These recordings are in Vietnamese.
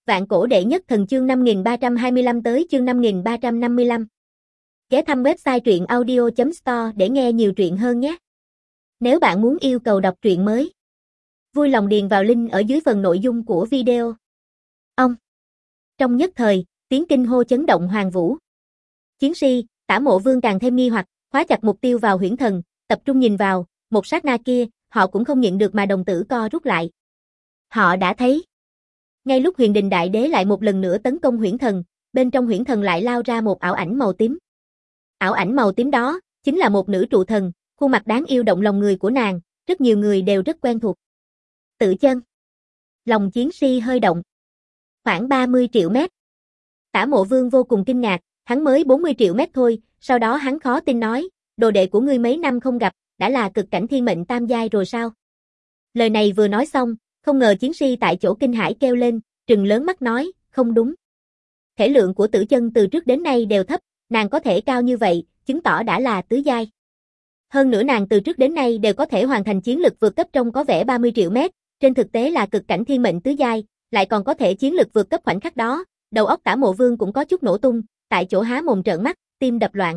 Vạn cổ đệ nhất thần chương 5325 tới chương 5355. Ghé thăm website truyện audio.store để nghe nhiều truyện hơn nhé. Nếu bạn muốn yêu cầu đọc truyện mới, vui lòng điền vào link ở dưới phần nội dung của video. Ông. Trong nhất thời, tiếng kinh hô chấn động hoàng vũ. Chiến si, Tả Mộ Vương càng thêm nghi hoặc, khóa chặt mục tiêu vào huyễn thần, tập trung nhìn vào, một sát na kia, họ cũng không nhịn được mà đồng tử co rút lại. Họ đã thấy. Ngay lúc Huyền Đình Đại Đế lại một lần nữa tấn công huyễn thần, bên trong huyễn thần lại lao ra một ảo ảnh màu tím. Ảo ảnh màu tím đó, chính là một nữ trụ thần, khuôn mặt đáng yêu động lòng người của nàng, rất nhiều người đều rất quen thuộc. Tự Chân. Lòng chiến si hơi động. Khoảng 30 triệu mét. Tả Mộ Vương vô cùng kinh ngạc, hắn mới 40 triệu mét thôi, sau đó hắn khó tin nói, đồ đệ của ngươi mấy năm không gặp, đã là cực cảnh thiên mệnh tam giai rồi sao? Lời này vừa nói xong, không ngờ chiến si tại chỗ kinh hãi kêu lên, trừng lớn mắt nói, không đúng. Thể lượng của Tử Chân từ trước đến nay đều thấp, nàng có thể cao như vậy, chứng tỏ đã là tứ giai. Hơn nữa nàng từ trước đến nay đều có thể hoàn thành chiến lực vượt cấp trong có vẻ 30 triệu mét, trên thực tế là cực cảnh thiên mệnh tứ giai, lại còn có thể chiến lực vượt cấp khoảnh khắc đó, đầu óc Tả Mộ Vương cũng có chút nổ tung, tại chỗ há mồm trợn mắt, tim đập loạn.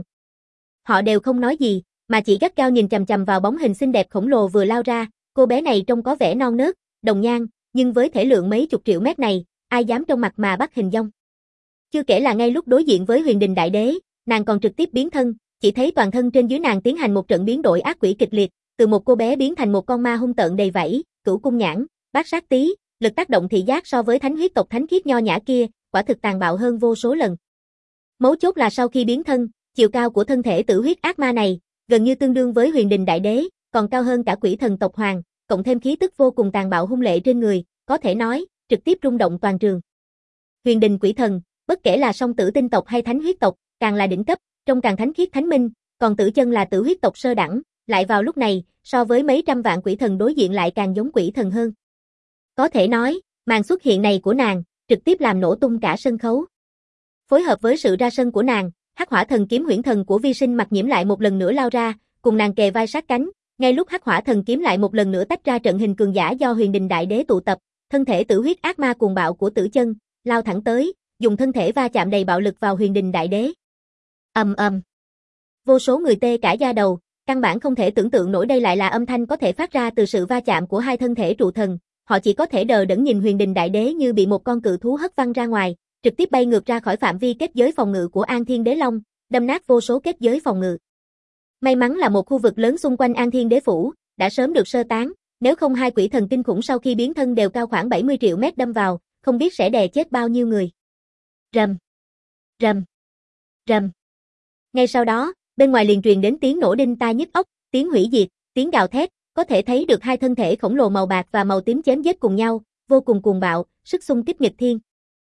Họ đều không nói gì, mà chỉ gắt gao nhìn chằm chằm vào bóng hình xinh đẹp khổng lồ vừa lao ra, cô bé này trông có vẻ non nớt, đồng nhan, nhưng với thể lượng mấy chục triệu mét này, ai dám trong mặt mà bắt hình dong. Chưa kể là ngay lúc đối diện với Huyền Đình Đại Đế, nàng còn trực tiếp biến thân, chỉ thấy toàn thân trên dưới nàng tiến hành một trận biến đổi ác quỷ kịch liệt, từ một cô bé biến thành một con ma hung tợn đầy vảy, Cửu Cung Nhãn, Bát Sát Tí, lực tác động thị giác so với thánh huyết tộc thánh khiết nho nhã kia, quả thực tàn bạo hơn vô số lần. Mấu chốt là sau khi biến thân, chiều cao của thân thể tử huyết ác ma này, gần như tương đương với Huyền Đình Đại Đế, còn cao hơn cả quỷ thần tộc hoàng, cộng thêm khí tức vô cùng tàn bạo hung lệ trên người, có thể nói, trực tiếp rung động toàn trường. Huyền Đình quỷ thần, bất kể là song tử tinh tộc hay thánh huyết tộc, càng là đỉnh cấp, trông càng thánh khiết thánh minh, còn Tử Chân là tử huyết tộc sơ đẳng, lại vào lúc này, so với mấy trăm vạn quỷ thần đối diện lại càng giống quỷ thần hơn. Có thể nói, màn xuất hiện này của nàng, trực tiếp làm nổ tung cả sân khấu. Phối hợp với sự ra sân của nàng, Hắc Hỏa Thần Kiếm huyễn thần của Vi Sinh Mặc Nhiễm lại một lần nữa lao ra, cùng nàng kề vai sát cánh, ngay lúc Hắc Hỏa Thần Kiếm lại một lần nữa tách ra trận hình cường giả do Huyền Đình Đại Đế tụ tập, thân thể tử huyết ác ma cuồng bạo của Tử Chân, lao thẳng tới, dùng thân thể va chạm đầy bạo lực vào Huyền Đình Đại Đế. Ầm ầm. Vô số người tê cả da đầu, căn bản không thể tưởng tượng nổi đây lại là âm thanh có thể phát ra từ sự va chạm của hai thân thể trụ thần, họ chỉ có thể đờ đẫn nhìn Huyền Đình Đại Đế như bị một con cự thú hất văng ra ngoài, trực tiếp bay ngược ra khỏi phạm vi kết giới phòng ngự của An Thiên Đế Long, đâm nát vô số kết giới phòng ngự. May mắn là một khu vực lớn xung quanh An Thiên Đế phủ đã sớm được sơ tán, nếu không hai quỷ thần kinh khủng sau khi biến thân đều cao khoảng 70 triệu mét đâm vào, không biết sẽ đè chết bao nhiêu người. Rầm, rầm, rầm. Ngay sau đó, bên ngoài liền truyền đến tiếng nổ đinh tai nhức óc, tiếng hủy diệt, tiếng gào thét, có thể thấy được hai thân thể khổng lồ màu bạc và màu tím chém giết cùng nhau, vô cùng cuồng bạo, sức xung kích nghịch thiên.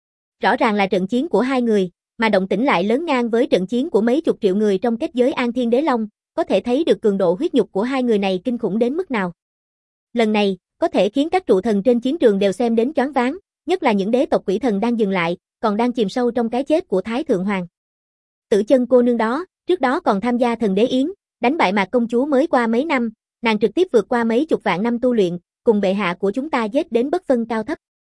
Rõ ràng là trận chiến của hai người, mà động tĩnh lại lớn ngang với trận chiến của mấy chục triệu người trong kết giới An Thiên Đế Long, có thể thấy được cường độ huyết nhục của hai người này kinh khủng đến mức nào. Lần này, có thể khiến các trụ thần trên chiến trường đều xem đến choáng váng, nhất là những đế tộc quỷ thần đang dừng lại, còn đang chìm sâu trong cái chết của Thái Thượng Hoàng. Tử Chân cô nương đó, trước đó còn tham gia thần đế yến, đánh bại Mạc công chúa mới qua mấy năm, nàng trực tiếp vượt qua mấy chục vạn năm tu luyện, cùng bệ hạ của chúng ta giết đến bất phân cao thấp.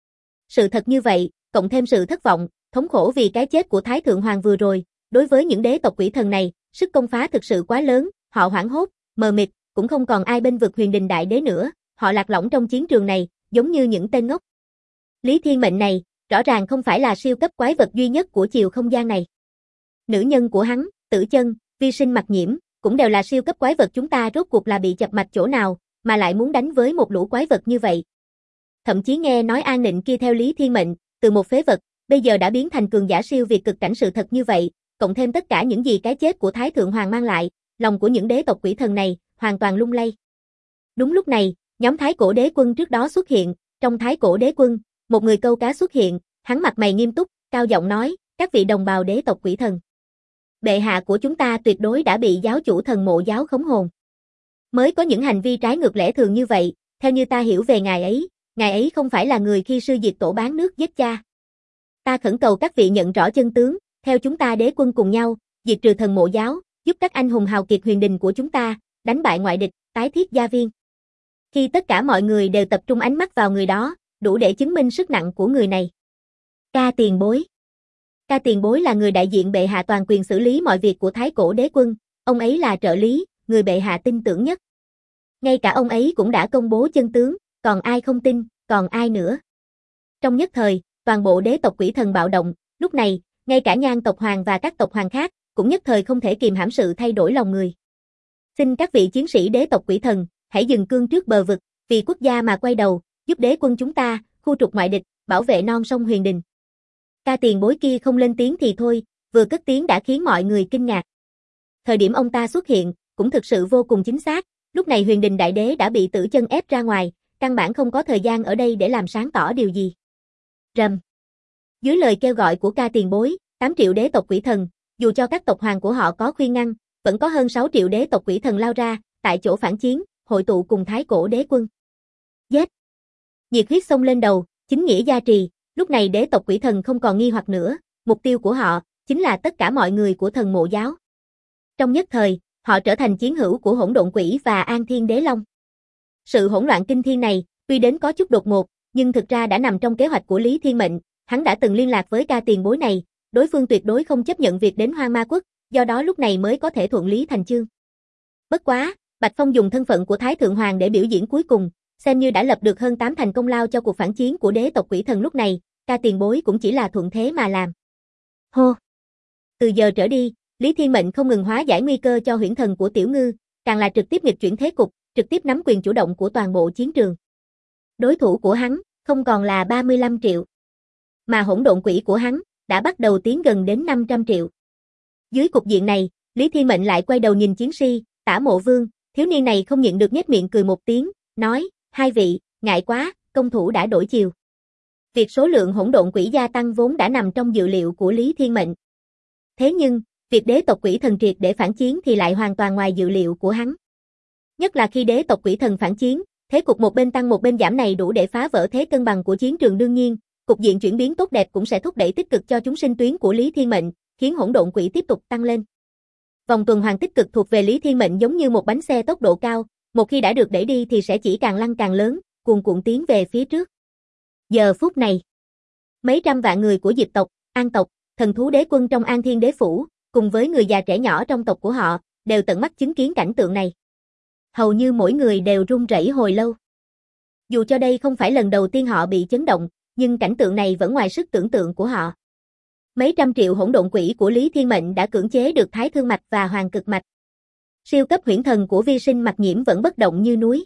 Sự thật như vậy, cộng thêm sự thất vọng, thống khổ vì cái chết của Thái Thượng Hoàng vừa rồi, đối với những đế tộc quỷ thần này, sức công phá thực sự quá lớn, họ hoảng hốt, mờ mịt, cũng không còn ai bên vực Huyền Đình Đại Đế nữa, họ lạc lõng trong chiến trường này, giống như những tên ngốc. Lý Thiên Mệnh này, rõ ràng không phải là siêu cấp quái vật duy nhất của chiều không gian này. Nữ nhân của hắn, Tử Chân, Vi Sinh Mặc Nhiễm, cũng đều là siêu cấp quái vật, chúng ta rốt cuộc là bị chập mạch chỗ nào, mà lại muốn đánh với một lũ quái vật như vậy. Thậm chí nghe nói An Nịnh kia theo Lý Thiên Mệnh, từ một phế vật, bây giờ đã biến thành cường giả siêu việt cực cảnh, sự thật như vậy, cộng thêm tất cả những gì cái chết của Thái Thượng Hoàng mang lại, lòng của những đế tộc quỷ thần này, hoàn toàn lung lay. Đúng lúc này, nhóm Thái Cổ Đế Quân trước đó xuất hiện, trong Thái Cổ Đế Quân, một người câu cá xuất hiện, hắn mặt mày nghiêm túc, cao giọng nói, các vị đồng bào đế tộc quỷ thần. Bệ hạ của chúng ta tuyệt đối đã bị giáo chủ Thần Mộ giáo khống hồn. Mới có những hành vi trái ngược lẽ thường như vậy, theo như ta hiểu về ngài ấy không phải là người khi sư diệt tổ bán nước giết cha. Ta khẩn cầu các vị nhận rõ chân tướng, theo chúng ta đế quân cùng nhau, diệt trừ Thần Mộ giáo, giúp các anh hùng hào kiệt huyền đình của chúng ta, đánh bại ngoại địch, tái thiết gia viên. Khi tất cả mọi người đều tập trung ánh mắt vào người đó, đủ để chứng minh sức nặng của người này. Ca Tiền Bối. Ca Tiền Bối là người đại diện bệ hạ toàn quyền xử lý mọi việc của Thái Cổ Đế Quân, ông ấy là trợ lý, người bệ hạ tin tưởng nhất. Ngay cả ông ấy cũng đã công bố chân tướng, còn ai không tin, còn ai nữa. Trong nhất thời, toàn bộ đế tộc quỷ thần bạo động, lúc này, ngay cả Nhan tộc hoàng và các tộc hoàng khác, cũng nhất thời không thể kìm hãm sự thay đổi lòng người. Xin các vị chiến sĩ đế tộc quỷ thần, hãy dừng cương trước bờ vực, vì quốc gia mà quay đầu, giúp đế quân chúng ta, khu trục ngoại địch, bảo vệ non sông Huyền Đình. Ca Tiền Bối kia không lên tiếng thì thôi, vừa cất tiếng đã khiến mọi người kinh ngạc. Thời điểm ông ta xuất hiện, cũng thực sự vô cùng chính xác, lúc này Huyền Đình Đại Đế đã bị Tử Chân ép ra ngoài, căn bản không có thời gian ở đây để làm sáng tỏ điều gì. Rầm. Dưới lời kêu gọi của Ca Tiền Bối, 8 triệu đế tộc quỷ thần, dù cho các tộc hoàng của họ có khuyên ngăn, vẫn có hơn 6 triệu đế tộc quỷ thần lao ra, tại chỗ phản chiến, hội tụ cùng Thái Cổ Đế Quân. Giết! Nhiệt huyết xông lên đầu, chính nghĩa gia trì, lúc này đế tộc quỷ thần không còn nghi hoặc nữa, mục tiêu của họ chính là tất cả mọi người của Thần Mộ giáo. Trong nhất thời, họ trở thành chiến hữu của Hỗn Độn Quỷ và An Thiên Đế Long. Sự hỗn loạn kinh thiên này, tuy đến có chút đột ngột, nhưng thực ra đã nằm trong kế hoạch của Lý Thiên Mệnh, hắn đã từng liên lạc với Ca Tiền Bối này, đối phương tuyệt đối không chấp nhận việc đến Hoang Ma Quốc, do đó lúc này mới có thể thuận lý thành chương. Bất quá, Bạch Phong dùng thân phận của Thái Thượng Hoàng để biểu diễn cuối cùng, xem như đã lập được hơn 8 thành công lao cho cuộc phản chiến của đế tộc quỷ thần lúc này, Ca Tiền Bối cũng chỉ là thuận thế mà làm. Hô! Từ giờ trở đi, Lý Thiên Mệnh không ngừng hóa giải nguy cơ cho huyễn thần của Tiểu Ngư, càng là trực tiếp nghịch chuyển thế cục, trực tiếp nắm quyền chủ động của toàn bộ chiến trường. Đối thủ của hắn không còn là 35 triệu, mà hỗn độn quỷ của hắn đã bắt đầu tiến gần đến 500 triệu. Dưới cục diện này, Lý Thiên Mệnh lại quay đầu nhìn chiến si, Tả Mộ Vương, thiếu niên này không nhịn được nhếch miệng cười một tiếng, nói, hai vị, ngại quá, công thủ đã đổi chiều. Việc số lượng hỗn độn quỷ gia tăng vốn đã nằm trong dự liệu của Lý Thiên Mệnh. Thế nhưng, việc đế tộc quỷ thần triệt để phản chiến thì lại hoàn toàn ngoài dự liệu của hắn. Nhất là khi đế tộc quỷ thần phản chiến, thế cục một bên tăng một bên giảm này đủ để phá vỡ thế cân bằng của chiến trường, đương nhiên, cục diện chuyển biến tốt đẹp cũng sẽ thúc đẩy tích cực cho chúng sinh tuyến của Lý Thiên Mệnh, khiến hỗn độn quỷ tiếp tục tăng lên. Vòng tuần hoàn tích cực thuộc về Lý Thiên Mệnh giống như một bánh xe tốc độ cao, một khi đã được đẩy đi thì sẽ chỉ càng lăn càng lớn, cuồn cuộn tiến về phía trước. Giờ phút này, mấy trăm vạn người của Diệp tộc, An tộc, thần thú đế quân trong An Thiên Đế phủ, cùng với người già trẻ nhỏ trong tộc của họ, đều tận mắt chứng kiến cảnh tượng này. Hầu như mỗi người đều run rẩy hồi lâu. Dù cho đây không phải lần đầu tiên họ bị chấn động, nhưng cảnh tượng này vẫn ngoài sức tưởng tượng của họ. Mấy trăm triệu hỗn độn quỷ của Lý Thiên Mệnh đã cưỡng chế được Thái Thương Mạch và Hoàng Cực Mạch. Siêu cấp huyễn thần của Vi Sinh Mặc Nhiễm vẫn bất động như núi.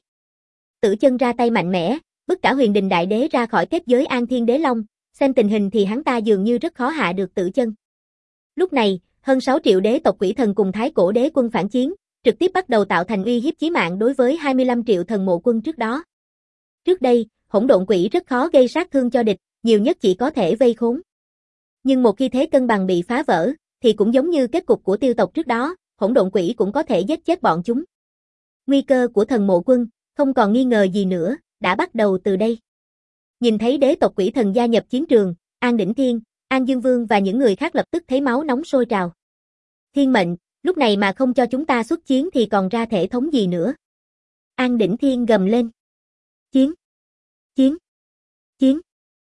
Tử Chân ra tay mạnh mẽ, bức cả Huyền Đình Đại Đế ra khỏi kết giới An Thiên Đế Long, xem tình hình thì hắn ta dường như rất khó hạ được Tử Chân. Lúc này, hơn 6 triệu đế tộc quỷ thần cùng Thái Cổ Đế quân phản chiến, trực tiếp bắt đầu tạo thành uy hiếp chí mạng đối với 25 triệu thần mộ quân trước đó. Trước đây, hỗn độn quỷ rất khó gây sát thương cho địch, nhiều nhất chỉ có thể vây khốn. Nhưng một khi thế cân bằng bị phá vỡ, thì cũng giống như kết cục của Tiêu tộc trước đó, hỗn độn quỷ cũng có thể giết chết bọn chúng. Nguy cơ của thần mộ quân, không còn nghi ngờ gì nữa, đã bắt đầu từ đây. Nhìn thấy đế tộc quỷ thần gia nhập chiến trường, An Đỉnh Thiên, An Dương Vương và những người khác lập tức thấy máu nóng sôi trào. Thiên Mệnh, lúc này mà không cho chúng ta xuất chiến thì còn ra thể thống gì nữa. An Đỉnh Thiên gầm lên. Chiến! Chiến! Chiến!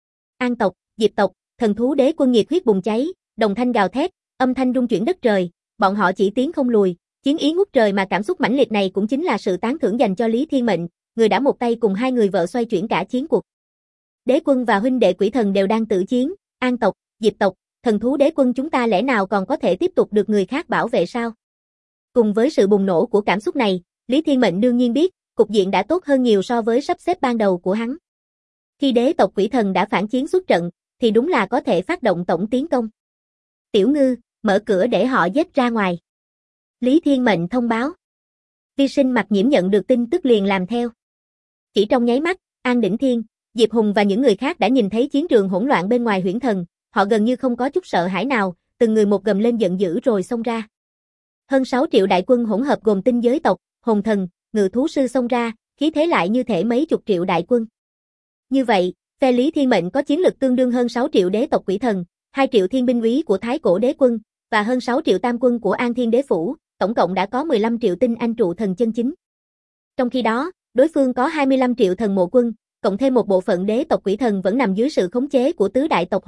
An tộc, Diệp tộc, thần thú đế quân nhiệt huyết bùng cháy, đồng thanh gào thét, âm thanh rung chuyển đất trời, bọn họ chỉ tiến không lùi, chiến ý ngút trời mà cảm xúc mãnh liệt này cũng chính là sự tán thưởng dành cho Lý Thiên Mệnh, người đã một tay cùng hai người vợ xoay chuyển cả chiến cuộc. Đế quân và huynh đệ quỷ thần đều đang tự chiến, An tộc, Diệp tộc, thần thú đế quân chúng ta lẽ nào còn có thể tiếp tục được người khác bảo vệ sao? Cùng với sự bùng nổ của cảm xúc này, Lý Thiên Mệnh đương nhiên biết, cục diện đã tốt hơn nhiều so với sắp xếp ban đầu của hắn. Khi đế tộc quỷ thần đã phản chiến xuất trận, thì đúng là có thể phát động tổng tiến công. Tiểu Ngư, mở cửa để họ giết ra ngoài. Lý Thiên Mệnh thông báo. Vi Sinh Mặc Nhiễm nhận được tin tức liền làm theo. Chỉ trong nháy mắt, An Đỉnh Thiên, Diệp Hùng và những người khác đã nhìn thấy chiến trường hỗn loạn bên ngoài huyễn thần, họ gần như không có chút sợ hãi nào, từng người một gầm lên giận dữ rồi xông ra. Hơn 6 triệu đại quân hỗn hợp gồm tinh giới tộc, hồn thần, ngự thú sư xông ra, khí thế lại như thể mấy chục triệu đại quân. Như vậy, phe Lý Thiên Mệnh có chiến lực tương đương hơn 6 triệu đế tộc quỷ thần, 2 triệu thiên binh úy của Thái Cổ Đế quân, và hơn 6 triệu tam quân của An Thiên Đế phủ, tổng cộng đã có 15 triệu tinh anh trụ thần chân chính. Trong khi đó, đối phương có 25 triệu thần mộ quân, cộng thêm một bộ phận đế tộc quỷ thần vẫn nằm dưới sự khống chế của tứ đại tộc hoàng,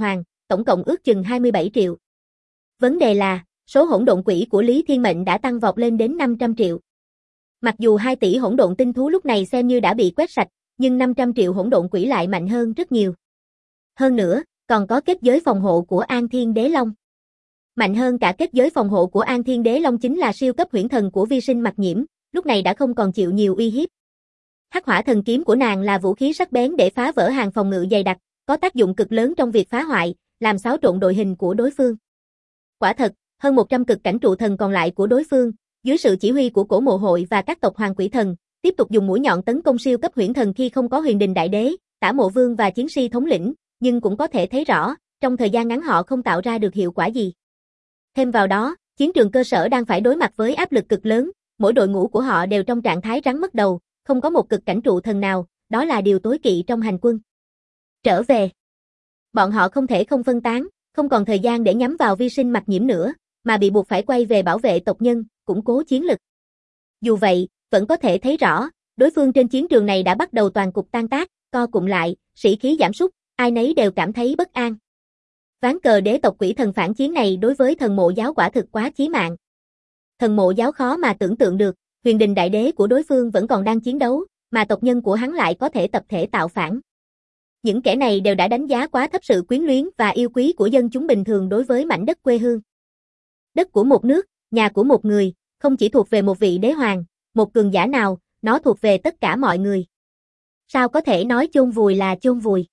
tổng cộng ước chừng 27 triệu. Vấn đề là, số hỗn độn quỷ của Lý Thiên Mệnh đã tăng vọt lên đến 500 triệu. Mặc dù 2 tỷ hỗn độn tinh thú lúc này xem như đã bị quét sạch, nhưng 500 triệu hỗn độn quỷ lại mạnh hơn rất nhiều. Hơn nữa, còn có kết giới phòng hộ của An Thiên Đế Long. Mạnh hơn cả kết giới phòng hộ của An Thiên Đế Long chính là siêu cấp huyễn thần của Vi Sinh Mặc Nhiễm, lúc này đã không còn chịu nhiều uy hiếp. Hắc hỏa thần kiếm của nàng là vũ khí sắc bén để phá vỡ hàng phòng ngự dày đặc, có tác dụng cực lớn trong việc phá hoại, làm xáo trộn đội hình của đối phương. Quả thật, hơn 100 cực cảnh trụ thần còn lại của đối phương, dưới sự chỉ huy của Cổ Mộ Hội và các tộc Hoàng Quỷ Thần, tiếp tục dùng mũi nhọn tấn công siêu cấp huyễn thần khi không có Huyền Đình Đại Đế, Tả Mộ Vương và Chiến Si thống lĩnh, nhưng cũng có thể thấy rõ, trong thời gian ngắn họ không tạo ra được hiệu quả gì. Thêm vào đó, chiến trường cơ sở đang phải đối mặt với áp lực cực lớn, mỗi đội ngũ của họ đều trong trạng thái rắn mất đầu, không có một cực cảnh trụ thần nào, đó là điều tối kỵ trong hành quân. Trở về. Bọn họ không thể không phân tán, không còn thời gian để nhắm vào Vi Sinh Mặc Nhiễm nữa, mà bị buộc phải quay về bảo vệ tộc nhân, củng cố chiến lực. Dù vậy, vẫn có thể thấy rõ, đối phương trên chiến trường này đã bắt đầu toàn cục tan tác, co cụm lại, sĩ khí giảm sút, ai nấy đều cảm thấy bất an. Ván cờ đế tộc quỷ thần phản chiến này đối với thần mộ giáo quả thực quá chí mạng. Thần mộ giáo khó mà tưởng tượng được, Huyền Đình Đại Đế của đối phương vẫn còn đang chiến đấu, mà tộc nhân của hắn lại có thể tập thể tạo phản. Những kẻ này đều đã đánh giá quá thấp sự quyến luyến và yêu quý của dân chúng bình thường đối với mảnh đất quê hương. Đất của một nước, nhà của một người, không chỉ thuộc về một vị đế hoàng, một cường giả nào, nó thuộc về tất cả mọi người. Sao có thể nói chôn vùi là chôn vùi?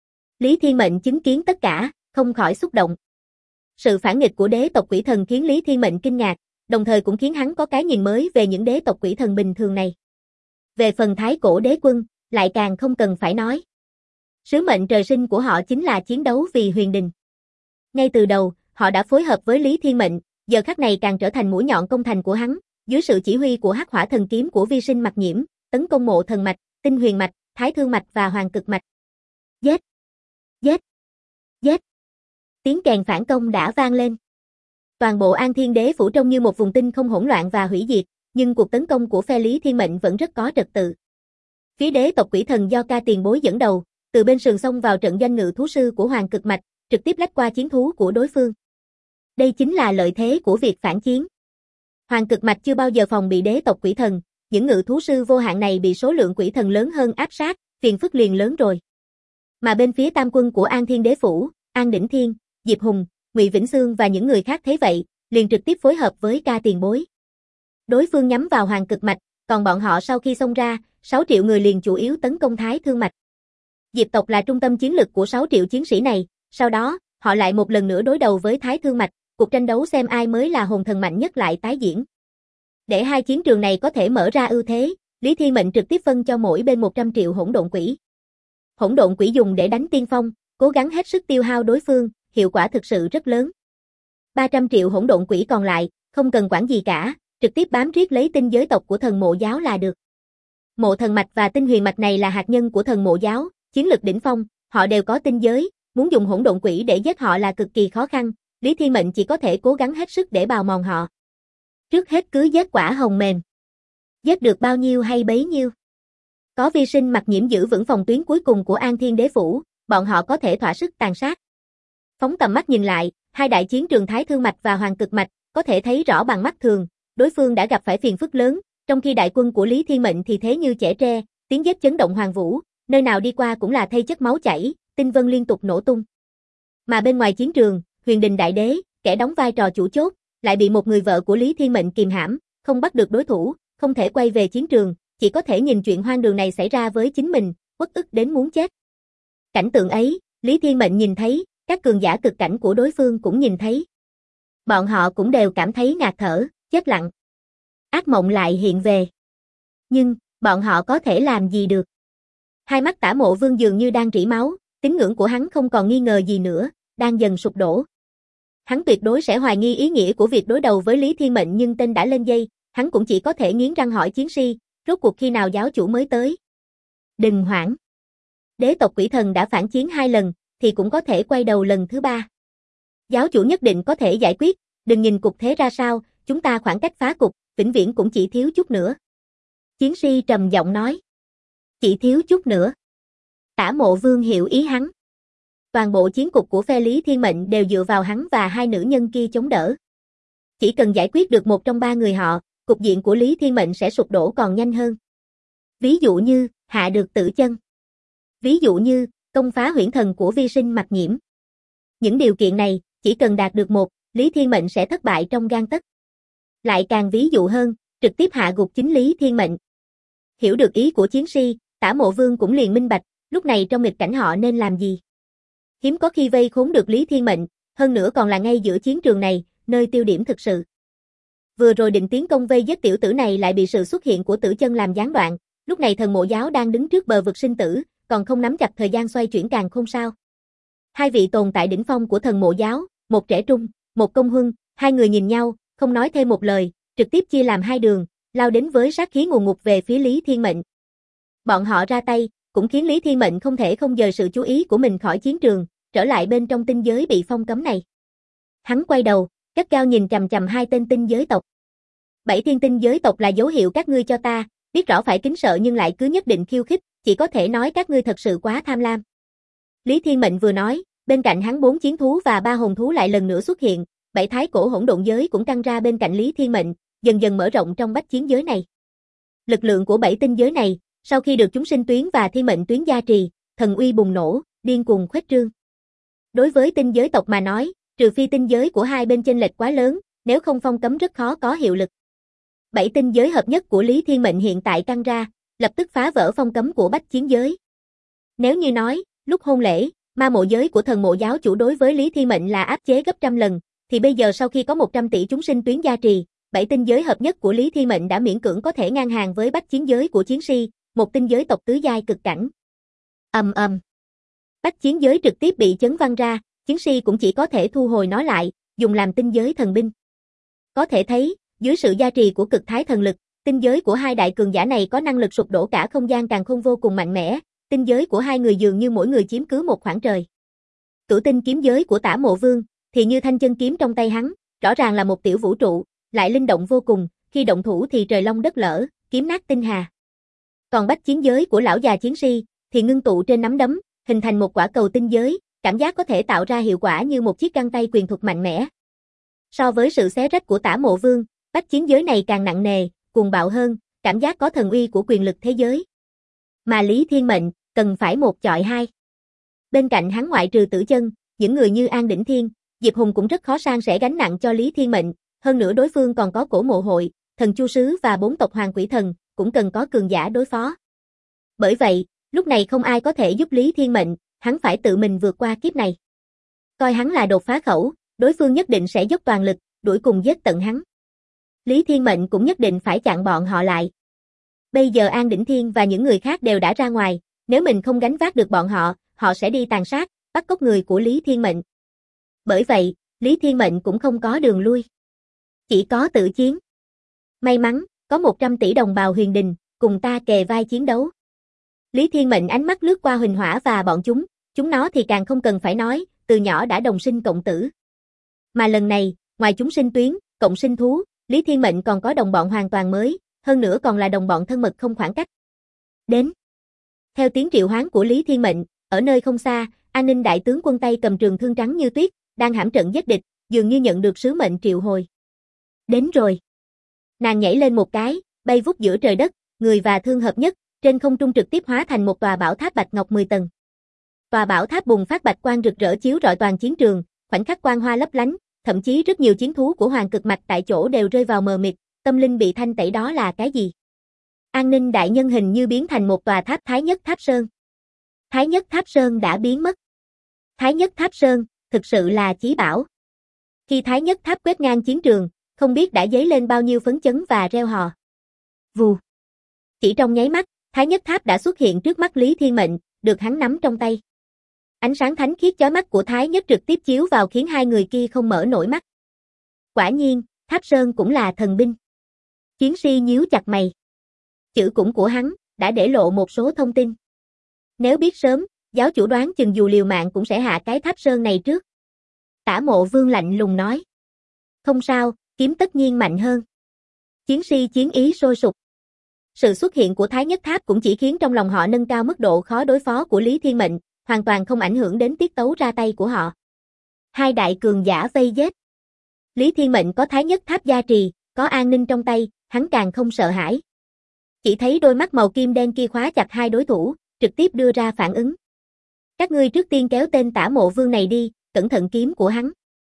Lý Thiên Mệnh chứng kiến tất cả, không khỏi xúc động. Sự phản nghịch của đế tộc quỷ thần khiến Lý Thiên Mệnh kinh ngạc, đồng thời cũng khiến hắn có cái nhìn mới về những đế tộc quỷ thần bình thường này. Về phần Thái Cổ Đế Quân, lại càng không cần phải nói. Sứ mệnh trời sinh của họ chính là chiến đấu vì Huyền Đình. Ngay từ đầu, họ đã phối hợp với Lý Thiên Mệnh, giờ khắc này càng trở thành mũi nhọn công thành của hắn, dưới sự chỉ huy của Hắc Hỏa thần kiếm của Vi Sinh Mặc Nhiễm, tấn công Mộ Thần mạch, Tinh Huyền mạch, Thái Thương mạch và Hoàng Cực mạch. Giết! Giết! Giết! Tiếng kèn phản công đã vang lên. Toàn bộ An Thiên Đế phủ trông như một vùng tinh không hỗn loạn và hủy diệt, nhưng cuộc tấn công của phe Lý Thiên Mệnh vẫn rất có trật tự. Phía đế tộc quỷ thần do Ca Tiền Bối dẫn đầu, từ bên sườn xông vào trận doanh ngự thú sư của Hoàng Cực mạch, trực tiếp lách qua chiến thú của đối phương. Đây chính là lợi thế của việc phản chiến. Hoàng Cực mạch chưa bao giờ phòng bị đế tộc quỷ thần, những ngự thú sư vô hạn này bị số lượng quỷ thần lớn hơn áp sát, phiền phức liền lớn rồi. Mà bên phía tam quân của An Thiên Đế phủ, An Đỉnh Thiên, Diệp Hùng, Ngụy Vĩnh Xương và những người khác thấy vậy, liền trực tiếp phối hợp với Ca Tiền Bối. Đối phương nhắm vào Hoàng Cực mạch, còn bọn họ sau khi xông ra, 6 triệu người liền chủ yếu tấn công Thái Thương mạch. Diệp tộc là trung tâm chiến lực của 6 triệu chiến sĩ này, sau đó, họ lại một lần nữa đối đầu với Thái Thương mạch, cuộc tranh đấu xem ai mới là hồn thần mạnh nhất lại tái diễn. Để hai chiến trường này có thể mở ra ưu thế, Lý Thiên Mệnh trực tiếp phân cho mỗi bên 100 triệu hỗn độn quỷ. Hỗn độn quỷ dùng để đánh tiên phong, cố gắng hết sức tiêu hao đối phương, hiệu quả thực sự rất lớn. 300 triệu hỗn độn quỷ còn lại, không cần quản gì cả, trực tiếp bám riết lấy tinh giới tộc của thần mộ giáo là được. Mộ thần mạch và tinh huyền mạch này là hạt nhân của thần mộ giáo, chiến lực đỉnh phong, họ đều có tinh giới, muốn dùng hỗn độn quỷ để giết họ là cực kỳ khó khăn, Lý Thiên Mệnh chỉ có thể cố gắng hết sức để bào mòn họ. Trước hết cứ giết quả hồng mềm. Giết được bao nhiêu hay bấy nhiêu. Có Vi Sinh Mặc Nhiễm giữ vững phòng tuyến cuối cùng của An Thiên Đế phủ, bọn họ có thể thỏa sức tàn sát. Phóng tầm mắt nhìn lại, hai đại chiến trường Thái Thương mạch và Hoàng Cực mạch, có thể thấy rõ bằng mắt thường, đối phương đã gặp phải phiền phức lớn, trong khi đại quân của Lý Thiên Mệnh thì thế như chẻ tre, tiếng giết chấn động hoàng vũ, nơi nào đi qua cũng là thây chất máu chảy, tinh vân liên tục nổ tung. Mà bên ngoài chiến trường, Huyền Đình Đại Đế, kẻ đóng vai trò chủ chốt, lại bị một người vợ của Lý Thiên Mệnh kìm hãm, không bắt được đối thủ, không thể quay về chiến trường, chỉ có thể nhìn chuyện hoang đường này xảy ra với chính mình, uất ức đến muốn chết. Cảnh tượng ấy, Lý Thiên Mệnh nhìn thấy, các cường giả cực cảnh của đối phương cũng nhìn thấy. Bọn họ cũng đều cảm thấy ngạt thở, chết lặng. Ác mộng lại hiện về. Nhưng, bọn họ có thể làm gì được? Hai mắt Tả Mộ Vương dường như đang rỉ máu, tín ngưỡng của hắn không còn nghi ngờ gì nữa, đang dần sụp đổ. Hắn tuyệt đối sẽ hoài nghi ý nghĩa của việc đối đầu với Lý Thiên Mệnh nhưng tên đã lên dây, hắn cũng chỉ có thể nghiến răng hỏi Chiến Si, rốt cuộc khi nào giáo chủ mới tới. Đừng hoảng. Đế tộc quỷ thần đã phản chiến 2 lần, thì cũng có thể quay đầu lần thứ 3. Giáo chủ nhất định có thể giải quyết, đừng nhìn cục thế ra sao, chúng ta khoảng cách phá cục, vĩnh viễn cũng chỉ thiếu chút nữa. Chiến Si trầm giọng nói. Chỉ thiếu chút nữa. Tả Mộ Vương hiểu ý hắn. Toàn bộ chiến cục của phe Lý Thiên Mệnh đều dựa vào hắn và hai nữ nhân kia chống đỡ. Chỉ cần giải quyết được một trong ba người họ, cục diện của Lý Thiên Mệnh sẽ sụp đổ còn nhanh hơn. Ví dụ như, hạ được Tử Chân. Ví dụ như, công phá huyễn thần của vi sinh Mặc Nhiễm. Những điều kiện này, chỉ cần đạt được một, Lý Thiên Mệnh sẽ thất bại trong gang tấc. Lại càng ví dụ hơn, trực tiếp hạ gục chính Lý Thiên Mệnh. Hiểu được ý của chiến si, Tả Mộ Vương cũng liền minh bạch, lúc này trong nghịch cảnh họ nên làm gì. Hiếm có khi vây khốn được Lý Thiên Mệnh, hơn nữa còn là ngay giữa chiến trường này, nơi tiêu điểm thực sự. Vừa rồi định tiến công vây giết tiểu tử này lại bị sự xuất hiện của Tử Chân làm gián đoạn, lúc này Thần Mộ Giáo đang đứng trước bờ vực sinh tử, còn không nắm chặt thời gian xoay chuyển càng không sao. Hai vị tồn tại đỉnh phong của Thần Mộ Giáo, một trẻ trung, một công huân, hai người nhìn nhau, không nói thêm một lời, trực tiếp chia làm hai đường, lao đến với sát khí ngùn ngụt về phía Lý Thiên Mệnh. Bọn họ ra tay, cũng khiến Lý Thiên Mệnh không thể không dời sự chú ý của mình khỏi chiến trường, trở lại bên trong tinh giới bị phong cấm này. Hắn quay đầu, gắt gao nhìn chằm chằm hai tên tinh giới tộc. 7 thiên tinh giới tộc là dấu hiệu các ngươi cho ta, biết rõ phải kính sợ nhưng lại cứ nhất định khiêu khích, chỉ có thể nói các ngươi thật sự quá tham lam. Lý Thiên Mệnh vừa nói, bên cạnh hắn 4 chiến thú và 3 hồn thú lại lần nữa xuất hiện, 7 thái cổ hỗn độn giới cũng căng ra bên cạnh Lý Thiên Mệnh, dần dần mở rộng trong bách chiến giới này. Lực lượng của 7 tinh giới này, sau khi được chúng sinh tuyến và thiên mệnh tuyến gia trì, thần uy bùng nổ, điên cuồng khuếch trương. Đối với tinh giới tộc mà nói, trừ phi tinh giới của hai bên chênh lệch quá lớn, nếu không phong cấm rất khó có hiệu lực. 7 tinh giới hợp nhất của Lý Thiên Mệnh hiện tại căng ra, lập tức phá vỡ phong cấm của bách chiến giới. Nếu như nói, lúc hôn lễ, ma mộ giới của Thần Mộ Giáo chủ đối với Lý Thiên Mệnh là áp chế gấp trăm lần, thì bây giờ sau khi có 100 tỷ chúng sinh tuyến gia trì, 7 tinh giới hợp nhất của Lý Thiên Mệnh đã miễn cưỡng có thể ngang hàng với bách chiến giới của chiến si, một tinh giới tộc tứ giai cực cảnh. Bách chiến giới trực tiếp bị chấn văng ra, chiến si cũng chỉ có thể thu hồi nó lại, dùng làm tinh giới thần binh. Có thể thấy, dưới sự gia trì của cực thái thần lực, tinh giới của hai đại cường giả này có năng lực sụp đổ cả không gian càn khôn vô cùng mạnh mẽ, tinh giới của hai người dường như mỗi người chiếm cứ một khoảng trời. Cửu tinh kiếm giới của Tả Mộ Vương, thì như thanh chân kiếm trong tay hắn, rõ ràng là một tiểu vũ trụ, lại linh động vô cùng, khi động thủ thì trời long đất lở, kiếm nát tinh hà. Còn bách chiến giới của lão già chiến si, thì ngưng tụ trên nắm đấm, hình thành một quả cầu tinh giới, cảm giác có thể tạo ra hiệu quả như một chiếc găng tay quyền thuật mạnh mẽ. So với sự xé rách của Tả Mộ Vương, bách chiến giới này càng nặng nề, cuồng bạo hơn, cảm giác có thần uy của quyền lực thế giới. Mà Lý Thiên Mệnh, cần phải một chọi hai. Bên cạnh hắn ngoại trừ Tử Chân, những người như An Đỉnh Thiên, Diệp Hùng cũng rất khó san sẻ gánh nặng cho Lý Thiên Mệnh, hơn nữa đối phương còn có Cổ Mộ Hội, Thần Chu Sứ và 4 tộc Hoàng Quỷ Thần, cũng cần có cường giả đối phó. Bởi vậy, lúc này không ai có thể giúp Lý Thiên Mệnh, hắn phải tự mình vượt qua kiếp này. Coi hắn là đột phá khẩu, đối phương nhất định sẽ dốc toàn lực, đuổi cùng giết tận hắn. Lý Thiên Mệnh cũng nhất định phải chặn bọn họ lại. Bây giờ An Đỉnh Thiên và những người khác đều đã ra ngoài, nếu mình không gánh vác được bọn họ, họ sẽ đi tàn sát, bắt cóc người của Lý Thiên Mệnh. Bởi vậy, Lý Thiên Mệnh cũng không có đường lui. Chỉ có tự chiến. May mắn, có 100 tỷ đồng bào huyền đình, cùng ta kề vai chiến đấu. Lý Thiên Mệnh ánh mắt lướt qua Huỳnh Hỏa và bọn chúng nó thì càng không cần phải nói, từ nhỏ đã đồng sinh cộng tử. Mà lần này, ngoài chúng sinh tuyến, cộng sinh thú, Lý Thiên Mệnh còn có đồng bọn hoàn toàn mới, hơn nữa còn là đồng bọn thân mật không khoảng cách. Đến. Theo tiếng triệu hoán của Lý Thiên Mệnh, ở nơi không xa, An Ninh đại tướng quân tay cầm trường thương trắng như tuyết, đang hãm trận giết địch, dường như nhận được sứ mệnh triệu hồi. Đến rồi. Nàng nhảy lên một cái, bay vút giữa trời đất, người và thương hợp nhất, trên không trung trực tiếp hóa thành một tòa bảo tháp bạch ngọc 10 tầng. Tòa bảo tháp bùng phát bạch quang rực rỡ chiếu rọi toàn chiến trường, khoảnh khắc quang hoa lấp lánh, thậm chí rất nhiều chiến thú của Hoàng Cực Mạch tại chỗ đều rơi vào mờ mịt, tâm linh bị thanh tẩy. Đó là cái gì? An Ninh đại nhân hình như biến thành một tòa tháp Thái Nhất Tháp Sơn. Thái Nhất Tháp Sơn đã biến mất. Thái Nhất Tháp Sơn, thực sự là chí bảo. Khi Thái Nhất Tháp quét ngang chiến trường, không biết đã dấy lên bao nhiêu phấn chấn và reo hò. Vù. Chỉ trong nháy mắt, Thái Nhất Tháp đã xuất hiện trước mắt Lý Thiên Mệnh, được hắn nắm trong tay. Ánh sáng thánh khiết chói mắt của Thái Nhất trực tiếp chiếu vào khiến hai người kia không mở nổi mắt. Quả nhiên, Tháp Sơn cũng là thần binh. Chiến si nhíu chặt mày. Chữ cũng của hắn, đã để lộ một số thông tin. Nếu biết sớm, giáo chủ đoán chừng dù liều mạng cũng sẽ hạ cái Tháp Sơn này trước. Tả Mộ Vương lạnh lùng nói. Không sao, kiếm tất nhiên mạnh hơn. Chiến si chiến ý sôi sục. Sự xuất hiện của Thái Nhất Tháp cũng chỉ khiến trong lòng họ nâng cao mức độ khó đối phó của Lý Thiên Mệnh, hoàn toàn không ảnh hưởng đến tiết tấu ra tay của họ. Hai đại cường giả vây giết. Lý Thiên Mệnh có Thái Nhất Tháp gia trì, có an ninh trong tay, hắn càng không sợ hãi. Chỉ thấy đôi mắt màu kim đen kia khóa chặt hai đối thủ, trực tiếp đưa ra phản ứng. Các ngươi trước tiên kéo tên Tả Mộ Vương này đi, cẩn thận kiếm của hắn.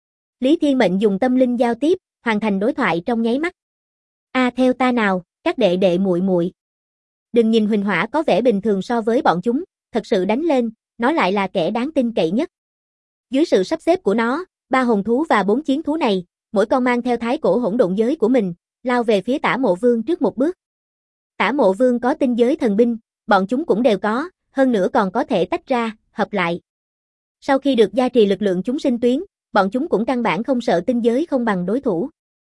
Lý Thiên Mệnh dùng tâm linh giao tiếp, hoàn thành đối thoại trong nháy mắt. Theo ta nào, các đệ đệ muội muội. Đừng nhìn Huỳnh Hỏa có vẻ bình thường so với bọn chúng, thật sự đánh lên, nó lại là kẻ đáng tin cậy nhất. Dưới sự sắp xếp của nó, 3 hồn thú và 4 chiến thú này, mỗi con mang theo thái cổ hỗn độn giới của mình, lao về phía Tả Mộ Vương trước một bước. Tả Mộ Vương có tinh giới thần binh, bọn chúng cũng đều có, hơn nữa còn có thể tách ra, hợp lại. Sau khi được gia trì lực lượng chúng sinh tuyến, bọn chúng cũng căn bản không sợ tinh giới không bằng đối thủ.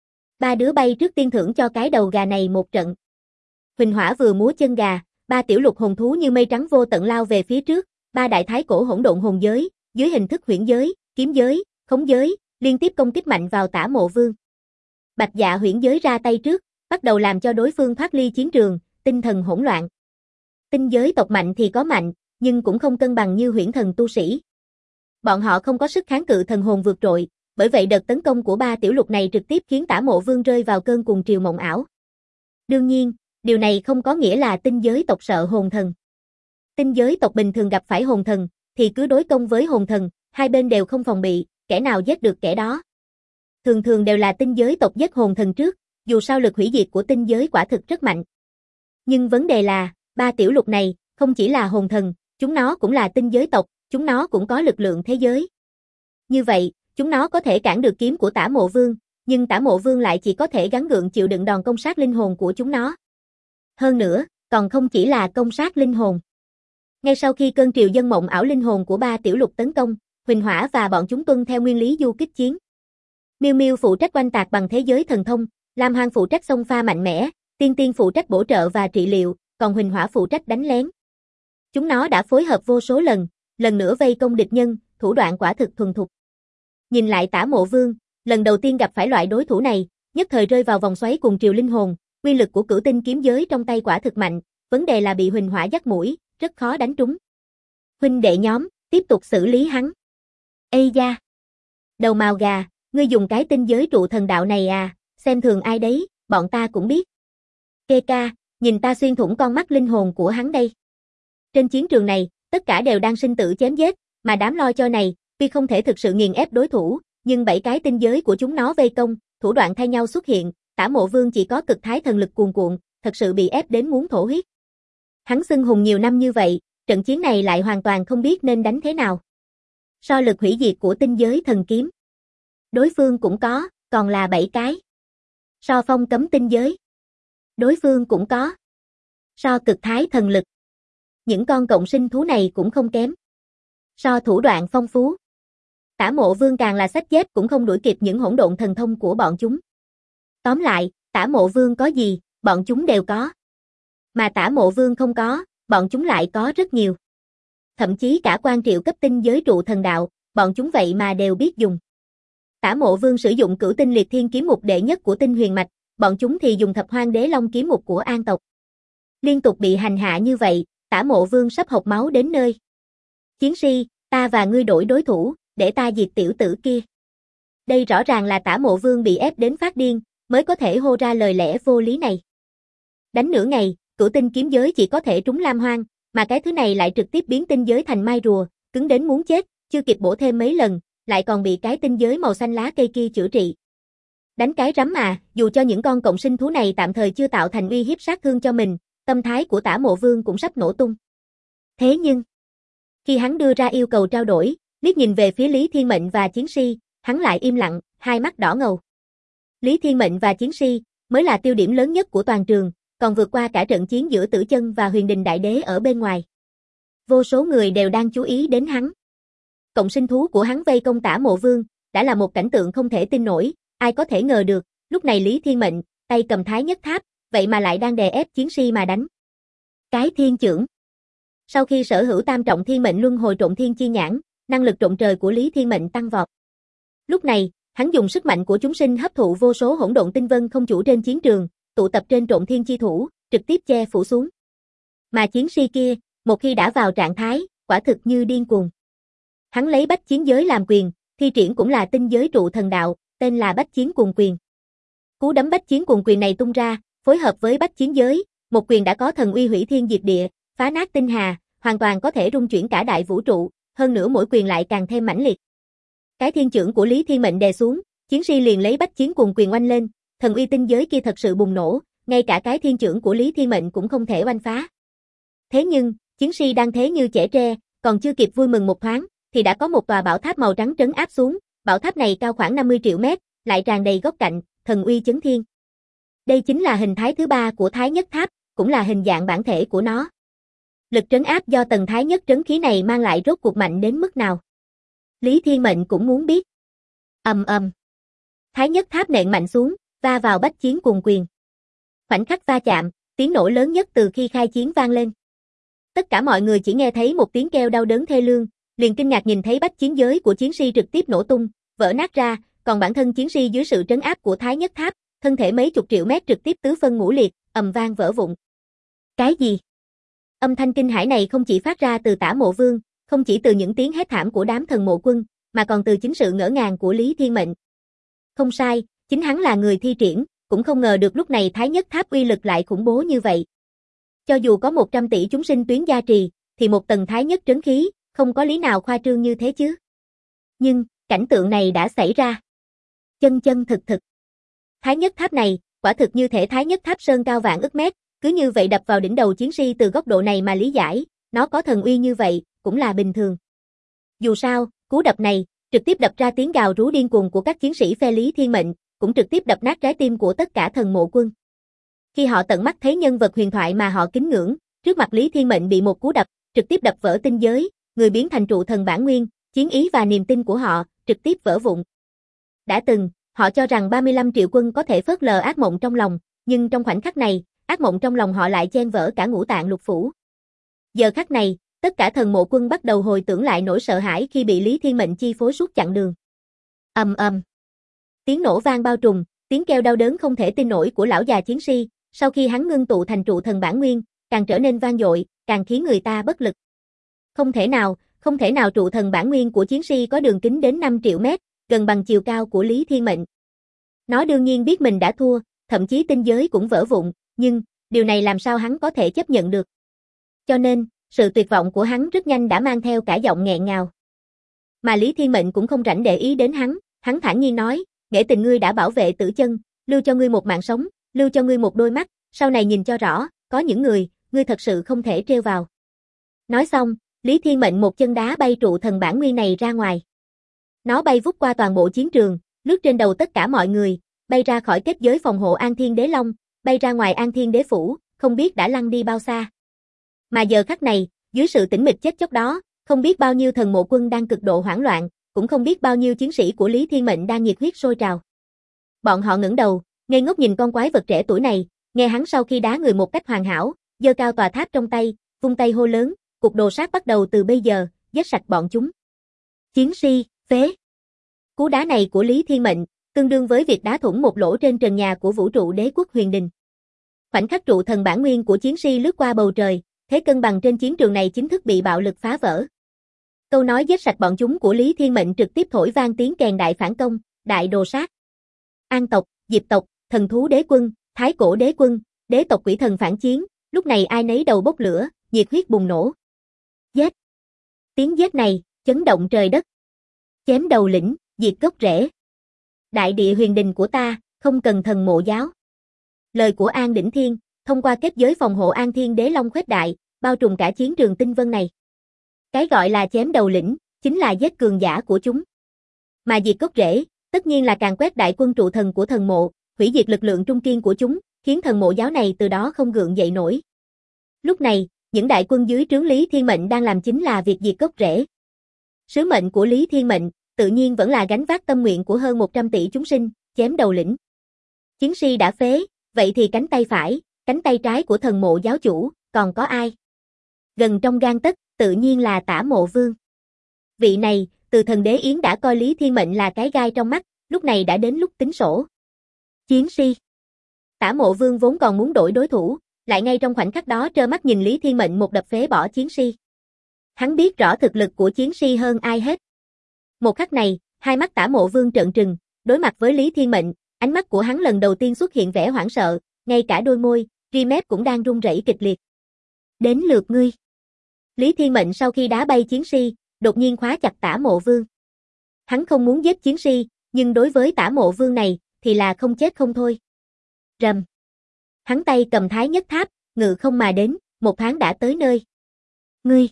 3 đứa bay trước tiên thưởng cho cái đầu gà này một trận. Huỳnh Hỏa vừa múa chân gà, 3 tiểu lục hồn thú như mây trắng vô tận lao về phía trước, 3 đại thái cổ hỗn độn hồn giới, dưới hình thức huyễn giới, kiếm giới, khống giới, liên tiếp công kích mạnh vào Tả Mộ Vương. Bạch Dạ huyễn giới ra tay trước, bắt đầu làm cho đối phương thoát ly chiến trường, tinh thần hỗn loạn. Tinh giới tộc mạnh thì có mạnh, nhưng cũng không cân bằng như huyễn thần tu sĩ. Bọn họ không có sức kháng cự thần hồn vượt trội, bởi vậy đợt tấn công của 3 tiểu lục này trực tiếp khiến Tả Mộ Vương rơi vào cơn cuồng triều mộng ảo. Đương nhiên, điều này không có nghĩa là tinh giới tộc sợ hồn thần. Tinh giới tộc bình thường gặp phải hồn thần, thì cứ đối công với hồn thần, hai bên đều không phòng bị, kẻ nào giết được kẻ đó. Thường thường đều là tinh giới tộc giết hồn thần trước, dù sao lực hủy diệt của tinh giới quả thực rất mạnh. Nhưng vấn đề là, 3 tiểu lục này, không chỉ là hồn thần, chúng nó cũng là tinh giới tộc, chúng nó cũng có lực lượng thế giới. Như vậy, chúng nó có thể cản được kiếm của Tả Mộ Vương, nhưng Tả Mộ Vương lại chỉ có thể gắng gượng chịu đựng đòn công sát linh hồn của chúng nó. Hơn nữa, còn không chỉ là công sát linh hồn. Ngay sau khi cơn triều dân mộng ảo linh hồn của 3 tiểu lục tấn công, Huỳnh Hỏa và bọn chúng tuân theo nguyên lý du kích chiến. Miêu Miêu phụ trách oanh tạc bằng thế giới thần thông, Lam Hoang phụ trách xông pha mạnh mẽ, Tiên Tiên phụ trách bổ trợ và trị liệu, còn Huỳnh Hỏa phụ trách đánh lén. Chúng nó đã phối hợp vô số lần nữa vây công địch nhân, thủ đoạn quả thực thuần thục. Nhìn lại Tả Mộ Vương, lần đầu tiên gặp phải loại đối thủ này, nhất thời rơi vào vòng xoáy cùng triều linh hồn, nguyên lực của cửu tinh kiếm giới trong tay quả thực mạnh, vấn đề là bị Huỳnh Hỏa dắt mũi, rất khó đánh trúng. Huynh đệ nhóm, tiếp tục xử lý hắn. Ây da! Đầu mào gà, ngươi dùng cái tinh giới trụ thần đạo này à, xem thường ai đấy, bọn ta cũng biết. Kê ca, nhìn ta xuyên thủng con mắt linh hồn của hắn đây. Trên chiến trường này, tất cả đều đang sinh tử chém giết, mà đám lo cho này, tuy không thể thực sự nghiền ép đối thủ, nhưng 7 cái tinh giới của chúng nó vây công, thủ đoạn thay nhau xuất hiện, Tả Mộ Vương chỉ có cực thái thần lực cuồn cuộn, thật sự bị ép đến muốn thổ huyết. Hắn xưng hùng nhiều năm như vậy, trận chiến này lại hoàn toàn không biết nên đánh thế nào. So lực hủy diệt của tinh giới thần kiếm, đối phương cũng có, còn là 7 cái. So phong cấm tinh giới, đối phương cũng có. So cực thái thần lực, những con cộng sinh thú này cũng không kém. So thủ đoạn phong phú, Tả Mộ Vương càng là xách dép cũng không đuổi kịp những hỗn độn thần thông của bọn chúng. Tóm lại, Tả Mộ Vương có gì, bọn chúng đều có. Mà Tả Mộ Vương không có, bọn chúng lại có rất nhiều. Thậm chí cả quan triệu cấp tinh giới trụ thần đạo, bọn chúng vậy mà đều biết dùng. Tả Mộ Vương sử dụng cửu tinh liệt thiên kiếm mục đệ nhất của tinh huyền mạch, bọn chúng thì dùng thập hoang đế long kiếm mục của an tộc. Liên tục bị hành hạ như vậy, Tả Mộ Vương sắp hộc máu đến nơi. Chiến si, ta và ngươi đổi đối thủ, để ta diệt tiểu tử kia. Đây rõ ràng là Tả Mộ Vương bị ép đến phát điên, mới có thể hô ra lời lẽ vô lý này. Đánh nửa ngày, cửu tinh kiếm giới chỉ có thể trúng Lam Hoang, mà cái thứ này lại trực tiếp biến tinh giới thành mai rùa, cứng đến muốn chết, chưa kịp bổ thêm mấy lần, lại còn bị cái tinh giới màu xanh lá cây kia chữa trị. Đánh cái rắm mà, dù cho những con cộng sinh thú này tạm thời chưa tạo thành uy hiếp sát thương cho mình, tâm thái của Tả Mộ Vương cũng sắp nổ tung. Thế nhưng, khi hắn đưa ra yêu cầu trao đổi, liếc nhìn về phía Lý Thiên Mệnh và Chiến Si, hắn lại im lặng, hai mắt đỏ ngầu. Lý Thiên Mệnh và Chiến Si mới là tiêu điểm lớn nhất của toàn trường, còn vượt qua cả trận chiến giữa Tử Chân và Huyền Đình Đại Đế ở bên ngoài. Vô số người đều đang chú ý đến hắn. Cộng sinh thú của hắn vây công Tả Mộ Vương, đã là một cảnh tượng không thể tin nổi, ai có thể ngờ được, lúc này Lý Thiên Mệnh, tay cầm Thái Nhất Tháp, vậy mà lại đang đè ép Chiến Si mà đánh. Cái thiên chưởng. Sau khi sở hữu tam trọng thiên mệnh luân hồi trộn thiên chi nhãn, năng lực trộn trời của Lý Thiên Mệnh tăng vọt. Lúc này, hắn dùng sức mạnh của chúng sinh hấp thụ vô số hỗn độn tinh vân không chủ trên chiến trường, tụ tập trên trộn thiên chi thủ, trực tiếp che phủ xuống. Mà Chiến Si kia, một khi đã vào trạng thái, quả thực như điên cuồng. Hắn lấy bách chiến giới làm quyền, thi triển cũng là tinh giới trụ thần đạo, tên là bách chiến cuồng quyền. Cú đấm bách chiến cuồng quyền này tung ra, phối hợp với bách chiến giới, một quyền đã có thần uy hủy thiên diệt địa, phá nát tinh hà, hoàn toàn có thể rung chuyển cả đại vũ trụ, hơn nữa mỗi quyền lại càng thêm mãnh liệt. Cái thiên chưởng của Lý Thiên Mệnh đè xuống, chiến si liền lấy bách chiến cuồng quyền oanh lên, thần uy tinh giới kia thật sự bùng nổ, ngay cả cái thiên chưởng của Lý Thiên Mệnh cũng không thể oanh phá. Thế nhưng, chiến si đang thế như trẻ tre, còn chưa kịp vui mừng một thoáng, thì đã có một tòa bảo tháp màu trắng trấn áp xuống, bảo tháp này cao khoảng 50 triệu mét, lại tràn đầy góc cạnh, thần uy chấn thiên. Đây chính là hình thái thứ ba của Thái Nhất Tháp, cũng là hình dạng bản thể của nó. Lực trấn áp do tầng Thái Nhất trấn khí này mang lại rốt cuộc mạnh đến mức nào? Lý Thiên Mệnh cũng muốn biết. Ầm ầm. Thái Nhất Tháp nện mạnh xuống, va vào bách chiến cuồng quyền. Khoảnh khắc va chạm, tiếng nổ lớn nhất từ khi khai chiến vang lên. Tất cả mọi người chỉ nghe thấy một tiếng kêu đau đớn thê lương, liền kinh ngạc nhìn thấy bách chiến giới của chiến si trực tiếp nổ tung, vỡ nát ra, còn bản thân chiến si dưới sự trấn áp của Thái Nhất Tháp, thân thể mấy chục triệu mét trực tiếp tứ phân ngũ liệt, ầm vang vỡ vụn. Cái gì? Âm thanh kinh hãi này không chỉ phát ra từ Tả Mộ Vương, không chỉ từ những tiếng hét thảm của đám thần mộ quân, mà còn từ chính sự ngỡ ngàng của Lý Thiên Mệnh. Không sai, chính hắn là người thi triển, cũng không ngờ được lúc này Thái Nhất Tháp uy lực lại khủng bố như vậy. Cho dù có 100 tỷ chúng sinh tuyến gia trì, thì một tầng Thái Nhất trấn khí, không có lý nào khoa trương như thế chứ. Nhưng, cảnh tượng này đã xảy ra. Chân chân thực thực. Thái Nhất Tháp này, quả thực như thể Thái Nhất Tháp sơn cao vạn ức mét, cứ như vậy đập vào đỉnh đầu chiến si từ góc độ này mà lý giải, nó có thần uy như vậy, cũng là bình thường. Dù sao, cú đập này, trực tiếp đập ra tiếng gào rú điên cuồng của các chiến sĩ phe Lý Thiên Mệnh, cũng trực tiếp đập nát trái tim của tất cả thần mộ quân. Khi họ tận mắt thấy nhân vật huyền thoại mà họ kính ngưỡng, trước mặt Lý Thiên Mệnh bị một cú đập, trực tiếp đập vỡ tinh giới, người biến thành trụ thần bản nguyên, chiến ý và niềm tin của họ, trực tiếp vỡ vụn. Đã từng, họ cho rằng 35 triệu quân có thể phớt lờ ác mộng trong lòng, nhưng trong khoảnh khắc này, ác mộng trong lòng họ lại chen vỡ cả ngũ tạng lục phủ. Giờ khắc này, tất cả thần mộ quân bắt đầu hồi tưởng lại nỗi sợ hãi khi bị Lý Thiên Mệnh chi phối suốt chặng đường. Ầm ầm. Tiếng nổ vang bao trùm, tiếng kêu đau đớn không thể tin nổi của lão già chiến si, sau khi hắn ngưng tụ thành trụ thần bản nguyên, càng trở nên vang dội, càng khiến người ta bất lực. Không thể nào trụ thần bản nguyên của chiến si có đường kính đến 5 triệu mét, gần bằng chiều cao của Lý Thiên Mệnh. Nó đương nhiên biết mình đã thua, thậm chí tinh giới cũng vỡ vụn, nhưng, điều này làm sao hắn có thể chấp nhận được. Cho nên, sự tuyệt vọng của hắn rất nhanh đã mang theo cả giọng nghẹn ngào. Mà Lý Thiên Mệnh cũng không rảnh để ý đến hắn thản nhiên nói, nghệ tình ngươi đã bảo vệ Tử Chân, lưu cho ngươi một mạng sống, lưu cho ngươi một đôi mắt, sau này nhìn cho rõ, có những người, ngươi thật sự không thể trêu vào. Nói xong, Lý Thiên Mệnh một chân đá bay trụ thần bản nguyên này ra ngoài. Nó bay vút qua toàn bộ chiến trường, lướt trên đầu tất cả mọi người, bay ra khỏi kết giới phòng hộ An Thiên Đế Long, bay ra ngoài An Thiên Đế Phủ, không biết đã lăn đi bao xa. Mà giờ khắc này, dưới sự tĩnh mịch chết chóc đó, không biết bao nhiêu thần mộ quân đang cực độ hoảng loạn, cũng không biết bao nhiêu chiến sĩ của Lý Thiên Mệnh đang nhiệt huyết sôi trào. Bọn họ ngẩng đầu, ngây ngốc nhìn con quái vật trẻ tuổi này, nghe hắn sau khi đá người một cách hoàn hảo, giơ cao tòa tháp trong tay, vung tay hô lớn, cuộc đồ sát bắt đầu từ bây giờ, giết sạch bọn chúng. Chiến si, phế. Cú đá này của Lý Thiên Mệnh, tương đương với việc đá thủng một lỗ trên trần nhà của vũ trụ đế quốc Huyền Đình. Khoảnh khắc trụ thần bản nguyên của chiến si lướt qua bầu trời, thế cân bằng trên chiến trường này chính thức bị bạo lực phá vỡ. Câu nói giết sạch bọn chúng của Lý Thiên Mệnh trực tiếp thổi vang tiếng kèn đại phản công, đại đồ sát. An tộc, Diệp tộc, thần thú đế quân, thái cổ đế quân, đế tộc quỷ thần phản chiến, lúc này ai nấy đầu bốc lửa, nhiệt huyết bùng nổ. Giết. Tiếng giết này, chấn động trời đất. Chém đầu lĩnh, diệt gốc rễ. Đại địa Huyền Đình của ta, không cần thần mộ giáo. Lời của An Đỉnh Thiên, thông qua kết giới phòng hộ An Thiên Đế Long khuếch đại, bao trùm cả chiến trường tinh vân này. Cái gọi là chém đầu lĩnh, chính là giết cường giả của chúng. Mà diệt gốc rễ, tất nhiên là càng quét đại quân trụ thần của thần mộ, hủy diệt lực lượng trung kiên của chúng, khiến thần mộ giáo này từ đó không gượng dậy nổi. Lúc này, những đại quân dưới trướng Lý Thiên Mệnh đang làm chính là việc diệt gốc rễ. Sứ mệnh của Lý Thiên Mệnh, tự nhiên vẫn là gánh vác tâm nguyện của hơn 100 tỷ chúng sinh, chém đầu lĩnh. Chiến si đã phế, vậy thì cánh tay phải, cánh tay trái của thần mộ giáo chủ, còn có ai? Gần trong gang tấc, tự nhiên là Tả Mộ Vương. Vị này, từ thần đế Yến đã coi Lý Thiên Mệnh là cái gai trong mắt, lúc này đã đến lúc tính sổ. Chiến si. Tả Mộ Vương vốn còn muốn đổi đối thủ, lại ngay trong khoảnh khắc đó trơ mắt nhìn Lý Thiên Mệnh một đập phế bỏ chiến si. Hắn biết rõ thực lực của chiến si hơn ai hết. Một khắc này, hai mắt Tả Mộ Vương trợn trừng, đối mặt với Lý Thiên Mệnh, ánh mắt của hắn lần đầu tiên xuất hiện vẻ hoảng sợ, ngay cả đôi môi, ri mép cũng đang run rẩy kịch liệt. Đến lượt ngươi. Lý Thiên Mệnh sau khi đá bay chiến si, đột nhiên khóa chặt Tả Mộ Vương. Hắn không muốn giết chiến si, nhưng đối với Tả Mộ Vương này, thì là không chết không thôi. Rầm. Hắn tay cầm Thái Nhất Tháp, ngự không mà đến, một thoáng đã tới nơi. Ngươi.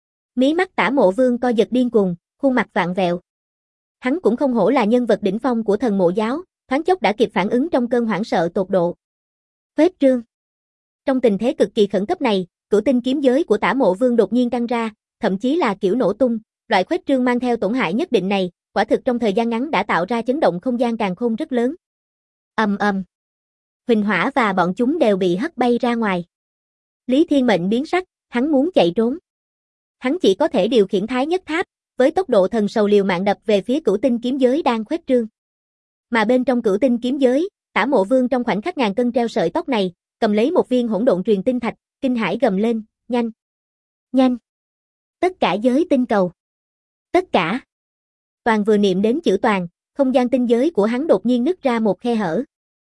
Mí mắt Tả Mộ Vương co giật điên cuồng, khuôn mặt vặn vẹo. Hắn cũng không hổ là nhân vật đỉnh phong của Thần Mộ giáo, thoáng chốc đã kịp phản ứng trong cơn hoảng sợ tột độ. Khuếch trương. Trong tình thế cực kỳ khẩn cấp này, cửu tinh kiếm giới của Tả Mộ Vương đột nhiên căng ra, thậm chí là kiểu nổ tung, loại khuếch trương mang theo tổn hại nhất định này, quả thực trong thời gian ngắn đã tạo ra chấn động không gian càn khôn rất lớn. Ầm ầm. Huỳnh Hỏa và bọn chúng đều bị hất bay ra ngoài. Lý Thiên Mệnh biến sắc, hắn muốn chạy trốn. Hắn chỉ có thể điều khiển Thái Nhất Tháp, với tốc độ thần sầu liều mạng đập về phía cửu tinh kiếm giới đang khuếch trương. Mà bên trong cửu tinh kiếm giới, Tả Mộ Vương trong khoảnh khắc ngàn cân treo sợi tóc này, cầm lấy một viên hỗn độn truyền tinh thạch, kinh hãi gầm lên, nhanh, nhanh, tất cả giới tinh cầu, tất cả. Toàn vừa niệm đến chữ toàn, không gian tinh giới của hắn đột nhiên nứt ra một khe hở.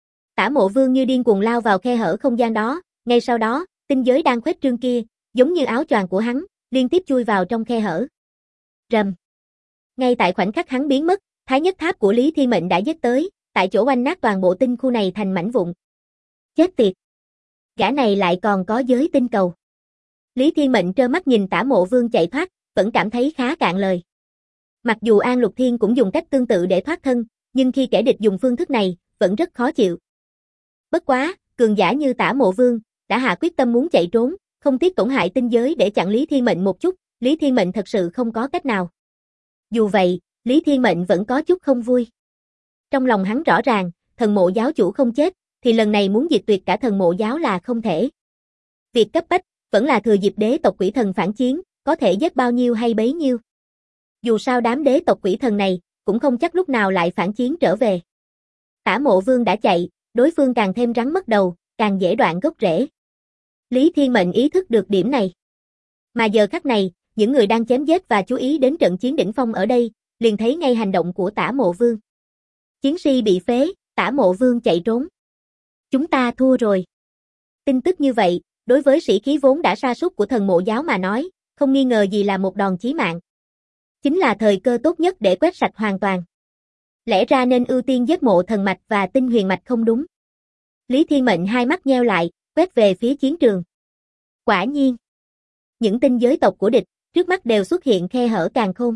Tả Mộ Vương như điên cuồng lao vào khe hở không gian đó, ngay sau đó, tinh giới đang khuếch trương kia, giống như áo choàng của hắn, liên tiếp chui vào trong khe hở. Rầm. Ngay tại khoảnh khắc hắn biến mất, Thái Nhất Tháp của Lý Thiên Mệnh đã giết tới, tại chỗ oanh nát toàn bộ tinh khu này thành mảnh vụn. Chết tiệt. Gã này lại còn có giới tinh cầu. Lý Thiên Mệnh trơ mắt nhìn Tả Mộ Vương chạy thoát, vẫn cảm thấy khá cạn lời. Mặc dù An Lục Thiên cũng dùng cách tương tự để thoát thân, nhưng khi kẻ địch dùng phương thức này, vẫn rất khó chịu. Bất quá, cường giả như Tả Mộ Vương, đã hạ quyết tâm muốn chạy trốn, không tiếc tổn hại tinh giới để chặn Lý Thiên Mệnh một chút, Lý Thiên Mệnh thật sự không có cách nào. Dù vậy, Lý Thiên Mệnh vẫn có chút không vui. Trong lòng hắn rõ ràng, Thần Mộ giáo chủ không chết, thì lần này muốn diệt tuyệt cả Thần Mộ giáo là không thể. Việc cấp bách, vẫn là thừa dịp đế tộc quỷ thần phản chiến, có thể giết bao nhiêu hay bấy nhiêu. Dù sao đám đế tộc quỷ thần này, cũng không chắc lúc nào lại phản chiến trở về. Tả Mộ Vương đã chạy, đối phương càng thêm rắn mất đầu, càng dễ đoạn gốc rễ. Lý Thiên Mệnh ý thức được điểm này. Mà giờ khắc này, những người đang chém giết và chú ý đến trận chiến đỉnh phong ở đây, liền thấy ngay hành động của Tả Mộ Vương. Chiến si bị phế, Tả Mộ Vương chạy trốn. Chúng ta thua rồi. Tin tức như vậy, đối với sĩ khí vốn đã sa sút của Thần Mộ giáo mà nói, không nghi ngờ gì là một đòn chí mạng. Chính là thời cơ tốt nhất để quét sạch hoàn toàn. Lẽ ra nên ưu tiên giết Mộ Thần Mạch và Tinh Huyền Mạch không đúng. Lý Thiên Mệnh hai mắt nheo lại, quét về phía chiến trường. Quả nhiên, những tinh giới tộc của địch, trước mắt đều xuất hiện khe hở càn khôn.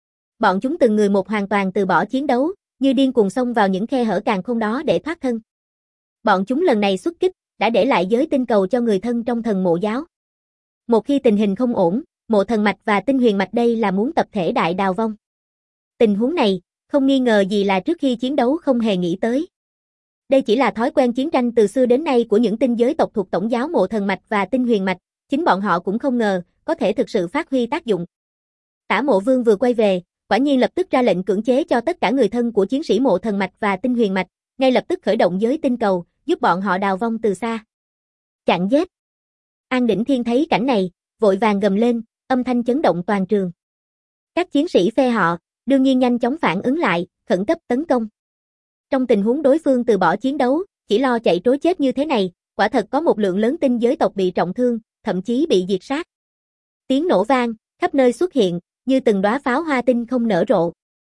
Bọn chúng từng người một hoàn toàn từ bỏ chiến đấu, như điên cuồng xông vào những khe hở càn khôn đó để thoát thân. Bọn chúng lần này xuất kích, đã để lại giới tinh cầu cho người thân trong Thần Mộ giáo. Một khi tình hình không ổn, Mộ Thần Mạch và Tinh Huyền Mạch đây là muốn tập thể đại đào vong. Tình huống này, không nghi ngờ gì là trước khi chiến đấu không hề nghĩ tới. Đây chỉ là thói quen chiến tranh từ xưa đến nay của những tinh giới tộc thuộc tổng giáo Mộ Thần Mạch và Tinh Huyền Mạch, chính bọn họ cũng không ngờ, có thể thực sự phát huy tác dụng. Tả Mộ Vương vừa quay về, quả nhiên lập tức ra lệnh cưỡng chế cho tất cả người thân của chiến sĩ Mộ Thần Mạch và Tinh Huyền Mạch, ngay lập tức khởi động giới tinh cầu, giúp bọn họ đào vong từ xa. Chặn giết. An Đỉnh Thiên thấy cảnh này, vội vàng gầm lên, âm thanh chấn động toàn trường. Các chiến sĩ phe họ, đương nhiên nhanh chóng phản ứng lại, khẩn cấp tấn công. Trong tình huống đối phương từ bỏ chiến đấu, chỉ lo chạy trối chết như thế này, quả thật có một lượng lớn tinh giới tộc bị trọng thương, thậm chí bị diệt sát. Tiếng nổ vang, khắp nơi xuất hiện, như từng đóa pháo hoa tinh không nở rộ.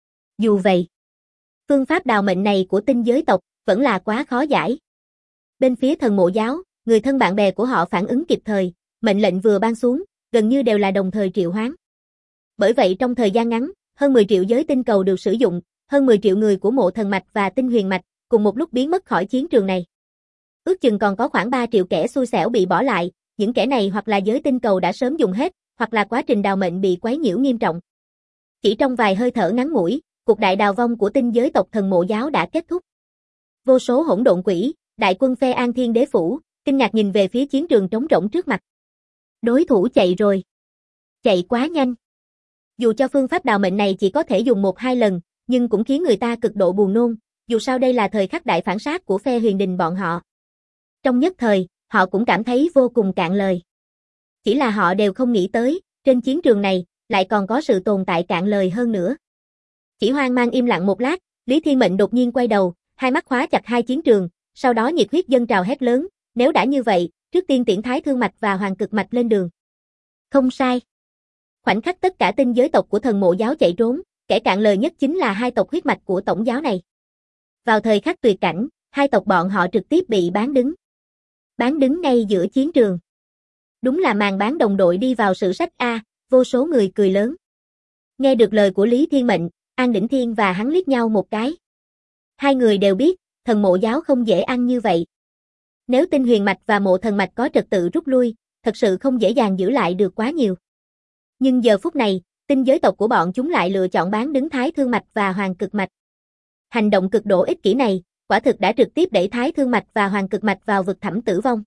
Dù vậy, phương pháp đào mệnh này của tinh giới tộc, vẫn là quá khó giải. Bên phía Thần Mộ giáo, người thân bạn bè của họ phản ứng kịp thời, mệnh lệnh vừa ban xuống, gần như đều là đồng thời triệu hoán. Bởi vậy trong thời gian ngắn, hơn 10 triệu giới tinh cầu được sử dụng, hơn 10 triệu người của Mộ Thần Mạch và Tinh Huyền Mạch, cùng một lúc biến mất khỏi chiến trường này. Ước chừng còn có khoảng 3 triệu kẻ xui xẻo bị bỏ lại, những kẻ này hoặc là giới tinh cầu đã sớm dùng hết, hoặc là quá trình đào mệnh bị quấy nhiễu nghiêm trọng. Chỉ trong vài hơi thở ngắn ngủi, cuộc đại đào vong của tinh giới tộc Thần Mộ giáo đã kết thúc. Vô số hỗn độn quỷ, đại quân phe An Thiên Đế phủ, kinh ngạc nhìn về phía chiến trường trống rỗng trước mặt. Đối thủ chạy rồi. Chạy quá nhanh. Dù cho phương pháp đào mệnh này chỉ có thể dùng 1-2 lần, nhưng cũng khiến người ta cực độ buồn nôn, dù sao đây là thời khắc đại phản sát của phe Huyền Đình bọn họ. Trong nhất thời, họ cũng cảm thấy vô cùng cạn lời. Chỉ là họ đều không nghĩ tới, Trên chiến trường này, lại còn có sự tồn tại cạn lời hơn nữa. Chỉ hoang mang im lặng một lát, Lý Thiên Mệnh đột nhiên quay đầu, hai mắt khóa chặt hai chiến trường, sau đó nhiệt huyết dâng trào hét lớn, nếu đã như vậy, trước tiên tiễn Thái Thương Mạch và Hoàng Cực Mạch lên đường. Không sai. Khoảnh khắc tất cả tinh giới tộc của Thần Mộ giáo chạy trốn, kẻ cạn lời nhất chính là hai tộc huyết mạch của tổng giáo này. Vào thời khắc tuyệt cảnh, hai tộc bọn họ trực tiếp bị bán đứng. Bán đứng ngay giữa chiến trường. Đúng là màn bán đồng đội đi vào sử sách A, vô số người cười lớn. Nghe được lời của Lý Thiên Mệnh, An Đỉnh Thiên và hắn liếc nhau một cái. Hai người đều biết, Thần Mộ giáo không dễ ăn như vậy. Nếu Tinh Huyền Mạch và Mộ Thần Mạch có trật tự rút lui, thật sự không dễ dàng giữ lại được quá nhiều. Nhưng giờ phút này, tinh giới tộc của bọn chúng lại lựa chọn bán đứng Thái Thương Mạch và Hoàng Cực Mạch. Hành động cực độ ích kỷ này, quả thực đã trực tiếp đẩy Thái Thương Mạch và Hoàng Cực Mạch vào vực thẳm tử vong.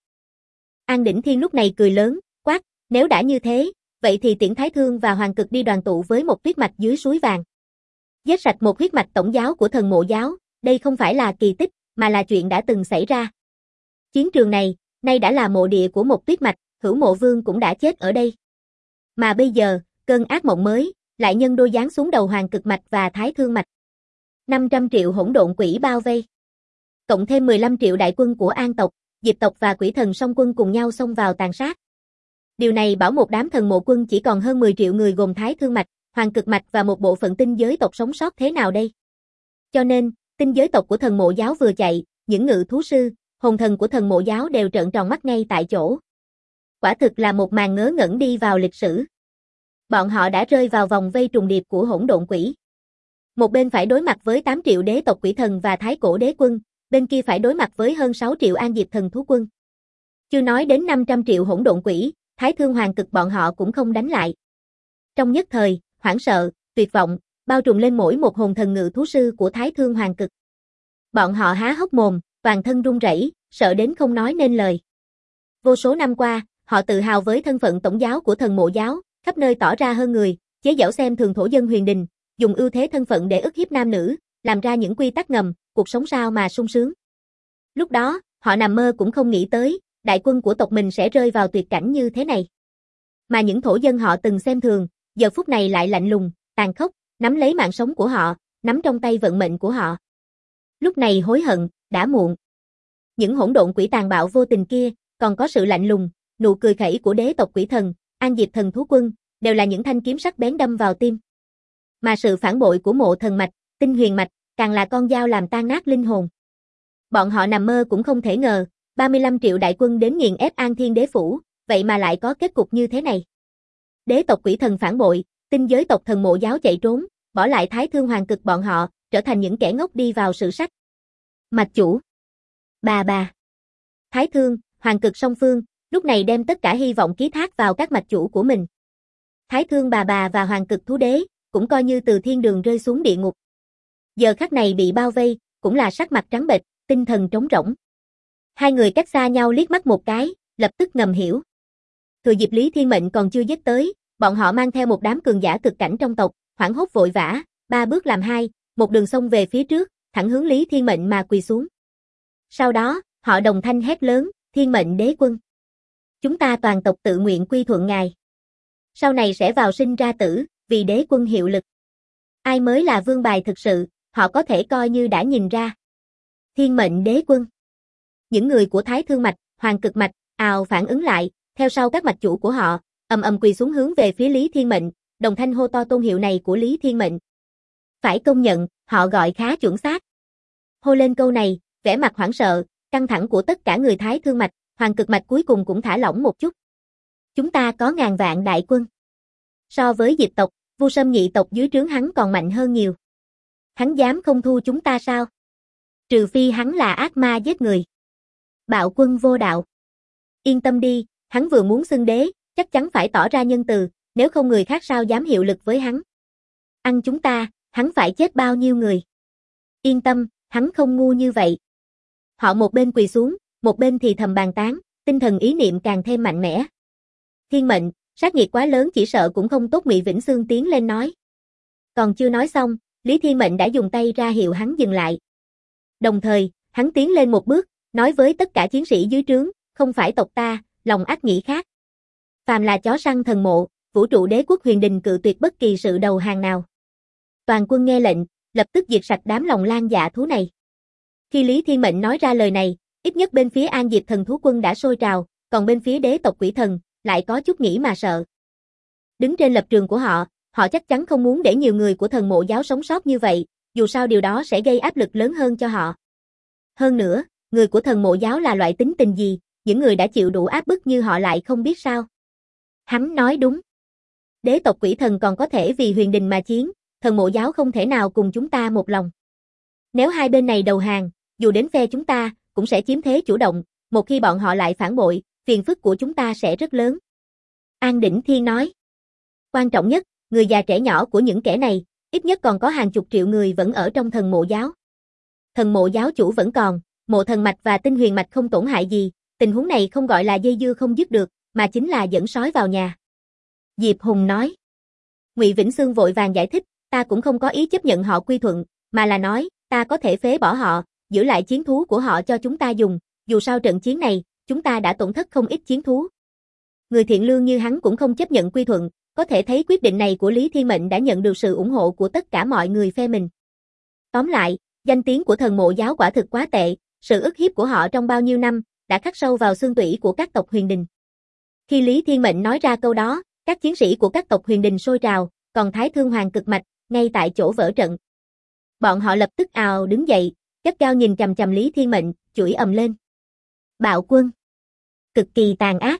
An Đỉnh Thiên lúc này cười lớn, quát, nếu đã như thế, vậy thì tiễn Thái Thương và Hoàng Cực đi đoàn tụ với một huyết mạch dưới suối vàng. Giết sạch một huyết mạch tổng giáo của Thần Mộ giáo, đây không phải là kỳ tích, mà là chuyện đã từng xảy ra. Chiến trường này, nay đã là mộ địa của một huyết mạch, Hữu Mộ Vương cũng đã chết ở đây. Mà bây giờ, cơn ác mộng mới, lại nhân đôi giáng xuống đầu Hoàng Cực Mạch và Thái Thương Mạch. 500 triệu hỗn độn quỷ bao vây. Cộng thêm 15 triệu đại quân của An tộc, Diệp tộc và Quỷ Thần song quân cùng nhau xông vào tàn sát. Điều này bảo một đám thần mộ quân chỉ còn hơn 10 triệu người gồm Thái Thương Mạch, Hoàng Cực Mạch và một bộ phận tinh giới tộc sống sót thế nào đây? Cho nên, tinh giới tộc của Thần Mộ giáo vừa chạy, những ngự thú sư, hồn thần của Thần Mộ giáo đều trợn tròn mắt ngay tại chỗ. Quả thực là một màn ngớ ngẩn đi vào lịch sử. Bọn họ đã rơi vào vòng vây trùng điệp của hỗn độn quỷ. Một bên phải đối mặt với 8 triệu đế tộc quỷ thần và thái cổ đế quân, bên kia phải đối mặt với hơn 6 triệu an diệp thần thú quân. Chưa nói đến 500 triệu hỗn độn quỷ, Thái Thương Hoàng Cực bọn họ cũng không đánh lại. Trong nhất thời, hoảng sợ, tuyệt vọng, bao trùm lên mỗi một hồn thần ngự thú sư của Thái Thương Hoàng Cực. Bọn họ há hốc mồm, toàn thân run rẩy, sợ đến không nói nên lời. Vô số năm qua, họ tự hào với thân phận tổng giáo của Thần Mộ giáo, khắp nơi tỏ ra hơn người, chế giễu xem thường thổ dân huyền đình, dùng ưu thế thân phận để ức hiếp nam nữ, làm ra những quy tắc ngầm, cuộc sống sao mà sung sướng. Lúc đó, họ nằm mơ cũng không nghĩ tới, đại quân của tộc mình sẽ rơi vào tuyệt cảnh như thế này. Mà những thổ dân họ từng xem thường, giờ phút này lại lạnh lùng, tàn khốc, nắm lấy mạng sống của họ, nắm trong tay vận mệnh của họ. Lúc này hối hận, đã muộn. Những hỗn độn quỷ tàn bạo vô tình kia, còn có sự lạnh lùng, nụ cười khẩy của đế tộc quỷ thần, an diệp thần thú quân, đều là những thanh kiếm sắc bén đâm vào tim. Mà sự phản bội của Mộ Thần Mạch, Tinh Huyền Mạch, càng là con dao làm tan nát linh hồn. Bọn họ nằm mơ cũng không thể ngờ, 35 triệu đại quân đến nghiền ép An Thiên Đế Phủ, vậy mà lại có kết cục như thế này. Đế tộc quỷ thần phản bội, tinh giới tộc Thần Mộ giáo chạy trốn, bỏ lại Thái Thương Hoàng Cực bọn họ, trở thành những kẻ ngốc đi vào sử sách. Mạch chủ. Bà. Thái Thương, Hoàng Cực song phương, lúc này đem tất cả hy vọng ký thác vào các mạch chủ của mình. Thái Thương bà và Hoàng Cực thú đế, cũng coi như từ thiên đường rơi xuống địa ngục. Giờ khắc này bị bao vây, cũng là sắc mặt trắng bệch, tinh thần trống rỗng. Hai người cách xa nhau liếc mắt một cái, lập tức ngầm hiểu. Thừa dịp Lý Thiên Mệnh còn chưa giết tới, bọn họ mang theo một đám cường giả cực cảnh trong tộc, hoảng hốt vội vã, 3 bước làm 2, một đường xông về phía trước, thẳng hướng Lý Thiên Mệnh mà quỳ xuống. Sau đó, họ đồng thanh hét lớn, Thiên Mệnh đế quân. Chúng ta toàn tộc tự nguyện quy thuận ngài. Sau này sẽ vào sinh ra tử, vì đế quân hiệu lực. Ai mới là vương bài thực sự, họ có thể coi như đã nhìn ra. Thiên Mệnh đế quân. Những người của Thái Thương Mạch, Hoàng Cực Mạch, ào phản ứng lại, theo sau các mạch chủ của họ, ầm quỳ xuống hướng về phía Lý Thiên Mệnh, đồng thanh hô to tôn hiệu này của Lý Thiên Mệnh. Phải công nhận, họ gọi khá chuẩn xác. Hô lên câu này, vẻ mặt hoảng sợ, căng thẳng của tất cả người Thái Thương Mạch, Hoàng Cực Mạch cuối cùng cũng thả lỏng một chút. Chúng ta có ngàn vạn đại quân. So với Diệp tộc, Vu Sâm nhị tộc dưới trướng hắn còn mạnh hơn nhiều. Hắn dám không thu chúng ta sao? Trừ phi hắn là ác ma giết người. Bạo quân vô đạo. Yên tâm đi, hắn vừa muốn xưng đế, chắc chắn phải tỏ ra nhân từ, nếu không người khác sao dám hiệu lực với hắn. Ăn chúng ta, hắn phải chết bao nhiêu người. Yên tâm, hắn không ngu như vậy. Họ một bên quỳ xuống, một bên thì thầm bàn tán, tinh thần ý niệm càng thêm mạnh mẽ. Thiên Mệnh, sát nghiệt quá lớn chỉ sợ cũng không tốt. Ngụy Vĩnh Xương tiến lên nói. Còn chưa nói xong, Lý Thiên Mệnh đã dùng tay ra hiệu hắn dừng lại. Đồng thời, hắn tiến lên một bước, nói với tất cả chiến sĩ dưới trướng, không phải tộc ta, lòng ác nghĩ khác. Phàm là chó săn thần mộ, vũ trụ đế quốc Huyền Đình cự tuyệt bất kỳ sự đầu hàng nào. Toàn quân nghe lệnh, lập tức diệt sạch đám lòng lang dạ thú này. Khi Lý Thiên Mệnh nói ra lời này, ít nhất bên phía An Diệp Thần Thú Quân đã sôi trào, còn bên phía đế tộc Quỷ Thần lại có chút nghĩ mà sợ. Đứng trên lập trường của họ, họ chắc chắn không muốn để nhiều người của Thần Mộ giáo sống sót như vậy, dù sao điều đó sẽ gây áp lực lớn hơn cho họ. Hơn nữa, người của Thần Mộ giáo là loại tính tình gì, những người đã chịu đủ áp bức như họ lại không biết sao. Hắn nói đúng. Đế tộc Quỷ Thần còn có thể vì Huyền Đình mà chiến, Thần Mộ giáo không thể nào cùng chúng ta một lòng. Nếu hai bên này đầu hàng, dù đến phe chúng ta, cũng sẽ chiếm thế chủ động, một khi bọn họ lại phản bội, phiền phức của chúng ta sẽ rất lớn. An Đỉnh Thiên nói. Quan trọng nhất, người già trẻ nhỏ của những kẻ này, ít nhất còn có hàng chục triệu người vẫn ở trong Thần Mộ giáo. Thần Mộ giáo chủ vẫn còn, mộ thần mạch và tinh huyền mạch không tổn hại gì, tình huống này không gọi là dây dưa không dứt được, mà chính là dẫn sói vào nhà. Diệp Hùng nói. Ngụy Vĩnh Xương vội vàng giải thích, ta cũng không có ý chấp nhận họ quy thuận, mà là nói, ta có thể phế bỏ họ, giữ lại chiến thú của họ cho chúng ta dùng, dù sao trận chiến này, chúng ta đã tổn thất không ít chiến thú. Người thiện lương như hắn cũng không chấp nhận quy thuận, có thể thấy quyết định này của Lý Thiên Mệnh đã nhận được sự ủng hộ của tất cả mọi người phe mình. Tóm lại, danh tiếng của Thần Mộ giáo quả thực quá tệ, sự ức hiếp của họ trong bao nhiêu năm, đã khắc sâu vào xương tủy của các tộc Huyền Đình. Khi Lý Thiên Mệnh nói ra câu đó, các chiến sĩ của các tộc Huyền Đình sôi trào, còn Thái Thương Hoàng cực mạch, ngay tại chỗ vỡ trận. Bọn họ lập tức ào đứng dậy, gắt gao nhìn chằm chằm Lý Thiên Mệnh, chửi ầm lên. Bạo quân. Cực kỳ tàn ác.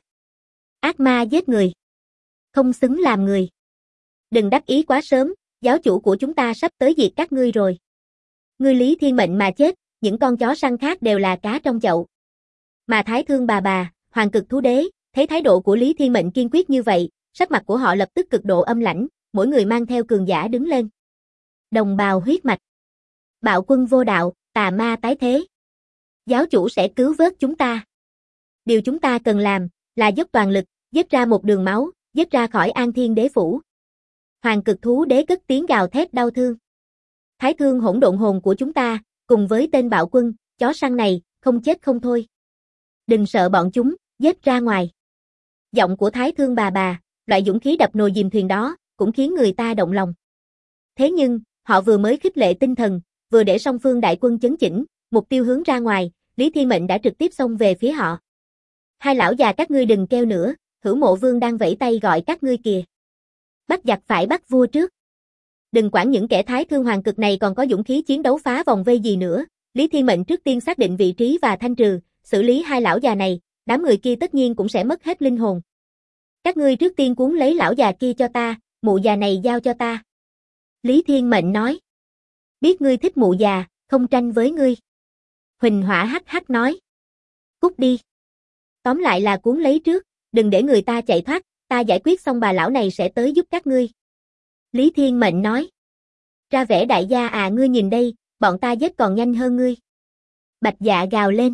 Ác ma giết người. Không xứng làm người. Đừng đắc ý quá sớm, giáo chủ của chúng ta sắp tới diệt các ngươi rồi. Ngươi Lý Thiên Mệnh mà chết, những con chó săn khác đều là cá trong chậu. Mà Thái Thương bà, Hoàng Cực Thú Đế, thấy thái độ của Lý Thiên Mệnh kiên quyết như vậy, sắc mặt của họ lập tức cực độ âm lãnh, mỗi người mang theo cường giả đứng lên. Đồng bào huyết mạch. Bạo quân vô đạo, tà ma tái thế. Giáo chủ sẽ cứu vớt chúng ta. Điều chúng ta cần làm, là dốc toàn lực, giết ra một đường máu, giết ra khỏi An Thiên Đế phủ. Hoàng Cực Thú Đế cất tiếng gào thét đau thương. Thái Thương hỗn độn hồn của chúng ta, cùng với tên bạo quân, chó săn này, không chết không thôi. Đừng sợ bọn chúng, giết ra ngoài. Giọng của Thái Thương bà, loại dũng khí đập nồi dìm thuyền đó, cũng khiến người ta động lòng. Thế nhưng, họ vừa mới khích lệ tinh thần, vừa để song phương đại quân chấn chỉnh, mục tiêu hướng ra ngoài, Lý Thiên Mệnh đã trực tiếp xông về phía họ. Hai lão già các ngươi đừng kêu nữa, Hữu Mộ Vương đang vẫy tay gọi các ngươi kìa. Bắt giặc phải bắt vua trước. Đừng quản những kẻ Thái Thương Hoàng Cực này còn có dũng khí chiến đấu phá vòng vây gì nữa, Lý Thiên Mệnh trước tiên xác định vị trí và thanh trừ, xử lý hai lão già này, đám người kia tất nhiên cũng sẽ mất hết linh hồn. Các ngươi trước tiên cuốn lấy lão già kia cho ta, mụ già này giao cho ta. Lý Thiên Mệnh nói. Biết ngươi thích mụ già, không tranh với ngươi. Huỳnh Hỏa hắc hắc nói. Cút đi. Tóm lại là cuốn lấy trước, đừng để người ta chạy thoát, ta giải quyết xong bà lão này sẽ tới giúp các ngươi. Lý Thiên Mệnh nói. Ra vẻ đại gia à, ngươi nhìn đây, bọn ta giết còn nhanh hơn ngươi. Bạch Dạ gào lên.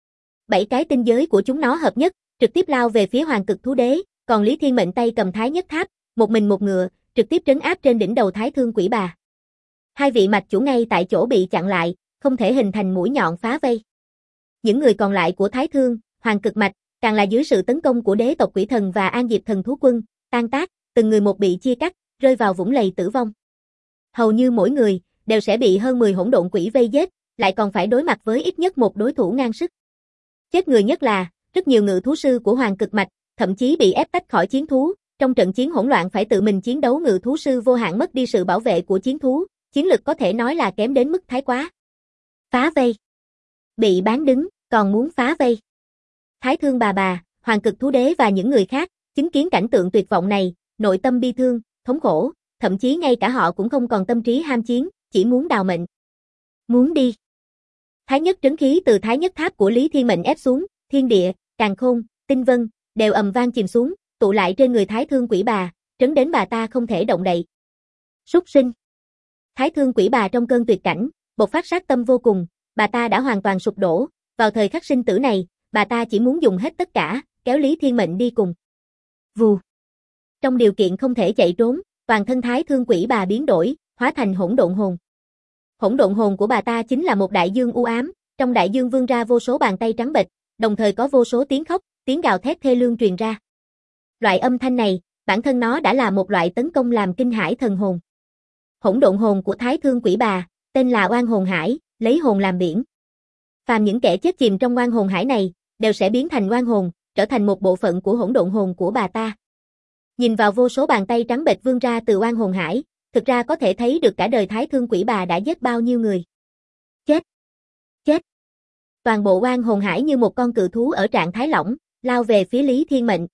7 cái tinh giới của chúng nó hợp nhất, trực tiếp lao về phía Hoàng Cực Thú Đế, còn Lý Thiên Mệnh tay cầm Thái Nhất Tháp, một mình một ngựa, trực tiếp trấn áp trên đỉnh đầu Thái Thương Quỷ Bà. Hai vị mạch chủ ngay tại chỗ bị chặn lại, không thể hình thành mũi nhọn phá vây. Những người còn lại của Thái Thương, Hoàng Cực mạch, càng là dưới sự tấn công của đế tộc Quỷ Thần và An Diệp Thần Thú Quân, tan tác, từng người một bị chia cắt, rơi vào vũng lầy tử vong. Hầu như mỗi người đều sẽ bị hơn 10 hỗn độn quỷ vây giết, lại còn phải đối mặt với ít nhất một đối thủ ngang sức. Chết người nhất là, rất nhiều ngự thú sư của Hoàng Cực mạch, thậm chí bị ép tách khỏi chiến thú, trong trận chiến hỗn loạn phải tự mình chiến đấu, ngự thú sư vô hạn mất đi sự bảo vệ của chiến thú, chiến lực có thể nói là kém đến mức thái quá. Phá vây. Bị bán đứng, còn muốn phá vây. Thái Thương bà, Hoàng Cực Thú Đế và những người khác, chứng kiến cảnh tượng tuyệt vọng này, nội tâm bi thương, thống khổ, thậm chí ngay cả họ cũng không còn tâm trí ham chiến, chỉ muốn đào mệnh. Muốn đi. Thái Nhất trấn khí từ Thái Nhất Tháp của Lý Thiên Mệnh ép xuống, thiên địa, càn khôn, tinh vân, đều ầm vang chìm xuống, tụ lại trên người Thái Thương Quỷ Bà, trấn đến bà ta không thể động đậy. Súc sinh. Thái Thương Quỷ Bà trong cơn tuyệt cảnh, bộc phát sát tâm vô cùng, bà ta đã hoàn toàn sụp đổ, vào thời khắc sinh tử này, bà ta chỉ muốn dùng hết tất cả, kéo Lý Thiên Mệnh đi cùng. Vù. Trong điều kiện không thể chạy trốn, toàn thân Thái Thương Quỷ Bà biến đổi, hóa thành hỗn độn hồn. Hỗn độn hồn của bà ta chính là một đại dương u ám, trong đại dương vươn ra vô số bàn tay trắng bệch, đồng thời có vô số tiếng khóc, tiếng gào thét thê lương truyền ra. Loại âm thanh này, bản thân nó đã là một loại tấn công làm kinh hãi thần hồn. Hỗn độn hồn của Thái Thương Quỷ Bà, tên là Oan Hồn Hải, lấy hồn làm biển. Phàm những kẻ chết chìm trong Oan Hồn Hải này, đều sẽ biến thành oan hồn, trở thành một bộ phận của hỗn độn hồn của bà ta. Nhìn vào vô số bàn tay trắng bệch vươn ra từ Oan Hồn Hải, thực ra có thể thấy được cả đời Thái Thương Quỷ Bà đã giết bao nhiêu người. Chết! Chết! Toàn bộ Oan Hồn Hải như một con cự thú ở trạng thái lỏng, lao về phía Lý Thiên Mệnh.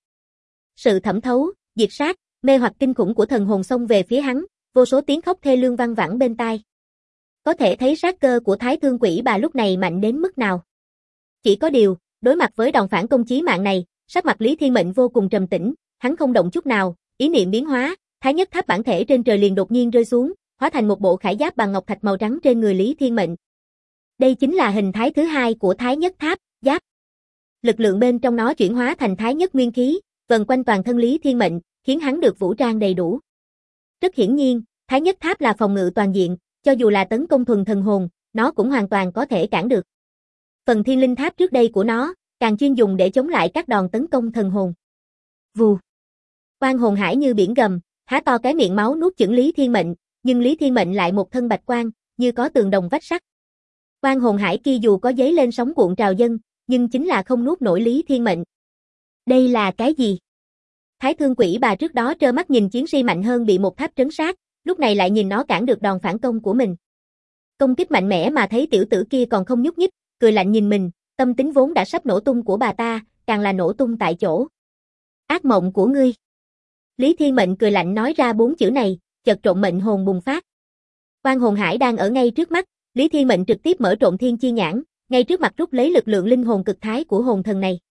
Sự thẩm thấu, diệt sát, mê hoặc kinh khủng của thần hồn xông về phía hắn, vô số tiếng khóc thê lương văng vẳng bên tai. Có thể thấy sát cơ của Thái Thương Quỷ Bà lúc này mạnh đến mức nào. Chỉ có điều, đối mặt với đòn phản công chí mạng này, sắc mặt Lý Thiên Mệnh vô cùng trầm tĩnh, hắn không động chút nào, ý niệm biến hóa, Thái Nhất Tháp bản thể trên trời liền đột nhiên rơi xuống, hóa thành một bộ khải giáp bằng ngọc thạch màu trắng trên người Lý Thiên Mệnh. Đây chính là hình thái thứ hai của Thái Nhất Tháp, giáp. Lực lượng bên trong nó chuyển hóa thành Thái Nhất Nguyên khí, vần quanh toàn thân Lý Thiên Mệnh, khiến hắn được vũ trang đầy đủ. Rất hiển nhiên, Thái Nhất Tháp là phòng ngự toàn diện, cho dù là tấn công thuần thần hồn, nó cũng hoàn toàn có thể cản được. Phần Thiên Linh Tháp trước đây của nó, càng chuyên dùng để chống lại các đòn tấn công thần hồn. Vù. Oan Hồn Hải như biển gầm, há to cái miệng máu nuốt chửng Lý Thiên Mệnh, nhưng Lý Thiên Mệnh lại một thân bạch quang, như có tường đồng vách sắt. Oan Hồn Hải kia dù có giấy lên sóng cuộn trào dâng, nhưng chính là không nuốt nổi Lý Thiên Mệnh. Đây là cái gì? Thái Thương Quỷ Bà trước đó trơ mắt nhìn chiến sĩ mạnh hơn bị một tháp trấn sát, lúc này lại nhìn nó cản được đòn phản công của mình. Công kích mạnh mẽ mà thấy tiểu tử kia còn không nhúc nhích, cười lạnh nhìn mình, tâm tính vốn đã sắp nổ tung của bà ta, càng là nổ tung tại chỗ. Ác mộng của ngươi. Lý Thiên Mệnh cười lạnh nói ra 4 chữ này, chợt trộn mệnh hồn bùng phát. Oan Hồn Hải đang ở ngay trước mắt, Lý Thiên Mệnh trực tiếp mở trộn thiên chi nhãn, ngay trước mặt rút lấy lực lượng linh hồn cực thái của hồn thần này.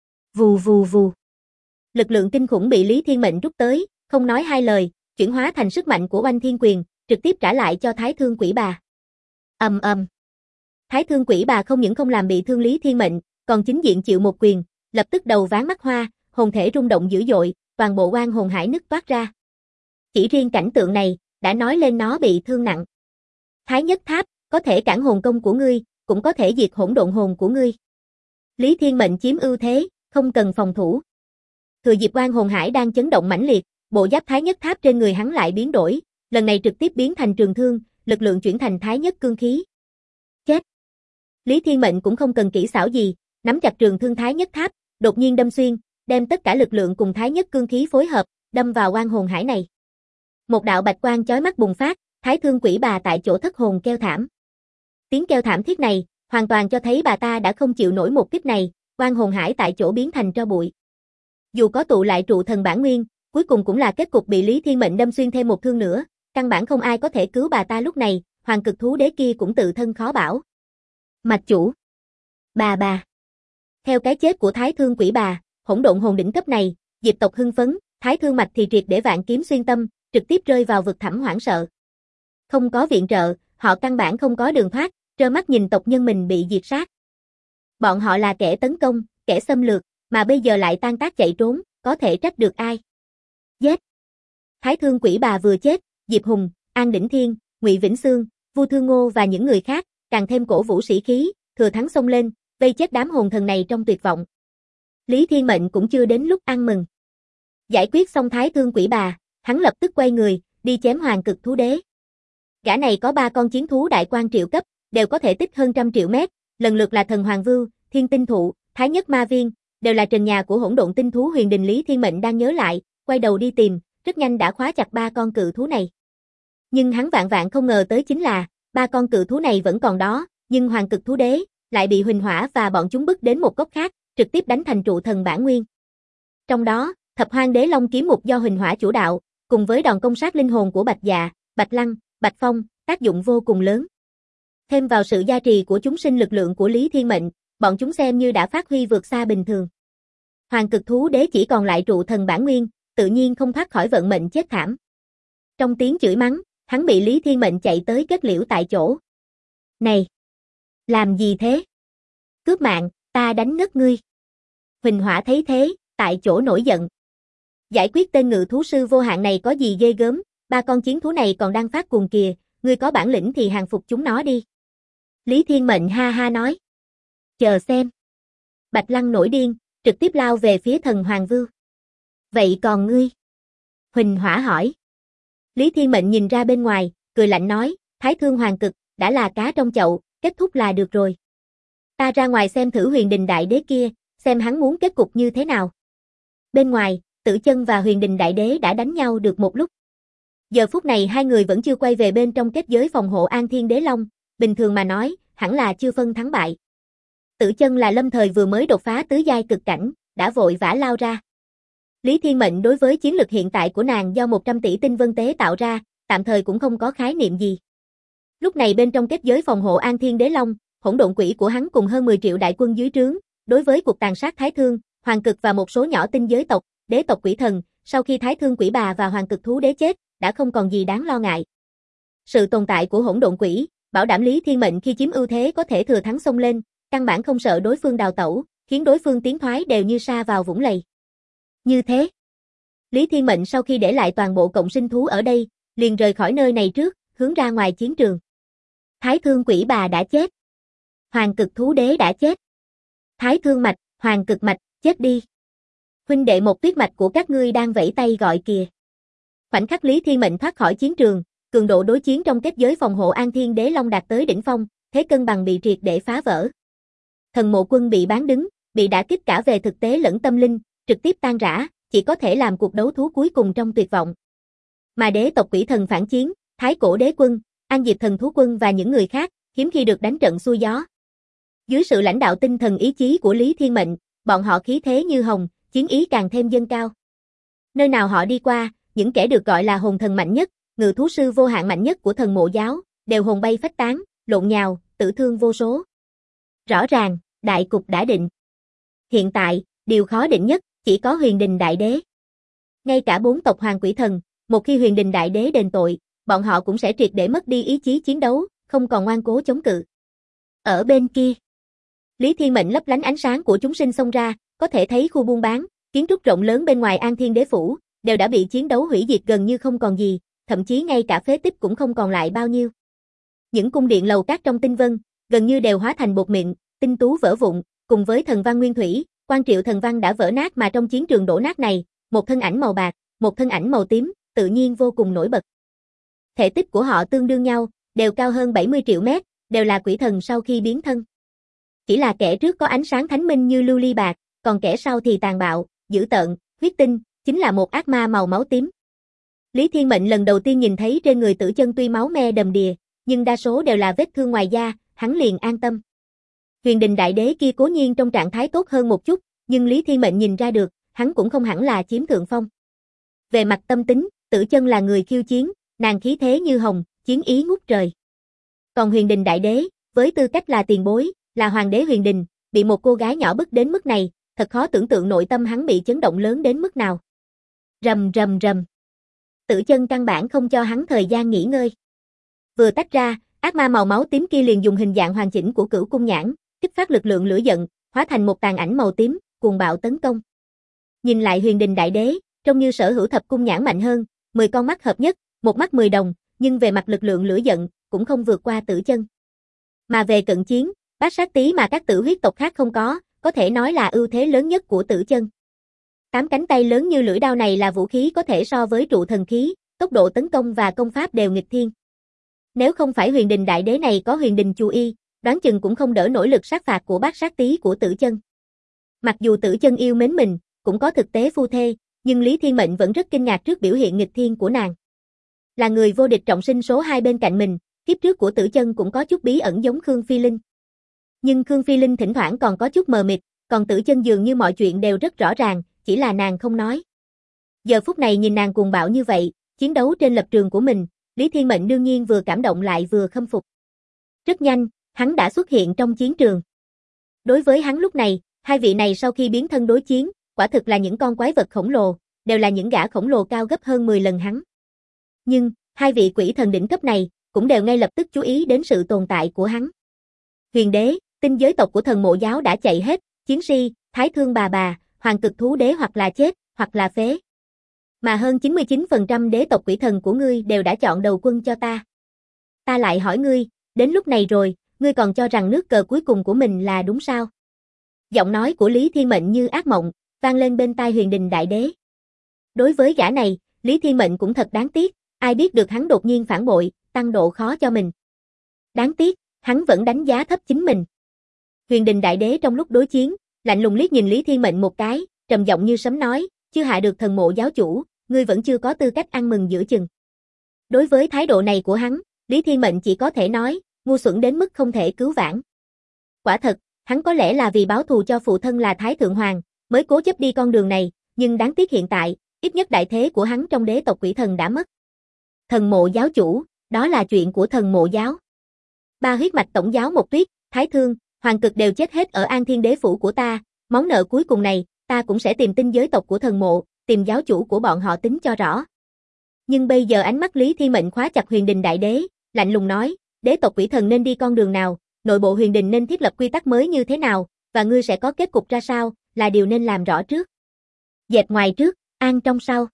Vù vù vù. Lực lượng kinh khủng bị Lý Thiên Mệnh rút tới, không nói hai lời, chuyển hóa thành sức mạnh của Oanh Thiên Quyền, trực tiếp trả lại cho Thái Thương Quỷ Bà. Ầm ầm. Thái Thương Quỷ Bà không những không làm bị thương Lý Thiên Mệnh, còn chính diện chịu một quyền, lập tức đầu ván mắt hoa, hồn thể rung động dữ dội, toàn bộ Oan Hồn Hải nứt toát ra. Chỉ riêng cảnh tượng này, đã nói lên nó bị thương nặng. Thái Nhất Tháp, có thể cản hồn công của ngươi, cũng có thể diệt hỗn độn hồn của ngươi. Lý Thiên Mệnh chiếm ưu thế, không cần phòng thủ. Thừa dịp Oan Hồn Hải đang chấn động mãnh liệt, bộ giáp Thái Nhất Tháp trên người hắn lại biến đổi, lần này trực tiếp biến thành trường thương, lực lượng chuyển thành Thái Nhất cương khí. Chết! Lý Thiên Mệnh cũng không cần kỹ xảo gì, nắm chặt trường thương Thái Nhất Tháp, đột nhiên đâm xuyên, đem tất cả lực lượng cùng Thái Nhất cương khí phối hợp, đâm vào Oan Hồn Hải này. Một đạo bạch quang chói mắt bùng phát, Thái Thương Quỷ Bà tại chỗ thất hồn kêu thảm. Tiếng kêu thảm thiết này, hoàn toàn cho thấy bà ta đã không chịu nổi một kích này, Oan Hồn Hải tại chỗ biến thành tro bụi. Dù có tụ lại trụ thần bản nguyên, cuối cùng cũng là kết cục bị Lý Thiên Mệnh đâm xuyên thêm một thương nữa, căn bản không ai có thể cứu bà ta lúc này, Hoàng Cực Thú Đế kia cũng tự thân khó bảo. Mạch chủ. Bà. Theo cái chết của Thái Thương Quỷ Bà, hỗn độn hồn đỉnh cấp này, Diệp tộc hưng phấn, Thái Thương Mạch thì triệt để vạn kiếm xuyên tâm, trực tiếp rơi vào vực thẳm hoảng sợ. Không có viện trợ, họ căn bản không có đường thoát, trơ mắt nhìn tộc nhân mình bị diệt sát. Bọn họ là kẻ tấn công, kẻ xâm lược, mà bây giờ lại tan tác chạy trốn, có thể trách được ai? Giết! Thái Thương Quỷ Bà vừa chết, Diệp Hùng, An Đỉnh Thiên, Ngụy Vĩnh Xương, Vu Thương Ngô và những người khác, càng thêm cổ vũ sĩ khí, thừa thắng xông lên, vây chết đám hồn thần này trong tuyệt vọng. Lý Thiên Mệnh cũng chưa đến lúc ăn mừng. Giải quyết xong Thái Thương Quỷ Bà, hắn lập tức quay người, đi chém Hoàng Cực Thú Đế. Gã này có 3 con chiến thú đại quan triệu cấp, đều có thể tích hơn 100 triệu mét, lần lượt là Thần Hoàng Vưu, Thiên Tinh Thụ, Thái Nhất Ma Viên, đều là trần nhà của hỗn độn tinh thú huyền đình. Lý Thiên Mệnh đang nhớ lại, quay đầu đi tìm, rất nhanh đã khóa chặt 3 con cự thú này. Nhưng hắn vạn vạn không ngờ tới chính là, 3 con cự thú này vẫn còn đó, nhưng Hoàng Cực Thú Đế lại bị Huỳnh Hỏa và bọn chúng bức đến một góc khác, trực tiếp đánh thành trụ thần bản nguyên. Trong đó, Thập Hoang Đế Long kiếm mục do Huỳnh Hỏa chủ đạo, cùng với đòn công sát linh hồn của Bạch Dạ, Bạch Lăng, Bạch Phong, tác dụng vô cùng lớn. Thêm vào sự gia trì của chúng sinh lực lượng của Lý Thiên Mệnh, bọn chúng xem như đã phát huy vượt xa bình thường. Hoàng Cực Thú Đế chỉ còn lại trụ thần bản nguyên, tự nhiên không thoát khỏi vận mệnh chết thảm. Trong tiếng chửi mắng, hắn bị Lý Thiên Mệnh chạy tới kết liễu tại chỗ. Này! Làm gì thế? Cướp mạng, ta đánh ngất ngươi. Huỳnh Hỏa thấy thế, tại chỗ nổi giận. Giải quyết tên ngự thú sư vô hạn này có gì ghê gớm, 3 con chiến thú này còn đang phát cuồng kìa, ngươi có bản lĩnh thì hàng phục chúng nó đi. Lý Thiên Mệnh ha ha nói. Chờ xem. Bạch Lăng nổi điên, trực tiếp lao về phía Thần Hoàng Vưu. Vậy còn ngươi? Huỳnh Hỏa hỏi. Lý Thiên Mệnh nhìn ra bên ngoài, cười lạnh nói, Thái Thương Hoàng Cực, đã là cá trong chậu, kết thúc là được rồi. Ta ra ngoài xem thử Huyền Đình Đại Đế kia, xem hắn muốn kết cục như thế nào. Bên ngoài, Tử Chân và Huyền Đình Đại Đế đã đánh nhau được một lúc. Giờ phút này hai người vẫn chưa quay về bên trong kết giới phòng hộ An Thiên Đế Long, bình thường mà nói, hẳn là chưa phân thắng bại. Tử Chân là lâm thời vừa mới đột phá tứ giai cực cảnh, đã vội vã lao ra. Lý Thiên Mệnh đối với chiến lực hiện tại của nàng do 100 tỷ tinh vân tế tạo ra, tạm thời cũng không có khái niệm gì. Lúc này bên trong kết giới phòng hộ An Thiên Đế Long, hỗn độn quỷ của hắn cùng hơn 10 triệu đại quân dưới trướng, đối với cuộc tàn sát Thái Thương, Hoàng Cực và một số nhỏ tinh giới tộc, đế tộc quỷ thần, sau khi Thái Thương quỷ bà và Hoàng Cực thú đế chết, đã không còn gì đáng lo ngại. Sự tồn tại của hỗn độn quỷ, bảo đảm Lý Thiên Mệnh khi chiếm ưu thế có thể thừa thắng xông lên, căn bản không sợ đối phương đào tẩu, khiến đối phương tiến thoái đều như sa vào vũng lầy. Như thế, Lý Thiên Mệnh sau khi để lại toàn bộ cộng sinh thú ở đây, liền rời khỏi nơi này trước, hướng ra ngoài chiến trường. Thái Thương quỷ bà đã chết. Hoàng Cực thú đế đã chết. Thái Thương mạch, Hoàng Cực mạch, chết đi. Huynh đệ một tuyết mạch của các ngươi đang vẫy tay gọi kìa. Khoảnh khắc Lý Thiên Mệnh thoát khỏi chiến trường, cường độ đối chiến trong kết giới phòng hộ An Thiên Đế Long đạt tới đỉnh phong, thế cân bằng bị triệt để phá vỡ. Thần Mộ Quân bị bán đứng, bị đả kích cả về thực tế lẫn tâm linh, trực tiếp tan rã, chỉ có thể làm cuộc đấu thú cuối cùng trong tuyệt vọng. Mà đế tộc quỷ thần phản chiến, Thái Cổ Đế Quân, An Diệp Thần Thú Quân và những người khác, hiếm khi được đánh trận xuôi gió. Dưới sự lãnh đạo tinh thần ý chí của Lý Thiên Mệnh, bọn họ khí thế như hồng, chiến ý càng thêm dâng cao. Nơi nào họ đi qua, những kẻ được gọi là hồn thần mạnh nhất, ngự thú sư vô hạn mạnh nhất của thần mộ giáo, đều hồn bay phách tán, lộn nhào, tử thương vô số. Rõ ràng, đại cục đã định. Hiện tại, điều khó định nhất, chỉ có Huyền Đình Đại Đế. Ngay cả 4 tộc hoàng quỷ thần, một khi Huyền Đình Đại Đế đền tội, bọn họ cũng sẽ triệt để mất đi ý chí chiến đấu, không còn ngoan cố chống cự. Ở bên kia, Lý Thiên Mệnh lấp lánh ánh sáng của chúng sinh xông ra, có thể thấy khu buôn bán, kiến trúc rộng lớn bên ngoài An Thiên Đế Phủ, đều đã bị chiến đấu hủy diệt gần như không còn gì, thậm chí ngay cả phế tích cũng không còn lại bao nhiêu. Những cung điện lầu các trong tinh vân, gần như đều hóa thành bột mịn, tinh tú vỡ vụn, cùng với thần văn nguyên thủy, Quan Triệu thần văn đã vỡ nát mà trong chiến trường đổ nát này, một thân ảnh màu bạc, một thân ảnh màu tím, tự nhiên vô cùng nổi bật. Thể tích của họ tương đương nhau, đều cao hơn 70 triệu mét, đều là quỷ thần sau khi biến thân. Chỉ là kẻ trước có ánh sáng thánh minh như lưu ly bạc, còn kẻ sau thì tàn bạo, dữ tợn, huyết tinh, chính là một ác ma màu máu tím. Lý Thiên Mệnh lần đầu tiên nhìn thấy trên người Tử Chân tuy máu me đầm đìa, nhưng đa số đều là vết thương ngoài da, hắn liền an tâm. Huyền Đình Đại Đế kia cố nhiên trong trạng thái tốt hơn một chút, nhưng Lý Thiên Mệnh nhìn ra được, hắn cũng không hẳn là chiếm thượng phong. Về mặt tâm tính, Tử Chân là người khiêu chiến, nàng khí thế như hồng, chiến ý ngút trời. Còn Huyền Đình Đại Đế, với tư cách là tiền bối, là hoàng đế Huyền Đình, bị một cô gái nhỏ bức đến mức này, thật khó tưởng tượng nội tâm hắn bị chấn động lớn đến mức nào. Rầm rầm rầm. Tử Chân căn bản không cho hắn thời gian nghỉ ngơi. Vừa tách ra, ác ma màu máu tím kia liền dùng hình dạng hoàn chỉnh của Cửu Cung Nhãn, kích phát lực lượng lửa giận, hóa thành một tàn ảnh màu tím, cuồng bạo tấn công. Nhìn lại Huyền Đình Đại Đế, trông như sở hữu thập cung nhãn mạnh hơn, 10 con mắt hợp nhất, một mắt 10 đồng, nhưng về mặt lực lượng lửa giận, cũng không vượt qua Tử Chân. Mà về cận chiến, bát sát tí mà các tử huyết tộc khác không có thể nói là ưu thế lớn nhất của Tử Chân. 8 cánh tay lớn như lưỡi đao này là vũ khí có thể so với trụ thần khí, tốc độ tấn công và công pháp đều nghịch thiên. Nếu không phải Huyền Đình Đại Đế này có Huyền Đình Chu Y, đoán chừng cũng không đỡ nổi lực sát phạt của bát sát tí của Tử Chân. Mặc dù Tử Chân yêu mến mình, cũng có thực tế phu thê, nhưng Lý Thiên Mệnh vẫn rất kinh ngạc trước biểu hiện nghịch thiên của nàng. Là người vô địch trọng sinh số 2 bên cạnh mình, kiếp trước của Tử Chân cũng có chút bí ẩn giống Khương Phi Linh. Nhưng Khương Phi Linh thỉnh thoảng còn có chút mờ mịt, còn Tử Chân dường như mọi chuyện đều rất rõ ràng, chỉ là nàng không nói. Giờ phút này nhìn nàng cuồng bạo như vậy, chiến đấu trên lập trường của mình, Lý Thiên Mệnh đương nhiên vừa cảm động lại vừa khâm phục. Rất nhanh, hắn đã xuất hiện trong chiến trường. Đối với hắn lúc này, hai vị này sau khi biến thân đối chiến, quả thực là những con quái vật khổng lồ, đều là những gã khổng lồ cao gấp hơn 10 lần hắn. Nhưng, hai vị quỷ thần đỉnh cấp này, cũng đều ngay lập tức chú ý đến sự tồn tại của hắn. Huyền Đế, tinh giới tộc của thần mộ giáo đã chạy hết, Chiến Si, Thái Thương bà, Hoàng Cực thú đế hoặc là chết, hoặc là phế. Mà hơn 99% đế tộc quỷ thần của ngươi đều đã chọn đầu quân cho ta. Ta lại hỏi ngươi, đến lúc này rồi, ngươi còn cho rằng nước cờ cuối cùng của mình là đúng sao? Giọng nói của Lý Thiên Mệnh như ác mộng, vang lên bên tai Huyền Đình Đại Đế. Đối với gã này, Lý Thiên Mệnh cũng thật đáng tiếc, ai biết được hắn đột nhiên phản bội, tăng độ khó cho mình. Đáng tiếc, hắn vẫn đánh giá thấp chính mình. Huyền Đình Đại Đế trong lúc đối chiến, lạnh lùng liếc nhìn Lý Thiên Mệnh một cái, trầm giọng như sấm nói, chưa hạ được thần mộ giáo chủ, ngươi vẫn chưa có tư cách ăn mừng giữa chừng. Đối với thái độ này của hắn, Lý Thiên Mệnh chỉ có thể nói, ngu xuẩn đến mức không thể cứu vãn. Quả thật, hắn có lẽ là vì báo thù cho phụ thân là Thái Thượng Hoàng, mới cố chấp đi con đường này, nhưng đáng tiếc hiện tại, ít nhất đại thế của hắn trong đế tộc quỷ thần đã mất. Thần mộ giáo chủ, đó là chuyện của thần mộ giáo. Ba huyết mạch tổng giáo Một Tuyết, Thái Thương, Hoàng Cực đều chết hết ở An Thiên Đế phủ của ta, món nợ cuối cùng này, ta cũng sẽ tìm tinh giới tộc của thần mộ, tìm giáo chủ của bọn họ tính cho rõ. Nhưng bây giờ ánh mắt Lý Thiên Mệnh khóa chặt Huyền Đình Đại Đế, lạnh lùng nói, đế tộc quỷ thần nên đi con đường nào, nội bộ Huyền Đình nên thiết lập quy tắc mới như thế nào, và ngươi sẽ có kết cục ra sao, là điều nên làm rõ trước. Dẹp ngoài trước, an trong sau.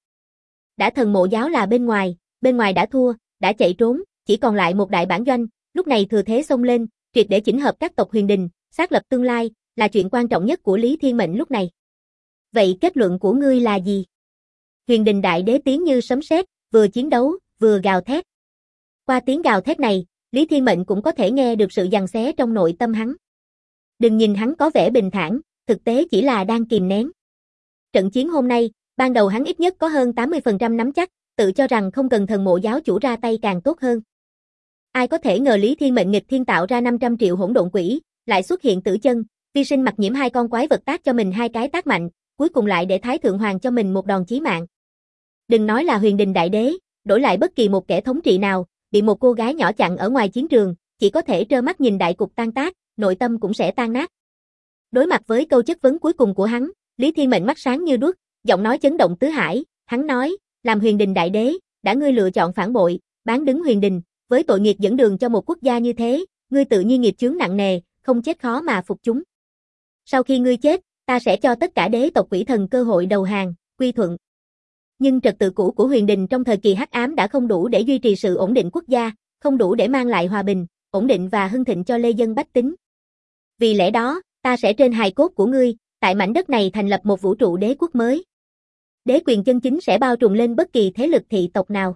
Đã thần mộ giáo là bên ngoài đã thua, đã chạy trốn, chỉ còn lại một đại bản doanh, lúc này thừa thế xông lên, triệt để chỉnh hợp các tộc Huyền Đình, xác lập tương lai, là chuyện quan trọng nhất của Lý Thiên Mệnh lúc này. Vậy kết luận của ngươi là gì? Huyền Đình Đại Đế tiếng như sấm sét, vừa chiến đấu, vừa gào thét. Qua tiếng gào thét này, Lý Thiên Mệnh cũng có thể nghe được sự giằng xé trong nội tâm hắn. Đừng nhìn hắn có vẻ bình thản, thực tế chỉ là đang kìm nén. Trận chiến hôm nay, ban đầu hắn ít nhất có hơn 80% nắm chắc, tự cho rằng không cần thần mộ giáo chủ ra tay càng tốt hơn. Ai có thể ngờ Lý Thiên Mệnh nghịch thiên tạo ra 500 triệu hỗn độn quỷ, lại xuất hiện tử chân, vi sinh mặc nhiễm hai con quái vật tác cho mình hai cái tác mạnh, cuối cùng lại để Thái Thượng Hoàng cho mình một đòn chí mạng. Đừng nói là Huyền Đình Đại Đế, đổi lại bất kỳ một kẻ thống trị nào, bị một cô gái nhỏ chặn ở ngoài chiến trường, chỉ có thể trơ mắt nhìn đại cục tan tác, nội tâm cũng sẽ tan nát. Đối mặt với câu chất vấn cuối cùng của hắn, Lý Thiên Mệnh mắt sáng như đuốc, giọng nói chấn động tứ hải, hắn nói, làm Huyền Đình Đại Đế, đã ngươi lựa chọn phản bội, bán đứng Huyền Đình, với tội nghiệp dẫn đường cho một quốc gia như thế, ngươi tự nhiên nghiệp chướng nặng nề, không chết khó mà phục chúng. Sau khi ngươi chết, ta sẽ cho tất cả đế tộc quỷ thần cơ hội đầu hàng, quy thuận. Nhưng trật tự cũ của Huyền Đình trong thời kỳ hắc ám đã không đủ để duy trì sự ổn định quốc gia, không đủ để mang lại hòa bình, ổn định và hưng thịnh cho lê dân bách tính. Vì lẽ đó, ta sẽ trên hài cốt của ngươi, tại mảnh đất này thành lập một vũ trụ đế quốc mới. Đế quyền chân chính sẽ bao trùm lên bất kỳ thế lực thị tộc nào.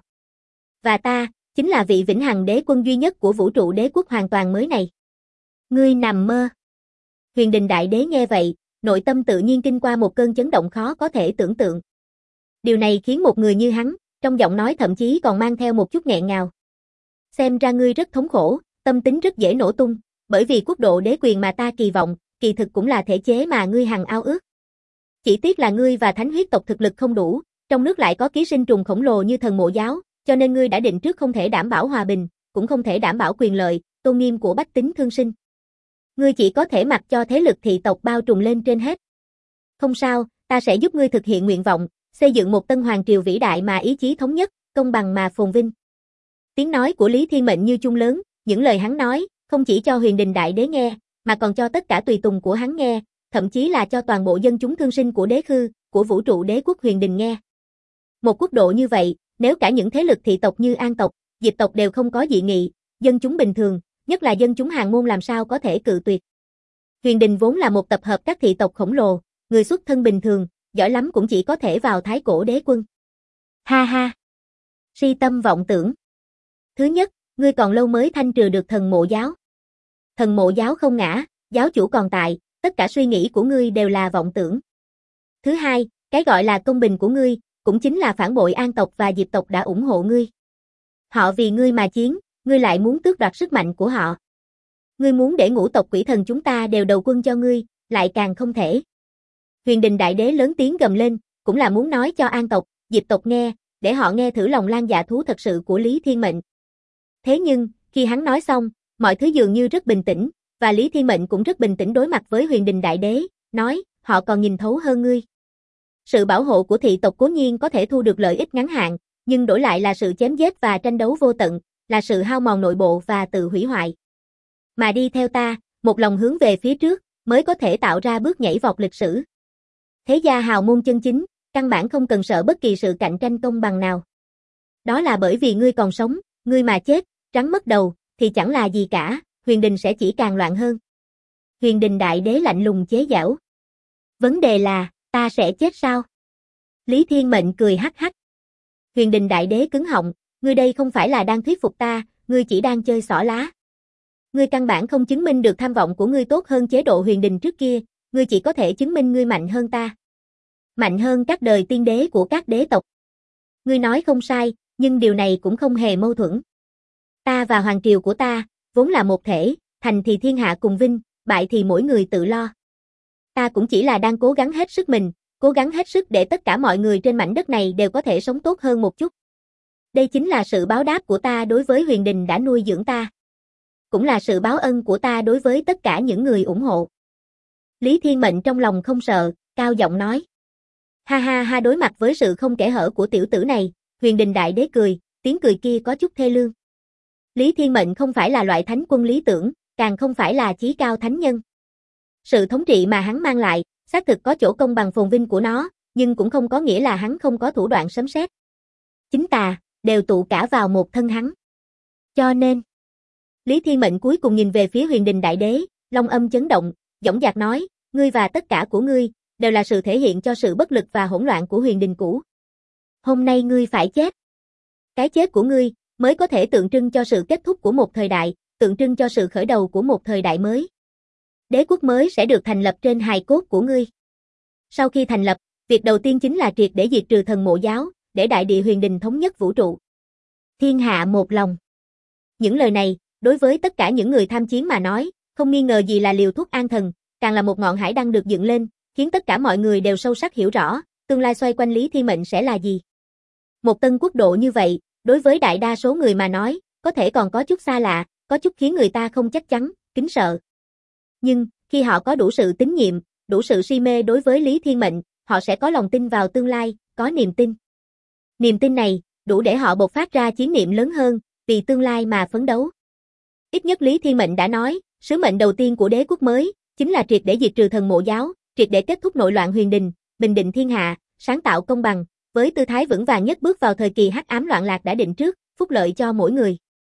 Và ta, chính là vị vĩnh hằng đế quân duy nhất của vũ trụ đế quốc hoàn toàn mới này. Ngươi nằm mơ. Huyền Đình Đại Đế nghe vậy, nội tâm tự nhiên kinh qua một cơn chấn động khó có thể tưởng tượng. Điều này khiến một người như hắn, trong giọng nói thậm chí còn mang theo một chút nghẹn ngào. Xem ra ngươi rất thống khổ, tâm tính rất dễ nổ tung, bởi vì quốc độ đế quyền mà ta kỳ vọng, kỳ thực cũng là thể chế mà ngươi hằng ao ước. Chỉ tiếc là ngươi và thánh huyết tộc thực lực không đủ, trong nước lại có ký sinh trùng khổng lồ như thần mộ giáo, cho nên ngươi đã định trước không thể đảm bảo hòa bình, cũng không thể đảm bảo quyền lợi, tôn nghiêm của bách tính thương sinh. Ngươi chỉ có thể mặc cho thế lực thị tộc bao trùm lên trên hết. Không sao, ta sẽ giúp ngươi thực hiện nguyện vọng, xây dựng một tân hoàng triều vĩ đại mà ý chí thống nhất, công bằng mà phồn vinh. Tiếng nói của Lý Thiên Mệnh như chuông lớn, những lời hắn nói, không chỉ cho Huyền Đình Đại Đế nghe, mà còn cho tất cả tùy tùng của hắn nghe, thậm chí là cho toàn bộ dân chúng thương sinh của đế khư, của vũ trụ đế quốc Huyền Đình nghe. Một quốc độ như vậy, nếu cả những thế lực thị tộc như An tộc, Diệp tộc đều không có dị nghị, dân chúng bình thường, nhất là dân chúng hàng môn làm sao có thể cự tuyệt. Huyền Đình vốn là một tập hợp các thị tộc khổng lồ, người xuất thân bình thường, giỏi lắm cũng chỉ có thể vào thái cổ đế quân. Ha ha! Si tâm vọng tưởng. Thứ nhất, ngươi còn lâu mới thanh trừ được thần mộ giáo. Thần mộ giáo không ngã, giáo chủ còn tại, tất cả suy nghĩ của ngươi đều là vọng tưởng. Thứ hai, cái gọi là công bình của ngươi, cũng chính là phản bội An tộc và Diệp tộc đã ủng hộ ngươi. Họ vì ngươi mà chiến, ngươi lại muốn tước đoạt sức mạnh của họ. Ngươi muốn để ngũ tộc quỷ thần chúng ta đều đầu quân cho ngươi, lại càng không thể. Huyền Đình Đại Đế lớn tiếng gầm lên, cũng là muốn nói cho An tộc, Diệp tộc nghe, để họ nghe thử lòng lan dạ thú thật sự của Lý Thiên Mệnh. Thế nhưng, khi hắn nói xong, mọi thứ dường như rất bình tĩnh, và Lý Thiên Mệnh cũng rất bình tĩnh đối mặt với Huyền Đình Đại Đế, nói, họ còn nhìn thấu hơn ngươi. Sự bảo hộ của thị tộc cố nhiên có thể thu được lợi ích ngắn hạn, nhưng đổi lại là sự chém giết và tranh đấu vô tận, là sự hao mòn nội bộ và tự hủy hoại. Mà đi theo ta, một lòng hướng về phía trước, mới có thể tạo ra bước nhảy vọt lịch sử. Thế gia hào môn chân chính, căn bản không cần sợ bất kỳ sự cạnh tranh công bằng nào. Đó là bởi vì ngươi còn sống, ngươi mà chết, trắng mất đầu, thì chẳng là gì cả, Huyền Đình sẽ chỉ càng loạn hơn. Huyền Đình Đại Đế lạnh lùng chế giễu. Vấn đề là, ta sẽ chết sao? Lý Thiên Mệnh cười hắc hắc. Huyền Đình Đại Đế cứng họng, ngươi đây không phải là đang thuyết phục ta, ngươi chỉ đang chơi xỏ lá. Ngươi căn bản không chứng minh được tham vọng của ngươi tốt hơn chế độ Huyền Đình trước kia, ngươi chỉ có thể chứng minh ngươi mạnh hơn ta. Mạnh hơn các đời tiên đế của các đế tộc. Ngươi nói không sai, nhưng điều này cũng không hề mâu thuẫn. Ta và hoàng triều của ta, vốn là một thể, thành thì thiên hạ cùng vinh, bại thì mỗi người tự lo. Ta cũng chỉ là đang cố gắng hết sức mình, cố gắng hết sức để tất cả mọi người trên mảnh đất này đều có thể sống tốt hơn một chút. Đây chính là sự báo đáp của ta đối với Huyền Đình đã nuôi dưỡng ta. Cũng là sự báo ân của ta đối với tất cả những người ủng hộ. Lý Thiên Mệnh trong lòng không sợ, cao giọng nói. Ha ha ha, đối mặt với sự không kẽ hở của tiểu tử này, Huyền Đình Đại Đế cười, tiếng cười kia có chút thê lương. Lý Thiên Mệnh không phải là loại thánh quân lý tưởng, càng không phải là chí cao thánh nhân. Sự thống trị mà hắn mang lại, xác thực có chỗ công bằng phồn vinh của nó, nhưng cũng không có nghĩa là hắn không có thủ đoạn sấm sét. Chính tà, đều tụ cả vào một thân hắn. Cho nên, Lý Thiên Mệnh cuối cùng nhìn về phía Huyền Đình Đại Đế, long âm chấn động, dõng dạc nói, ngươi và tất cả của ngươi, đều là sự thể hiện cho sự bất lực và hỗn loạn của Huyền Đình cũ. Hôm nay ngươi phải chết. Cái chết của ngươi, mới có thể tượng trưng cho sự kết thúc của một thời đại, tượng trưng cho sự khởi đầu của một thời đại mới. Đế quốc mới sẽ được thành lập trên hài cốt của ngươi. Sau khi thành lập, việc đầu tiên chính là triệt để diệt trừ thần mộ giáo, để đại địa Huyền Đình thống nhất vũ trụ. Thiên hạ một lòng. Những lời này, đối với tất cả những người tham chiến mà nói, không nghi ngờ gì là liều thuốc an thần, càng là một ngọn hải đăng được dựng lên, khiến tất cả mọi người đều sâu sắc hiểu rõ, tương lai xoay quanh Lý Thiên Mệnh sẽ là gì. Một tân quốc độ như vậy, đối với đại đa số người mà nói, có thể còn có chút xa lạ, có chút khiến người ta không chắc chắn, kính sợ. Nhưng, khi họ có đủ sự tín nhiệm, đủ sự si mê đối với Lý Thiên Mệnh, họ sẽ có lòng tin vào tương lai, có niềm tin. Niềm tin này, đủ để họ bộc phát ra chiến niệm lớn hơn, vì tương lai mà phấn đấu. Ít nhất Lý Thiên Mệnh đã nói, sứ mệnh đầu tiên của đế quốc mới, chính là triệt để diệt trừ thần mộ giáo, triệt để kết thúc nội loạn Huyền Đình, bình định thiên hạ, sáng tạo công bằng, với tư thái vững vàng nhất bước vào thời kỳ hắc ám loạn lạc đã định trước, phúc lợi cho mỗi người.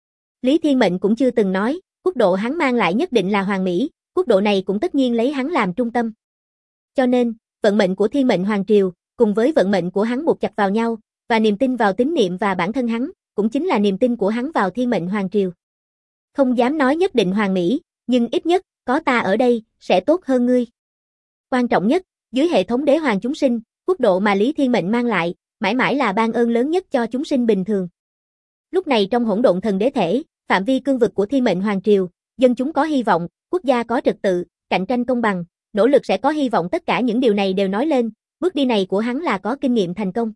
Lý Thiên Mệnh cũng chưa từng nói, quốc độ hắn mang lại nhất định là hoàn mỹ, quốc độ này cũng tất nhiên lấy hắn làm trung tâm. Cho nên, vận mệnh của Thiên Mệnh Hoàng Triều, cùng với vận mệnh của hắn buộc chặt vào nhau, và niềm tin vào tín niệm và bản thân hắn, cũng chính là niềm tin của hắn vào Thiên Mệnh Hoàng Triều. Không dám nói nhất định hoàn mỹ, nhưng ít nhất, có ta ở đây, sẽ tốt hơn ngươi. Quan trọng nhất, dưới hệ thống đế hoàng chúng sinh, quốc độ mà Lý Thiên Mệnh mang lại, mãi mãi là ban ơn lớn nhất cho chúng sinh bình thường. Lúc này trong hỗn độn thần đế thể, phạm vi cương vực của Thiên Mệnh Hoàng Triều, dân chúng có hy vọng, quốc gia có trật tự, cạnh tranh công bằng, nỗ lực sẽ có hy vọng, tất cả những điều này đều nói lên, bước đi này của hắn là có kinh nghiệm thành công.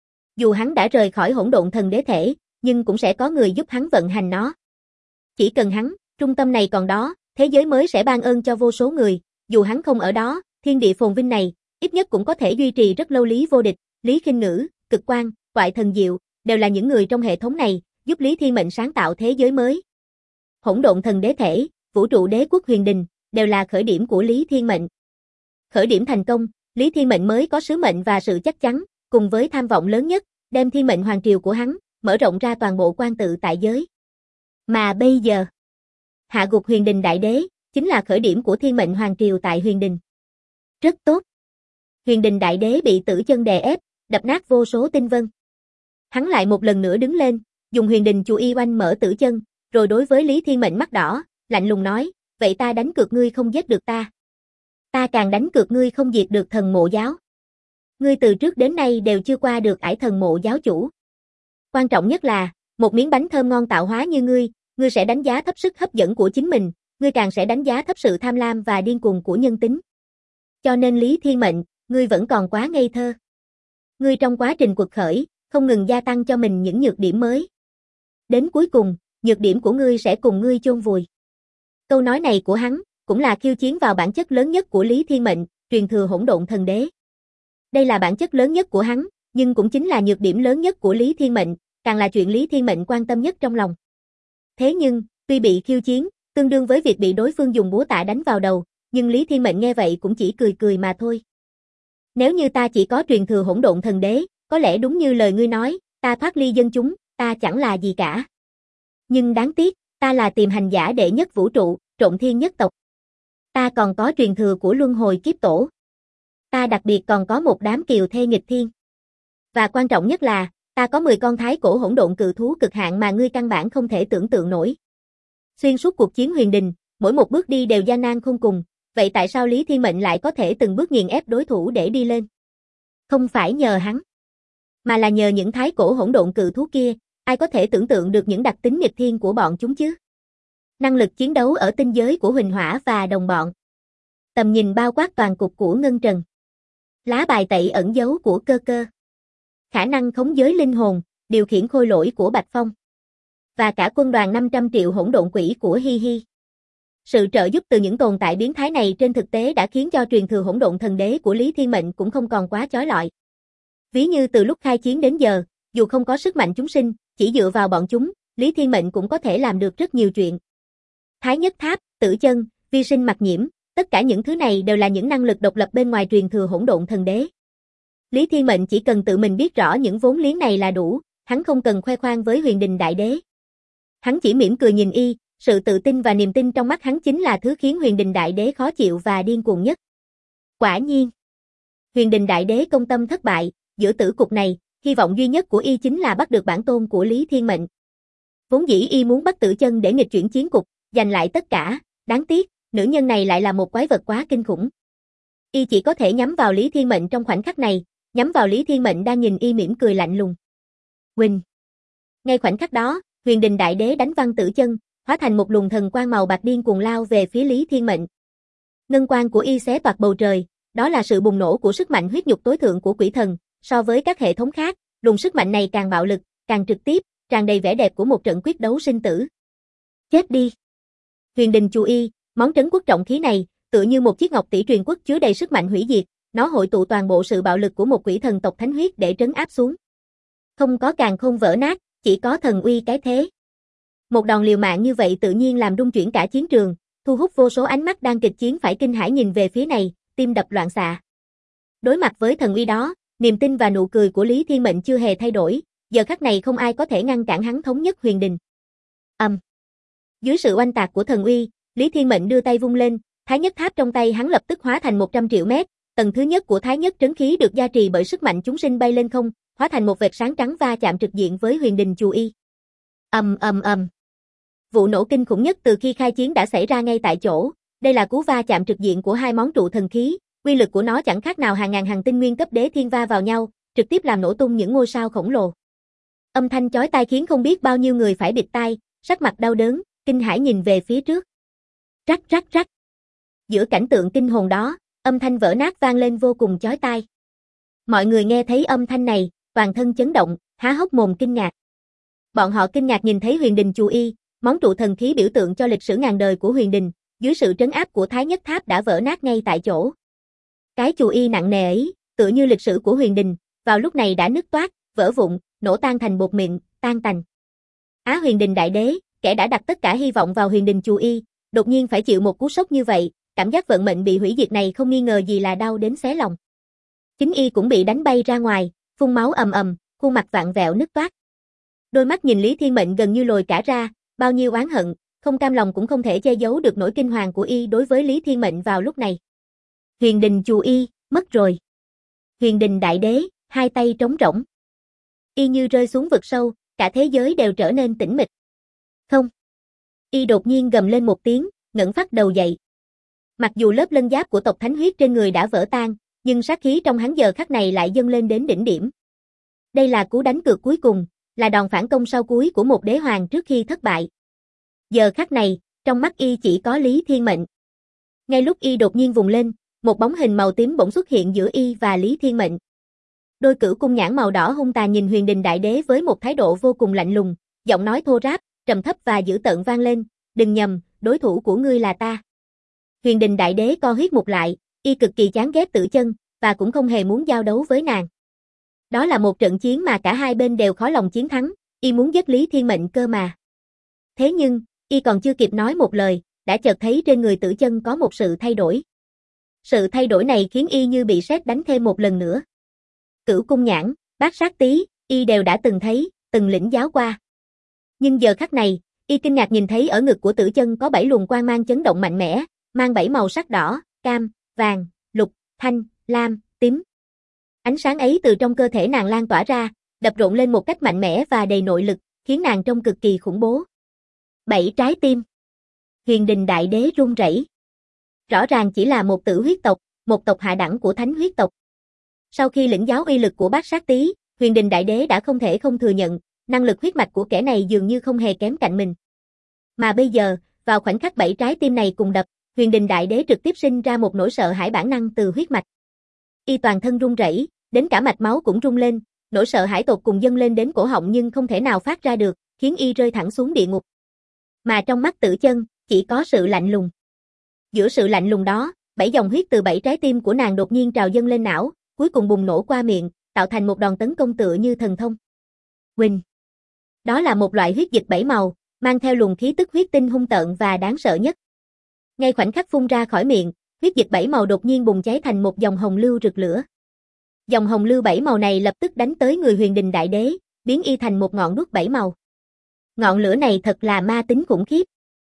Dù hắn đã rời khỏi hỗn độn thần đế thể, nhưng cũng sẽ có người giúp hắn vận hành nó. Chỉ cần hắn, trung tâm này còn đó, thế giới mới sẽ ban ơn cho vô số người, dù hắn không ở đó, thiên địa phồn vinh này, ít nhất cũng có thể duy trì rất lâu. Lý Vô Địch, Lý Khinh Ngữ, Cực Quang, Toại Thần Diệu, đều là những người trong hệ thống này, giúp Lý Thiên Mệnh sáng tạo thế giới mới. Hỗn độn thần đế thể, vũ trụ đế quốc Huyền Đình, đều là khởi điểm của Lý Thiên Mệnh. Khởi điểm thành công, Lý Thiên Mệnh mới có sứ mệnh và sự chắc chắn, cùng với tham vọng lớn nhất, đem Thiên Mệnh Hoàng Triều của hắn, mở rộng ra toàn bộ quan tự tại giới. Mà bây giờ, hạ gục Huyền Đình Đại Đế, chính là khởi điểm của Thiên Mệnh Hoàng Triều tại Huyền Đình. Rất tốt. Huyền Đình Đại Đế bị tử chân đè ép, đập nát vô số tinh vân. Hắn lại một lần nữa đứng lên, dùng Huyền Đình Chù Y oanh mở tử chân, rồi đối với Lý Thiên Mệnh mắt đỏ, lạnh lùng nói, vậy ta đánh cược ngươi không giết được ta. Ta càng đánh cược ngươi không diệt được thần mộ giáo. Ngươi từ trước đến nay đều chưa qua được ải thần mộ giáo chủ. Quan trọng nhất là, một miếng bánh thơm ngon tạo hóa như ngươi sẽ đánh giá thấp sức hấp dẫn của chính mình, ngươi càng sẽ đánh giá thấp sự tham lam và điên cuồng của nhân tính. Cho nên Lý Thiên Mệnh, ngươi vẫn còn quá ngây thơ. Ngươi trong quá trình quật khởi, không ngừng gia tăng cho mình những nhược điểm mới. Đến cuối cùng, nhược điểm của ngươi sẽ cùng ngươi chôn vùi. Câu nói này của hắn, cũng là khiêu chiến vào bản chất lớn nhất của Lý Thiên Mệnh, truyền thừa hỗn độn thần đế. Đây là bản chất lớn nhất của hắn, nhưng cũng chính là nhược điểm lớn nhất của Lý Thiên Mệnh, càng là chuyện Lý Thiên Mệnh quan tâm nhất trong lòng. Thế nhưng, tuy bị khiêu chiến, tương đương với việc bị đối phương dùng búa tạ đánh vào đầu, nhưng Lý Thiên Mệnh nghe vậy cũng chỉ cười cười mà thôi. Nếu như ta chỉ có truyền thừa hỗn độn thần đế, có lẽ đúng như lời ngươi nói, ta thoát ly dân chúng, ta chẳng là gì cả. Nhưng đáng tiếc, ta là tiềm hành giả đệ nhất vũ trụ, trộn thiên nhất tộc. Ta còn có truyền thừa của luân hồi kiếp tổ. Ta đặc biệt còn có một đám kiều thê nghịch thiên. Và quan trọng nhất là, Ta có 10 con thái cổ hỗn độn cự thú cực hạn mà ngươi căn bản không thể tưởng tượng nổi. Xuyên suốt cuộc chiến huyền đình, mỗi một bước đi đều gian nan khôn cùng, vậy tại sao Lý Thiên Mệnh lại có thể từng bước nghiền ép đối thủ để đi lên? Không phải nhờ hắn, mà là nhờ những thái cổ hỗn độn cự thú kia, ai có thể tưởng tượng được những đặc tính nghịch thiên của bọn chúng chứ? Năng lực chiến đấu ở tinh giới của Huỳnh Hỏa và đồng bọn. Tầm nhìn bao quát toàn cục của Ngân Trần. Lá bài tẩy ẩn dấu của Cơ Cơ. Khả năng khống giới linh hồn, điều khiển khôi lỗi của Bạch Phong. Và cả quân đoàn 500 triệu hỗn độn quỷ của Hi Hi. Sự trợ giúp từ những tồn tại biến thái này trên thực tế đã khiến cho truyền thừa hỗn độn thần đế của Lý Thiên Mệnh cũng không còn quá chói lọi. Ví như từ lúc khai chiến đến giờ, dù không có sức mạnh chúng sinh, chỉ dựa vào bọn chúng, Lý Thiên Mệnh cũng có thể làm được rất nhiều chuyện. Thái Nhất Tháp, Tử Chân, Vi Sinh Mặc Nhiễm, tất cả những thứ này đều là những năng lực độc lập bên ngoài truyền thừa hỗn độn thần đế. Lý Thiên Mệnh chỉ cần tự mình biết rõ những vốn liếng này là đủ, hắn không cần khoe khoang với Huyền Đình Đại Đế. Hắn chỉ mỉm cười nhìn y, sự tự tin và niềm tin trong mắt hắn chính là thứ khiến Huyền Đình Đại Đế khó chịu và điên cuồng nhất. Quả nhiên, Huyền Đình Đại Đế công tâm thất bại, giữa tử cục này, hy vọng duy nhất của y chính là bắt được bản tôn của Lý Thiên Mệnh. Vốn dĩ y muốn bắt Tử Chân để nghịch chuyển chiến cục, giành lại tất cả, đáng tiếc, nữ nhân này lại là một quái vật quá kinh khủng. Y chỉ có thể nhắm vào Lý Thiên Mệnh trong khoảnh khắc này, nhắm vào Lý Thiên Mệnh đang nhìn y mỉm cười lạnh lùng. Huỳnh. Ngay khoảnh khắc đó, Huyền Đình Đại Đế đánh văng Tử Chân, hóa thành một luồng thần quang màu bạc điên cuồng lao về phía Lý Thiên Mệnh. Ngân quang của y xé toạc bầu trời, đó là sự bùng nổ của sức mạnh huyết nhục tối thượng của quỷ thần, so với các hệ thống khác, luồng sức mạnh này càng bạo lực, càng trực tiếp, tràn đầy vẻ đẹp của một trận quyết đấu sinh tử. Chết đi. Huyền Đình chú y, món trấn quốc trọng khí này, tựa như một chiếc ngọc tỷ truyền quốc chứa đầy sức mạnh hủy diệt, nó hội tụ toàn bộ sự bạo lực của một quỷ thần tộc thánh huyết để trấn áp xuống. Không có càn khôn vỡ nát, chỉ có thần uy cái thế. Một đòn liều mạng như vậy tự nhiên làm rung chuyển cả chiến trường, thu hút vô số ánh mắt đang kịch chiến phải kinh hãi nhìn về phía này, tim đập loạn xạ. Đối mặt với thần uy đó, niềm tin và nụ cười của Lý Thiên Mệnh chưa hề thay đổi, giờ khắc này không ai có thể ngăn cản hắn thống nhất Huyền Đình. Dưới sự oanh tạc của thần uy, Lý Thiên Mệnh đưa tay vung lên, Thái Nhất Tháp trong tay hắn lập tức hóa thành 100 triệu mét, tầng thứ nhất của Thái Nhất trấn khí được gia trì bởi sức mạnh chúng sinh bay lên không, hóa thành một vệt sáng trắng va chạm trực diện với Huyền Đình Chù Y. Vụ nổ kinh khủng nhất từ khi khai chiến đã xảy ra ngay tại chỗ, đây là cú va chạm trực diện của hai món trụ thần khí, uy lực của nó chẳng khác nào hàng ngàn hàng tinh nguyên cấp đế thiên va vào nhau, trực tiếp làm nổ tung những ngôi sao khổng lồ. Âm thanh chói tai khiến không biết bao nhiêu người phải bịt tai, sắc mặt đau đớn, kinh hãi nhìn về phía trước. Rắc rắc rắc. Giữa cảnh tượng kinh hồn đó, âm thanh vỡ nát vang lên vô cùng chói tai. Mọi người nghe thấy âm thanh này, toàn thân chấn động, há hốc mồm kinh ngạc. Bọn họ kinh ngạc nhìn thấy Huyền Đình Chù Y, món trụ thần khí biểu tượng cho lịch sử ngàn đời của Huyền Đình, dưới sự trấn áp của Thái Nhất Tháp đã vỡ nát ngay tại chỗ. Cái Chù Y nặng nề ấy, tựa như lịch sử của Huyền Đình, vào lúc này đã nứt toác, vỡ vụn, nổ tan thành bột mịn, tan tành. Huyền Đình Đại Đế, kẻ đã đặt tất cả hy vọng vào Huyền Đình Chù Y, đột nhiên phải chịu một cú sốc như vậy, cảm giác vận mệnh bị hủy diệt này không nghi ngờ gì là đau đến xé lòng. Chính y cũng bị đánh bay ra ngoài, phun máu ầm ầm, khuôn mặt vặn vẹo nứt toác. Đôi mắt nhìn Lý Thiên Mệnh gần như lồi cả ra, bao nhiêu oán hận, không cam lòng cũng không thể che giấu được nỗi kinh hoàng của y đối với Lý Thiên Mệnh vào lúc này. Huyền Đình Chù Y, mất rồi. Huyền Đình Đại Đế, hai tay trống rỗng. Y như rơi xuống vực sâu, cả thế giới đều trở nên tĩnh mịch. Không. Y đột nhiên gầm lên một tiếng, ngẩng phát đầu dậy. Mặc dù lớp lân giáp của tộc thánh huyết trên người đã vỡ tan, nhưng sát khí trong hắn giờ khắc này lại dâng lên đến đỉnh điểm. Đây là cú đánh cược cuối cùng, là đòn phản công sau cuối của một đế hoàng trước khi thất bại. Giờ khắc này, trong mắt y chỉ có Lý Thiên Mệnh. Ngay lúc y đột nhiên vùng lên, một bóng hình màu tím bỗng xuất hiện giữa y và Lý Thiên Mệnh. Đôi cửu cung nhãn màu đỏ hung tàn nhìn Huyền Đình Đại Đế với một thái độ vô cùng lạnh lùng, giọng nói thô ráp, trầm thấp và dữ tợn vang lên, "Đừng nhầm, đối thủ của ngươi là ta." Huyền Đình Đại Đế co huyết mục lại, y cực kỳ chán ghét Tử Chân, và cũng không hề muốn giao đấu với nàng. Đó là một trận chiến mà cả hai bên đều khó lòng chiến thắng, y muốn giết Lý Thiên Mệnh cơ mà. Thế nhưng, y còn chưa kịp nói một lời, đã chợt thấy trên người Tử Chân có một sự thay đổi. Sự thay đổi này khiến y như bị sét đánh thêm một lần nữa. Cửu cung nhãn, bát sát tí, y đều đã từng thấy, từng lĩnh giáo qua. Nhưng giờ khắc này, y kinh ngạc nhìn thấy ở ngực của Tử Chân có 7 luồng quang mang chấn động mạnh mẽ, mang 7 màu sắc đỏ, cam, vàng, lục, thanh, lam, tím. Ánh sáng ấy từ trong cơ thể nàng lan tỏa ra, đập rộn lên một cách mạnh mẽ và đầy nội lực, khiến nàng trông cực kỳ khủng bố. 7 trái tim. Huyền Đình Đại Đế run rẩy. Rõ ràng chỉ là một tử huyết tộc, một tộc hạ đẳng của thánh huyết tộc. Sau khi lĩnh giáo uy lực của bát sát tí, Huyền Đình Đại Đế đã không thể không thừa nhận, năng lực huyết mạch của kẻ này dường như không hề kém cạnh mình. Mà bây giờ, vào khoảnh khắc 7 trái tim này cùng đập, Huyền Đình Đại Đế trực tiếp sinh ra một nỗi sợ hãi bản năng từ huyết mạch. Y toàn thân run rẩy, đến cả mạch máu cũng rung lên, nỗi sợ hãi tột cùng dâng lên đến cổ họng nhưng không thể nào phát ra được, khiến y rơi thẳng xuống địa ngục. Mà trong mắt Tử Chân, chỉ có sự lạnh lùng. Giữa sự lạnh lùng đó, 7 dòng huyết từ 7 trái tim của nàng đột nhiên trào dâng lên não, cuối cùng bùng nổ qua miệng, tạo thành một đòn tấn công tựa như thần thông. Quỳnh. Đó là một loại huyết dịch 7 màu, mang theo luồng khí tức huyết tinh hung tợn và đáng sợ nhất. Ngay khoảnh khắc phun ra khỏi miệng, huyết dịch 7 màu đột nhiên bùng cháy thành một dòng hồng lưu rực lửa. Dòng hồng lưu 7 màu này lập tức đánh tới người Huyền Đình Đại Đế, biến y thành một ngọn đuốc 7 màu. Ngọn lửa này thật là ma tính khủng khiếp.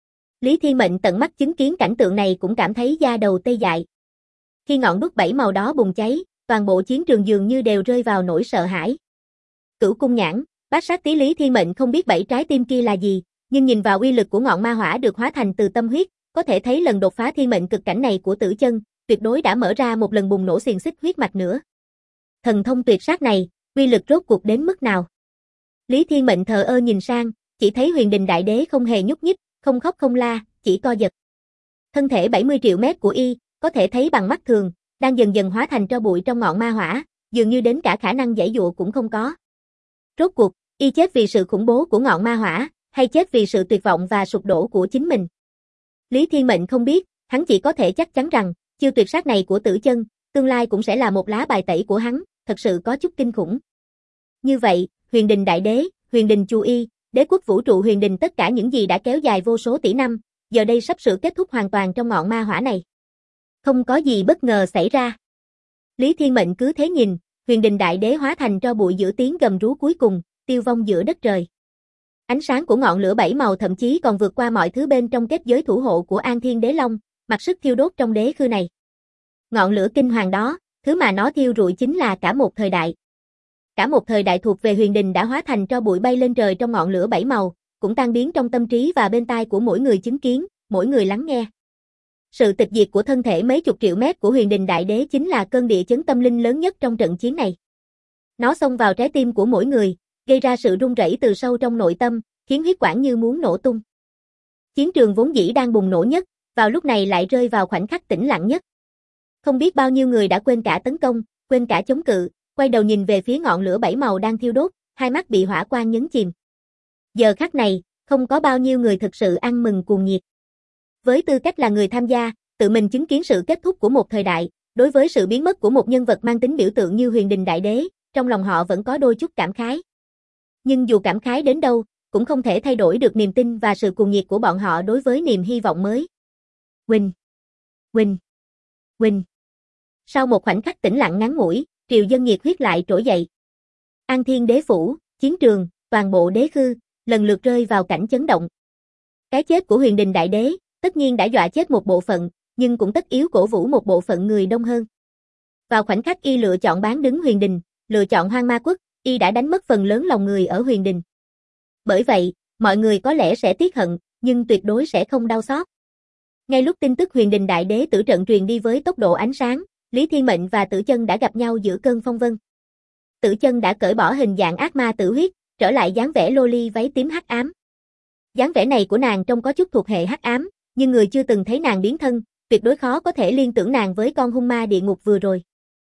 Lý Thiên Mệnh tận mắt chứng kiến cảnh tượng này cũng cảm thấy da đầu tê dại. Khi ngọn đuốc 7 màu đó bùng cháy, toàn bộ chiến trường dường như đều rơi vào nỗi sợ hãi. Cửu cung nhãn, bát sát tí. Lý Thiên Mệnh không biết 7 trái tim kia là gì, nhưng nhìn vào uy lực của ngọn ma hỏa được hóa thành từ tâm huyết, có thể thấy lần đột phá thiên mệnh cực cảnh này của Tử Chân, tuyệt đối đã mở ra một lần bùng nổ xiềng xích huyết mạch nữa. Thần thông tuyệt sát này, uy lực rốt cuộc đến mức nào? Lý Thiên Mệnh thờ ơ nhìn sang, chỉ thấy Huyền Đình Đại Đế không hề nhúc nhích, không khóc không la, chỉ co giật. Thân thể 70 triệu mét của y, có thể thấy bằng mắt thường, đang dần dần hóa thành tro bụi trong ngọn ma hỏa, dường như đến cả khả năng giãy giụa cũng không có. Rốt cuộc, y chết vì sự khủng bố của ngọn ma hỏa, hay chết vì sự tuyệt vọng và sụp đổ của chính mình? Lý Thiên Mệnh không biết, hắn chỉ có thể chắc chắn rằng, chiêu tuyệt sát này của Tử Chân, tương lai cũng sẽ là một lá bài tẩy của hắn, thật sự có chút kinh khủng. Như vậy, Huyền Đình Đại Đế, Huyền Đình Chu Y, Đế quốc vũ trụ Huyền Đình, tất cả những gì đã kéo dài vô số tỷ năm, giờ đây sắp sửa kết thúc hoàn toàn trong ngọn ma hỏa này. Không có gì bất ngờ xảy ra. Lý Thiên Mệnh cứ thế nhìn, Huyền Đình Đại Đế hóa thành tro bụi giữa tiếng gầm rú cuối cùng, tiêu vong giữa đất trời. Ánh sáng của ngọn lửa 7 màu thậm chí còn vượt qua mọi thứ bên trong kết giới thủ hộ của An Thiên Đế Long, mặc sức thiêu đốt trong đế khư này. Ngọn lửa kinh hoàng đó, thứ mà nó thiêu rụi chính là cả một thời đại. Cả một thời đại thuộc về Huyền Đình đã hóa thành tro bụi bay lên trời trong ngọn lửa 7 màu, cũng tan biến trong tâm trí và bên tai của mỗi người chứng kiến, mỗi người lắng nghe. Sự tịch diệt của thân thể mấy chục triệu mét của Huyền Đình Đại Đế chính là cơn địa chấn tâm linh lớn nhất trong trận chiến này. Nó xông vào trái tim của mỗi người, gây ra sự rung rẩy từ sâu trong nội tâm, khiến huyết quản như muốn nổ tung. Chiến trường vốn dĩ đang bùng nổ nhất, vào lúc này lại rơi vào khoảnh khắc tĩnh lặng nhất. Không biết bao nhiêu người đã quên cả tấn công, quên cả chống cự, quay đầu nhìn về phía ngọn lửa 7 màu đang thiêu đốt, hai mắt bị hỏa quang nhấn chìm. Giờ khắc này, không có bao nhiêu người thực sự ăn mừng cuồng nhiệt. Với tư cách là người tham gia, tự mình chứng kiến sự kết thúc của một thời đại, đối với sự biến mất của một nhân vật mang tính biểu tượng như Huyền Đình Đại Đế, trong lòng họ vẫn có đôi chút cảm khái. Nhưng dù cảm khái đến đâu, cũng không thể thay đổi được niềm tin và sự cuồng nhiệt của bọn họ đối với niềm hy vọng mới. Quỳnh, Quỳnh, Quỳnh. Sau một khoảnh khắc tĩnh lặng ngắn ngủi, triều dân nhiệt huyết lại trỗi dậy. An Thiên Đế phủ, chiến trường, toàn bộ đế khư, lần lượt rơi vào cảnh chấn động. Cái chết của Huyền Đình Đại Đế, tất nhiên đã dọa chết một bộ phận, nhưng cũng tất yếu cổ vũ một bộ phận người đông hơn. Vào khoảnh khắc y lựa chọn bán đứng Huyền Đình, lựa chọn Hoang Ma Quốc, y đã đánh mất phần lớn lòng người ở Huyền Đình. Bởi vậy, mọi người có lẽ sẽ tiếc hận, nhưng tuyệt đối sẽ không đau xót. Ngay lúc tin tức Huyền Đình Đại Đế tử trận truyền đi với tốc độ ánh sáng, Lý Thiên Mệnh và Tử Chân đã gặp nhau giữa cơn phong vân. Tử Chân đã cởi bỏ hình dạng ác ma tử huyết, trở lại dáng vẻ loli váy tím hắc ám. Dáng vẻ này của nàng trông có chút thuộc hệ hắc ám, nhưng người chưa từng thấy nàng biến thân, tuyệt đối khó có thể liên tưởng nàng với con hung ma địa ngục vừa rồi.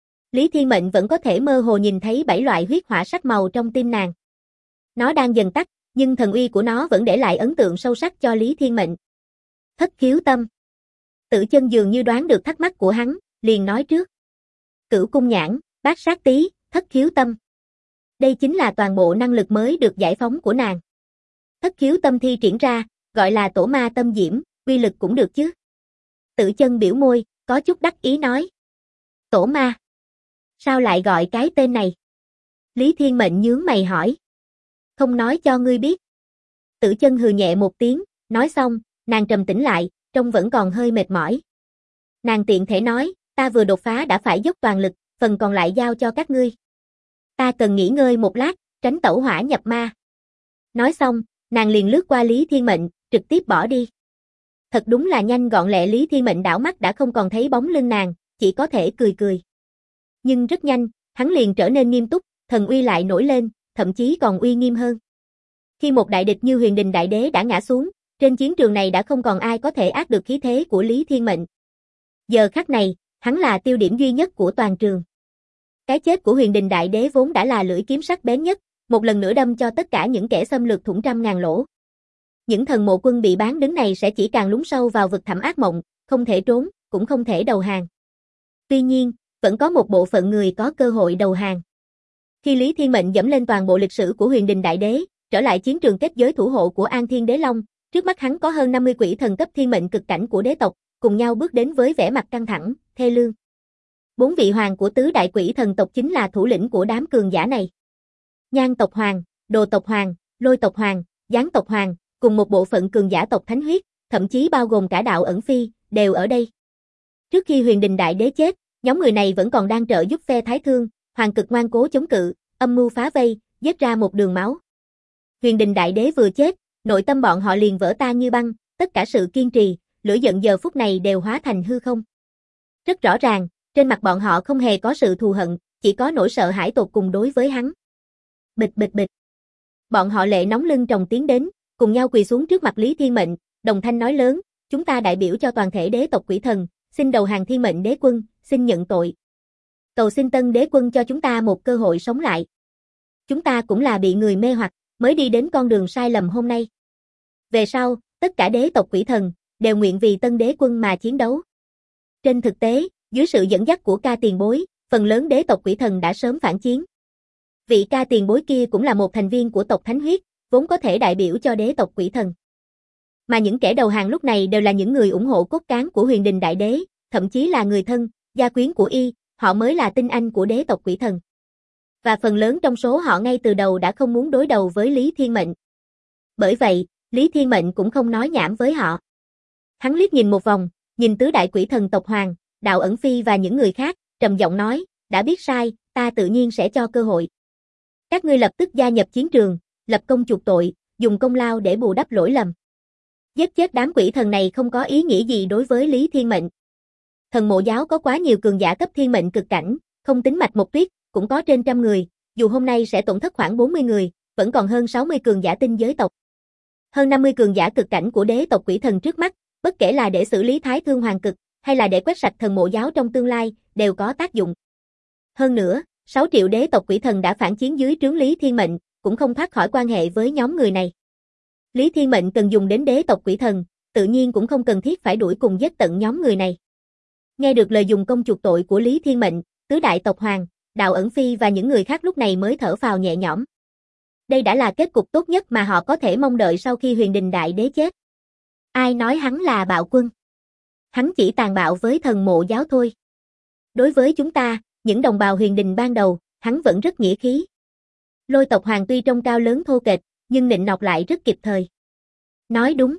Lý Thiên Mệnh vẫn có thể mơ hồ nhìn thấy 7 loại huyết hỏa sắc màu trong tim nàng. Nó đang dần tắt, nhưng thần uy của nó vẫn để lại ấn tượng sâu sắc cho Lý Thiên Mệnh. Thất khiếu tâm. Tử Chân dường như đoán được thắc mắc của hắn, liền nói trước. Cửu cung nhãn, bát sát tí, thất khiếu tâm. Đây chính là toàn bộ năng lực mới được giải phóng của nàng. Thất khiếu tâm thi triển ra, gọi là tổ ma tâm diễm, uy lực cũng được chứ. Tử Chân biểu môi, có chút đắc ý nói. Tổ ma? Sao lại gọi cái tên này? Lý Thiên Mệnh nhướng mày hỏi. Không nói cho ngươi biết. Tử Chân hừ nhẹ một tiếng, nói xong, nàng trầm tĩnh lại, trông vẫn còn hơi mệt mỏi. Nàng tiện thể nói, ta vừa đột phá đã phải dốc toàn lực, phần còn lại giao cho các ngươi. Ta cần nghỉ ngơi một lát, Tránh tẩu hỏa nhập ma. Nói xong, nàng liền lướt qua Lý Thiên Mệnh, trực tiếp bỏ đi. Thật đúng là nhanh gọn lẹ. Lý Thiên Mệnh đảo mắt đã không còn thấy bóng lưng nàng, chỉ có thể cười cười. Nhưng rất nhanh, hắn liền trở nên nghiêm túc, thần uy lại nổi lên, thậm chí còn uy nghiêm hơn. Khi một đại địch như Huyền Đình Đại Đế đã ngã xuống, trên chiến trường này đã không còn ai có thể át được khí thế của Lý Thiên Mệnh. Giờ khắc này, hắn là tiêu điểm duy nhất của toàn trường. Cái chết của Huyền Đình Đại Đế vốn đã là lưỡi kiếm sắc bén nhất, một lần nữa đâm cho tất cả những kẻ xâm lược thủng trăm ngàn lỗ. Những thần mộ quân bị bán đứng này sẽ chỉ càng lún sâu vào vực thẳm ác mộng, không thể trốn, cũng không thể đầu hàng. Tuy nhiên, vẫn có một bộ phận người có cơ hội đầu hàng. Khi Lý Thiên Mệnh dẫm lên toàn bộ lịch sử của Huyền Đình Đại Đế, trở lại chiến trường kết giới thủ hộ của An Thiên Đế Long, trước mắt hắn có hơn 50 quỷ thần cấp thiên mệnh cực cảnh của đế tộc, cùng nhau bước đến với vẻ mặt căng thẳng, thê lương. 4 vị hoàng của tứ đại quỷ thần tộc chính là thủ lĩnh của đám cường giả này. Nhan tộc hoàng, Đồ tộc hoàng, Lôi tộc hoàng, Giáng tộc hoàng, cùng một bộ phận cường giả tộc thánh huyết, thậm chí bao gồm cả Đạo Ẩn Phi, đều ở đây. Trước khi Huyền Đình Đại Đế chết, nhóm người này vẫn còn đang trợ giúp phe Thái Thương, Hoàng Cực ngoan cố chống cự, âm mưu phá vây, giết ra một đường máu. Huyền Đình Đại Đế vừa chết, nội tâm bọn họ liền vỡ tan như băng, tất cả sự kiên trì, lửa giận giờ phút này đều hóa thành hư không. Rất rõ ràng, trên mặt bọn họ không hề có sự thù hận, chỉ có nỗi sợ hãi tột cùng đối với hắn. Bịch bịch bịch. Bọn họ lệ nóng lưng tròng tiến đến, cùng nhau quỳ xuống trước mặt Lý Thiên Mệnh, đồng thanh nói lớn, chúng ta đại biểu cho toàn thể đế tộc quỷ thần, xin đầu hàng Thiên Mệnh Đế Quân, xin nhận tội. Cầu xin Tân Đế Quân cho chúng ta một cơ hội sống lại. Chúng ta cũng là bị người mê hoặc, mới đi đến con đường sai lầm hôm nay. Về sau, tất cả đế tộc quỷ thần, đều nguyện vì Tân Đế Quân mà chiến đấu. Trên thực tế, dưới sự dẫn dắt của ca tiền bối, phần lớn đế tộc quỷ thần đã sớm phản chiến. Vị ca tiền bối kia cũng là một thành viên của tộc Thánh Huyết, vốn có thể đại biểu cho đế tộc quỷ thần. Mà những kẻ đầu hàng lúc này đều là những người ủng hộ cốt cán của Huyền Đình Đại Đế, thậm chí là người thân, gia quyến của y, họ mới là tinh anh của đế tộc quỷ thần. Và phần lớn trong số họ ngay từ đầu đã không muốn đối đầu với Lý Thiên Mệnh. Bởi vậy, Lý Thiên Mệnh cũng không nói nhảm với họ. Hắn liếc nhìn một vòng, nhìn tứ đại quỷ thần tộc Hoàng, Đạo Ẩn Phi và những người khác, trầm giọng nói, đã biết sai, ta tự nhiên sẽ cho cơ hội. Các ngươi lập tức gia nhập chiến trường, lập công chuộc tội, dùng công lao để bù đắp lỗi lầm. Giết chết đám quỷ thần này không có ý nghĩa gì đối với Lý Thiên Mệnh. Thần mộ giáo có quá nhiều cường giả cấp thiên mệnh cực cảnh, không tính Mạch Mộc Tuyết, cũng có trên 100 người, dù hôm nay sẽ tổn thất khoảng 40 người, vẫn còn hơn 60 cường giả tinh giới tộc. Hơn 50 cường giả cực cảnh của đế tộc quỷ thần trước mắt, bất kể là để xử lý Thái Thương Hoàng Cực, hay là để quét sạch thần mộ giáo trong tương lai, đều có tác dụng. Hơn nữa, 6 triệu đế tộc quỷ thần đã phản chiến dưới trướng Lý Thiên Mệnh, cũng không thoát khỏi quan hệ với nhóm người này. Lý Thiên Mệnh cần dùng đến đế tộc quỷ thần, tự nhiên cũng không cần thiết phải đuổi cùng giết tận nhóm người này. Nghe được lời dùng công chuộc tội của Lý Thiên Mệnh, tứ đại tộc Hoàng, Đạo Ẩn Phi và những người khác lúc này mới thở phào nhẹ nhõm. Đây đã là kết cục tốt nhất mà họ có thể mong đợi sau khi Huyền Đình Đại Đế chết. Ai nói hắn là bạo quân? Hắn chỉ tàn bạo với thần mộ giáo thôi. Đối với chúng ta, những đồng bào Huyền Đình ban đầu, hắn vẫn rất nghĩa khí. Lôi tộc Hoàng tuy trông cao lớn thô kệch, nhưng nịnh nọt lại rất kịp thời. Nói đúng.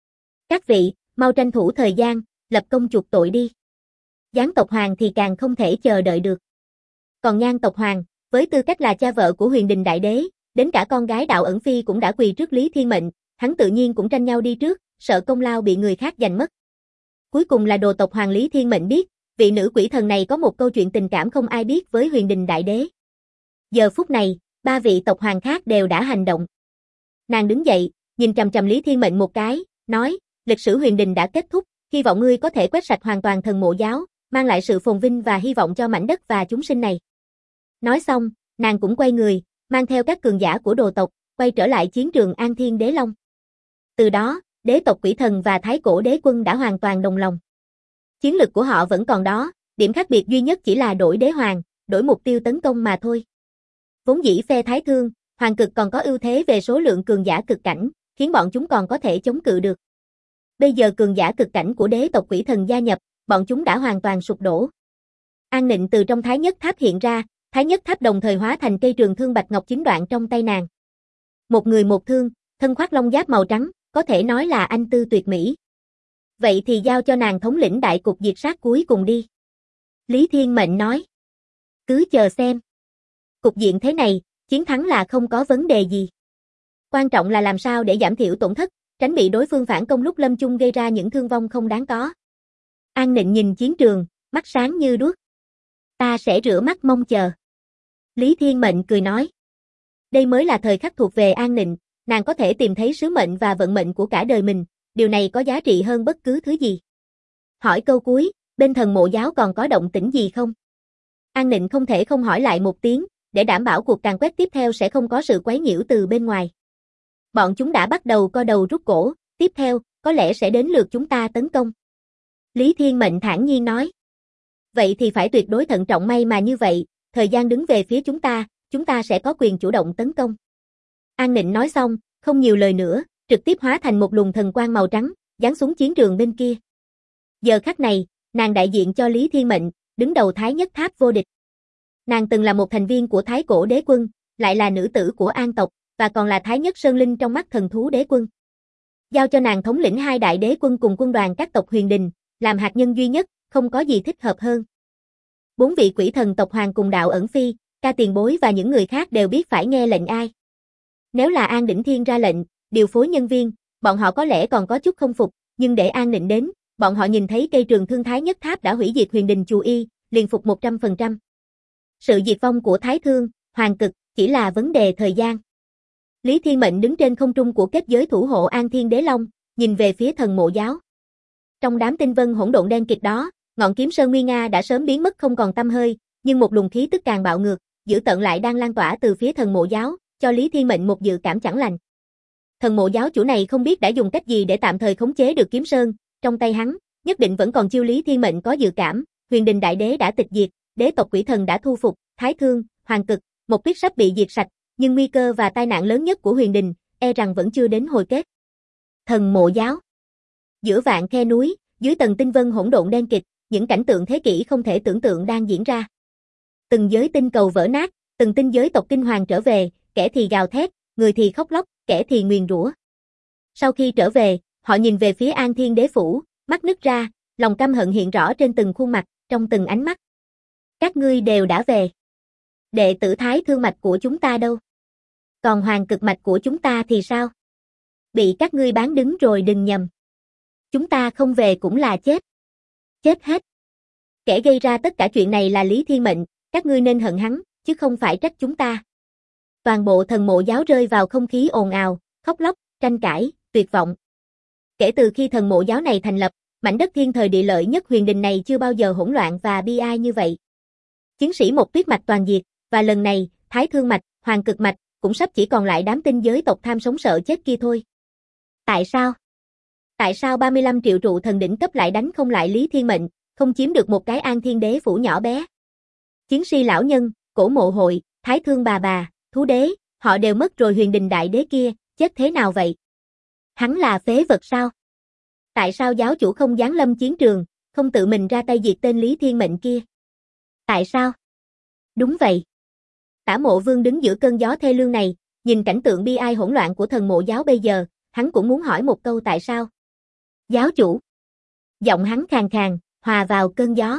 Các vị, mau tranh thủ thời gian, lập công chuộc tội đi. Giáng tộc Hoàng thì càng không thể chờ đợi được. Còn Nhan tộc Hoàng, với tư cách là cha vợ của Huyền Đình Đại Đế, đến cả con gái Đạo Ẩn Phi cũng đã quỳ trước Lý Thiên Mệnh, hắn tự nhiên cũng tranh nhau đi trước, sợ công lao bị người khác giành mất. Cuối cùng là Đồ tộc Hoàng Lý Thiên Mệnh biết, vị nữ quỷ thần này có một câu chuyện tình cảm không ai biết với Huyền Đình Đại Đế. Giờ phút này, 3 vị tộc hoàng khác đều đã hành động. Nàng đứng dậy, nhìn chằm chằm Lý Thiên Mệnh một cái, nói, lịch sử Huyền Đình đã kết thúc, hy vọng ngươi có thể quét sạch hoàn toàn thần mộ giáo, mang lại sự phồn vinh và hy vọng cho mảnh đất và chúng sinh này. Nói xong, nàng cũng quay người, mang theo các cường giả của Đồ tộc, quay trở lại chiến trường An Thiên Đế Long. Từ đó, đế tộc quỷ thần và Thái Cổ Đế Quân đã hoàn toàn đồng lòng. Chiến lực của họ vẫn còn đó, điểm khác biệt duy nhất chỉ là đổi đế hoàng, đổi mục tiêu tấn công mà thôi. Vốn dĩ phe Thái Thương, Hoàng Cực còn có ưu thế về số lượng cường giả cực cảnh, khiến bọn chúng còn có thể chống cự được. Bây giờ cường giả cực cảnh của đế tộc quỷ thần gia nhập, bọn chúng đã hoàn toàn sụp đổ. An Nịnh từ trong Thái Nhất Tháp hiện ra, Thái Nhất Tháp đồng thời hóa thành cây trường thương bạch ngọc 9 đoạn trong tay nàng. Một người một thương, thân khoác long giáp màu trắng, có thể nói là anh tư tuyệt mỹ. Vậy thì giao cho nàng thống lĩnh đại cục diệt sát cuối cùng đi. Lý Thiên Mệnh nói. Cứ chờ xem. Cục diện thế này, Chiến thắng là không có vấn đề gì. Quan trọng là làm sao để giảm thiểu tổn thất, tránh bị đối phương phản công lúc lâm chung gây ra những thương vong không đáng có. An Nịnh nhìn chiến trường, mắt sáng như đuốc. Ta sẽ rửa mắt mong chờ. Lý Thiên Mệnh cười nói. Đây mới là thời khắc thuộc về An Nịnh, nàng có thể tìm thấy sứ mệnh và vận mệnh của cả đời mình, điều này có giá trị hơn bất cứ thứ gì. Hỏi câu cuối, bên thần mộ giáo còn có động tĩnh gì không? An Nịnh không thể không hỏi lại một tiếng, để đảm bảo cuộc càn quét tiếp theo sẽ không có sự quấy nhiễu từ bên ngoài. Bọn chúng đã bắt đầu co đầu rút cổ, tiếp theo, có lẽ sẽ đến lượt chúng ta tấn công. Lý Thiên Mệnh thản nhiên nói. Vậy thì phải tuyệt đối thận trọng, may mà như vậy, thời gian đứng về phía chúng ta sẽ có quyền chủ động tấn công. An Nịnh nói xong, không nhiều lời nữa, trực tiếp hóa thành một luồng thần quang màu trắng, giáng xuống chiến trường bên kia. Giờ khắc này, nàng đại diện cho Lý Thiên Mệnh, đứng đầu Thái Nhất Tháp vô địch. Nàng từng là một thành viên của Thái Cổ Đế Quân, lại là nữ tử của An tộc, và còn là Thái Nhất Sơn Linh trong mắt Thần Thú Đế Quân. Giao cho nàng thống lĩnh 2 đại đế quân cùng quân đoàn các tộc Huyền Đình, làm hạt nhân duy nhất, không có gì thích hợp hơn. 4 vị quỷ thần tộc hoàng cùng Đạo Ẩn Phi, Ca Tiền Bối và những người khác đều biết phải nghe lệnh ai. Nếu là An Đỉnh Thiên ra lệnh, điều phối nhân viên, bọn họ có lẽ còn có chút không phục, nhưng để An Nịnh đến, bọn họ nhìn thấy cây trường thương Thái Nhất Tháp đã hủy diệt Huyền Đình Chù Y, liền phục 100%. Sự diệt vong của Thái Thương, Hoàng Cực, chỉ là vấn đề thời gian. Lý Thiên Mệnh đứng trên không trung của kết giới thủ hộ An Thiên Đế Long, nhìn về phía thần mộ giáo. Trong đám tinh vân hỗn độn đen kịt đó, ngọn kiếm sơn nguy nga đã sớm biến mất không còn tăm hơi, nhưng một luồng khí tức càng bạo ngược, dữ tợn lại đang lan tỏa từ phía thần mộ giáo, cho Lý Thiên Mệnh một dự cảm chẳng lành. Thần mộ giáo chủ này không biết đã dùng cách gì để tạm thời khống chế được kiếm sơn, trong tay hắn, nhất định vẫn còn chiêu. Lý Thiên Mệnh có dự cảm, Huyền Đình Đại Đế đã tịch diệt, đế tộc quỷ thần đã thu phục, Thái Thương, Hoàng Cực, một tuyết sắp bị diệt sạch, nhưng nguy cơ và tai nạn lớn nhất của Huyền Đình, e rằng vẫn chưa đến hồi kết. Thần mộ giáo. Giữa vạn khe núi, dưới tầng tinh vân hỗn độn đen kịt, những cảnh tượng thế kỷ không thể tưởng tượng đang diễn ra. Từng giới tinh cầu vỡ nát, từng tinh giới tộc kinh hoàng trở về, kẻ thì gào thét, người thì khóc lóc, kẻ thì nguyền rủa. Sau khi trở về, họ nhìn về phía An Thiên Đế phủ, mắt nứt ra, lòng căm hận hiện rõ trên từng khuôn mặt, trong từng ánh mắt. Các ngươi đều đã về. Đệ tử Thái Thương mạch của chúng ta đâu? Còn Hoàng Cực mạch của chúng ta thì sao? Bị các ngươi bán đứng rồi, đừng nhầm. Chúng ta không về cũng là chết. Chết hết. Kẻ gây ra tất cả chuyện này là Lý Thiên Mệnh, các ngươi nên hận hắn, chứ không phải trách chúng ta. Toàn bộ thần mộ giáo rơi vào không khí ồn ào, khóc lóc, tranh cãi, tuyệt vọng. Kể từ khi thần mộ giáo này thành lập, mảnh đất thiên thời địa lợi nhất Huyền Đình này chưa bao giờ hỗn loạn và bi ai như vậy. Chiến sĩ một tuyết mạch toàn diệt, và lần này, Thái Thương mạch, Hoàng Cực mạch, cũng sắp chỉ còn lại đám tinh giới tộc tham sống sợ chết kia thôi. Tại sao? Tại sao 35 triệu trụ thần đỉnh cấp lại đánh không lại Lý Thiên Mệnh, không chiếm được một cái An Thiên Đế phủ nhỏ bé? Chiến si lão nhân, Cổ Mộ Hội, Thái Thương bà, Thú Đế, họ đều mất rồi, Huyền Đình Đại Đế kia, chết thế nào vậy? Hắn là phế vật sao? Tại sao giáo chủ không giáng lâm chiến trường, không tự mình ra tay diệt tên Lý Thiên Mệnh kia? Tại sao? Đúng vậy. Tả Mộ Vương đứng giữa cơn gió thê lương này, nhìn cảnh tượng bi ai hỗn loạn của thần mộ giáo bây giờ, hắn cũng muốn hỏi một câu tại sao. Giáo chủ. Giọng hắn khàn khàn, hòa vào cơn gió.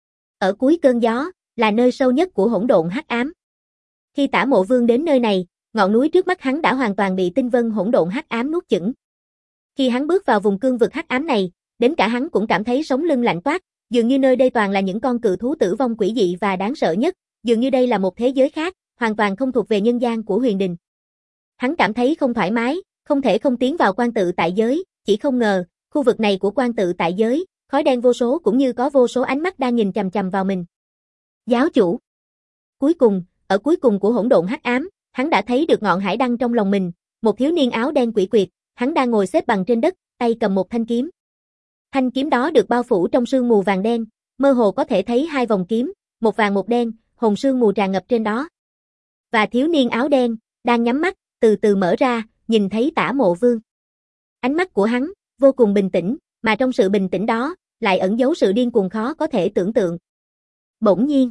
Ở cuối cơn gió, là nơi sâu nhất của hỗn độn hắc ám. Khi Tả Mộ Vương đến nơi này, ngọn núi trước mắt hắn đã hoàn toàn bị tinh vân hỗn độn hắc ám nuốt chửng. Khi hắn bước vào vùng cương vực hắc ám này, đến cả hắn cũng cảm thấy sống lưng lạnh toát, dường như nơi đây toàn là những con cự thú tử vong quỷ dị và đáng sợ nhất, dường như đây là một thế giới khác, hoàn toàn không thuộc về nhân gian của Huyền Đình. Hắn cảm thấy không thoải mái, không thể không tiến vào quan tự tại giới, chỉ không ngờ, khu vực này của quan tự tại giới, khói đen vô số cũng như có vô số ánh mắt đang nhìn chằm chằm vào mình. Giáo chủ. Cuối cùng, ở cuối cùng của hỗn độn hắc ám, hắn đã thấy được ngọn hải đăng trong lòng mình, một thiếu niên áo đen quỷ quyệt, hắn đang ngồi xếp bằng trên đất, tay cầm một thanh kiếm. Thanh kiếm đó được bao phủ trong sương mù vàng đen, mơ hồ có thể thấy 2 vòng kiếm, một vàng một đen, hồn sương mù tràn ngập trên đó. Và thiếu niên áo đen, đang nhắm mắt, từ từ mở ra, nhìn thấy Tả Mộ Vương. Ánh mắt của hắn, vô cùng bình tĩnh, mà trong sự bình tĩnh đó, lại ẩn giấu sự điên cuồng khó có thể tưởng tượng. Bỗng nhiên,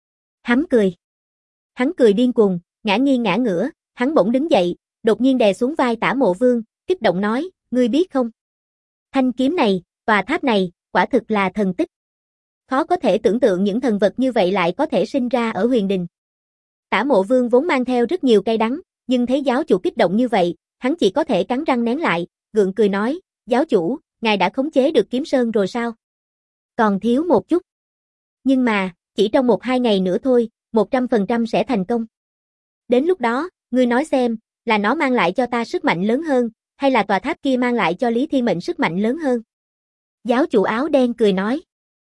hắn cười. Hắn cười điên cuồng, ngã nghiêng ngã ngửa, hắn bỗng đứng dậy, đột nhiên đè xuống vai Tả Mộ Vương, kích động nói, ngươi biết không? Thanh kiếm này, tòa tháp này, quả thực là thần tích. Khó có thể tưởng tượng những thần vật như vậy lại có thể sinh ra ở Huyền Đình. Tả Mộ Vương vốn mang theo rất nhiều cay đắng, nhưng thấy giáo chủ kích động như vậy, hắn chỉ có thể cắn răng nén lại, gượng cười nói, giáo chủ, ngài đã khống chế được Kiếm Sơn rồi sao? Còn thiếu một chút. Nhưng mà, chỉ trong 1-2 ngày nữa thôi, 100% sẽ thành công. Đến lúc đó, ngươi nói xem, là nó mang lại cho ta sức mạnh lớn hơn, hay là tòa tháp kia mang lại cho Lý Thiên Mệnh sức mạnh lớn hơn? Giáo chủ áo đen cười nói.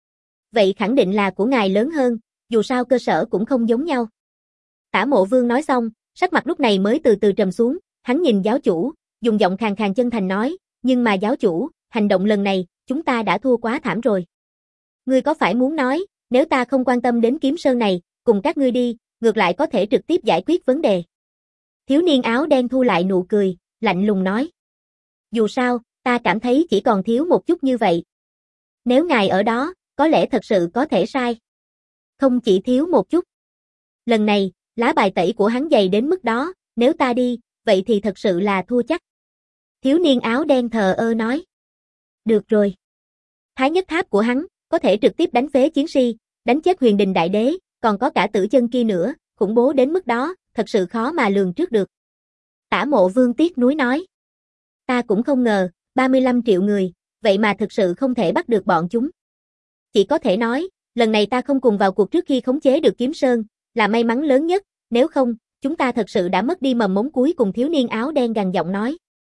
Vậy khẳng định là của ngài lớn hơn, dù sao cơ sở cũng không giống nhau. Tả Mộ Vương nói xong, sắc mặt lúc này mới từ từ trầm xuống, hắn nhìn giáo chủ, dùng giọng khàn khàn chân thành nói, nhưng mà giáo chủ, hành động lần này, chúng ta đã thua quá thảm rồi. Ngươi có phải muốn nói, nếu ta không quan tâm đến Kiếm Sơn này, cùng các ngươi đi, ngược lại có thể trực tiếp giải quyết vấn đề. Thiếu niên áo đen thu lại nụ cười, lạnh lùng nói. Dù sao, ta cảm thấy chỉ còn thiếu một chút như vậy. Nếu ngài ở đó, có lẽ thật sự có thể sai. Không chỉ thiếu một chút. Lần này, lá bài tẩy của hắn dày đến mức đó, nếu ta đi, vậy thì thật sự là thua chắc. Thiếu niên áo đen thờ ơ nói. Được rồi. Thái nhất tháp của hắn, có thể trực tiếp đánh phế chiến si, đánh chết Huyền Đình Đại Đế, còn có cả Tử Chân kia nữa, khủng bố đến mức đó, thật sự khó mà lường trước được. Tả Mộ Vương tiếc nuối nói. Ta cũng không ngờ, 35 triệu người, vậy mà thực sự không thể bắt được bọn chúng. Chỉ có thể nói, lần này ta không cùng vào cuộc trước khi khống chế được Kiếm Sơn, là may mắn lớn nhất, nếu không, chúng ta thật sự đã mất đi mầm mống cuối cùng. Thiếu niên áo đen gằn giọng nói.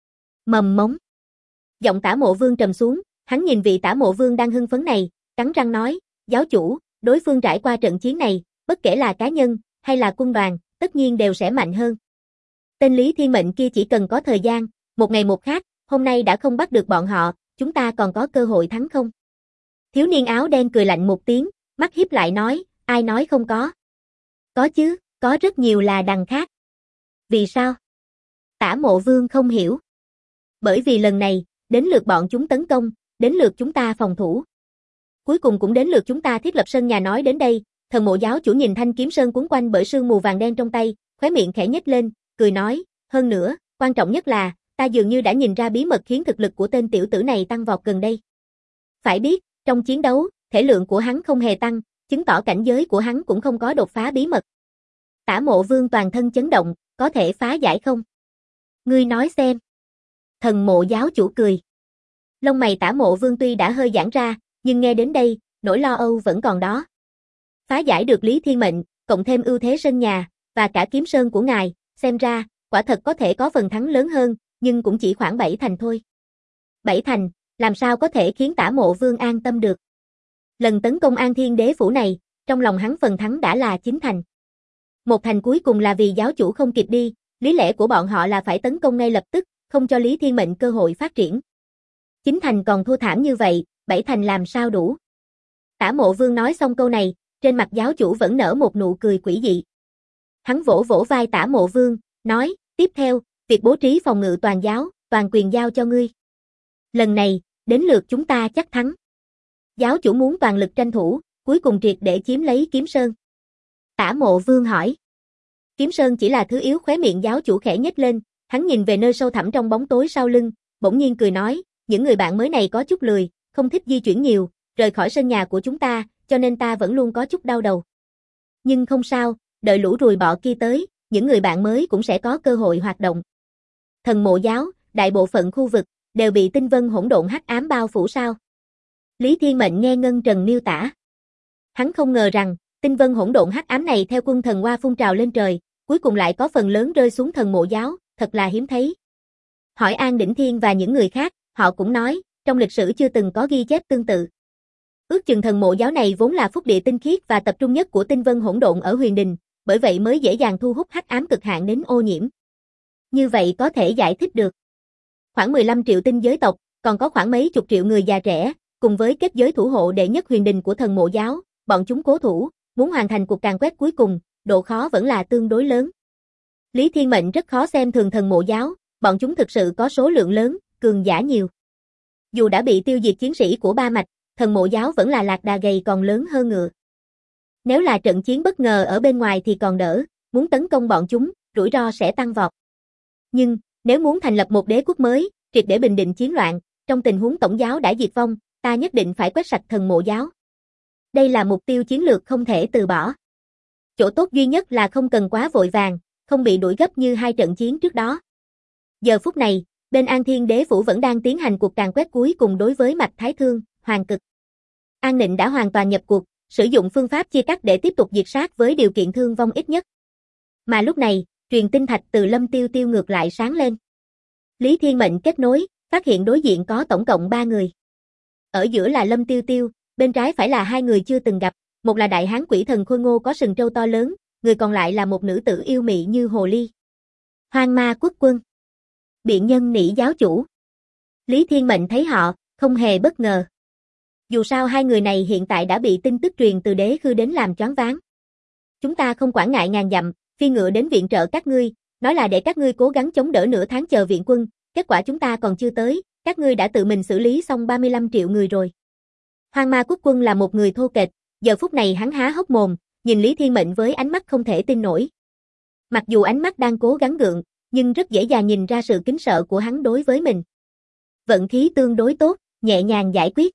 Mầm mống. Giọng Tả Mộ Vương trầm xuống, hắn nhìn vị Tả Mộ Vương đang hưng phấn này, cắn răng nói, giáo chủ, đối phương trải qua trận chiến này, bất kể là cá nhân, hay là quân đoàn, tất nhiên đều sẽ mạnh hơn. Tên Lý Thiên Mệnh kia chỉ cần có thời gian, một ngày một khác, hôm nay đã không bắt được bọn họ, chúng ta còn có cơ hội thắng không? Thiếu niên áo đen cười lạnh một tiếng, mắt híp lại nói, ai nói không có? Có chứ, có rất nhiều là đằng khác. Vì sao? Tả Mộ Vương không hiểu. Bởi vì lần này, đến lượt bọn chúng tấn công, đến lượt chúng ta phòng thủ. Cuối cùng cũng đến lượt chúng ta thiết lập sân nhà. Nói đến đây, Thần Mộ giáo chủ nhìn thanh kiếm sơn cuốn quanh bởi sương mù vàng đen trong tay, khóe miệng khẽ nhếch lên, cười nói, hơn nữa, quan trọng nhất là, ta dường như đã nhìn ra bí mật khiến thực lực của tên tiểu tử này tăng vọt gần đây. Phải biết, trong chiến đấu, thể lượng của hắn không hề tăng, chứng tỏ cảnh giới của hắn cũng không có đột phá bí mật. Tả Mộ Vương toàn thân chấn động, có thể phá giải không? Ngươi nói xem. Thần Mộ giáo chủ cười. Lông mày Tả Mộ Vương tuy đã hơi giãn ra, nhưng nghe đến đây, nỗi lo âu vẫn còn đó. Phá giải được Lý Thiên Mệnh, cộng thêm ưu thế sân nhà, và cả kiếm sơn của ngài, xem ra, quả thật có thể có phần thắng lớn hơn, nhưng cũng chỉ khoảng 7 thành thôi. 7 thành, làm sao có thể khiến Tả Mộ Vương an tâm được? Lần tấn công An Thiên Đế phủ này, trong lòng hắn phần thắng đã là 9 thành. Một thành cuối cùng là vì giáo chủ không kịp đi, lý lẽ của bọn họ là phải tấn công ngay lập tức, không cho Lý Thiên Mệnh cơ hội phát triển. 9 thành còn thua thảm như vậy, 7 thành làm sao đủ? Tả Mộ Vương nói xong câu này, trên mặt giáo chủ vẫn nở một nụ cười quỷ dị. Hắn vỗ vỗ vai Tả Mộ Vương, nói, tiếp theo, việc bố trí phòng ngự toàn giáo, toàn quyền giao cho ngươi. Lần này, đến lượt chúng ta chắc thắng. Giáo chủ muốn toàn lực tranh thủ, cuối cùng triệt để chiếm lấy Kiếm Sơn. Tả Mộ Vương hỏi. Kiếm Sơn chỉ là thứ yếu. Khóe miệng giáo chủ khẽ nhếch lên, hắn nhìn về nơi sâu thẳm trong bóng tối sau lưng, bỗng nhiên cười nói, những người bạn mới này có chút lười, không thích di chuyển nhiều, rời khỏi sân nhà của chúng ta, cho nên ta vẫn luôn có chút đau đầu. Nhưng không sao, đợi lũ ruồi bọ kia tới, những người bạn mới cũng sẽ có cơ hội hoạt động. Thần Mộ giáo, đại bộ phận khu vực, đều bị tinh vân hỗn độn hắc ám bao phủ sao? Lý Thiên Mệnh nghe Ngân Trần miêu tả. Hắn không ngờ rằng, tinh vân hỗn độn hắc ám này theo quân thần hoa phun trào lên trời, cuối cùng lại có phần lớn rơi xuống Thần Mộ giáo, thật là hiếm thấy. Hỏi An Đỉnh Thiên và những người khác, họ cũng nói, trong lịch sử chưa từng có ghi chép tương tự. Ước chừng Thần Mộ giáo này vốn là phúc địa tinh khiết và tập trung nhất của tinh vân hỗn độn ở Huyền Đình, bởi vậy mới dễ dàng thu hút hắc ám cực hạn đến ô nhiễm. Như vậy có thể giải thích được. Khoảng 15 triệu tinh giới tộc, còn có khoảng mấy chục triệu người già trẻ, cùng với kết giới thủ hộ đệ nhất Huyền Đình của Thần Mộ giáo, bọn chúng cố thủ, muốn hoàn thành cuộc càn quét cuối cùng, độ khó vẫn là tương đối lớn. Lý Thiên Mệnh rất khó xem thường Thần Mộ giáo, bọn chúng thực sự có số lượng lớn, cường giả nhiều. Dù đã bị tiêu diệt chiến sĩ của ba mạch, Thần Mộ giáo vẫn là lạc đà gầy còn lớn hơn ngựa. Nếu là trận chiến bất ngờ ở bên ngoài thì còn đỡ, muốn tấn công bọn chúng, rủi ro sẽ tăng vọt. Nhưng, nếu muốn thành lập một đế quốc mới, triệt để bình định chiến loạn, trong tình huống tổng giáo đã diệt vong, ta nhất định phải quét sạch Thần Mộ giáo. Đây là mục tiêu chiến lược không thể từ bỏ. Chỗ tốt duy nhất là không cần quá vội vàng, không bị đuổi gấp như hai trận chiến trước đó. Giờ phút này, bên An Thiên Đế Phủ vẫn đang tiến hành cuộc càn quét cuối cùng đối với Mạch Thái Thương, Hoàng Cực. An Nịnh đã hoàn toàn nhập cuộc, sử dụng phương pháp chia cắt để tiếp tục diệt sát với điều kiện thương vong ít nhất. Mà lúc này, truyền tinh thạch từ Lâm Tiêu Tiêu ngược lại sáng lên. Lý Thiên Mệnh kết nối, phát hiện đối diện có tổng cộng 3 người. Ở giữa là Lâm Tiêu Tiêu, bên trái phải là hai người chưa từng gặp, một là đại hán quỷ thần khôi ngô có sừng trâu to lớn, người còn lại là một nữ tử yêu mị như hồ ly. Hoang Ma Quốc Quân. Biện Nhân Nỉ giáo chủ. Lý Thiên Mệnh thấy họ, không hề bất ngờ. Dù sao hai người này hiện tại đã bị tin tức truyền từ đế khư đến làm choáng váng. Chúng ta không quản ngại ngàn dặm, phi ngựa đến viện trợ các ngươi, nói là để các ngươi cố gắng chống đỡ nửa tháng chờ viện quân, kết quả chúng ta còn chưa tới, các ngươi đã tự mình xử lý xong 35 triệu người rồi. Hoang Ma Quốc Quân là một người thô kệch, giờ phút này hắn há hốc mồm, nhìn Lý Thiên Mệnh với ánh mắt không thể tin nổi. Mặc dù ánh mắt đang cố gắng gượng, nhưng rất dễ dàng nhìn ra sự kính sợ của hắn đối với mình. Vận khí tương đối tốt, nhẹ nhàng giải quyết.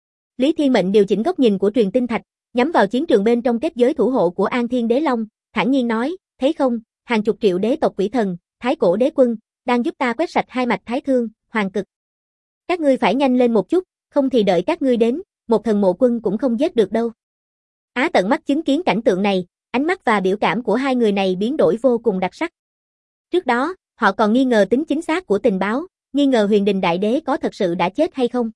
Lý Thiên Mệnh điều chỉnh góc nhìn của truyền tinh thạch, nhắm vào chiến trường bên trong kết giới thủ hộ của An Thiên Đế Long, thản nhiên nói, thấy không, hàng chục triệu đế tộc quỷ thần, thái cổ đế quân, đang giúp ta quét sạch hai Mạch Thái Thương, Hoàng Cực. Các ngươi phải nhanh lên một chút, không thì đợi các ngươi đến, một thần mộ quân cũng không giết được đâu. Á tận mắt chứng kiến cảnh tượng này, ánh mắt và biểu cảm của hai người này biến đổi vô cùng đặc sắc. Trước đó, họ còn nghi ngờ tính chính xác của tình báo, nghi ngờ Huyền Đình Đại Đế có thật sự đã chết hay không.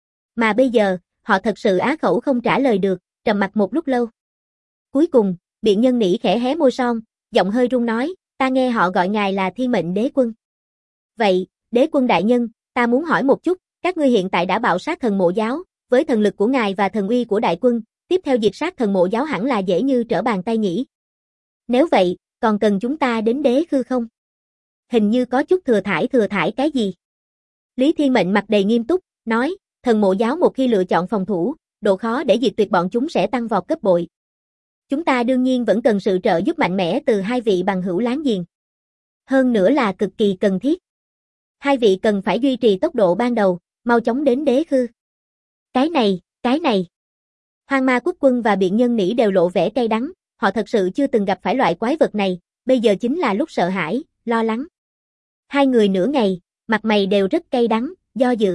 Mà bây giờ, họ thật sự á khẩu không trả lời được, trầm mặc một lúc lâu. Cuối cùng, Biện Nhân Nỉ khẽ hé môi son, giọng hơi run nói, ta nghe họ gọi ngài là Thiên Mệnh Đế Quân. Vậy, Đế Quân đại nhân, ta muốn hỏi một chút, các ngươi hiện tại đã bạo sát thần mộ giáo, với thần lực của ngài và thần uy của đại quân, tiếp theo diệt sát thần mộ giáo hẳn là dễ như trở bàn tay nhỉ. Nếu vậy, còn cần chúng ta đến đế khư không? Hình như có chút thừa thãi cái gì? Lý Thiên Mệnh mặt đầy nghiêm túc, nói, thần mộ giáo một khi lựa chọn phòng thủ, độ khó để diệt tuyệt bọn chúng sẽ tăng vọt gấp bội. Chúng ta đương nhiên vẫn cần sự trợ giúp mạnh mẽ từ hai vị bằng hữu láng giềng. Hơn nữa là cực kỳ cần thiết. Hai vị cần phải duy trì tốc độ ban đầu, mau chóng đến đế khư. Cái này. Hoang Ma Quốc Quân và Biện Nhân Nỉ đều lộ vẻ cay đắng, họ thật sự chưa từng gặp phải loại quái vật này, bây giờ chính là lúc sợ hãi, lo lắng. Hai người nửa ngày, mặt mày đều rất cay đắng, do dự.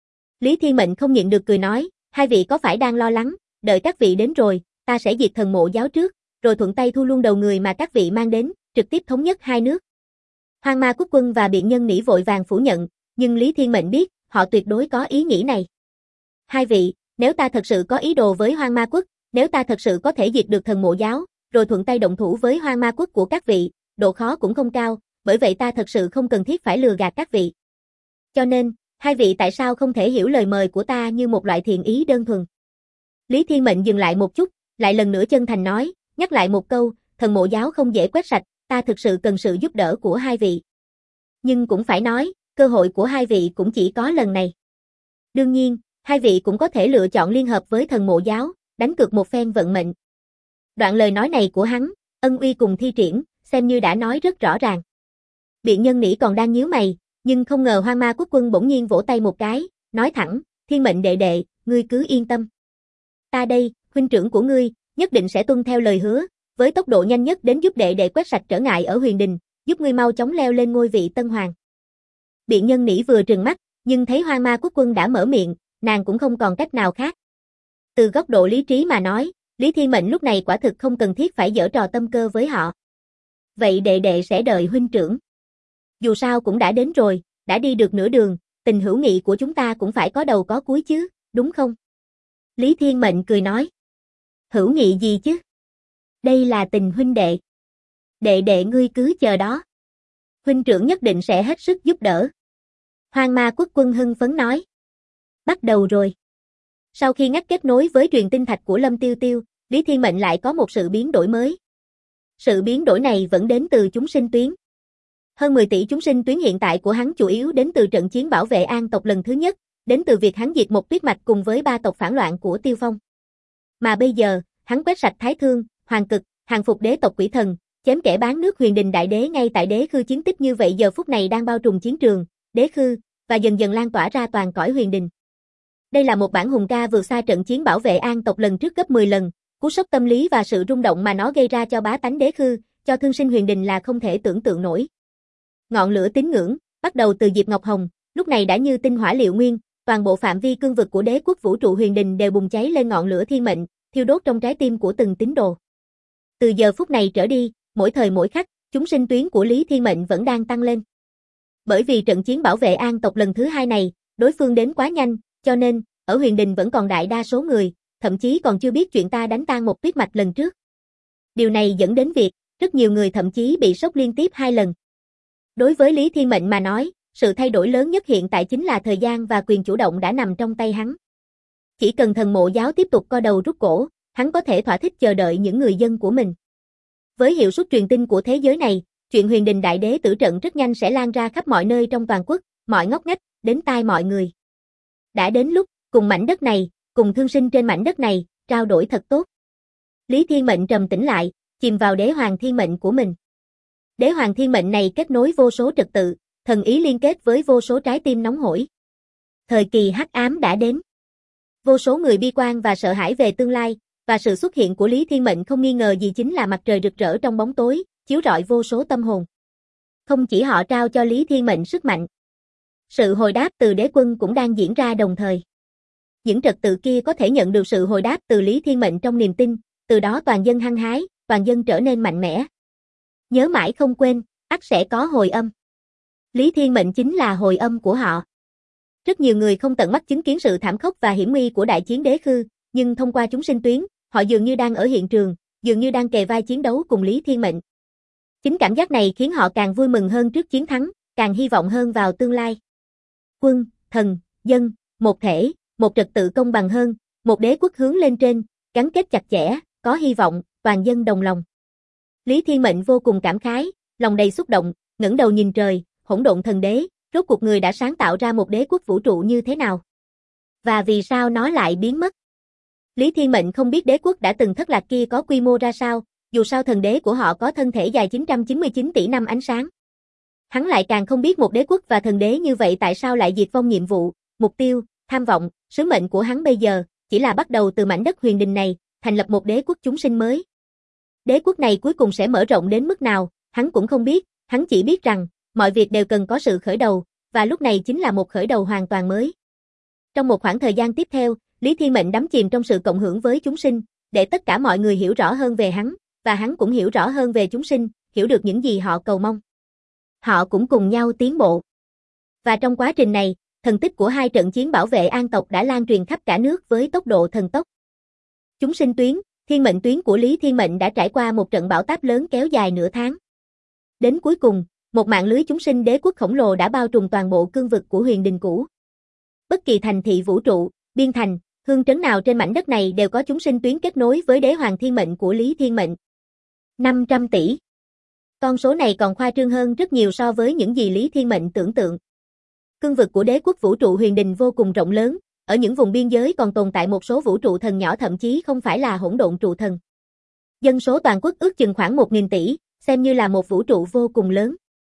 Lý Thiên Mệnh không nhịn được cười nói, hai vị có phải đang lo lắng, đợi các vị đến rồi, ta sẽ diệt thần mộ giáo trước, rồi thuận tay thu luôn đầu người mà các vị mang đến, trực tiếp thống nhất hai nước. Hoang Ma Quốc Quân và Biện Nhân Nỉ vội vàng phủ nhận, nhưng Lý Thiên Mệnh biết, họ tuyệt đối có ý nghĩ này. Hai vị, nếu ta thật sự có ý đồ với Hoang Ma Quốc, nếu ta thật sự có thể diệt được thần mộ giáo, rồi thuận tay động thủ với Hoang Ma Quốc của các vị, độ khó cũng không cao, bởi vậy ta thật sự không cần thiết phải lừa gạt các vị. Cho nên, hai vị tại sao không thể hiểu lời mời của ta như một loại thiện ý đơn thuần? Lý Thiên Mệnh dừng lại một chút, lại lần nữa chân thành nói, nhắc lại một câu, thần mộ giáo không dễ quét sạch, ta thực sự cần sự giúp đỡ của hai vị. Nhưng cũng phải nói, cơ hội của hai vị cũng chỉ có lần này. Đương nhiên, hai vị cũng có thể lựa chọn liên hợp với thần mộ giáo, đánh cược một phen vận mệnh. Đoạn lời nói này của hắn, ân uy cùng thi triển, xem như đã nói rất rõ ràng. Biện Nhân Nỉ còn đang nhíu mày, nhưng không ngờ Hoang Ma Quốc Quân bỗng nhiên vỗ tay một cái, nói thẳng, Thiên Mệnh đệ đệ, ngươi cứ yên tâm. Ta đây, huynh trưởng của ngươi, nhất định sẽ tuân theo lời hứa, với tốc độ nhanh nhất đến giúp đệ đệ quét sạch trở ngại ở Huyền Đình, giúp ngươi mau chóng leo lên ngôi vị Tân Hoàng. Biện Nhân Nỉ vừa trừng mắt, nhưng thấy Hoang Ma Quốc Quân đã mở miệng, nàng cũng không còn cách nào khác. Từ góc độ lý trí mà nói, Lý Thiên Mệnh lúc này quả thực không cần thiết phải giở trò tâm cơ với họ. Vậy đệ đệ sẽ đợi huynh trưởng. Dù sao cũng đã đến rồi, đã đi được nửa đường, tình hữu nghị của chúng ta cũng phải có đầu có cuối chứ, đúng không? Lý Thiên Mệnh cười nói. Hữu nghị gì chứ? Đây là tình huynh đệ. Đệ đệ ngươi cứ chờ đó. Huynh trưởng nhất định sẽ hết sức giúp đỡ. Hoang Ma Quốc Quân hưng phấn nói. Bắt đầu rồi. Sau khi ngắt kết nối với truyền tinh thạch của Lâm Tiêu Tiêu, Lý Thiên Mệnh lại có một sự biến đổi mới. Sự biến đổi này vẫn đến từ chúng sinh tuyến. Hơn 10 tỷ chúng sinh tuyến hiện tại của hắn chủ yếu đến từ trận chiến bảo vệ An tộc lần thứ nhất, đến từ việc hắn diệt một tuyết mạch cùng với 3 tộc phản loạn của Tiêu Phong. Mà bây giờ, hắn quét sạch Thái Thương, Hoàng Cực, hàng phục đế tộc quỷ thần, chém kẻ bán nước Huyền Đình Đại Đế ngay tại đế khư, chiến tích như vậy giờ phút này đang bao trùm chiến trường, đế khư, và dần dần lan tỏa ra toàn cõi Huyền Đình. Đây là một bản hùng ca vượt xa trận chiến bảo vệ An tộc lần trước gấp 10 lần, Cú sốc tâm lý và sự rung động mà nó gây ra cho bá tánh Đế Khư, cho thương sinh Huyền Đình là không thể tưởng tượng nổi. Ngọn lửa tín ngưỡng, bắt đầu từ Diệp Ngọc Hồng, lúc này đã như tinh hỏa liệu nguyên, toàn bộ phạm vi cương vực của Đế quốc vũ trụ Huyền Đình đều bùng cháy lên ngọn lửa thiên mệnh, thiêu đốt trong trái tim của từng tín đồ. Từ giờ phút này trở đi, mỗi thời mỗi khắc, chúng sinh tuyến của Lý Thiên Mệnh vẫn đang tăng lên. Bởi vì trận chiến bảo vệ An tộc lần thứ 2 này, đối phương đến quá nhanh, cho nên, ở Huyền Đình vẫn còn đại đa số người, thậm chí còn chưa biết chuyện ta đánh tan một tuyết mạch lần trước. Điều này dẫn đến việc, rất nhiều người thậm chí bị sốc liên tiếp 2 lần. Đối với Lý Thiên Mệnh mà nói, sự thay đổi lớn nhất hiện tại chính là thời gian và quyền chủ động đã nằm trong tay hắn. Chỉ cần thần mộ giáo tiếp tục co đầu rút cổ, hắn có thể thỏa thích chờ đợi những người dân của mình. Với hiệu suất truyền tin của thế giới này, chuyện Huyền Đình Đại Đế tử trận rất nhanh sẽ lan ra khắp mọi nơi trong toàn quốc, mọi ngóc ngách, đến tai mọi người. Đã đến lúc, cùng mảnh đất này, cùng thương sinh trên mảnh đất này, trao đổi thật tốt. Lý Thiên Mệnh trầm tĩnh lại, chìm vào đế hoàng thiên mệnh của mình. Đế hoàng thiên mệnh này kết nối vô số trật tự, thần ý liên kết với vô số trái tim nóng hổi. Thời kỳ hắc ám đã đến. Vô số người bi quan và sợ hãi về tương lai, và sự xuất hiện của Lý Thiên Mệnh không nghi ngờ gì chính là mặt trời rực rỡ trong bóng tối, chiếu rọi vô số tâm hồn. Không chỉ họ trao cho Lý Thiên Mệnh sức mạnh. Sự hồi đáp từ đế quân cũng đang diễn ra đồng thời. Những trật tự kia có thể nhận được sự hồi đáp từ Lý Thiên Mệnh trong niềm tin, từ đó toàn dân hăng hái, toàn dân trở nên mạnh mẽ. Nhớ mãi không quên, ắt sẽ có hồi âm. Lý Thiên Mệnh chính là hồi âm của họ. Rất nhiều người không tận mắt chứng kiến sự thảm khốc và hiểm nguy của đại chiến Đế Khư, nhưng thông qua chúng sinh tuyến, họ dường như đang ở hiện trường, dường như đang kề vai chiến đấu cùng Lý Thiên Mệnh. Chính cảm giác này khiến họ càng vui mừng hơn trước chiến thắng, càng hy vọng hơn vào tương lai. Quân, thần, dân, một thể, một trật tự công bằng hơn, một đế quốc hướng lên trên, gắn kết chặt chẽ, có hy vọng, toàn dân đồng lòng. Lý Thiên Mệnh vô cùng cảm khái, lòng đầy xúc động, ngẩng đầu nhìn trời, hỗn độn thần đế, rốt cuộc người đã sáng tạo ra một đế quốc vũ trụ như thế nào? Và vì sao nó lại biến mất? Lý Thiên Mệnh không biết đế quốc đã từng thất lạc kia có quy mô ra sao, dù sao thần đế của họ có thân thể dài 999 tỷ năm ánh sáng. Hắn lại càng không biết một đế quốc và thần đế như vậy tại sao lại diệt vong nhiệm vụ, mục tiêu, tham vọng, sứ mệnh của hắn bây giờ, chỉ là bắt đầu từ mảnh đất Huyền Đình này, thành lập một đế quốc chúng sinh mới. Đế quốc này cuối cùng sẽ mở rộng đến mức nào, hắn cũng không biết, hắn chỉ biết rằng, mọi việc đều cần có sự khởi đầu, và lúc này chính là một khởi đầu hoàn toàn mới. Trong một khoảng thời gian tiếp theo, Lý Thiên Mệnh đắm chìm trong sự cộng hưởng với chúng sinh, để tất cả mọi người hiểu rõ hơn về hắn, và hắn cũng hiểu rõ hơn về chúng sinh, hiểu được những gì họ cầu mong. Họ cũng cùng nhau tiến bộ. Và trong quá trình này, thần tích của 2 trận chiến bảo vệ An tộc đã lan truyền khắp cả nước với tốc độ thần tốc. Chúng sinh tuyến, thiên mệnh tuyến của Lý Thiên Mệnh đã trải qua một trận bão táp lớn kéo dài nửa tháng. Đến cuối cùng, một mạng lưới chúng sinh đế quốc khổng lồ đã bao trùm toàn bộ cương vực của Huyền Đình cũ. Bất kỳ thành thị vũ trụ, biên thành, hương trấn nào trên mảnh đất này đều có chúng sinh tuyến kết nối với đế hoàng thiên mệnh của Lý Thiên Mệnh. 500 tỷ. Con số này còn khoa trương hơn rất nhiều so với những gì Lý Thiên Mệnh tưởng tượng. Cương vực của đế quốc vũ trụ Huyền Đình vô cùng rộng lớn, ở những vùng biên giới còn tồn tại một số vũ trụ thần nhỏ thậm chí không phải là hỗn độn trụ thần. Dân số toàn quốc ước chừng khoảng 1.000 tỷ, xem như là một vũ trụ vô cùng lớn.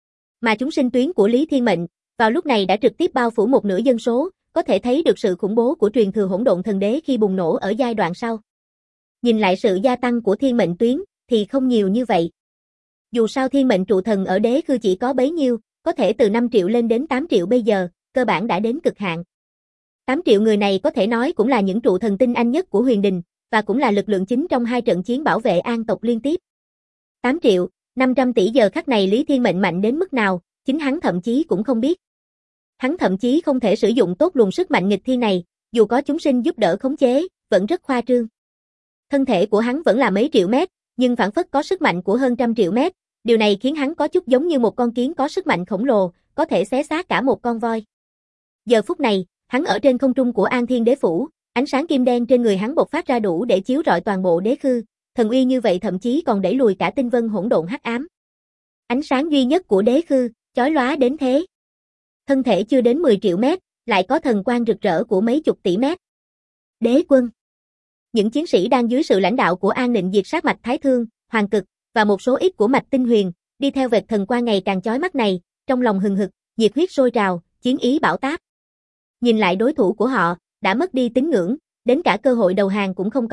Mà chúng sinh tuyến của Lý Thiên Mệnh, vào lúc này đã trực tiếp bao phủ một nửa dân số, có thể thấy được sự khủng bố của truyền thừa hỗn độn thần đế khi bùng nổ ở giai đoạn sau. Nhìn lại sự gia tăng của thiên mệnh tuyến, thì không nhiều như vậy. Dù sao thiên mệnh trụ thần ở đế khư chỉ có bấy nhiêu, có thể từ 5 triệu lên đến 8 triệu bây giờ, cơ bản đã đến cực hạn. 8 triệu người này có thể nói cũng là những trụ thần tinh anh nhất của Huyền Đình, và cũng là lực lượng chính trong 2 trận chiến bảo vệ An tộc liên tiếp. 8 triệu, 500 tỷ giờ khắc này Lý Thiên Mệnh mạnh đến mức nào, chính hắn thậm chí cũng không biết. Hắn thậm chí không thể sử dụng tốt luồng sức mạnh nghịch thiên này, dù có chúng sinh giúp đỡ khống chế, vẫn rất khoa trương. Thân thể của hắn vẫn là mấy triệu mét, nhưng phảng phất có sức mạnh của hơn trăm triệu mét, điều này khiến hắn có chút giống như một con kiến có sức mạnh khổng lồ, có thể xé xác cả một con voi. Giờ phút này, hắn ở trên không trung của An Thiên Đế phủ, ánh sáng kim đen trên người hắn bộc phát ra đủ để chiếu rọi toàn bộ đế khư, thần uy như vậy thậm chí còn đẩy lùi cả tinh vân hỗn độn hắc ám. Ánh sáng duy nhất của đế khư, chói lóa đến thế. Thân thể chưa đến 10 triệu mét, lại có thần quang rực rỡ của mấy chục tỷ mét. Đế quân. Những chiến sĩ đang dưới sự lãnh đạo của An Nịnh diệt sát mạch Thái Thương, Hoàng Cực, và một số ít của mạch Tinh Huyền, đi theo vệt thần quang ngày càng chói mắt này, trong lòng hừng hực, nhiệt huyết sôi trào, chiến ý bão táp. Nhìn lại đối thủ của họ, đã mất đi tín ngưỡng, đến cả cơ hội đầu hàng cũng không có,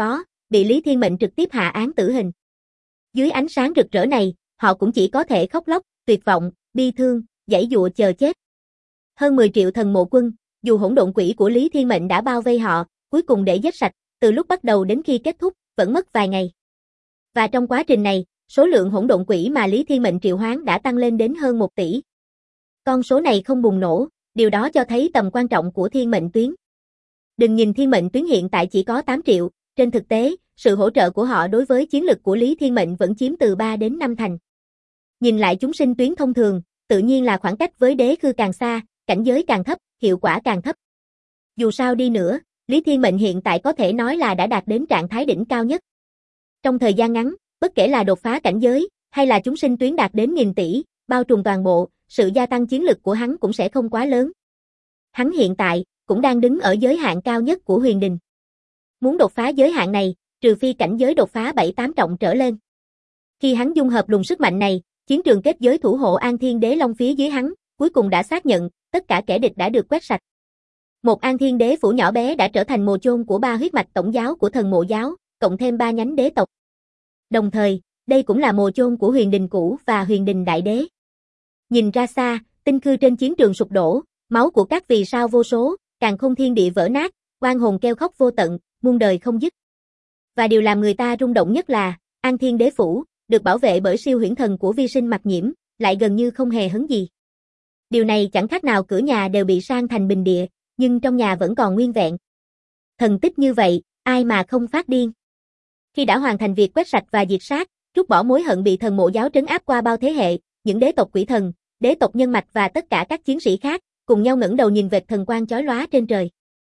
bị Lý Thiên Mệnh trực tiếp hạ án tử hình. Dưới ánh sáng rực rỡ này, họ cũng chỉ có thể khóc lóc, tuyệt vọng, bi thương, giãy giụa chờ chết. Hơn 10 triệu thần mộ quân, dù hỗn độn quỷ của Lý Thiên Mệnh đã bao vây họ, cuối cùng để giết sạch, từ lúc bắt đầu đến khi kết thúc, vẫn mất vài ngày. Và trong quá trình này, số lượng hỗn độn quỷ mà Lý Thiên Mệnh triệu hoán đã tăng lên đến hơn 1 tỷ. Con số này không bùng nổ, điều đó cho thấy tầm quan trọng của Thiên Mệnh Tuyến. Đừng nhìn Thiên Mệnh Tuyến hiện tại chỉ có 8 triệu, trên thực tế, sự hỗ trợ của họ đối với chiến lực của Lý Thiên Mệnh vẫn chiếm từ 3 đến 5 thành. Nhìn lại chúng sinh tuyến thông thường, tự nhiên là khoảng cách với đế khư càng xa, cảnh giới càng thấp, hiệu quả càng thấp. Dù sao đi nữa, Lý Thiên Mệnh hiện tại có thể nói là đã đạt đến trạng thái đỉnh cao nhất. Trong thời gian ngắn, bất kể là đột phá cảnh giới, hay là chúng sinh tuyến đạt đến nghìn tỷ, bao trùm toàn bộ, sự gia tăng chiến lực của hắn cũng sẽ không quá lớn. Hắn hiện tại, cũng đang đứng ở giới hạn cao nhất của huyền đình. Muốn đột phá giới hạn này, trừ phi cảnh giới đột phá 7-8 trọng trở lên. Khi hắn dung hợp luồng sức mạnh này, chiến trường kết giới thủ hộ An Thiên Đế Long phía dưới hắn, cuối cùng đã xác nhận, tất cả kẻ địch đã được quét sạch. Một An Thiên Đế phủ nhỏ bé đã trở thành mồ chôn của 3 huyết mạch tổng giáo của thần mộ giáo, cộng thêm 3 nhánh đế tộc. Đồng thời, đây cũng là mồ chôn của huyền đình cũ và huyền đình đại đế. Nhìn ra xa, tinh khư trên chiến trường sụp đổ, máu của các vì sao vô số, càn khôn thiên địa vỡ nát, oan hồn kêu khóc vô tận, muôn đời không dứt. Và điều làm người ta rung động nhất là, An Thiên Đế phủ, được bảo vệ bởi siêu huyễn thần của vi sinh Mặc Nhiễm, lại gần như không hề hấn gì. Điều này chẳng khác nào cửa nhà đều bị san thành bình địa, nhưng trong nhà vẫn còn nguyên vẹn. Thần tích như vậy, ai mà không phát điên. Khi đã hoàn thành việc quét sạch và diệt sát, trút bỏ mối hận bị thần mộ giáo trấn áp qua bao thế hệ, những đế tộc quỷ thần, đế tộc nhân mạch và tất cả các chiến sĩ khác, cùng nhau ngẩng đầu nhìn vệt thần quang chói lóa trên trời.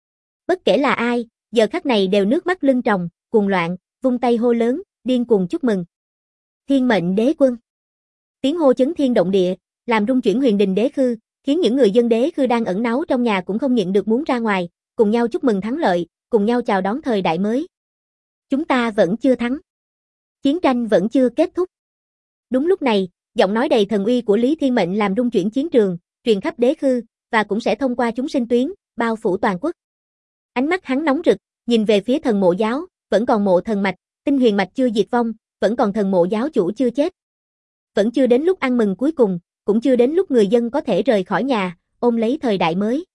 Bất kể là ai, giờ khắc này đều nước mắt lưng tròng, cuồng loạn, vung tay hô lớn, điên cuồng chúc mừng. Thiên Mệnh Đế Quân. Tiếng hô chấn thiên động địa, làm rung chuyển huyền đình đế khư, khiến những người dân đế khư đang ẩn náu trong nhà cũng không nhịn được muốn ra ngoài, cùng nhau chúc mừng thắng lợi, cùng nhau chào đón thời đại mới. Chúng ta vẫn chưa thắng. Chiến tranh vẫn chưa kết thúc. Đúng lúc này, giọng nói đầy thần uy của Lý Thiên Mệnh làm rung chuyển chiến trường, truyền khắp đế khư, và cũng sẽ thông qua chúng sinh tuyến, bao phủ toàn quốc. Ánh mắt hắn nóng rực, nhìn về phía thần mộ giáo, vẫn còn mộ thần mạch, tinh huyền mạch chưa diệt vong, vẫn còn thần mộ giáo chủ chưa chết. Vẫn chưa đến lúc ăn mừng cuối cùng, cũng chưa đến lúc người dân có thể rời khỏi nhà, ôm lấy thời đại mới.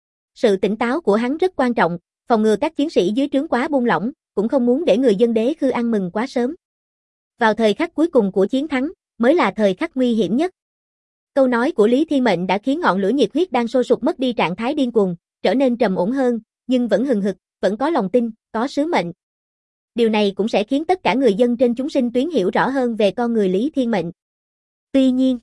Sự tỉnh táo của hắn rất quan trọng, phòng ngừa các chiến sĩ dưới trướng quá buông lỏng, cũng không muốn để người dân đế khư ăn mừng quá sớm. Vào thời khắc cuối cùng của chiến thắng, mới là thời khắc nguy hiểm nhất. Câu nói của Lý Thiên Mệnh đã khiến ngọn lửa nhiệt huyết đang sôi sục mất đi trạng thái điên cuồng, trở nên trầm ổn hơn, nhưng vẫn hừng hực, vẫn có lòng tin, có sứ mệnh. Điều này cũng sẽ khiến tất cả người dân trên chúng sinh tuyến hiểu rõ hơn về con người Lý Thiên Mệnh. Tuy nhiên,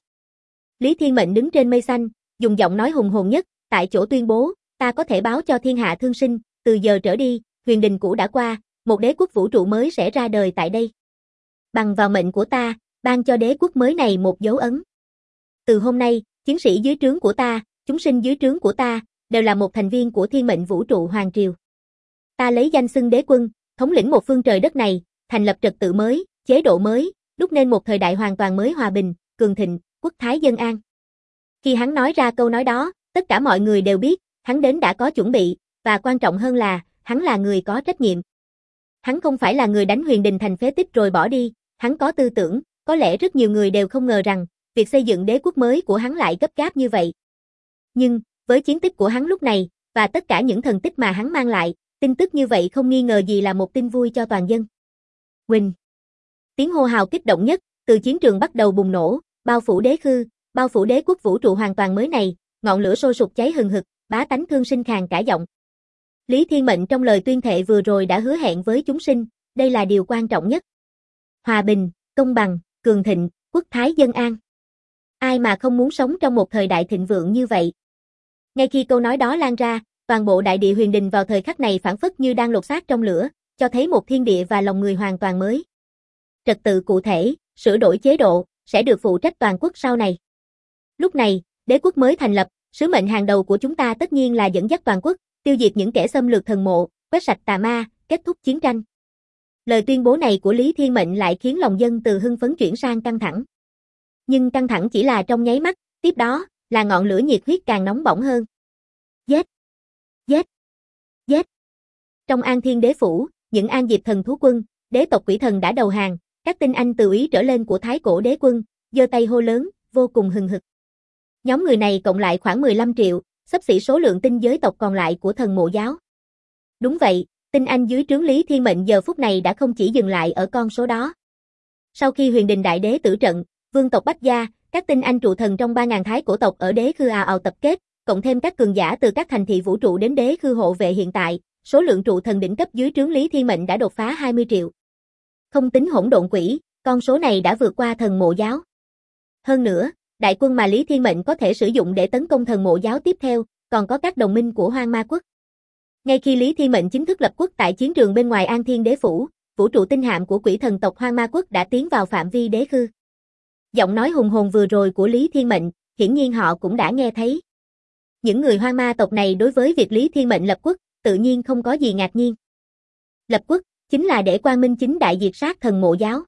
Lý Thiên Mệnh đứng trên mây xanh, dùng giọng nói hùng hồn nhất, tại chỗ tuyên bố, ta có thể báo cho thiên hạ thương sinh, từ giờ trở đi, huyền đình cũ đã qua, một đế quốc vũ trụ mới sẽ ra đời tại đây. Bằng vào mệnh của ta, ban cho đế quốc mới này một dấu ấn. Từ hôm nay, chiến sĩ dưới trướng của ta, chúng sinh dưới trướng của ta, đều là một thành viên của thiên mệnh vũ trụ hoàng triều. Ta lấy danh xưng đế quân, thống lĩnh một phương trời đất này, thành lập trật tự mới, chế độ mới, đúc nên một thời đại hoàn toàn mới hòa bình, cường thịnh, quốc thái dân an. Khi hắn nói ra câu nói đó, tất cả mọi người đều biết, hắn đến đã có chuẩn bị, và quan trọng hơn là, hắn là người có trách nhiệm. Hắn không phải là người đánh huyền đình thành phế tích rồi bỏ đi, hắn có tư tưởng, có lẽ rất nhiều người đều không ngờ rằng, việc xây dựng đế quốc mới của hắn lại gấp gáp như vậy. Nhưng, với chiến tích của hắn lúc này, và tất cả những thần tích mà hắn mang lại, tin tức như vậy không nghi ngờ gì là một tin vui cho toàn dân. Huỳnh. Tiếng hô hào kích động nhất, từ chiến trường bắt đầu bùng nổ, bao phủ đế khư, bao phủ đế quốc vũ trụ hoàn toàn mới này, ngọn lửa sôi sục cháy hừng hực, bá tánh thương sinh khàn cả giọng. Lý Thiên Mệnh trong lời tuyên thệ vừa rồi đã hứa hẹn với chúng sinh, đây là điều quan trọng nhất. Hòa bình, công bằng, cường thịnh, quốc thái dân an. Ai mà không muốn sống trong một thời đại thịnh vượng như vậy. Ngay khi câu nói đó lan ra, toàn bộ đại địa huyền đình vào thời khắc này phảng phất như đang lột xác trong lửa, cho thấy một thiên địa và lòng người hoàn toàn mới. Trật tự cụ thể, sửa đổi chế độ, sẽ được phụ trách toàn quốc sau này. Lúc này, đế quốc mới thành lập, sứ mệnh hàng đầu của chúng ta tất nhiên là dẫn dắt toàn quốc, tiêu diệt những kẻ xâm lược thần mộ, quét sạch tà ma, kết thúc chiến tranh. Lời tuyên bố này của Lý Thiên Mệnh lại khiến lòng dân từ hưng phấn chuyển sang căng thẳng. Nhưng căng thẳng chỉ là trong nháy mắt, tiếp đó, là ngọn lửa nhiệt huyết càng nóng bỏng hơn. Giết! Giết! Giết! Trong An Thiên Đế phủ, những An Diệp thần thú quân, đế tộc quỷ thần đã đầu hàng, các tinh anh từ úy trở lên của Thái Cổ đế quân, giơ tay hô lớn, vô cùng hừng hực. Nhóm người này cộng lại khoảng 15 triệu, xấp xỉ số lượng tinh giới tộc còn lại của thần mộ giáo. Đúng vậy, tinh anh dưới trướng Lý Thiên Mệnh giờ phút này đã không chỉ dừng lại ở con số đó. Sau khi Huyền Đình Đại Đế tử trận, vương tộc Bách Gia, các tinh anh trụ thần trong 3.000 thái cổ tộc ở đế khư ào ào tập kết, cộng thêm các cường giả từ các thành thị vũ trụ đến đế khư hộ vệ hiện tại, số lượng trụ thần đỉnh cấp dưới trướng Lý Thiên Mệnh đã đột phá 20 triệu. Không tính hỗn độn quỷ, con số này đã vượt qua thần mộ giáo. Hơn nữa, đại quân mà Lý Thiên Mệnh có thể sử dụng để tấn công thần mộ giáo tiếp theo, còn có các đồng minh của Hoang Ma Quốc. Ngay khi Lý Thiên Mệnh chính thức lập quốc tại chiến trường bên ngoài An Thiên Đế Phủ, vũ trụ tinh hạm của quỷ thần tộc Hoang Ma Quốc đã tiến vào phạm vi đế khư. Giọng nói hùng hồn vừa rồi của Lý Thiên Mệnh, hiển nhiên họ cũng đã nghe thấy. Những người Hoang Ma tộc này đối với việc Lý Thiên Mệnh lập quốc, tự nhiên không có gì ngạc nhiên. Lập quốc, chính là để quang minh chính đại diệt sát thần mộ giáo.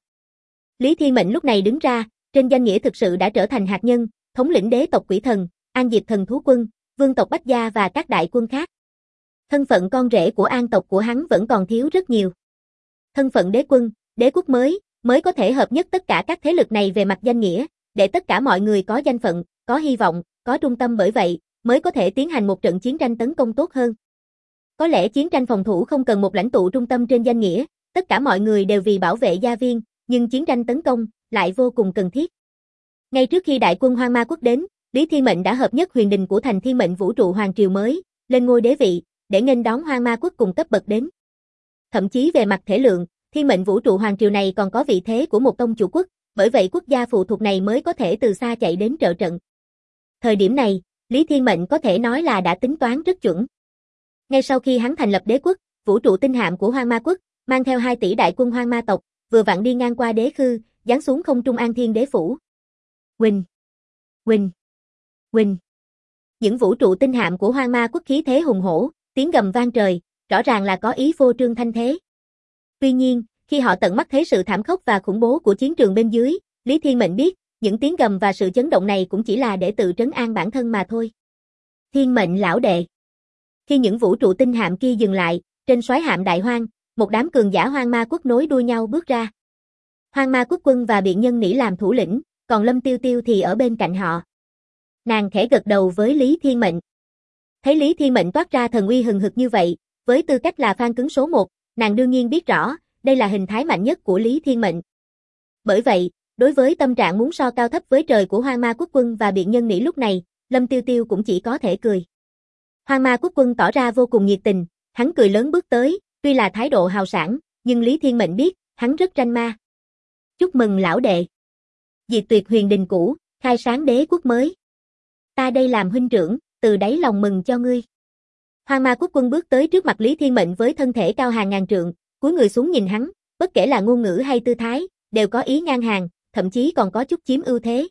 Lý Thiên Mệnh lúc này đứng ra, trên danh nghĩa thực sự đã trở thành hạt nhân, thống lĩnh đế tộc quỷ thần, An Diệp thần thú quân, vương tộc Bách Gia và các đại quân khác. Thân phận con rể của An tộc của hắn vẫn còn thiếu rất nhiều. Thân phận đế quân, đế quốc mới có thể hợp nhất tất cả các thế lực này về mặt danh nghĩa, để tất cả mọi người có danh phận, có hy vọng, có trung tâm, bởi vậy mới có thể tiến hành một trận chiến tranh tấn công tốt hơn. Có lẽ chiến tranh phòng thủ không cần một lãnh tụ trung tâm trên danh nghĩa, tất cả mọi người đều vì bảo vệ gia viên, nhưng chiến tranh tấn công lại vô cùng cần thiết. Ngay trước khi đại quân Hoang Ma Quốc đến, Lý Thiên Mệnh đã hợp nhất huyền đình của thành Thiên Mệnh vũ trụ hoàng triều mới, lên ngôi đế vị, để nghênh đón Hoang Ma Quốc cùng cấp bậc đến. Thậm chí về mặt thể lượng, Thiên Mệnh vũ trụ hoàng triều này còn có vị thế của một tông chủ quốc, bởi vậy quốc gia phụ thuộc này mới có thể từ xa chạy đến trợ trận. Thời điểm này, Lý Thiên Mệnh có thể nói là đã tính toán rất chuẩn. Ngay sau khi hắn thành lập đế quốc, vũ trụ tinh hạm của Hoang Ma Quốc, mang theo 2 tỷ đại quân Hoang Ma tộc, vừa vặn đi ngang qua đế khư, giáng xuống không trung An Thiên Đế Phủ. Huỳnh, huỳnh, huỳnh. Những vũ trụ tinh hạm của Hoang Ma Quốc khí thế hùng hổ, tiếng gầm vang trời, rõ ràng là có ý phô trương thanh thế. Tuy nhiên, khi họ tận mắt thấy sự thảm khốc và khủng bố của chiến trường bên dưới, Lý Thiên Mệnh biết, những tiếng gầm và sự chấn động này cũng chỉ là để tự trấn an bản thân mà thôi. Thiên Mệnh lão đệ. Khi những vũ trụ tinh hạm kia dừng lại, trên soái hạm Đại Hoang, một đám cường giả Hoang Ma Quốc nối đuôi nhau bước ra. Hoang Ma Quốc quân và biện nhân nỉ làm thủ lĩnh, còn Lâm Tiêu Tiêu thì ở bên cạnh họ. Nàng khẽ gật đầu với Lý Thiên Mệnh. Thấy Lý Thiên Mệnh toát ra thần uy hừng hực như vậy, với tư cách là fan cứng số 1, nàng đương nhiên biết rõ, đây là hình thái mạnh nhất của Lý Thiên Mệnh. Bởi vậy, đối với tâm trạng muốn so cao thấp với trời của Hoang Ma Quốc quân và biện nhân nỉ lúc này, Lâm Tiêu Tiêu cũng chỉ có thể cười. Hoang Ma Quốc quân tỏ ra vô cùng nhiệt tình, hắn cười lớn bước tới, tuy là thái độ hào sảng, nhưng Lý Thiên Mệnh biết, hắn rất tranh ma. Chúc mừng lão đệ. Diệt tuyệt huyền đình cũ, khai sáng đế quốc mới. Ta đây làm huynh trưởng, từ đáy lòng mừng cho ngươi. Hoang Ma Quốc quân bước tới trước mặt Lý Thiên Mệnh với thân thể cao hàng ngàn trượng, cúi người xuống nhìn hắn, bất kể là ngôn ngữ hay tư thái, đều có ý ngang hàng, thậm chí còn có chút chiếm ưu thế.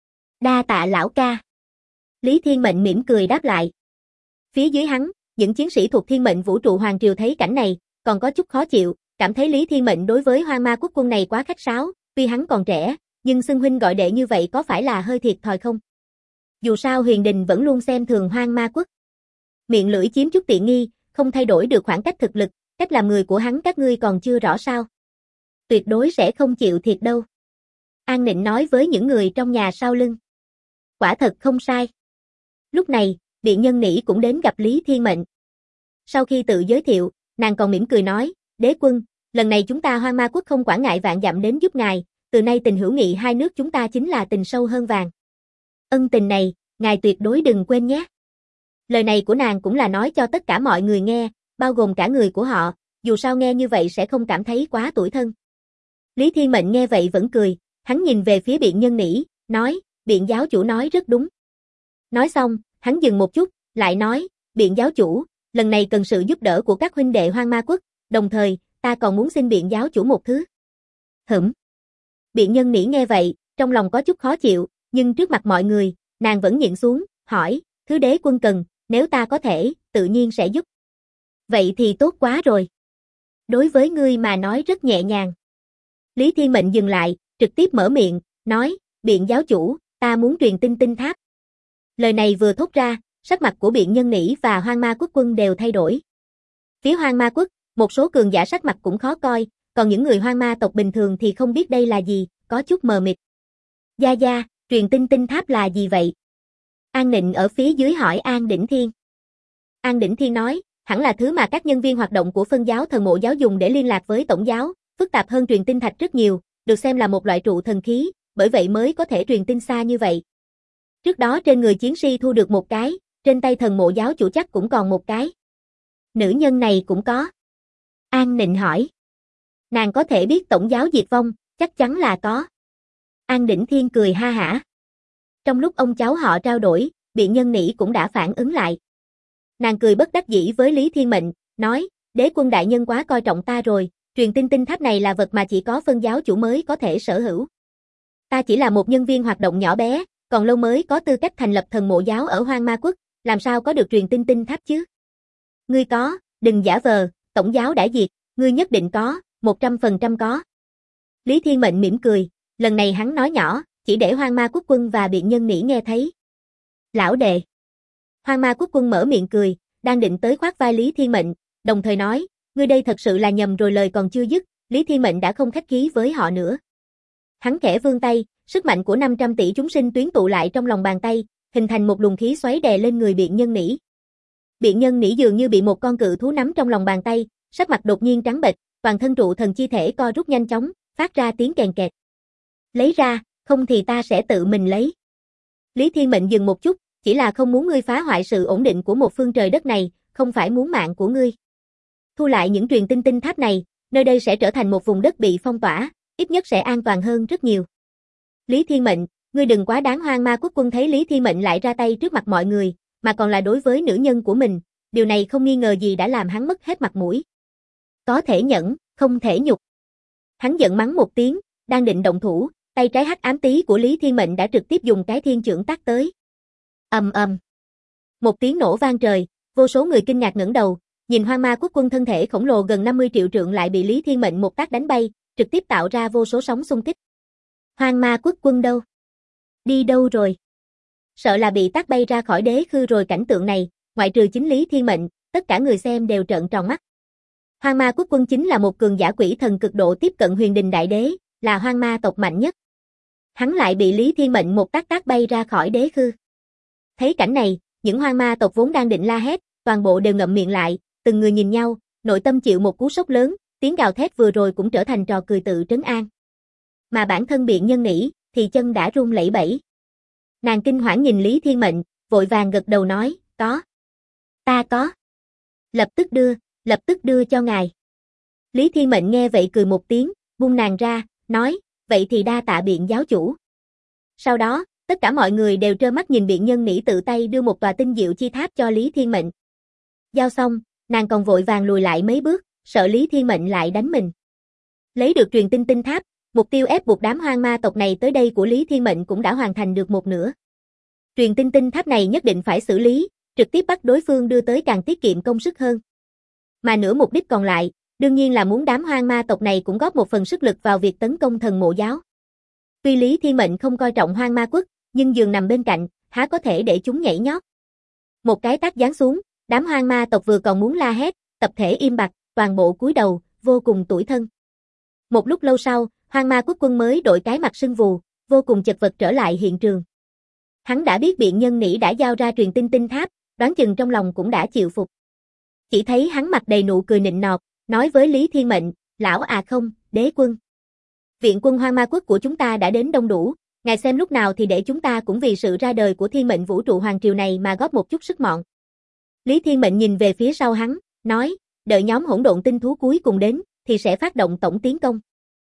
Đa tạ lão ca. Lý Thiên Mệnh mỉm cười đáp lại. Phía dưới hắn, những chiến sĩ thuộc Thiên Mệnh vũ trụ hoàng triều thấy cảnh này, còn có chút khó chịu, cảm thấy Lý Thiên Mệnh đối với Hoang Ma Quốc quân này quá khách sáo, tuy hắn còn trẻ, nhưng xưng huynh gọi đệ như vậy có phải là hơi thiệt thòi không? Dù sao Huyền Đình vẫn luôn xem thường Hoang Ma Quốc. Miệng lưỡi chiếm chút tiện nghi, không thay đổi được khoảng cách thực lực, cách làm người của hắn các ngươi còn chưa rõ sao? Tuyệt đối sẽ không chịu thiệt đâu. An Nịnh nói với những người trong nhà sau lưng. Quả thật không sai. Lúc này, biện nhân nỉ cũng đến gặp Lý Thiên Mệnh. Sau khi tự giới thiệu, nàng còn mỉm cười nói, đế quân, lần này chúng ta Hoang Ma Quốc không quản ngại vạn dặm đến giúp ngài, từ nay tình hữu nghị hai nước chúng ta chính là tình sâu hơn vàng. Ân tình này, ngài tuyệt đối đừng quên nhé. Lời này của nàng cũng là nói cho tất cả mọi người nghe, bao gồm cả người của họ, dù sao nghe như vậy sẽ không cảm thấy quá tủi thân. Lý Thiên Mệnh nghe vậy vẫn cười, hắn nhìn về phía biện nhân nỉ, nói, biện giáo chủ nói rất đúng. Nói xong, hắn dừng một chút, lại nói, biện giáo chủ, lần này cần sự giúp đỡ của các huynh đệ Hoang Ma Quốc, đồng thời, ta còn muốn xin biện giáo chủ một thứ. Biện nhân nỉ nghe vậy, trong lòng có chút khó chịu, nhưng trước mặt mọi người, nàng vẫn nhịn xuống, hỏi, thứ đế quân cần, nếu ta có thể, tự nhiên sẽ giúp. Vậy thì tốt quá rồi. Đối với ngươi mà nói rất nhẹ nhàng. Lý Thiên Mệnh dừng lại, trực tiếp mở miệng, nói, biện giáo chủ, ta muốn truyền tin tinh tháp. Lời này vừa thốt ra, sắc mặt của biện nhân nỉ và Hoang Ma Quốc quân đều thay đổi. Phía Hoang Ma Quốc, Một số cường giả sắc mặt cũng khó coi, còn những người hoang ma tộc bình thường thì không biết đây là gì, có chút mờ mịt. Gia Gia, truyền tin tinh tháp là gì vậy? An Nịnh ở phía dưới hỏi An Đỉnh Thiên. An Đỉnh Thiên nói, hẳn là thứ mà các nhân viên hoạt động của phân giáo thần mộ giáo dùng để liên lạc với tổng giáo, phức tạp hơn truyền tin thạch rất nhiều, được xem là một loại trụ thần khí, bởi vậy mới có thể truyền tin xa như vậy. Trước đó trên người chiến sĩ thu được một cái, trên tay thần mộ giáo chủ chắc cũng còn một cái. Nữ nhân này cũng có. An Nịnh hỏi. Nàng có thể biết tổng giáo diệt vong, chắc chắn là có. An Đỉnh Thiên cười ha hả. Trong lúc ông cháu họ trao đổi, Biện Nhân Nỉ cũng đã phản ứng lại. Nàng cười bất đắc dĩ với Lý Thiên Mệnh, nói, đế quân đại nhân quá coi trọng ta rồi, truyền tin tinh tháp này là vật mà chỉ có phân giáo chủ mới có thể sở hữu. Ta chỉ là một nhân viên hoạt động nhỏ bé, còn lâu mới có tư cách thành lập thần mộ giáo ở Hoang Ma Quốc, làm sao có được truyền tin tinh tháp chứ? Ngươi có, đừng giả vờ, tổng giáo đã diệt, ngươi nhất định có, 100% có. Lý Thiên Mệnh mỉm cười, lần này hắn nói nhỏ, chỉ để Hoang Ma Quốc quân và Biện Nhân Nỉ nghe thấy. Lão đệ. Hoang Ma Quốc quân mở miệng cười, đang định tới khoác vai Lý Thiên Mệnh, đồng thời nói, ngươi đây thật sự là nhầm rồi, lời còn chưa dứt, Lý Thiên Mệnh đã không khách khí với họ nữa. Hắn khẽ vươn tay, sức mạnh của 500 tỷ chúng sinh tuyến tụ lại trong lòng bàn tay, hình thành một luồng khí xoáy đè lên người Biện Nhân Nỉ. Biện Nhân Nỉ dường như bị một con cự thú nắm trong lòng bàn tay, sắc mặt đột nhiên trắng bệch, toàn thân trụ thần chi thể co rút nhanh chóng, phát ra tiếng kèn kẹt. Lấy ra, không thì ta sẽ tự mình lấy. Lý Thiên Mệnh dừng một chút, chỉ là không muốn ngươi phá hoại sự ổn định của một phương trời đất này, không phải muốn mạng của ngươi. Thu lại những truyền tin tinh tháp này, nơi đây sẽ trở thành một vùng đất bị phong tỏa, ít nhất sẽ an toàn hơn rất nhiều. Lý Thiên Mệnh, ngươi đừng quá đáng. Hoang Ma Quốc quân thấy Lý Thiên Mệnh lại ra tay trước mặt mọi người, mà còn là đối với nữ nhân của mình, điều này không nghi ngờ gì đã làm hắn mất hết mặt mũi. Có thể nhẫn, không thể nhục. Hắn giận mắng một tiếng, đang định động thủ, tay trái hắc ám tí của Lý Thiên Mệnh đã trực tiếp dùng cái thiên chưởng tác tới. Ầm ầm. Một tiếng nổ vang trời, vô số người kinh ngạc ngẩng đầu, nhìn Hoang Ma Quốc quân thân thể khổng lồ gần 50 triệu trượng lại bị Lý Thiên Mệnh một tác đánh bay, trực tiếp tạo ra vô số sóng xung kích. Hoang Ma Quốc quân đâu? Đi đâu rồi? Sợ là bị tác bay ra khỏi đế khư rồi. Cảnh tượng này, ngoại trừ chính Lý Thiên Mệnh, tất cả người xem đều trợn tròn mắt. Hoang Ma Quốc quân chính là một cường giả quỷ thần cực độ tiếp cận Huyền Đình Đại Đế, là hoang ma tộc mạnh nhất. Hắn lại bị Lý Thiên Mệnh một tác bay ra khỏi đế khư. Thấy cảnh này, những hoang ma tộc vốn đang định la hét, toàn bộ đều ngậm miệng lại, từng người nhìn nhau, nội tâm chịu một cú sốc lớn, tiếng gào thét vừa rồi cũng trở thành trò cười tự trấn an. Mà bản thân Biện Nhân Nỉ, thì chân đã run lẩy bẩy. Nàng kinh hoảng nhìn Lý Thiên Mệnh, vội vàng gật đầu nói, có. Ta có. Lập tức đưa cho ngài. Lý Thiên Mệnh nghe vậy cười một tiếng, buông nàng ra, nói, vậy thì đa tạ Biện giáo chủ. Sau đó, tất cả mọi người đều trơ mắt nhìn Biện Nhân Nỉ tự tay đưa một tòa tinh diệu chi tháp cho Lý Thiên Mệnh. Giao xong, nàng còn vội vàng lùi lại mấy bước, sợ Lý Thiên Mệnh lại đánh mình. Lấy được truyền tin tinh tháp, mục tiêu ép buộc đám hoang ma tộc này tới đây của Lý Thiên Mệnh cũng đã hoàn thành được một nửa. Truyền tin tinh tháp này nhất định phải xử lý, trực tiếp bắt đối phương đưa tới càng tiết kiệm công sức hơn. Mà nửa mục đích còn lại, đương nhiên là muốn đám hoang ma tộc này cũng góp một phần sức lực vào việc tấn công thần mộ giáo. Tuy Lý Thiên Mệnh không coi trọng hoang ma quốc, nhưng giường nằm bên cạnh, há có thể để chúng nhảy nhót. Một cái tát giáng xuống, đám hoang ma tộc vừa còn muốn la hét, tập thể im bặt, toàn bộ cúi đầu, vô cùng tủi thân. Một lúc lâu sau, hoang ma quốc quân mới đội cái mặt sưng vù, vô cùng chật vật trở lại hiện trường. Hắn đã biết Biện Nhân Nỉ đã giao ra truyền tin tinh tháp, đoán chừng trong lòng cũng đã chịu phục. Chỉ thấy hắn mặt đầy nụ cười nịnh nọt, nói với Lý Thiên Mệnh, lão à không, đế quân. Viện quân hoang ma quốc của chúng ta đã đến đông đủ, ngài xem lúc nào thì để chúng ta cũng vì sự ra đời của thiên mệnh vũ trụ hoàng triều này mà góp một chút sức mọn. Lý Thiên Mệnh nhìn về phía sau hắn, nói, đợi nhóm hỗn độn tinh thú cuối cùng đến, thì sẽ phát động tổng tiến công.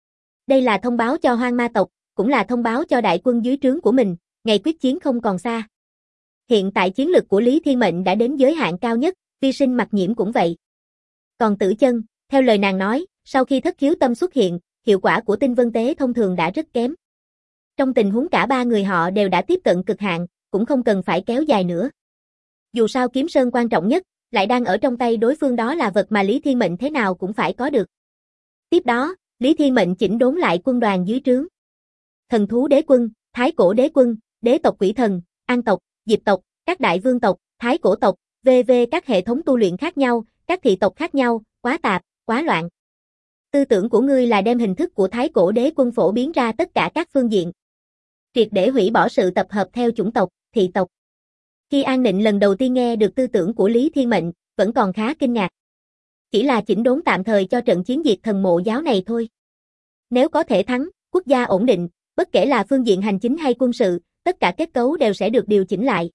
Đây là thông báo cho hoang ma tộc, cũng là thông báo cho đại quân dưới trướng của mình, ngày quyết chiến không còn xa. Hiện tại chiến lực của Lý Thiên Mệnh đã đến giới hạn cao nhất, Vi Sinh Mặc Nhiễm cũng vậy. Còn Tử Chân, theo lời nàng nói, sau khi thất khiếu tâm xuất hiện, hiệu quả của tinh vân tế thông thường đã rất kém. Trong tình huống cả ba người họ đều đã tiếp cận cực hạn, cũng không cần phải kéo dài nữa. Dù sao kiếm sơn quan trọng nhất, lại đang ở trong tay đối phương, đó là vật mà Lý Thiên Mệnh thế nào cũng phải có được. Tiếp đó, Lý Thiên Mệnh chỉnh đốn lại quân đoàn dưới trướng. Thần thú đế quân, thái cổ đế quân, đế tộc quỷ thần, an tộc, diệp tộc, các đại vương tộc, thái cổ tộc, v.v. các hệ thống tu luyện khác nhau, các thị tộc khác nhau, quá tạp, quá loạn. Tư tưởng của ngươi là đem hình thức của Thái Cổ Đế Quân phổ biến ra tất cả các phương diện. Triệt để hủy bỏ sự tập hợp theo chủng tộc, thị tộc. Khi An Nịnh lần đầu tiên nghe được tư tưởng của Lý Thiên Mệnh, vẫn còn khá kinh ngạc. Chỉ là chỉnh đốn tạm thời cho trận chiến diệt thần mộ giáo này thôi. Nếu có thể thắng, quốc gia ổn định, bất kể là phương diện hành chính hay quân sự, tất cả kết cấu đều sẽ được điều chỉnh lại.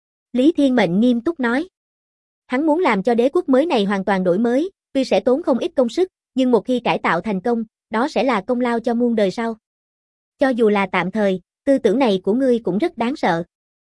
Lý Thiên Mệnh nghiêm túc nói. Hắn muốn làm cho đế quốc mới này hoàn toàn đổi mới, tuy sẽ tốn không ít công sức, nhưng một khi cải tạo thành công, đó sẽ là công lao cho muôn đời sau. Cho dù là tạm thời, tư tưởng này của ngươi cũng rất đáng sợ.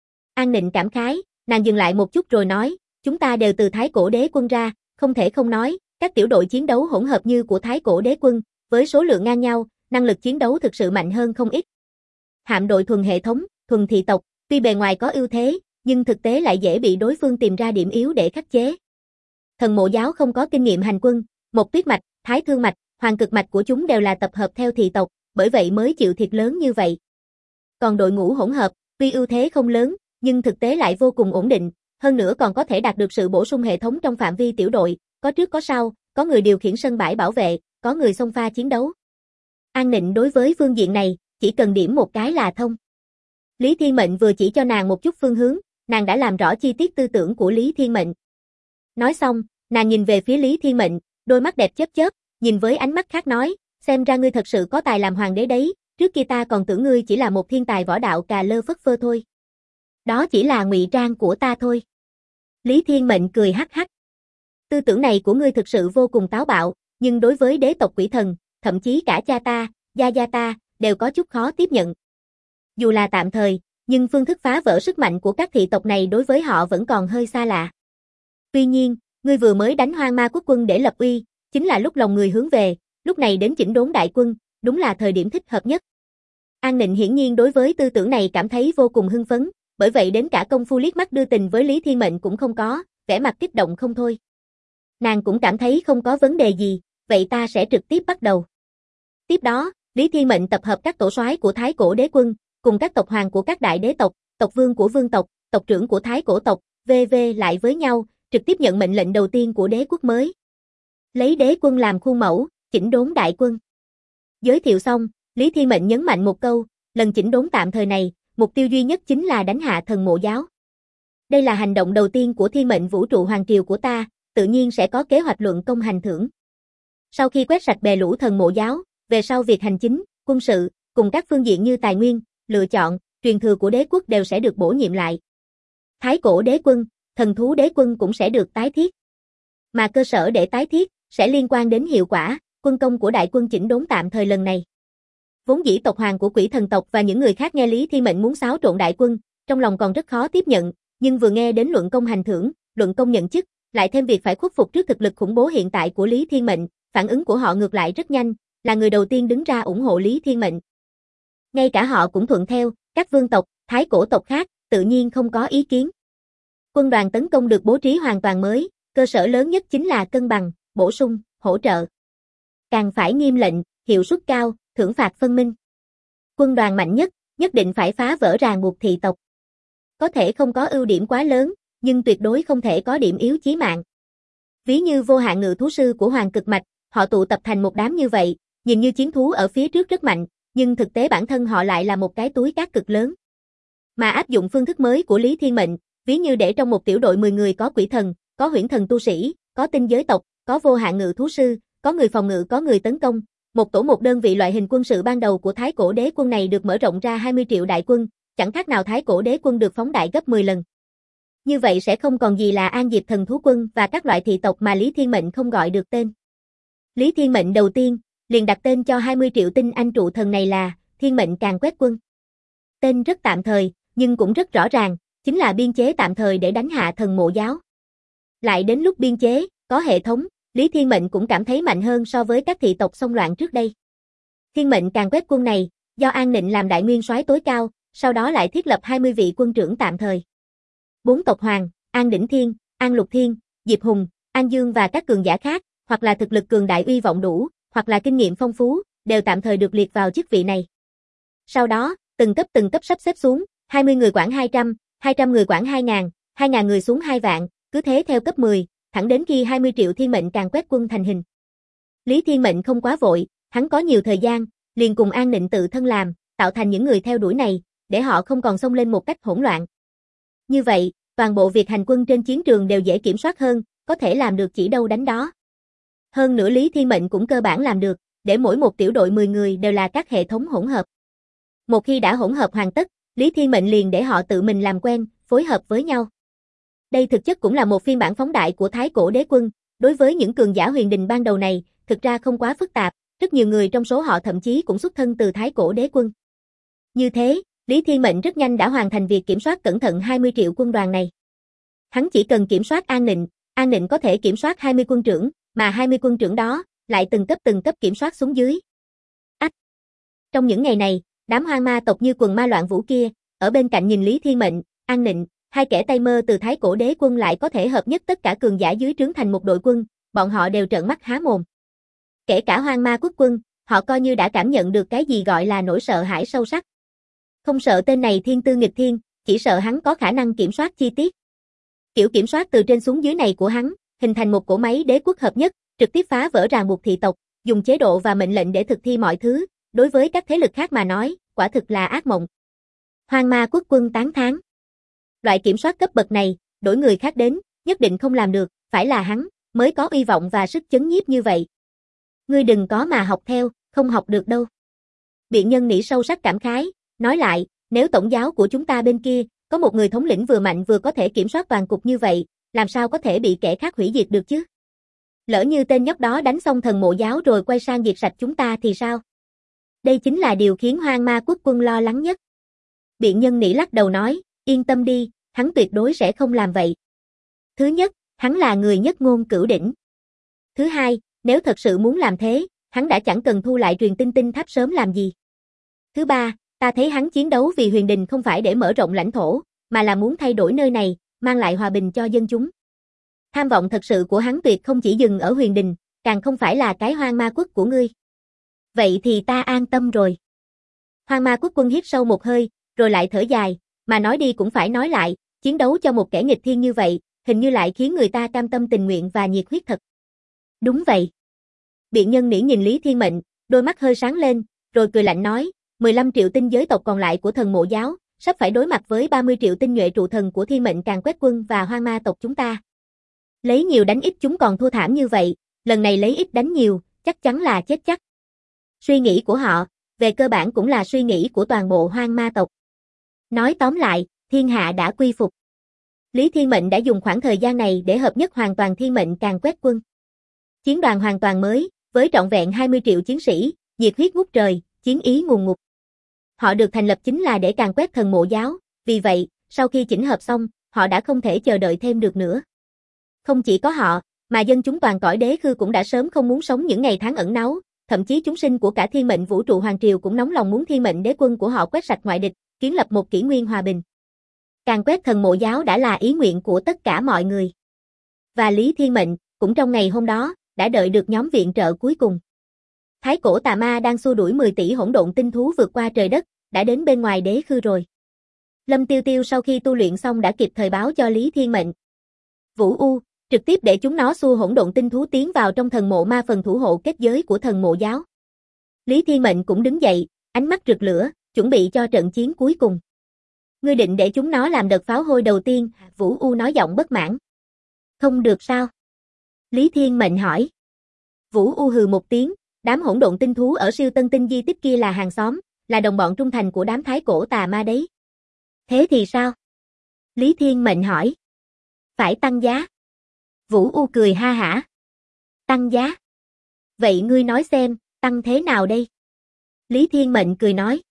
An Nịnh cảm khái, nàng dừng lại một chút rồi nói, chúng ta đều từ Thái Cổ Đế Quân ra, không thể không nói, các tiểu đội chiến đấu hỗn hợp như của Thái Cổ Đế Quân, với số lượng ngang nhau, năng lực chiến đấu thực sự mạnh hơn không ít. Hạm đội thuần hệ thống, thuần thị tộc, tuy bề ngoài có ưu thế, nhưng thực tế lại dễ bị đối phương tìm ra điểm yếu để khắc chế. Thần mộ giáo không có kinh nghiệm hành quân, một tuyết mạch, thái thương mạch, hoàng cực mạch của chúng đều là tập hợp theo thị tộc, bởi vậy mới chịu thiệt lớn như vậy. Còn đội ngũ hỗn hợp, tuy ưu thế không lớn, nhưng thực tế lại vô cùng ổn định, hơn nữa còn có thể đạt được sự bổ sung hệ thống trong phạm vi tiểu đội, có trước có sau, có người điều khiển sân bãi bảo vệ, có người xông pha chiến đấu. An Nịnh đối với phương diện này, chỉ cần điểm một cái là thông. Lý Thiên Mệnh vừa chỉ cho nàng một chút phương hướng, nàng đã làm rõ chi tiết tư tưởng của Lý Thiên Mệnh. Nói xong, nàng nhìn về phía Lý Thiên Mệnh, đôi mắt đẹp chớp chớp, nhìn với ánh mắt khác nói, xem ra ngươi thật sự có tài làm hoàng đế đấy, trước kia ta còn tưởng ngươi chỉ là một thiên tài võ đạo cà lơ phất phơ thôi. Đó chỉ là ngụy trang của ta thôi. Lý Thiên Mệnh cười hắc hắc. Tư tưởng này của ngươi thực sự vô cùng táo bạo, nhưng đối với đế tộc quỷ thần, thậm chí cả cha ta, gia ta, đều có chút khó tiếp nhận. Dù là tạm thời, nhưng phương thức phá vỡ sức mạnh của các thị tộc này đối với họ vẫn còn hơi xa lạ. Tuy nhiên, ngươi vừa mới đánh Hoang Ma Quốc quân để lập uy, chính là lúc lòng người hướng về, lúc này đến chỉnh đốn đại quân, đúng là thời điểm thích hợp nhất. An Nịnh hiển nhiên đối với tư tưởng này cảm thấy vô cùng hưng phấn, bởi vậy đến cả công phu liếc mắt đưa tình với Lý Thiên Mệnh cũng không có, vẻ mặt kích động không thôi. Nàng cũng cảm thấy không có vấn đề gì, vậy ta sẽ trực tiếp bắt đầu. Tiếp đó, Lý Thiên Mệnh tập hợp các tổ soái của Thái Cổ Đế Quân, cùng các tộc hoàng của các đại đế tộc, tộc vương của vương tộc, tộc trưởng của Thái Cổ tộc, v.v. lại với nhau, trực tiếp nhận mệnh lệnh đầu tiên của đế quốc mới. Lấy đế quân làm khuôn mẫu, chỉnh đốn đại quân. Giới thiệu xong, Lý Thiên Mệnh nhấn mạnh một câu, lần chỉnh đốn tạm thời này, mục tiêu duy nhất chính là đánh hạ thần mộ giáo. Đây là hành động đầu tiên của Thiên Mệnh Vũ trụ Hoàng Triều của ta, tự nhiên sẽ có kế hoạch luận công hành thưởng. Sau khi quét sạch bè lũ thần mộ giáo, về sau việc hành chính, quân sự, cùng các phương diện như tài nguyên, lựa chọn, truyền thừa của đế quốc đều sẽ được bổ nhiệm lại. Thái Cổ Đế Quân, Thần Thú Đế Quân cũng sẽ được tái thiết. Mà cơ sở để tái thiết, sẽ liên quan đến hiệu quả, quân công của đại quân chỉnh đốn tạm thời lần này. Vốn dĩ tộc hoàng của quỷ thần tộc và những người khác nghe Lý Thiên Mệnh muốn xáo trộn đại quân, trong lòng còn rất khó tiếp nhận, nhưng vừa nghe đến luận công hành thưởng, luận công nhận chức, lại thêm việc phải khuất phục trước thực lực khủng bố hiện tại của Lý Thiên Mệnh, phản ứng của họ ngược lại rất nhanh, là người đầu tiên đứng ra ủng hộ Lý Thiên Mệnh. Ngay cả họ cũng thuận theo, các vương tộc, thái cổ tộc khác, tự nhiên không có ý kiến. Quân đoàn tấn công được bố trí hoàn toàn mới, cơ sở lớn nhất chính là cân bằng, bổ sung, hỗ trợ. Càng phải nghiêm lệnh, hiệu suất cao, thưởng phạt phân minh. Quân đoàn mạnh nhất, nhất định phải phá vỡ ràng buộc thị tộc. Có thể không có ưu điểm quá lớn, nhưng tuyệt đối không thể có điểm yếu chí mạng. Ví như vô hạn ngự thú sư của Hoàng Cực Mạch, họ tụ tập thành một đám như vậy, nhìn như chiến thú ở phía trước rất mạnh, nhưng thực tế bản thân họ lại là một cái túi cát cực lớn. Mà áp dụng phương thức mới của Lý Thiên Mệnh, ví như để trong một tiểu đội 10 người có quỷ thần, có huyễn thần tu sĩ, có tinh giới tộc, có vô hạn ngự thú sư, có người phòng ngự có người tấn công, một tổ một đơn vị loại hình quân sự ban đầu của Thái Cổ Đế Quân này được mở rộng ra 20 triệu đại quân, chẳng khác nào Thái Cổ Đế Quân được phóng đại gấp 10 lần. Như vậy sẽ không còn gì là An Diệp Thần Thú Quân và các loại thị tộc mà Lý Thiên Mệnh không gọi được tên. Lý Thiên Mệnh đầu tiên, liền đặt tên cho 20 triệu tinh anh trụ thần này là Thiên Mệnh Càn Quét Quân. Tên rất tạm thời, nhưng cũng rất rõ ràng, chính là biên chế tạm thời để đánh hạ thần mộ giáo. Lại đến lúc biên chế, có hệ thống, Lý Thiên Mệnh cũng cảm thấy mạnh hơn so với các thị tộc xông loạn trước đây. Thiên Mệnh Càn Quét Quân này, do An Nịnh làm đại nguyên soái tối cao, sau đó lại thiết lập 20 vị quân trưởng tạm thời. 4 tộc hoàng, An Đỉnh Thiên, An Lục Thiên, Diệp Hùng, An Dương và các cường giả khác, hoặc là thực lực cường đại uy vọng đủ, hoặc là kinh nghiệm phong phú, đều tạm thời được liệt vào chức vị này. Sau đó, từng cấp sắp xếp xuống, 20 người quản 200, 200 người quản 2.000, 2.000 người xuống 2 vạn, cứ thế theo cấp 10, thẳng đến khi 20 triệu Thiên Mệnh Càn Quét Quân thành hình. Lý Thiên Mệnh không quá vội, hắn có nhiều thời gian, liền cùng An Nịnh tự thân làm, tạo thành những người theo đuổi này, để họ không còn xông lên một cách hỗn loạn. Như vậy, toàn bộ việc hành quân trên chiến trường đều dễ kiểm soát hơn, có thể làm được chỉ đâu đánh đó. Hơn nữa Lý Thiên Mệnh cũng cơ bản làm được, để mỗi một tiểu đội 10 người đều là các hệ thống hỗn hợp. Một khi đã hỗn hợp hoàn tất, Lý Thiên Mệnh liền để họ tự mình làm quen, phối hợp với nhau. Đây thực chất cũng là một phiên bản phóng đại của Thái Cổ Đế Quân, đối với những cường giả huyền đình ban đầu này, thực ra không quá phức tạp, rất nhiều người trong số họ thậm chí cũng xuất thân từ Thái Cổ Đế Quân. Như thế, Lý Thiên Mệnh rất nhanh đã hoàn thành việc kiểm soát cẩn thận 20 triệu quân đoàn này. Hắn chỉ cần kiểm soát An Nịnh có thể kiểm soát 20 quân trưởng, mà 20 quân trưởng đó lại từng cấp kiểm soát xuống dưới. Trong những ngày này, đám hoang ma tộc như quần ma loạn vũ kia, ở bên cạnh nhìn Lý Thiên Mệnh, An Nịnh, hai kẻ tay mơ từ Thái Cổ Đế Quân lại có thể hợp nhất tất cả cường giả dưới trướng thành một đội quân, bọn họ đều trợn mắt há mồm. Kể cả hoang ma quốc quân, họ coi như đã cảm nhận được cái gì gọi là nỗi sợ hãi sâu sắc. Không sợ tên này thiên tư nghịch thiên, chỉ sợ hắn có khả năng kiểm soát chi tiết. Kiểu kiểm soát từ trên xuống dưới này của hắn, hình thành một cỗ máy đế quốc hợp nhất, trực tiếp phá vỡ ràng buộc thị tộc, dùng chế độ và mệnh lệnh để thực thi mọi thứ, đối với các thế lực khác mà nói, quả thực là ác mộng. Hoang ma quốc quân tán thán. Loại kiểm soát cấp bậc này, đổi người khác đến, nhất định không làm được, phải là hắn, mới có uy vọng và sức chấn nhiếp như vậy. Ngươi đừng có mà học theo, không học được đâu. Biện Nhân Nỉ sâu sắc cảm khái, nói lại, nếu tổng giáo của chúng ta bên kia, có một người thống lĩnh vừa mạnh vừa có thể kiểm soát toàn cục như vậy, làm sao có thể bị kẻ khác hủy diệt được chứ? Lỡ như tên nhóc đó đánh xong thần mộ giáo rồi quay sang diệt sạch chúng ta thì sao? Đây chính là điều khiến hoang ma quốc quân lo lắng nhất. Biện Nhân Nỉ lắc đầu nói, yên tâm đi, hắn tuyệt đối sẽ không làm vậy. Thứ nhất, hắn là người nhất ngôn cửu đỉnh. Thứ hai, nếu thật sự muốn làm thế, hắn đã chẳng cần thu lại truyền tinh tháp sớm làm gì. Thứ ba, ta thấy hắn chiến đấu vì huyền đình không phải để mở rộng lãnh thổ, mà là muốn thay đổi nơi này, mang lại hòa bình cho dân chúng. Tham vọng thật sự của hắn tuyệt không chỉ dừng ở huyền đình, càng không phải là cái hoang ma quốc của ngươi. Vậy thì ta an tâm rồi. Hoang ma quốc quân hít sâu một hơi, rồi lại thở dài, mà nói đi cũng phải nói lại, chiến đấu cho một kẻ nghịch thiên như vậy, hình như lại khiến người ta cam tâm tình nguyện và nhiệt huyết thật. Đúng vậy. Biện Nhân Nỉ nhìn Lý Thiên Mệnh, đôi mắt hơi sáng lên, rồi cười lạnh nói, 15 triệu tinh giới tộc còn lại của thần mộ giáo, sắp phải đối mặt với 30 triệu tinh nhuệ trụ thần của Thiên Mệnh Càn Quét Quân và hoang ma tộc chúng ta. Lấy nhiều đánh ít chúng còn thua thảm như vậy, lần này lấy ít đánh nhiều, chắc chắn là chết chắc. Suy nghĩ của họ, về cơ bản cũng là suy nghĩ của toàn bộ hoang ma tộc. Nói tóm lại, thiên hạ đã quy phục. Lý Thiên Mệnh đã dùng khoảng thời gian này để hợp nhất hoàn toàn Thiên Mệnh Càn Quét Quân. Chiến đoàn hoàn toàn mới, với trọn vẹn 20 triệu chiến sĩ, nhiệt huyết ngút trời, chiến ý ngùn ngụt. Họ được thành lập chính là để càn quét thần mộ giáo, vì vậy, sau khi chỉnh hợp xong, họ đã không thể chờ đợi thêm được nữa. Không chỉ có họ, mà dân chúng toàn cõi đế khư cũng đã sớm không muốn sống những ngày tháng ẩn náu, thậm chí chúng sinh của cả Thiên Mệnh Vũ trụ Hoàng Triều cũng nóng lòng muốn Thiên Mệnh Đế Quân của họ quét sạch ngoại địch, kiến lập một kỷ nguyên hòa bình. Càn quét thần mộ giáo đã là ý nguyện của tất cả mọi người. Và Lý Thiên Mệnh, cũng trong ngày hôm đó, đã đợi được nhóm viện trợ cuối cùng. Thái cổ tà ma đang xua đuổi 10 tỷ hỗn độn tinh thú vượt qua trời đất, đã đến bên ngoài đế khư rồi. Lâm Tiêu Tiêu sau khi tu luyện xong đã kịp thời báo cho Lý Thiên Mệnh. Vũ U, trực tiếp để chúng nó xua hỗn độn tinh thú tiến vào trong thần mộ ma phần thủ hộ kết giới của thần mộ giáo. Lý Thiên Mệnh cũng đứng dậy, ánh mắt rực lửa, chuẩn bị cho trận chiến cuối cùng. Ngươi định để chúng nó làm đợt pháo hôi đầu tiên, Vũ U nói giọng bất mãn. Không được sao? Lý Thiên Mệnh hỏi. Vũ U hừ một tiếng, đám hỗn độn tinh thú ở siêu tân tinh di tích kia là hàng xóm, là đồng bọn trung thành của đám thái cổ tà ma đấy. Thế thì sao? Lý Thiên Mệnh hỏi. Phải tăng giá. Vũ U cười ha hả. Tăng giá? Vậy ngươi nói xem, tăng thế nào đây? Lý Thiên Mệnh cười nói.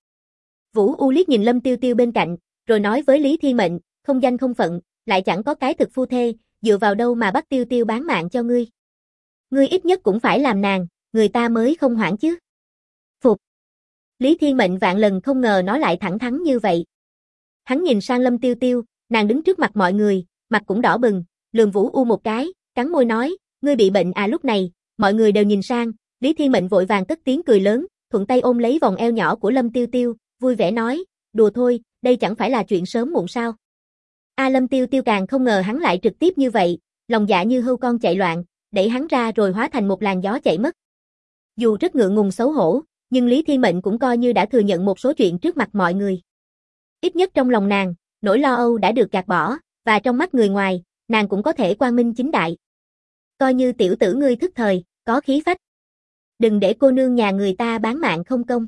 Vũ U liếc nhìn Lâm Tiêu Tiêu bên cạnh, rồi nói với Lý Thiên Mệnh, không danh không phận, lại chẳng có cái thực phu thê, dựa vào đâu mà bắt Tiêu Tiêu bán mạng cho ngươi. Ngươi ít nhất cũng phải làm nàng, người ta mới không hoảng chứ. Phục. Lý Thiên Mệnh vạn lần không ngờ nó lại thẳng thắn như vậy. Hắn nhìn sang Lâm Tiêu Tiêu, nàng đứng trước mặt mọi người, mặt cũng đỏ bừng, lườm Vũ U một cái, cắn môi nói, ngươi bị bệnh à. Lúc này, mọi người đều nhìn sang, Lý Thiên Mệnh vội vàng cất tiếng cười lớn, thuận tay ôm lấy vòng eo nhỏ của Lâm Tiêu Tiêu, vui vẻ nói, đùa thôi, đây chẳng phải là chuyện sớm muộn sao. Lâm Tiêu Tiêu càng không ngờ hắn lại trực tiếp như vậy, lòng dạ như hươu con chạy loạn, đẩy hắn ra rồi hóa thành một làn gió chạy mất. Dù rất ngượng ngùng xấu hổ, nhưng Lý Thiên Mệnh cũng coi như đã thừa nhận một số chuyện trước mặt mọi người. Ít nhất trong lòng nàng, nỗi lo âu đã được gạt bỏ, và trong mắt người ngoài, nàng cũng có thể quang minh chính đại. Coi như tiểu tử ngươi thức thời, có khí phách. Đừng để cô nương nhà người ta bán mạng không công.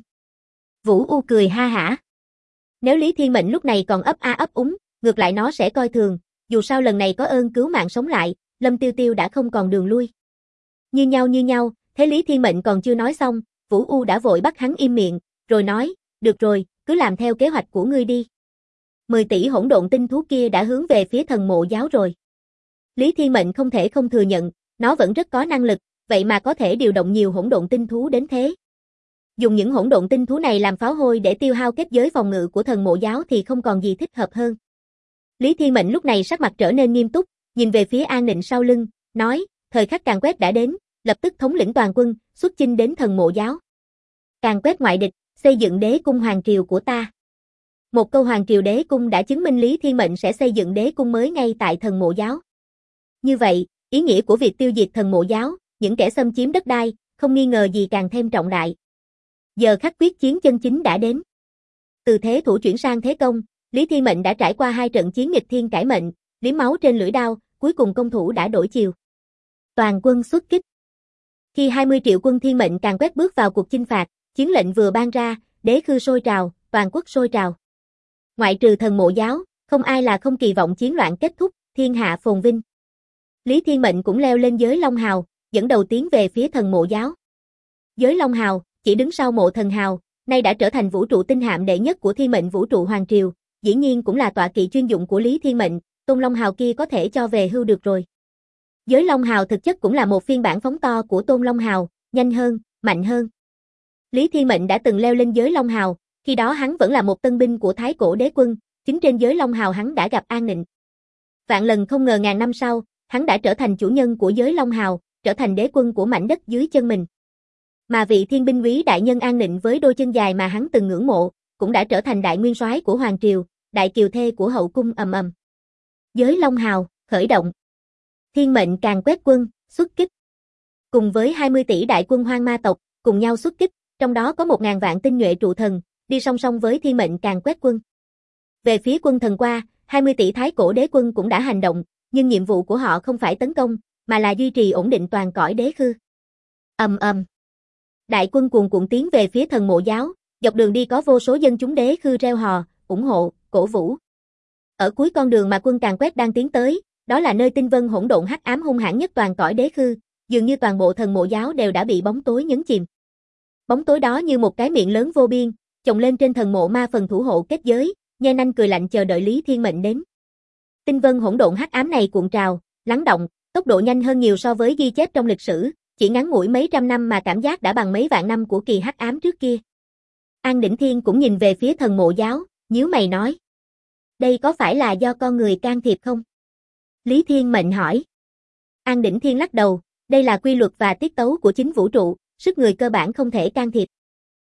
Vũ U cười ha hả. Nếu Lý Thiên Mệnh lúc này còn ấp a ấp úng, ngược lại nó sẽ coi thường, dù sao lần này có ơn cứu mạng sống lại, Lâm Tiêu Tiêu đã không còn đường lui. Như nhau, thế Lý Thiên Mệnh còn chưa nói xong, Vũ U đã vội bắt hắn im miệng, rồi nói, được rồi, cứ làm theo kế hoạch của ngươi đi. 10 tỷ hỗn độn tinh thú kia đã hướng về phía thần mộ giáo rồi. Lý Thiên Mệnh không thể không thừa nhận, nó vẫn rất có năng lực, vậy mà có thể điều động nhiều hỗn độn tinh thú đến thế. Dùng những hỗn độn tinh thú này làm pháo hôi để tiêu hao kết giới phòng ngự của thần mộ giáo thì không còn gì thích hợp hơn. Lý Thiên Mệnh lúc này sắc mặt trở nên nghiêm túc, nhìn về phía An Nịnh sau lưng, nói, thời khắc càn quét đã đến, lập tức thống lĩnh toàn quân, xuất chinh đến thần mộ giáo. Càn quét ngoại địch, xây dựng đế cung hoàng triều của ta. Một câu hoàng triều đế cung đã chứng minh Lý Thiên Mệnh sẽ xây dựng đế cung mới ngay tại thần mộ giáo. Như vậy, ý nghĩa của việc tiêu diệt thần mộ giáo, những kẻ xâm chiếm đất đai, không nghi ngờ gì càng thêm trọng đại. Giờ khắc quyết chiến chân chính đã đến. Từ thế thủ chuyển sang thế công, Lý Thiên Mệnh đã trải qua 2 trận chiến nghịch thiên cải mệnh, liếm máu trên lưỡi đao, cuối cùng công thủ đã đổi chiều. Toàn quân xuất kích. Khi 20 triệu quân thiên mệnh càng quét bước vào cuộc chinh phạt, chiến lệnh vừa ban ra, đế khư sôi trào, toàn quốc sôi trào. Ngoại trừ thần mộ giáo, không ai là không kỳ vọng chiến loạn kết thúc, thiên hạ phồn vinh. Lý Thiên Mệnh cũng leo lên giới Long Hào, dẫn đầu tiến về phía thần mộ giáo. Giới Long Hào, chỉ đứng sau mộ thần hào, nay đã trở thành vũ trụ tinh hạm đệ nhất của Thiên Mệnh vũ trụ hoàng triều, dĩ nhiên cũng là tọa kỵ chuyên dụng của Lý Thiên Mệnh, Tôn Long Hào kia có thể cho về hưu được rồi. Giới Long Hào thực chất cũng là một phiên bản phóng to của Tôn Long Hào, nhanh hơn, mạnh hơn. Lý Thiên Mệnh đã từng leo lên giới Long Hào, khi đó hắn vẫn là một tân binh của Thái Cổ Đế Quân, chính trên giới Long Hào hắn đã gặp An Nịnh. Vạn lần không ngờ ngàn năm sau, hắn đã trở thành chủ nhân của giới Long Hào, trở thành đế quân của mảnh đất dưới chân mình. Mà vị thiên binh úy đại nhân An Nịnh với đôi chân dài mà hắn từng ngưỡng mộ, cũng đã trở thành đại nguyên soái của hoàng triều, đại kiều thê của hậu cung ầm ầm. Giới Long Hào, khởi động. Thiên Mệnh càng quét quân, xuất kích. Cùng với 20 tỷ đại quân hoang ma tộc, cùng nhau xuất kích, trong đó có 1.000 vạn tinh nhuệ trụ thần, đi song song với Thiên Mệnh càng quét quân. Về phía quân thần qua, 20 tỷ Thái Cổ Đế Quân cũng đã hành động, nhưng nhiệm vụ của họ không phải tấn công, mà là duy trì ổn định toàn cõi đế khư. Ầm ầm. Đại quân cuồn cuộn tiến về phía thần mộ giáo, dọc đường đi có vô số dân chúng đế khư reo hò, ủng hộ, cổ vũ. Ở cuối con đường mà quân càn quét đang tiến tới, đó là nơi tinh vân hỗn độn hắc ám hung hãn nhất toàn cõi đế khư, dường như toàn bộ thần mộ giáo đều đã bị bóng tối nhấn chìm. Bóng tối đó như một cái miệng lớn vô biên, chồng lên trên thần mộ ma phần thủ hộ kết giới, nhe nanh cười lạnh chờ đợi Lý Thiên Mệnh đến. Tinh vân hỗn độn hắc ám này cuộn trào, lắng động, tốc độ nhanh hơn nhiều so với ghi chép trong lịch sử, chỉ ngắn ngủi mấy trăm năm mà cảm giác đã bằng mấy vạn năm của kỳ hắc ám trước kia. An Đỉnh Thiên cũng nhìn về phía thần mộ giáo, nhíu mày nói: "Đây có phải là do con người can thiệp không?" Lý Thiên Mệnh hỏi. An Đỉnh Thiên lắc đầu, đây là quy luật và tiết tấu của chính vũ trụ, sức người cơ bản không thể can thiệp.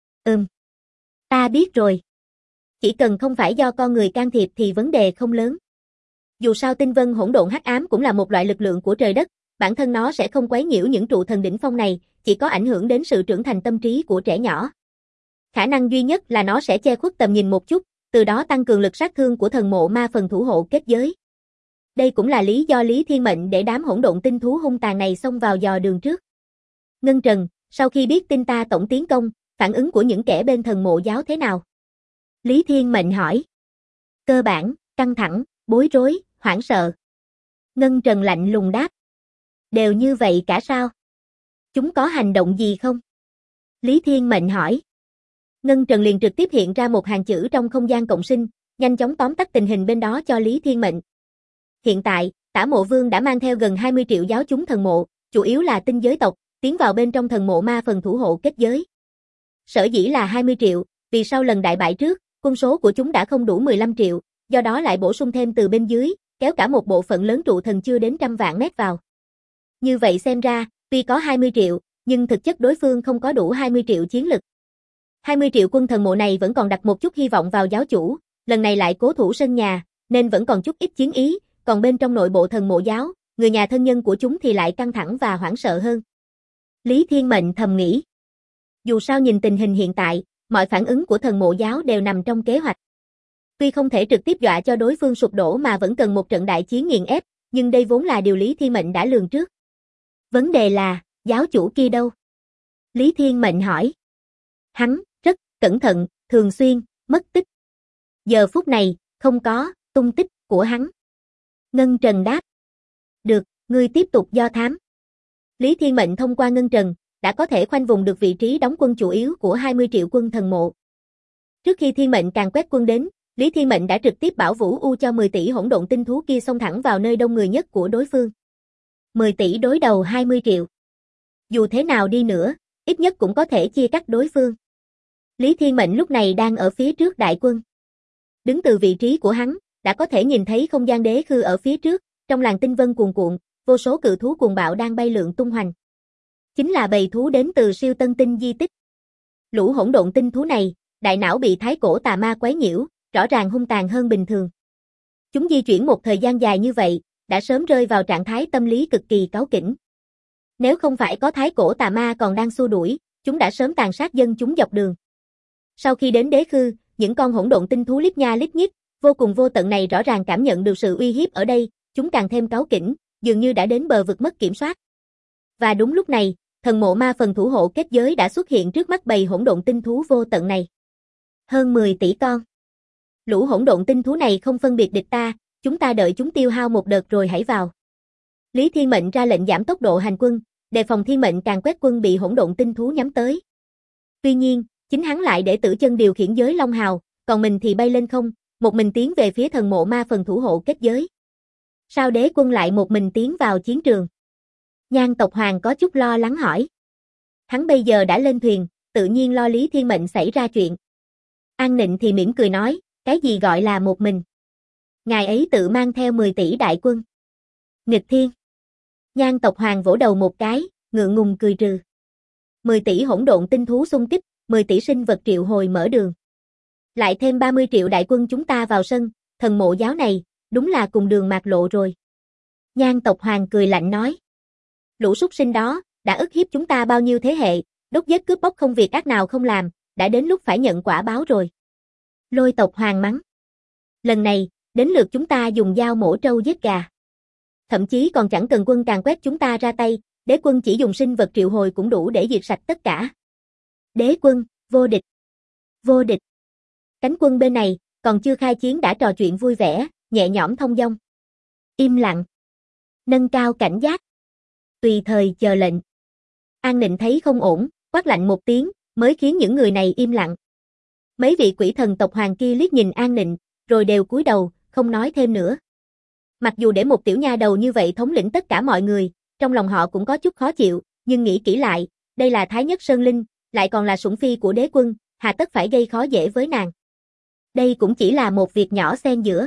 Ta biết rồi. Chỉ cần không phải do con người can thiệp thì vấn đề không lớn. Dù sao tinh vân hỗn độn hắc ám cũng là một loại lực lượng của trời đất, bản thân nó sẽ không quấy nhiễu những trụ thần đỉnh phong này, chỉ có ảnh hưởng đến sự trưởng thành tâm trí của trẻ nhỏ. Khả năng duy nhất là nó sẽ che khuất tầm nhìn một chút, từ đó tăng cường lực sát thương của thần mộ ma phần thủ hộ kết giới. Đây cũng là lý do Lý Thiên Mệnh để đám hỗn độn tinh thú hung tàn này xông vào dò đường trước. Ngân Trần, sau khi biết tin ta tổng tiến công, phản ứng của những kẻ bên thần mộ giáo thế nào? Lý Thiên Mệnh hỏi. Cơ bản, căng thẳng, bối rối, hoảng sợ. Ngân Trần lạnh lùng đáp. Đều như vậy cả sao? Chúng có hành động gì không? Lý Thiên Mệnh hỏi. Ngân Trần liền trực tiếp hiện ra một hàng chữ trong không gian cộng sinh, nhanh chóng tóm tắt tình hình bên đó cho Lý Thiên Mệnh. Hiện tại, Tả Mộ Vương đã mang theo gần 20 triệu giáo chúng thần mộ, chủ yếu là tinh giới tộc, tiến vào bên trong thần mộ ma phần thủ hộ kết giới. Sở dĩ là 20 triệu, vì sau lần đại bại trước, quân số của chúng đã không đủ 15 triệu, do đó lại bổ sung thêm từ bên dưới, kéo cả một bộ phận lớn trụ thần chưa đến 100 vạn mét vào. Như vậy xem ra, tuy có 20 triệu, nhưng thực chất đối phương không có đủ 20 triệu chiến lực. 20 triệu quân thần mộ này vẫn còn đặt một chút hy vọng vào giáo chủ, lần này lại cố thủ sân nhà, nên vẫn còn chút ít chiến ý, còn bên trong nội bộ thần mộ giáo, người nhà thân nhân của chúng thì lại căng thẳng và hoảng sợ hơn. Lý Thiên Mệnh thầm nghĩ. Dù sao nhìn tình hình hiện tại, mọi phản ứng của thần mộ giáo đều nằm trong kế hoạch. Tuy không thể trực tiếp dọa cho đối phương sụp đổ mà vẫn cần một trận đại chiến nghiền ép, nhưng đây vốn là điều Lý Thiên Mệnh đã lường trước. Vấn đề là, giáo chủ kia đâu? Lý Thiên Mệnh hỏi. Hắn, rất cẩn thận, thường xuyên, mất tích. Giờ phút này, không có, tung tích của hắn. Ngân Trần đáp. Được, ngươi tiếp tục do thám. Lý Thiên Mệnh thông qua Ngân Trần, đã có thể khoanh vùng được vị trí đóng quân chủ yếu của 20 triệu quân thần mộ. Trước khi Thiên Mệnh càng quét quân đến, Lý Thiên Mệnh đã trực tiếp bảo Vũ U cho 10 tỷ hỗn độn tinh thú kia xông thẳng vào nơi đông người nhất của đối phương. 10 tỷ đối đầu 20 triệu. Dù thế nào đi nữa, ít nhất cũng có thể chia cắt đối phương. Lý Thiên Mệnh lúc này đang ở phía trước đại quân. Đứng từ vị trí của hắn, đã có thể nhìn thấy không gian đế khư ở phía trước, trong làn tinh vân cuồn cuộn, vô số cự thú cuồng bạo đang bay lượn tung hoành. Chính là bầy thú đến từ siêu tân tinh di tích. Lũ hỗn độn tinh thú này, đại não bị thái cổ tà ma quấy nhiễu, rõ ràng hung tàn hơn bình thường. Chúng di chuyển một thời gian dài như vậy, đã sớm rơi vào trạng thái tâm lý cực kỳ cáu kỉnh. Nếu không phải có thái cổ tà ma còn đang xua đuổi, chúng đã sớm tàn sát dân chúng dọc đường. Sau khi đến đế khư, những con hỗn độn tinh thú lít nha lít nhít, vô cùng vô tận này rõ ràng cảm nhận được sự uy hiếp ở đây, chúng càng thêm cáu kỉnh, dường như đã đến bờ vực mất kiểm soát. Và đúng lúc này, thần mộ ma phần thủ hộ kết giới đã xuất hiện trước mắt bầy hỗn độn tinh thú vô tận này. Hơn 10 tỷ con. Lũ hỗn độn tinh thú này không phân biệt địch ta, chúng ta đợi chúng tiêu hao một đợt rồi hãy vào. Lý Thiên Mệnh ra lệnh giảm tốc độ hành quân, đề phòng Thiên Mệnh càng quét quân bị hỗn độn tinh thú nhắm tới. Tuy nhiên, chính hắn lại để Tử Chân điều khiển giới Long Hào, còn mình thì bay lên không, một mình tiến về phía thần mộ ma phần thủ hộ kết giới. Sao đế quân lại một mình tiến vào chiến trường? Nhan tộc hoàng có chút lo lắng hỏi. Hắn bây giờ đã lên thuyền, tự nhiên lo Lý Thiên Mệnh xảy ra chuyện. An Nịnh thì mỉm cười nói, cái gì gọi là một mình? Ngài ấy tự mang theo 10 tỷ đại quân. Nghịch thiên. Nhan tộc hoàng vỗ đầu một cái, ngượng ngùng cười trừ. 10 tỷ hỗn độn tinh thú xung kích, 10 tỷ sinh vật triệu hồi mở đường. Lại thêm 30 triệu đại quân chúng ta vào sân, thần mộ giáo này, đúng là cùng đường mạt lộ rồi. Nhan tộc hoàng cười lạnh nói. Lũ súc sinh đó, đã ức hiếp chúng ta bao nhiêu thế hệ, đốt giết cướp bóc không việc ác nào không làm, đã đến lúc phải nhận quả báo rồi. Lôi tộc hoàng mắng. Lần này, đến lượt chúng ta dùng dao mổ trâu giết gà. Thậm chí còn chẳng cần quân càn quét chúng ta ra tay, đế quân chỉ dùng sinh vật triệu hồi cũng đủ để diệt sạch tất cả. Đế quân, vô địch. Vô địch. Cánh quân bên này, còn chưa khai chiến đã trò chuyện vui vẻ, nhẹ nhõm thông dong. Im lặng. Nâng cao cảnh giác. Tùy thời chờ lệnh. An Nịnh thấy không ổn, quát lạnh một tiếng, mới khiến những người này im lặng. Mấy vị quỷ thần tộc hoàng kia liếc nhìn An Nịnh, rồi đều cúi đầu, không nói thêm nữa. Mặc dù để một tiểu nha đầu như vậy thống lĩnh tất cả mọi người, trong lòng họ cũng có chút khó chịu, nhưng nghĩ kỹ lại, đây là Thái Nhất Sơn Linh, lại còn là sủng phi của đế quân, hà tất phải gây khó dễ với nàng. Đây cũng chỉ là một việc nhỏ xen giữa.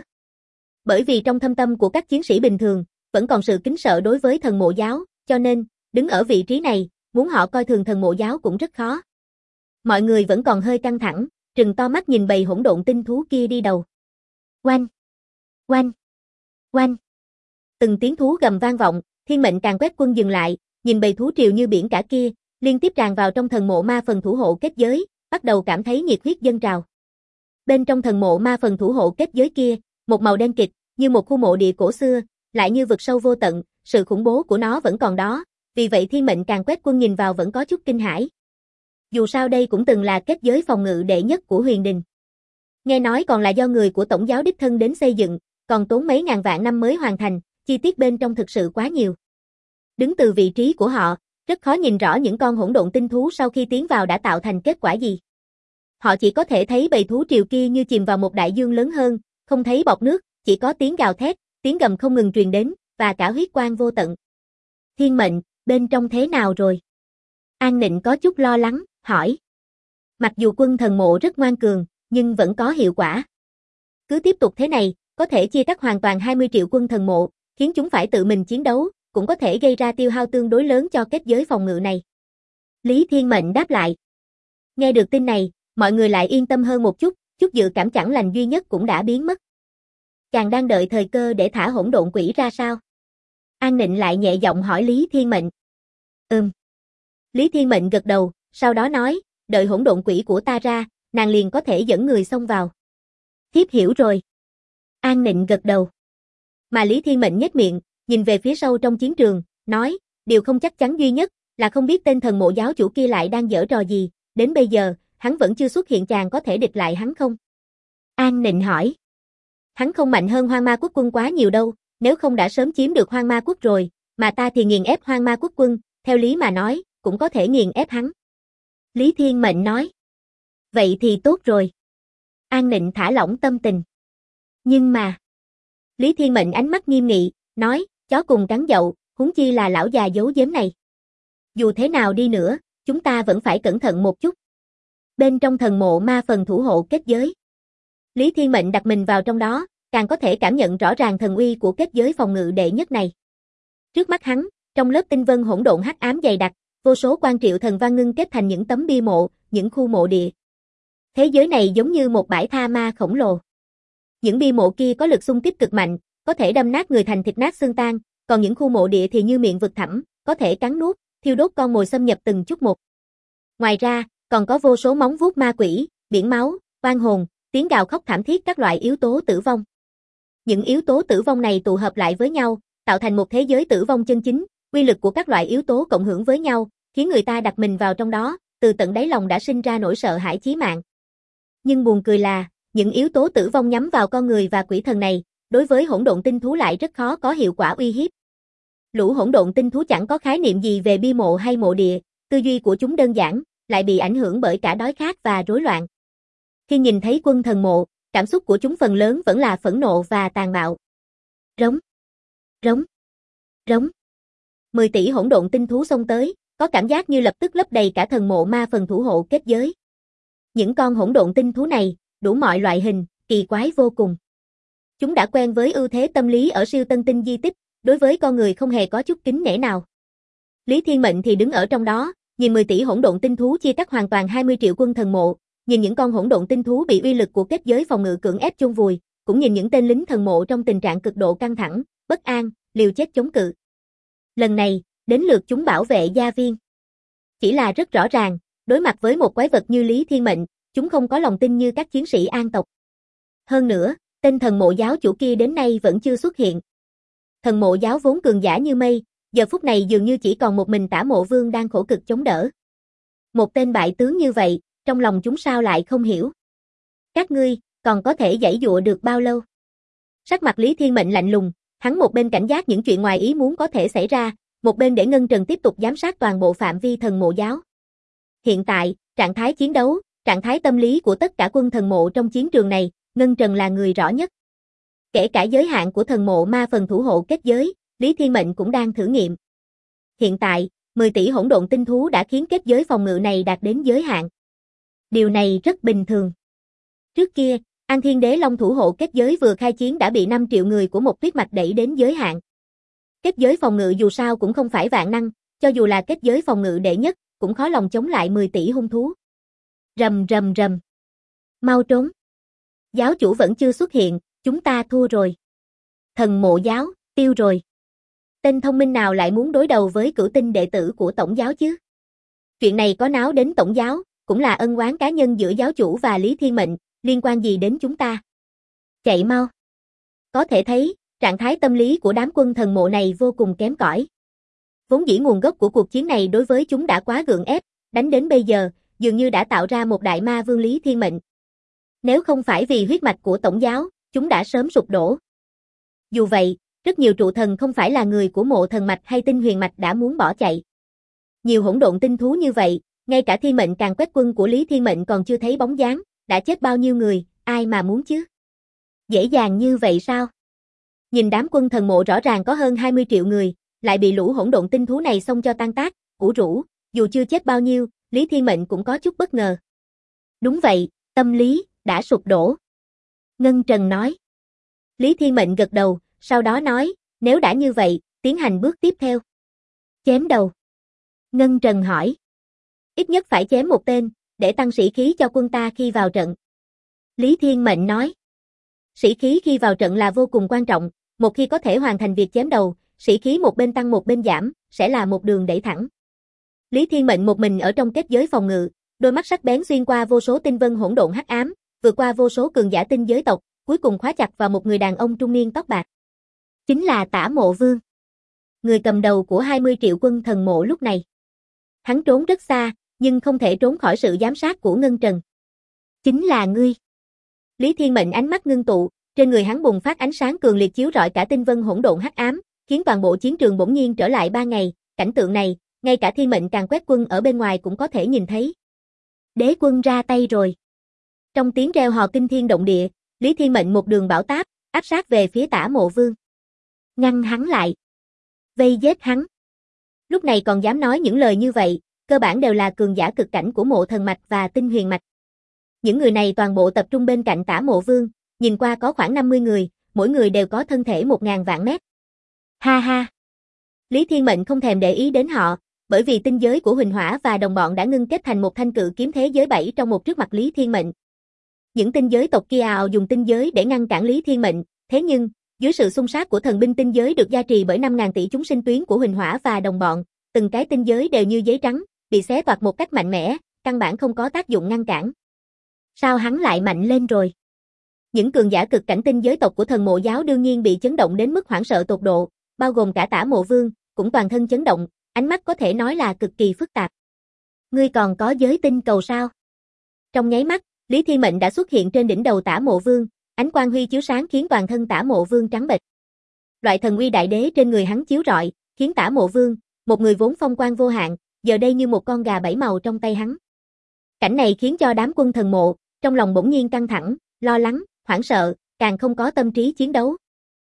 Bởi vì trong thâm tâm của các chiến sĩ bình thường, vẫn còn sự kính sợ đối với thần mộ giáo, cho nên, đứng ở vị trí này, muốn họ coi thường thần mộ giáo cũng rất khó. Mọi người vẫn còn hơi căng thẳng, trừng to mắt nhìn bầy hỗn độn tinh thú kia đi đầu. Oanh! Oanh! Oanh! Từng tiếng thú gầm vang vọng, Thiên Mệnh càng quét quân dừng lại, nhìn bầy thú triều như biển cả kia, liên tiếp tràn vào trong thần mộ ma phần thủ hộ kết giới, bắt đầu cảm thấy nhiệt huyết dâng trào. Bên trong thần mộ ma phần thủ hộ kết giới kia, một màu đen kịt, như một khu mộ địa cổ xưa, lại như vực sâu vô tận, sự khủng bố của nó vẫn còn đó, vì vậy Thiên Mệnh càng quét quân nhìn vào vẫn có chút kinh hãi. Dù sao đây cũng từng là kết giới phòng ngự đệ nhất của Huyền Đình. Nghe nói còn là do người của tổng giáo đích thân đến xây dựng, còn tốn mấy ngàn vạn năm mới hoàn thành, chi tiết bên trong thực sự quá nhiều. Đứng từ vị trí của họ, rất khó nhìn rõ những con hỗn độn tinh thú sau khi tiến vào đã tạo thành kết quả gì. Họ chỉ có thể thấy bầy thú triều kia như chìm vào một đại dương lớn hơn, không thấy bọt nước, chỉ có tiếng gào thét, tiếng gầm không ngừng truyền đến, và cả huyết quang vô tận. Thiên Mệnh, bên trong thế nào rồi? An Nịnh có chút lo lắng, hỏi. Mặc dù quân thần mộ rất ngoan cường, nhưng vẫn có hiệu quả. Cứ tiếp tục thế này, có thể chia cắt hoàn toàn 20 triệu quân thần mộ, khiến chúng phải tự mình chiến đấu, cũng có thể gây ra tiêu hao tương đối lớn cho kết giới phòng ngự này. Lý Thiên Mệnh đáp lại. Nghe được tin này, mọi người lại yên tâm hơn một chút, chút dự cảm chẳng lành duy nhất cũng đã biến mất. Chàng đang đợi thời cơ để thả hỗn độn quỷ ra sao? An Nịnh lại nhẹ giọng hỏi Lý Thiên Mệnh. Lý Thiên Mệnh gật đầu, sau đó nói, đợi hỗn độn quỷ của ta ra, nàng liền có thể dẫn người xông vào. Thiếp hiểu rồi. An Nịnh gật đầu. Mà Lý Thiên Mệnh nhếch miệng, nhìn về phía sâu trong chiến trường, nói, điều không chắc chắn duy nhất là không biết tên thần mộ giáo chủ kia lại đang giở trò gì, đến bây giờ, hắn vẫn chưa xuất hiện, chàng có thể địch lại hắn không? An Nịnh hỏi. Hắn không mạnh hơn Hoang Ma Quốc quân quá nhiều đâu, nếu không đã sớm chiếm được Hoang Ma Quốc rồi, mà ta thì nghiền ép Hoang Ma Quốc quân, theo lý mà nói, cũng có thể nghiền ép hắn. Lý Thiên Mệnh nói. Vậy thì tốt rồi. An Nịnh thả lỏng tâm tình. Nhưng mà... Lý Thiên Mệnh ánh mắt nghiêm nghị, nói, chó cùng cắn dậu, huống chi là lão già giấu giếm này. Dù thế nào đi nữa, chúng ta vẫn phải cẩn thận một chút. Bên trong thần mộ ma phần thủ hộ kết giới. Lý Thiên Mệnh đặt mình vào trong đó, càng có thể cảm nhận rõ ràng thần uy của kết giới phòng ngự đệ nhất này. Trước mắt hắn, trong lớp tinh vân hỗn độn hắc ám dày đặc, vô số quan triệu thần văn ngưng kết thành những tấm bia mộ, những khu mộ địa. Thế giới này giống như một bãi tha ma khổng lồ. Những bia mộ kia có lực xung kích cực mạnh, có thể đâm nát người thành thịt nát xương tan, còn những khu mộ địa thì như miệng vực thẳm, có thể cắn nuốt, thiêu đốt con mồi xâm nhập từng chút một. Ngoài ra, còn có vô số móng vuốt ma quỷ, biển máu, oan hồn, tiếng gào khóc thảm thiết, các loại yếu tố tử vong. Những yếu tố tử vong này tụ hợp lại với nhau, tạo thành một thế giới tử vong chân chính, uy lực của các loại yếu tố cộng hưởng với nhau, khiến người ta đặt mình vào trong đó, từ tận đáy lòng đã sinh ra nỗi sợ hãi chí mạng. Nhưng buồn cười là, những yếu tố tử vong nhắm vào con người và quỷ thần này, đối với hỗn độn tinh thú lại rất khó có hiệu quả uy hiếp. Lũ hỗn độn tinh thú chẳng có khái niệm gì về bia mộ hay mộ địa, tư duy của chúng đơn giản, lại bị ảnh hưởng bởi cả đói khát và rối loạn. Khi nhìn thấy quân thần mộ, cảm xúc của chúng phần lớn vẫn là phẫn nộ và tàn bạo. Rống, rống, rống. 10 tỷ hỗn độn tinh thú xông tới, có cảm giác như lập tức lấp đầy cả thần mộ ma phần thủ hộ kết giới. Những con hỗn độn tinh thú này, đủ mọi loại hình, kỳ quái vô cùng. Chúng đã quen với ưu thế tâm lý ở siêu tân tinh di tích, đối với con người không hề có chút kính nể nào. Lý Thiên Mệnh thì đứng ở trong đó, nhìn 10 tỷ hỗn độn tinh thú chia cắt hoàn toàn 20 triệu quân thần mộ, nhìn những con hỗn độn tinh thú bị uy lực của kết giới phòng ngự cưỡng ép chôn vùi, cũng nhìn những tên lính thần mộ trong tình trạng cực độ căng thẳng, bất an, liều chết chống cự. Lần này, đến lượt chúng bảo vệ gia viên. Chỉ là rất rõ ràng, đối mặt với một quái vật như Lý Thiên Mệnh, chúng không có lòng tin như các chiến sĩ an tộc. Hơn nữa, tên thần mộ giáo chủ kia đến nay vẫn chưa xuất hiện. Thần mộ giáo vốn cường giả như mây, giờ phút này dường như chỉ còn một mình Tả Mộ Vương đang khổ cực chống đỡ. Một tên bại tướng như vậy, trong lòng chúng sao lại không hiểu. Các ngươi, còn có thể giãy dụa được bao lâu? Sắc mặt Lý Thiên Mệnh lạnh lùng, hắn một bên cảnh giác những chuyện ngoài ý muốn có thể xảy ra, một bên để Ngân Trần tiếp tục giám sát toàn bộ phạm vi thần mộ giáo. Hiện tại, trạng thái chiến đấu, trạng thái tâm lý của tất cả quân thần mộ trong chiến trường này, Ngân Trần là người rõ nhất. Kể cả giới hạn của thần mộ ma phần thủ hộ kết giới, Lý Thiên Mệnh cũng đang thử nghiệm. Hiện tại, 10 tỷ hỗn độn tinh thú đã khiến kết giới phòng ngự này đạt đến giới hạn. Điều này rất bình thường. Trước kia, An Thiên Đế Long thủ hộ kết giới vừa khai chiến đã bị 5 triệu người của một tuyết mạch đẩy đến giới hạn. Kết giới phòng ngự dù sao cũng không phải vạn năng, cho dù là kết giới phòng ngự đệ nhất, cũng khó lòng chống lại 10 tỷ hung thú. Rầm rầm rầm. Mau trốn. Giáo chủ vẫn chưa xuất hiện, chúng ta thua rồi. Thần mộ giáo, tiêu rồi. Tên thông minh nào lại muốn đối đầu với cửu tinh đệ tử của tổng giáo chứ? Chuyện này có náo đến tổng giáo, cũng là ân oán cá nhân giữa giáo chủ và Lý Thiên Mệnh, liên quan gì đến chúng ta? Chạy mau. Có thể thấy, trạng thái tâm lý của đám quân thần mộ này vô cùng kém cỏi. Vốn dĩ nguồn gốc của cuộc chiến này đối với chúng đã quá gượng ép, đánh đến bây giờ, dường như đã tạo ra một đại ma vương Lý Thiên Mệnh. Nếu không phải vì huyết mạch của tổng giáo, chúng đã sớm sụp đổ. Dù vậy, rất nhiều trụ thần không phải là người của mộ thần mạch hay tinh huyền mạch đã muốn bỏ chạy. Nhiều hỗn độn tinh thú như vậy, ngay cả Thiên Mệnh càng quét quân của Lý Thiên Mệnh còn chưa thấy bóng dáng, đã chết bao nhiêu người, ai mà muốn chứ? Dễ dàng như vậy sao? Nhìn đám quân thần mộ rõ ràng có hơn 20 triệu người, lại bị lũ hỗn độn tinh thú này xông cho tan tác, ủ rũ, dù chưa chết bao nhiêu, Lý Thiên Mệnh cũng có chút bất ngờ. Đúng vậy, tâm lý, đã sụp đổ. Ngân Trần nói. Lý Thiên Mệnh gật đầu, sau đó nói, nếu đã như vậy, tiến hành bước tiếp theo. Chém đầu. Ngân Trần hỏi. Ít nhất phải chém một tên, để tăng sĩ khí cho quân ta khi vào trận. Lý Thiên Mệnh nói. Sĩ khí khi vào trận là vô cùng quan trọng, một khi có thể hoàn thành việc chém đầu, sĩ khí một bên tăng một bên giảm, sẽ là một đường đẩy thẳng. Lý Thiên Mệnh một mình ở trong kết giới phòng ngự, đôi mắt sắc bén xuyên qua vô số tinh vân hỗn độn hắc ám, vượt qua vô số cường giả tinh giới tộc, cuối cùng khóa chặt vào một người đàn ông trung niên tóc bạc. Chính là Tả Mộ Vương. Người cầm đầu của 20 triệu quân thần mộ lúc này. Hắn trốn rất xa, nhưng không thể trốn khỏi sự giám sát của Ngân Trần. Chính là ngươi. Lý Thiên Mệnh ánh mắt ngưng tụ, trên người hắn bùng phát ánh sáng cường liệt chiếu rọi cả tinh vân hỗn độn hắc ám, khiến toàn bộ chiến trường bỗng nhiên trở lại 3 ngày, cảnh tượng này, ngay cả Thiên Mệnh Càn Quét Quân ở bên ngoài cũng có thể nhìn thấy. Đế quân ra tay rồi. Trong tiếng reo hò kinh thiên động địa, Lý Thiên Mệnh một đường bão táp, áp sát về phía Tả Mộ Vương. Ngăn hắn lại. Vây giết hắn. Lúc này còn dám nói những lời như vậy, cơ bản đều là cường giả cực cảnh của Mộ Thần Mạch và Tinh Huyền Mạch. Những người này toàn bộ tập trung bên cạnh Tả Mộ Vương, nhìn qua có khoảng 50 người, mỗi người đều có thân thể 1000 vạn mét. Ha ha. Lý Thiên Mệnh không thèm để ý đến họ, bởi vì tinh giới của Huỳnh Hỏa và đồng bọn đã ngưng kết thành một thanh cự kiếm thế giới 7 trong một trước mặt Lý Thiên Mệnh. Những tinh giới tộc kia ào dùng tinh giới để ngăn cản Lý Thiên Mệnh, thế nhưng, dưới sự xung sát của thần binh tinh giới được gia trì bởi 5.000 tỷ chúng sinh tuyến của Huỳnh Hỏa và đồng bọn, từng cái tinh giới đều như giấy trắng, bị xé toạc một cách mạnh mẽ, căn bản không có tác dụng ngăn cản. Sao hắn lại mạnh lên rồi? Những cường giả cực cảnh tinh giới tộc của thần mộ giáo đương nhiên bị chấn động đến mức hoảng sợ tột độ, bao gồm cả Tả Mộ Vương, cũng toàn thân chấn động, ánh mắt có thể nói là cực kỳ phức tạp. Ngươi còn có giới tinh cầu sao? Trong nháy mắt, Lý Thiên Mệnh đã xuất hiện trên đỉnh đầu Tả Mộ Vương, ánh quang huy chiếu sáng khiến toàn thân Tả Mộ Vương trắng bệch. Loại thần uy đại đế trên người hắn chiếu rọi, khiến Tả Mộ Vương, một người vốn phong quang vô hạn, giờ đây như một con gà 7 màu trong tay hắn. Cảnh này khiến cho đám quân thần mộ, trong lòng bỗng nhiên căng thẳng, lo lắng, hoảng sợ, càng không có tâm trí chiến đấu.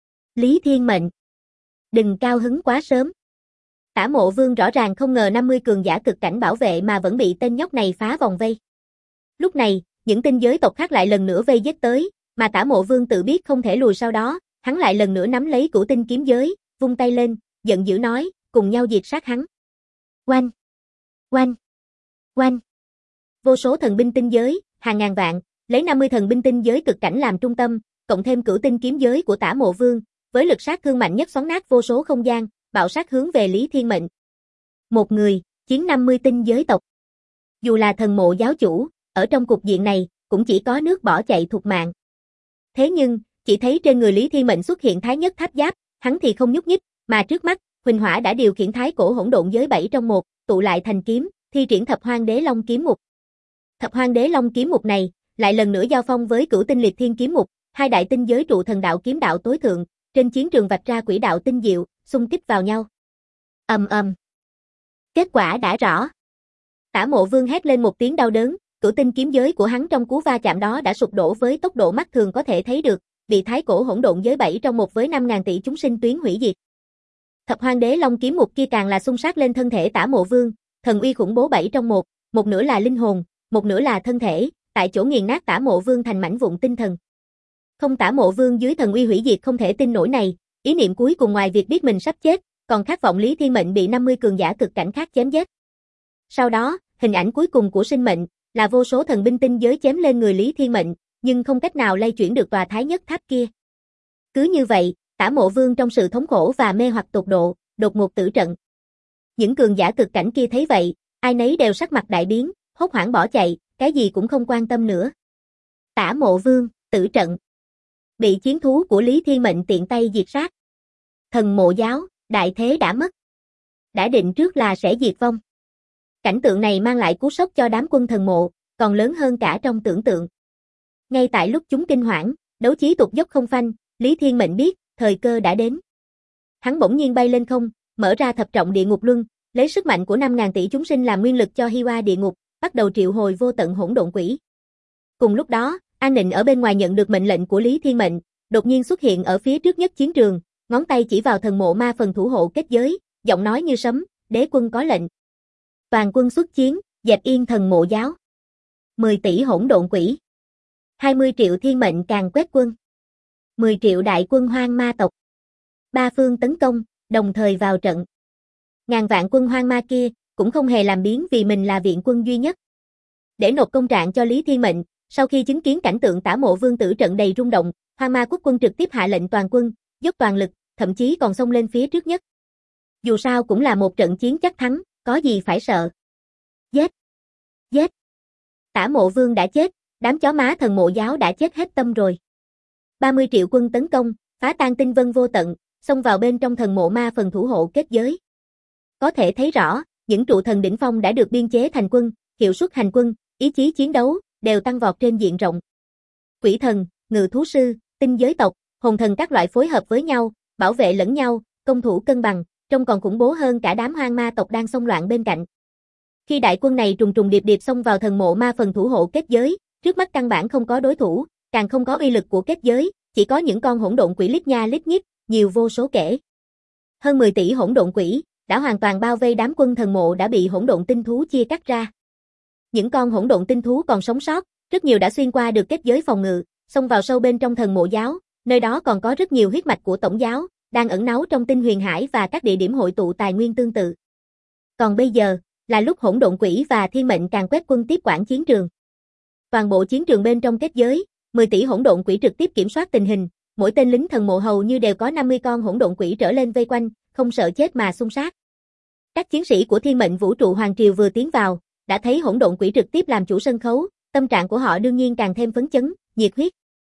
Lý Thiên Mệnh, đừng cao hứng quá sớm. Tả Mộ Vương rõ ràng không ngờ 50 cường giả cực cảnh bảo vệ mà vẫn bị tên nhóc này phá vòng vây. Lúc này, những tinh giới tộc khác lại lần nữa vây giết tới, mà Tả Mộ Vương tự biết không thể lùi sau đó, hắn lại lần nữa nắm lấy cửu tinh kiếm giới, vung tay lên, giận dữ nói, cùng nhau diệt sát hắn. Oanh! Oanh! Oanh! Vô số thần binh tinh giới, hàng ngàn vạn, lấy 50 thần binh tinh giới cực cảnh làm trung tâm, cộng thêm cửu tinh kiếm giới của Tả Mộ Vương, với lực sát thương mạnh nhất xoắn nát vô số không gian, bạo sát hướng về Lý Thiên Mệnh. Một người, chiến 50 tinh giới tộc. Dù là thần mộ giáo chủ, ở trong cục diện này, cũng chỉ có nước bỏ chạy thục mạng. Thế nhưng, chỉ thấy trên người Lý Thiên Mệnh xuất hiện thái nhất tháp giáp, hắn thì không nhúc nhích, mà trước mắt, Huỳnh Hỏa đã điều khiển thái cổ hỗn độn giới 7 trong 1, tụ lại thành kiếm, thi triển Thập Hoang Đế Long kiếm mục. Thập Hoang Đế Long kiếm mục này, lại lần nữa giao phong với Cửu Tinh Liệt Thiên kiếm mục, hai đại tinh giới trụ thần đạo kiếm đạo tối thượng, trên chiến trường vạch ra quỹ đạo tinh diệu, xung kích vào nhau. Ầm ầm. Kết quả đã rõ. Tả Mộ Vương hét lên một tiếng đau đớn, cửu tinh kiếm giới của hắn trong cú va chạm đó đã sụp đổ với tốc độ mắt thường có thể thấy được, bị thái cổ hỗn độn giới 7 trong 1 với 5.000 tỷ chúng sinh tuyến hủy diệt. Thập Hoang Đế Long kiếm mục kia càng là xung sát lên thân thể Tả Mộ Vương, thần uy khủng bố 7 trong 1, một nửa là linh hồn, một nửa là thân thể, tại chỗ nghiền nát Tả Mộ Vương thành mảnh vụn tinh thần. Không, Tả Mộ Vương dưới thần uy hủy diệt không thể tin nổi này, ý niệm cuối cùng ngoài việc biết mình sắp chết, còn khát vọng Lý Thiên Mệnh bị 50 cường giả cực cảnh khác chém giết. Sau đó, hình ảnh cuối cùng của sinh mệnh là vô số thần binh tinh giới chém lên người Lý Thiên Mệnh, nhưng không cách nào lay chuyển được tòa thái nhất tháp kia. Cứ như vậy, Tả Mộ Vương trong sự thống khổ và mê hoặc tột độ, đột ngột tử trận. Những cường giả cực cảnh kia thấy vậy, ai nấy đều sắc mặt đại biến, hốt hoảng bỏ chạy, cái gì cũng không quan tâm nữa. Tả Mộ Vương, tử trận. Bị chiến thú của Lý Thiên Mệnh tiện tay diệt sát. Thần mộ giáo, đại thế đã mất. Đã định trước là sẽ diệt vong. Cảnh tượng này mang lại cú sốc cho đám quân thần mộ, còn lớn hơn cả trong tưởng tượng. Ngay tại lúc chúng kinh hoảng, đấu chí tụt dốc không phanh, Lý Thiên Mệnh biết, thời cơ đã đến. Hắn bỗng nhiên bay lên không, mở ra thập trọng địa ngục luân, lấy sức mạnh của 5.000 tỷ chúng sinh làm nguyên lực cho Hi Oa địa ngục, bắt đầu triệu hồi vô tận hỗn độn quỷ. Cùng lúc đó, An Nịnh ở bên ngoài nhận được mệnh lệnh của Lý Thiên Mệnh, đột nhiên xuất hiện ở phía trước nhất chiến trường, ngón tay chỉ vào thần mộ ma phần thủ hộ kết giới, giọng nói như sấm, đế quân có lệnh. Toàn quân xuất chiến, dẹp yên thần mộ giáo. 10 tỷ hỗn độn quỷ. 20 triệu thiên mệnh càn quét quân. 10 triệu đại quân hoang ma tộc. Ba phương tấn công, đồng thời vào trận. Ngàn vạn quân hoang ma kia, cũng không hề làm biếng vì mình là viện quân duy nhất. Để nộp công trạng cho Lý Thiên Mệnh, sau khi chứng kiến cảnh tượng Tả Mộ Vương tử trận đầy rung động, Hoang Ma quốc quân trực tiếp hạ lệnh toàn quân, dốc toàn lực, thậm chí còn xông lên phía trước nhất. Dù sao cũng là một trận chiến chắc thắng, có gì phải sợ. Giết! Tả Mộ Vương đã chết, đám chó má thần mộ giáo đã chết hết tâm rồi. 30 triệu quân tấn công, phá tan tinh vân vô tận, xông vào bên trong thần mộ ma phần thủ hộ kết giới. Có thể thấy rõ, những trụ thần đỉnh phong đã được biên chế thành quân, hiệu suất hành quân, ý chí chiến đấu đều tăng vọt trên diện rộng. Quỷ thần, ngự thú sư, tinh giới tộc, hồn thần các loại phối hợp với nhau, bảo vệ lẫn nhau, công thủ cân bằng, trông còn khủng bố hơn cả đám hoang ma tộc đang xông loạn bên cạnh. Khi đại quân này trùng trùng điệp điệp xông vào thần mộ ma phần thủ hộ kết giới, trước mắt căn bản không có đối thủ, càng không có uy lực của kết giới, chỉ có những con hỗn độn quỷ lít nha lít nhít, nhiều vô số kể. Hơn 10 tỷ hỗn độn quỷ đã hoàn toàn bao vây đám quân thần mộ đã bị hỗn độn tinh thú chia cắt ra. Những con hỗn độn tinh thú còn sống sót, rất nhiều đã xuyên qua được kết giới phòng ngự, xông vào sâu bên trong thần mộ giáo, nơi đó còn có rất nhiều huyết mạch của tổng giáo, đang ẩn náu trong tinh huyền hải và các địa điểm hội tụ tài nguyên tương tự. Còn bây giờ, là lúc hỗn độn quỷ và thiên mệnh càng quét quân tiếp quản chiến trường. Toàn bộ chiến trường bên trong kết giới, 10 tỷ hỗn độn quỷ trực tiếp kiểm soát tình hình, mỗi tên lính thần mộ hầu như đều có 50 con hỗn độn quỷ trở lên vây quanh, không sợ chết mà xung sát. Các chiến sĩ của thiên mệnh vũ trụ hoàng triều vừa tiến vào, đã thấy hỗn độn quỷ trực tiếp làm chủ sân khấu, tâm trạng của họ đương nhiên càng thêm phấn chấn, nhiệt huyết.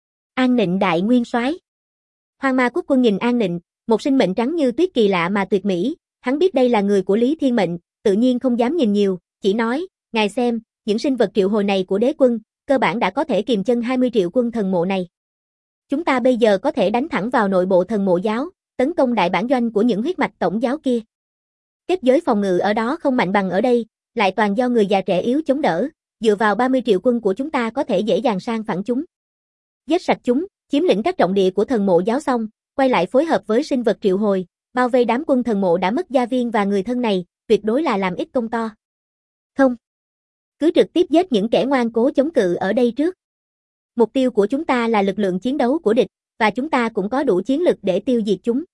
An Nịnh đại nguyên soái. Hoang ma quốc quân nhìn An Nịnh, một sinh mệnh trắng như tuyết kỳ lạ mà tuyệt mỹ, hắn biết đây là người của Lý Thiên Mệnh, tự nhiên không dám nhìn nhiều, chỉ nói, ngài xem, những sinh vật triệu hồi này của đế quân, cơ bản đã có thể kìm chân 20 triệu quân thần mộ này. Chúng ta bây giờ có thể đánh thẳng vào nội bộ thần mộ giáo, tấn công đại bản doanh của những huyết mạch tổng giáo kia. Kết giới phòng ngự ở đó không mạnh bằng ở đây, lại toàn do người già trẻ yếu chống đỡ, dựa vào 30 triệu quân của chúng ta có thể dễ dàng sang phẳng chúng. Giết sạch chúng, chiếm lĩnh các trọng địa của thần mộ giáo xong, quay lại phối hợp với sinh vật triệu hồi, bao vây đám quân thần mộ đã mất gia viên và người thân này, tuyệt đối là làm ít công to. Không. Cứ trực tiếp giết những kẻ ngoan cố chống cự ở đây trước. Mục tiêu của chúng ta là lực lượng chiến đấu của địch, và chúng ta cũng có đủ chiến lực để tiêu diệt chúng.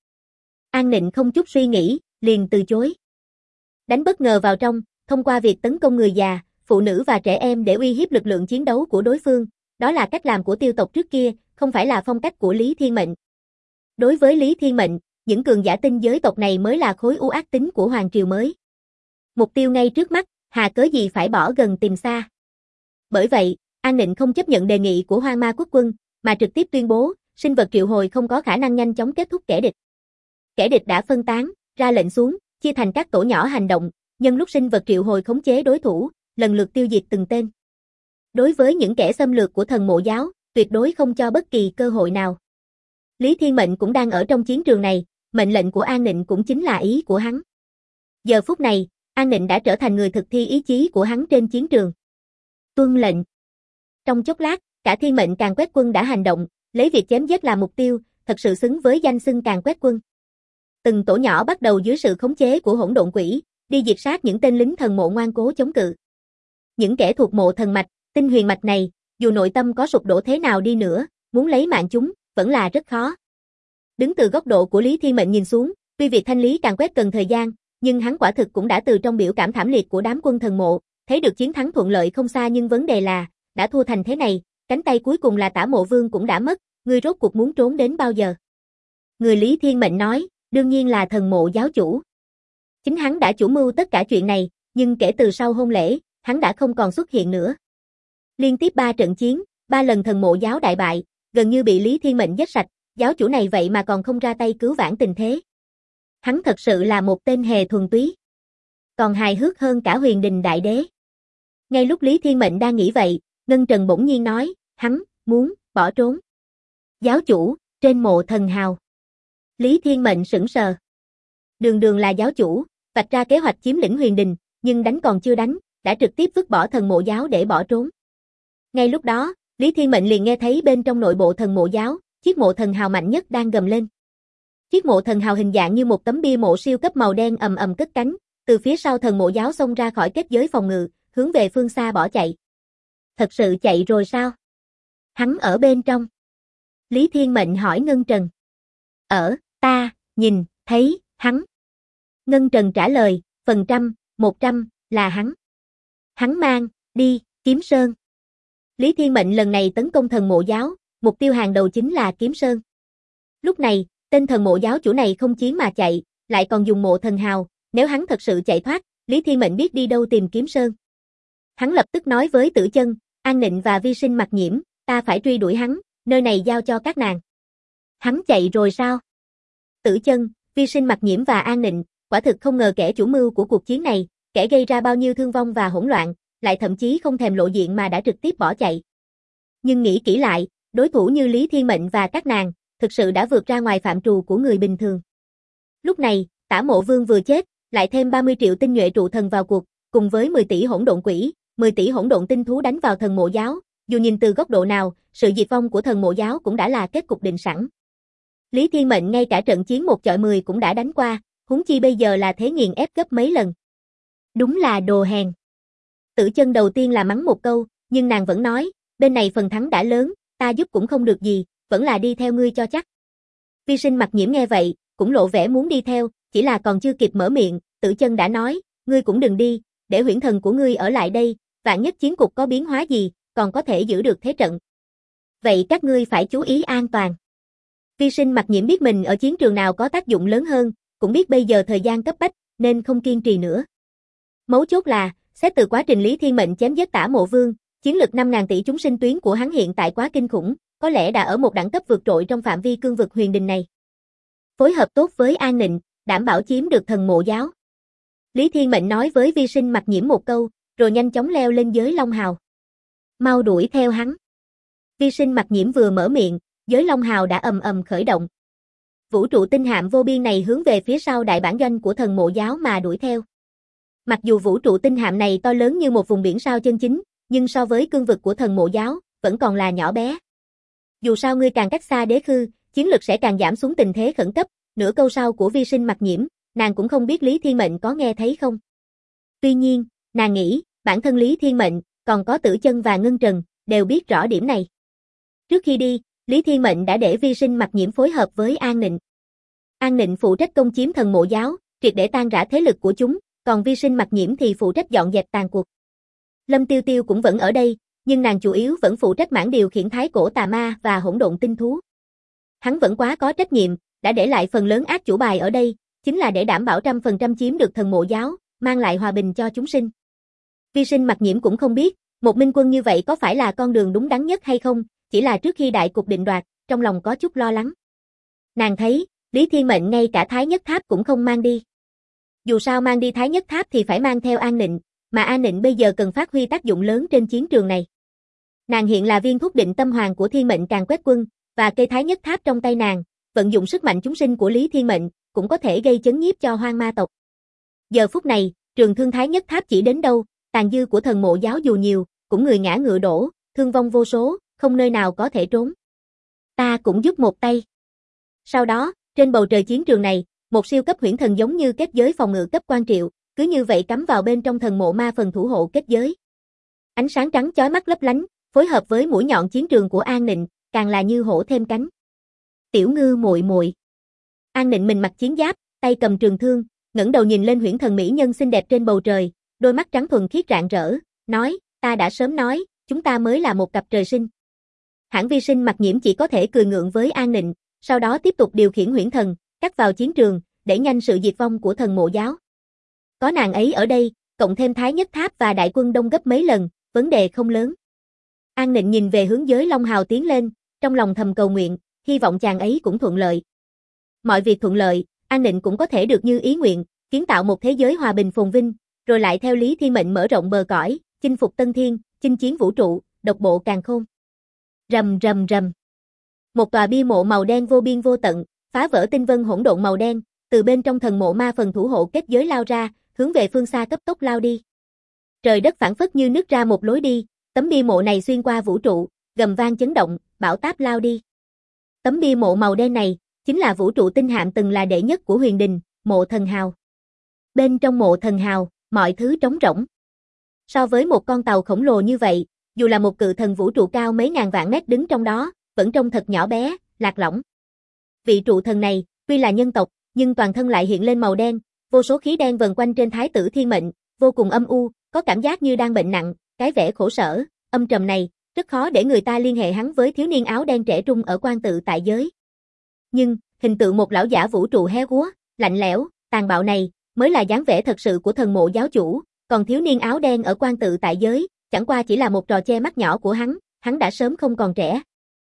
An Nịnh không chút suy nghĩ, liền từ chối. Đánh bất ngờ vào trong, thông qua việc tấn công người già, phụ nữ và trẻ em để uy hiếp lực lượng chiến đấu của đối phương, đó là cách làm của tiêu tộc trước kia, không phải là phong cách của Lý Thiên Mệnh. Đối với Lý Thiên Mệnh, những cường giả tinh giới tộc này mới là khối u ác tính của hoàng triều mới. Mục tiêu ngay trước mắt, hà cớ gì phải bỏ gần tìm xa. Bởi vậy, An Nịnh không chấp nhận đề nghị của Hoang Ma quốc quân, mà trực tiếp tuyên bố, sinh vật triệu hồi không có khả năng nhanh chóng kết thúc kẻ địch. Kẻ địch đã phân tán, ra lệnh xuống, chia thành các tổ nhỏ hành động, nhân lúc sinh vật triệu hồi khống chế đối thủ, lần lượt tiêu diệt từng tên. Đối với những kẻ xâm lược của thần mộ giáo, tuyệt đối không cho bất kỳ cơ hội nào. Lý Thiên Mệnh cũng đang ở trong chiến trường này, mệnh lệnh của An Nịnh cũng chính là ý của hắn. Giờ phút này, An Nịnh đã trở thành người thực thi ý chí của hắn trên chiến trường. Tuân lệnh. Trong chốc lát, cả Thiên Mệnh Càn Quét Quân đã hành động, lấy việc chém giết làm mục tiêu, thật sự xứng với danh xưng Càn Quét Quân. Từng tổ nhỏ bắt đầu dưới sự khống chế của hỗn độn quỷ, đi diệt sát những tên lính thần mộ ngoan cố chống cự. Những kẻ thuộc mộ thần mạch, tinh huyền mạch này, dù nội tâm có sụp đổ thế nào đi nữa, muốn lấy mạng chúng, vẫn là rất khó. Đứng từ góc độ của Lý Thiên Mệnh nhìn xuống, tuy việc thanh lý Càn Quét cần thời gian, nhưng hắn quả thực cũng đã từ trong biểu cảm thảm liệt của đám quân thần mộ, thấy được chiến thắng thuận lợi không xa, nhưng vấn đề là, đã thua thành thế này, cánh tay cuối cùng là Tả Mộ Vương cũng đã mất, ngươi rốt cuộc muốn trốn đến bao giờ? Người Lý Thiên Mệnh nói, đương nhiên là thần mộ giáo chủ. Chính hắn đã chủ mưu tất cả chuyện này, nhưng kể từ sau hôn lễ, hắn đã không còn xuất hiện nữa. Liên tiếp 3 trận chiến, 3 lần thần mộ giáo đại bại, gần như bị Lý Thiên Mệnh giết sạch, giáo chủ này vậy mà còn không ra tay cứu vãn tình thế. Hắn thật sự là một tên hề thuần túy. Còn hài hước hơn cả Huyền Đình Đại Đế. Ngay lúc Lý Thiên Mệnh đang nghĩ vậy, Ngân Trần bỗng nhiên nói, hắn muốn bỏ trốn. Giáo chủ, trên mộ thần hào. Lý Thiên Mệnh sững sờ. Đường đường là giáo chủ, vạch ra kế hoạch chiếm lĩnh Huyền Đình, nhưng đánh còn chưa đánh, đã trực tiếp vứt bỏ thần mộ giáo để bỏ trốn. Ngay lúc đó, Lý Thiên Mệnh liền nghe thấy bên trong nội bộ thần mộ giáo, chiếc mộ thần hào mạnh nhất đang gầm lên. Chiếc mộ thần hào hình dạng như một tấm bia mộ siêu cấp màu đen ầm ầm cất cánh, từ phía sau thần mộ giáo xông ra khỏi kết giới phòng ngự, hướng về phương xa bỏ chạy. Thật sự chạy rồi sao? Hắn ở bên trong. Lý Thiên Mệnh hỏi Ngân Trần. Ta, nhìn, thấy, hắn. Ngân Trần trả lời, phần trăm, 100, là hắn. Hắn mang, đi, Kiếm Sơn. Lý Thiên Mệnh lần này tấn công thần mộ giáo, mục tiêu hàng đầu chính là Kiếm Sơn. Lúc này, tên thần mộ giáo chủ này không chiến mà chạy, lại còn dùng mộ thần hào, nếu hắn thật sự chạy thoát, Lý Thiên Mệnh biết đi đâu tìm Kiếm Sơn. Hắn lập tức nói với Tử Chân, An Nịnh và Vi Sinh Mặc Nhiễm, ta phải truy đuổi hắn, nơi này giao cho các nàng. Hắn chạy rồi sao? Tử Chân, Vi Sinh Mặc Nhiễm và An Nịnh, quả thực không ngờ kẻ chủ mưu của cuộc chiến này, kẻ gây ra bao nhiêu thương vong và hỗn loạn, lại thậm chí không thèm lộ diện mà đã trực tiếp bỏ chạy. Nhưng nghĩ kỹ lại, đối thủ như Lý Thiên Mệnh và các nàng, thực sự đã vượt ra ngoài phạm trù của người bình thường. Lúc này, Tả Mộ Vương vừa chết, lại thêm 30 triệu tinh nhuệ trụ thần vào cuộc, cùng với 10 tỷ hỗn độn quỷ, 10 tỷ hỗn độn tinh thú đánh vào thần mộ giáo, dù nhìn từ góc độ nào, sự diệt vong của thần mộ giáo cũng đã là kết cục định sẵn. Lý Thiên Mệnh ngay cả trận chiến 1 chọi 10 cũng đã đánh qua, huống chi bây giờ là thế nghiền ép gấp mấy lần. Đúng là đồ hèn. Tử Chân đầu tiên là mắng một câu, nhưng nàng vẫn nói, bên này phần thắng đã lớn, ta giúp cũng không được gì, vẫn là đi theo ngươi cho chắc. Vi Sinh Mặc Nhiễm nghe vậy, cũng lộ vẻ muốn đi theo, chỉ là còn chưa kịp mở miệng, Tử Chân đã nói, ngươi cũng đừng đi, để huyễn thần của ngươi ở lại đây, vạn nhất chiến cục có biến hóa gì, còn có thể giữ được thế trận. Vậy các ngươi phải chú ý an toàn. Vi Sinh Mặc Nhiễm biết mình ở chiến trường nào có tác dụng lớn hơn, cũng biết bây giờ thời gian cấp bách, nên không kiên trì nữa. Mấu chốt là, xét từ quá trình Lý Thiên Mệnh chém giết Tả Mộ Vương, chiến lực 5.000 tỷ chúng sinh tuyến của hắn hiện tại quá kinh khủng, có lẽ đã ở một đẳng cấp vượt trội trong phạm vi cương vực huyền đình này. Phối hợp tốt với An Nịnh, đảm bảo chiếm được thần mộ giáo. Lý Thiên Mệnh nói với Vi Sinh Mặc Nhiễm một câu, rồi nhanh chóng leo lên giới Long Hào. Mau đuổi theo hắn. Vi Sinh Mặc Nhiễm vừa mở miệng, giới Long Hào đã ầm ầm khởi động. Vũ trụ tinh hạm vô biên này hướng về phía sau đại bản doanh của thần mộ giáo mà đuổi theo. Mặc dù vũ trụ tinh hạm này to lớn như một vùng biển sao chân chính, nhưng so với cương vực của thần mộ giáo, vẫn còn là nhỏ bé. Dù sao ngươi càng cách xa đế khư, chiến lực sẽ càng giảm xuống tình thế khẩn cấp, nửa câu sau của Vi Sinh Mặc Nhiễm, nàng cũng không biết Lý Thiên Mệnh có nghe thấy không. Tuy nhiên, nàng nghĩ, bản thân Lý Thiên Mệnh, còn có Tử Chân và Ngân Trần, đều biết rõ điểm này. Trước khi đi, Lý Thiên Mệnh đã để Vi Sinh Mặc Nhiễm phối hợp với An Nịnh. An Nịnh phụ trách công chiếm thần mộ giáo, triệt để tan rã thế lực của chúng, còn Vi Sinh Mặc Nhiễm thì phụ trách dọn dẹp tàn cuộc. Lâm Tiêu Tiêu cũng vẫn ở đây, nhưng nàng chủ yếu vẫn phụ trách mảng điều khiển thái cổ tà ma và hỗn độn tinh thú. Hắn vẫn quá có trách nhiệm, đã để lại phần lớn át chủ bài ở đây, chính là để đảm bảo 100% chiếm được thần mộ giáo, mang lại hòa bình cho chúng sinh. Vi Sinh Mặc Nhiễm cũng không biết, một minh quân như vậy có phải là con đường đúng đắn nhất hay không, chỉ là trước khi đại cục định đoạt, trong lòng có chút lo lắng. Nàng thấy, Lý Thiên Mệnh ngay cả Thái Nhất Tháp cũng không mang đi. Dù sao mang đi Thái Nhất Tháp thì phải mang theo An Nịnh, mà An Nịnh bây giờ cần phát huy tác dụng lớn trên chiến trường này. Nàng hiện là viên thuốc định tâm hoàng của Thiên Mệnh Càn Quét Quân, và cây Thái Nhất Tháp trong tay nàng, vận dụng sức mạnh chúng sinh của Lý Thiên Mệnh, cũng có thể gây chấn nhiếp cho hoang ma tộc. Giờ phút này, trường thương Thái Nhất Tháp chỉ đến đâu, tàn dư của thần mộ giáo dù nhiều, cũng người ngã ngựa đổ, thương vong vô số, không nơi nào có thể trốn. Ta cũng giúp một tay. Sau đó, trên bầu trời chiến trường này, một siêu cấp huyễn thần giống như kết giới phòng ngự cấp quan triệu, cứ như vậy cắm vào bên trong thần mộ ma phần thủ hộ kết giới. Ánh sáng trắng chói mắt lấp lánh, phối hợp với mũi nhọn chiến trường của An Nịnh, càng là như hổ thêm cánh. Tiểu Ngư muội muội. An Nịnh mình mặc chiến giáp, tay cầm trường thương, ngẩng đầu nhìn lên huyễn thần mỹ nhân xinh đẹp trên bầu trời, đôi mắt trắng thuần khiết rạng rỡ, nói, ta đã sớm nói, chúng ta mới là một cặp trời sinh. Hãng Vi Sinh Mặc Nhiễm chỉ có thể cười ngượng với An Nịnh, sau đó tiếp tục điều khiển huyễn thần, cắt vào chiến trường, để nhanh sự diệt vong của thần mộ giáo. Có nàng ấy ở đây, cộng thêm Thái Nhất Tháp và đại quân đông gấp mấy lần, vấn đề không lớn. An Nịnh nhìn về hướng giới Long Hào tiến lên, trong lòng thầm cầu nguyện, hy vọng chàng ấy cũng thuận lợi. Mọi việc thuận lợi, An Nịnh cũng có thể được như ý nguyện, kiến tạo một thế giới hòa bình phồn vinh, rồi lại theo Lý Thiên Mệnh mở rộng bờ cõi, chinh phục Tân Thiên, chinh chiến vũ trụ, độc bộ càn khôn. Rầm rầm rầm. Một tòa bia mộ màu đen vô biên vô tận, phá vỡ tinh vân hỗn độn màu đen, từ bên trong thần mộ ma phần thủ hộ kết giới lao ra, hướng về phương xa cấp tốc lao đi. Trời đất phảng phất như nứt ra một lối đi, tấm bia mộ này xuyên qua vũ trụ, gầm vang chấn động, bão táp lao đi. Tấm bia mộ màu đen này, chính là vũ trụ tinh hạm từng là đệ nhất của huyền đình, mộ thần hào. Bên trong mộ thần hào, mọi thứ trống rỗng. So với một con tàu khổng lồ như vậy, dù là một cự thần vũ trụ cao mấy ngàn vạn mét đứng trong đó, vẫn trông thật nhỏ bé, lạc lõng. Vị trụ thần này, tuy là nhân tộc, nhưng toàn thân lại hiện lên màu đen, vô số khí đen vần quanh trên Thái tử Thiên Mệnh, vô cùng âm u, có cảm giác như đang bệnh nặng, cái vẻ khổ sở, âm trầm này, rất khó để người ta liên hệ hắn với thiếu niên áo đen trẻ trung ở quan tự tại giới. Nhưng, hình tượng một lão giả vũ trụ héo úa, lạnh lẽo, tàn bạo này, mới là dáng vẻ thật sự của thần mộ giáo chủ, còn thiếu niên áo đen ở quan tự tại giới, chẳng qua chỉ là một trò che mắt nhỏ của hắn đã sớm không còn trẻ.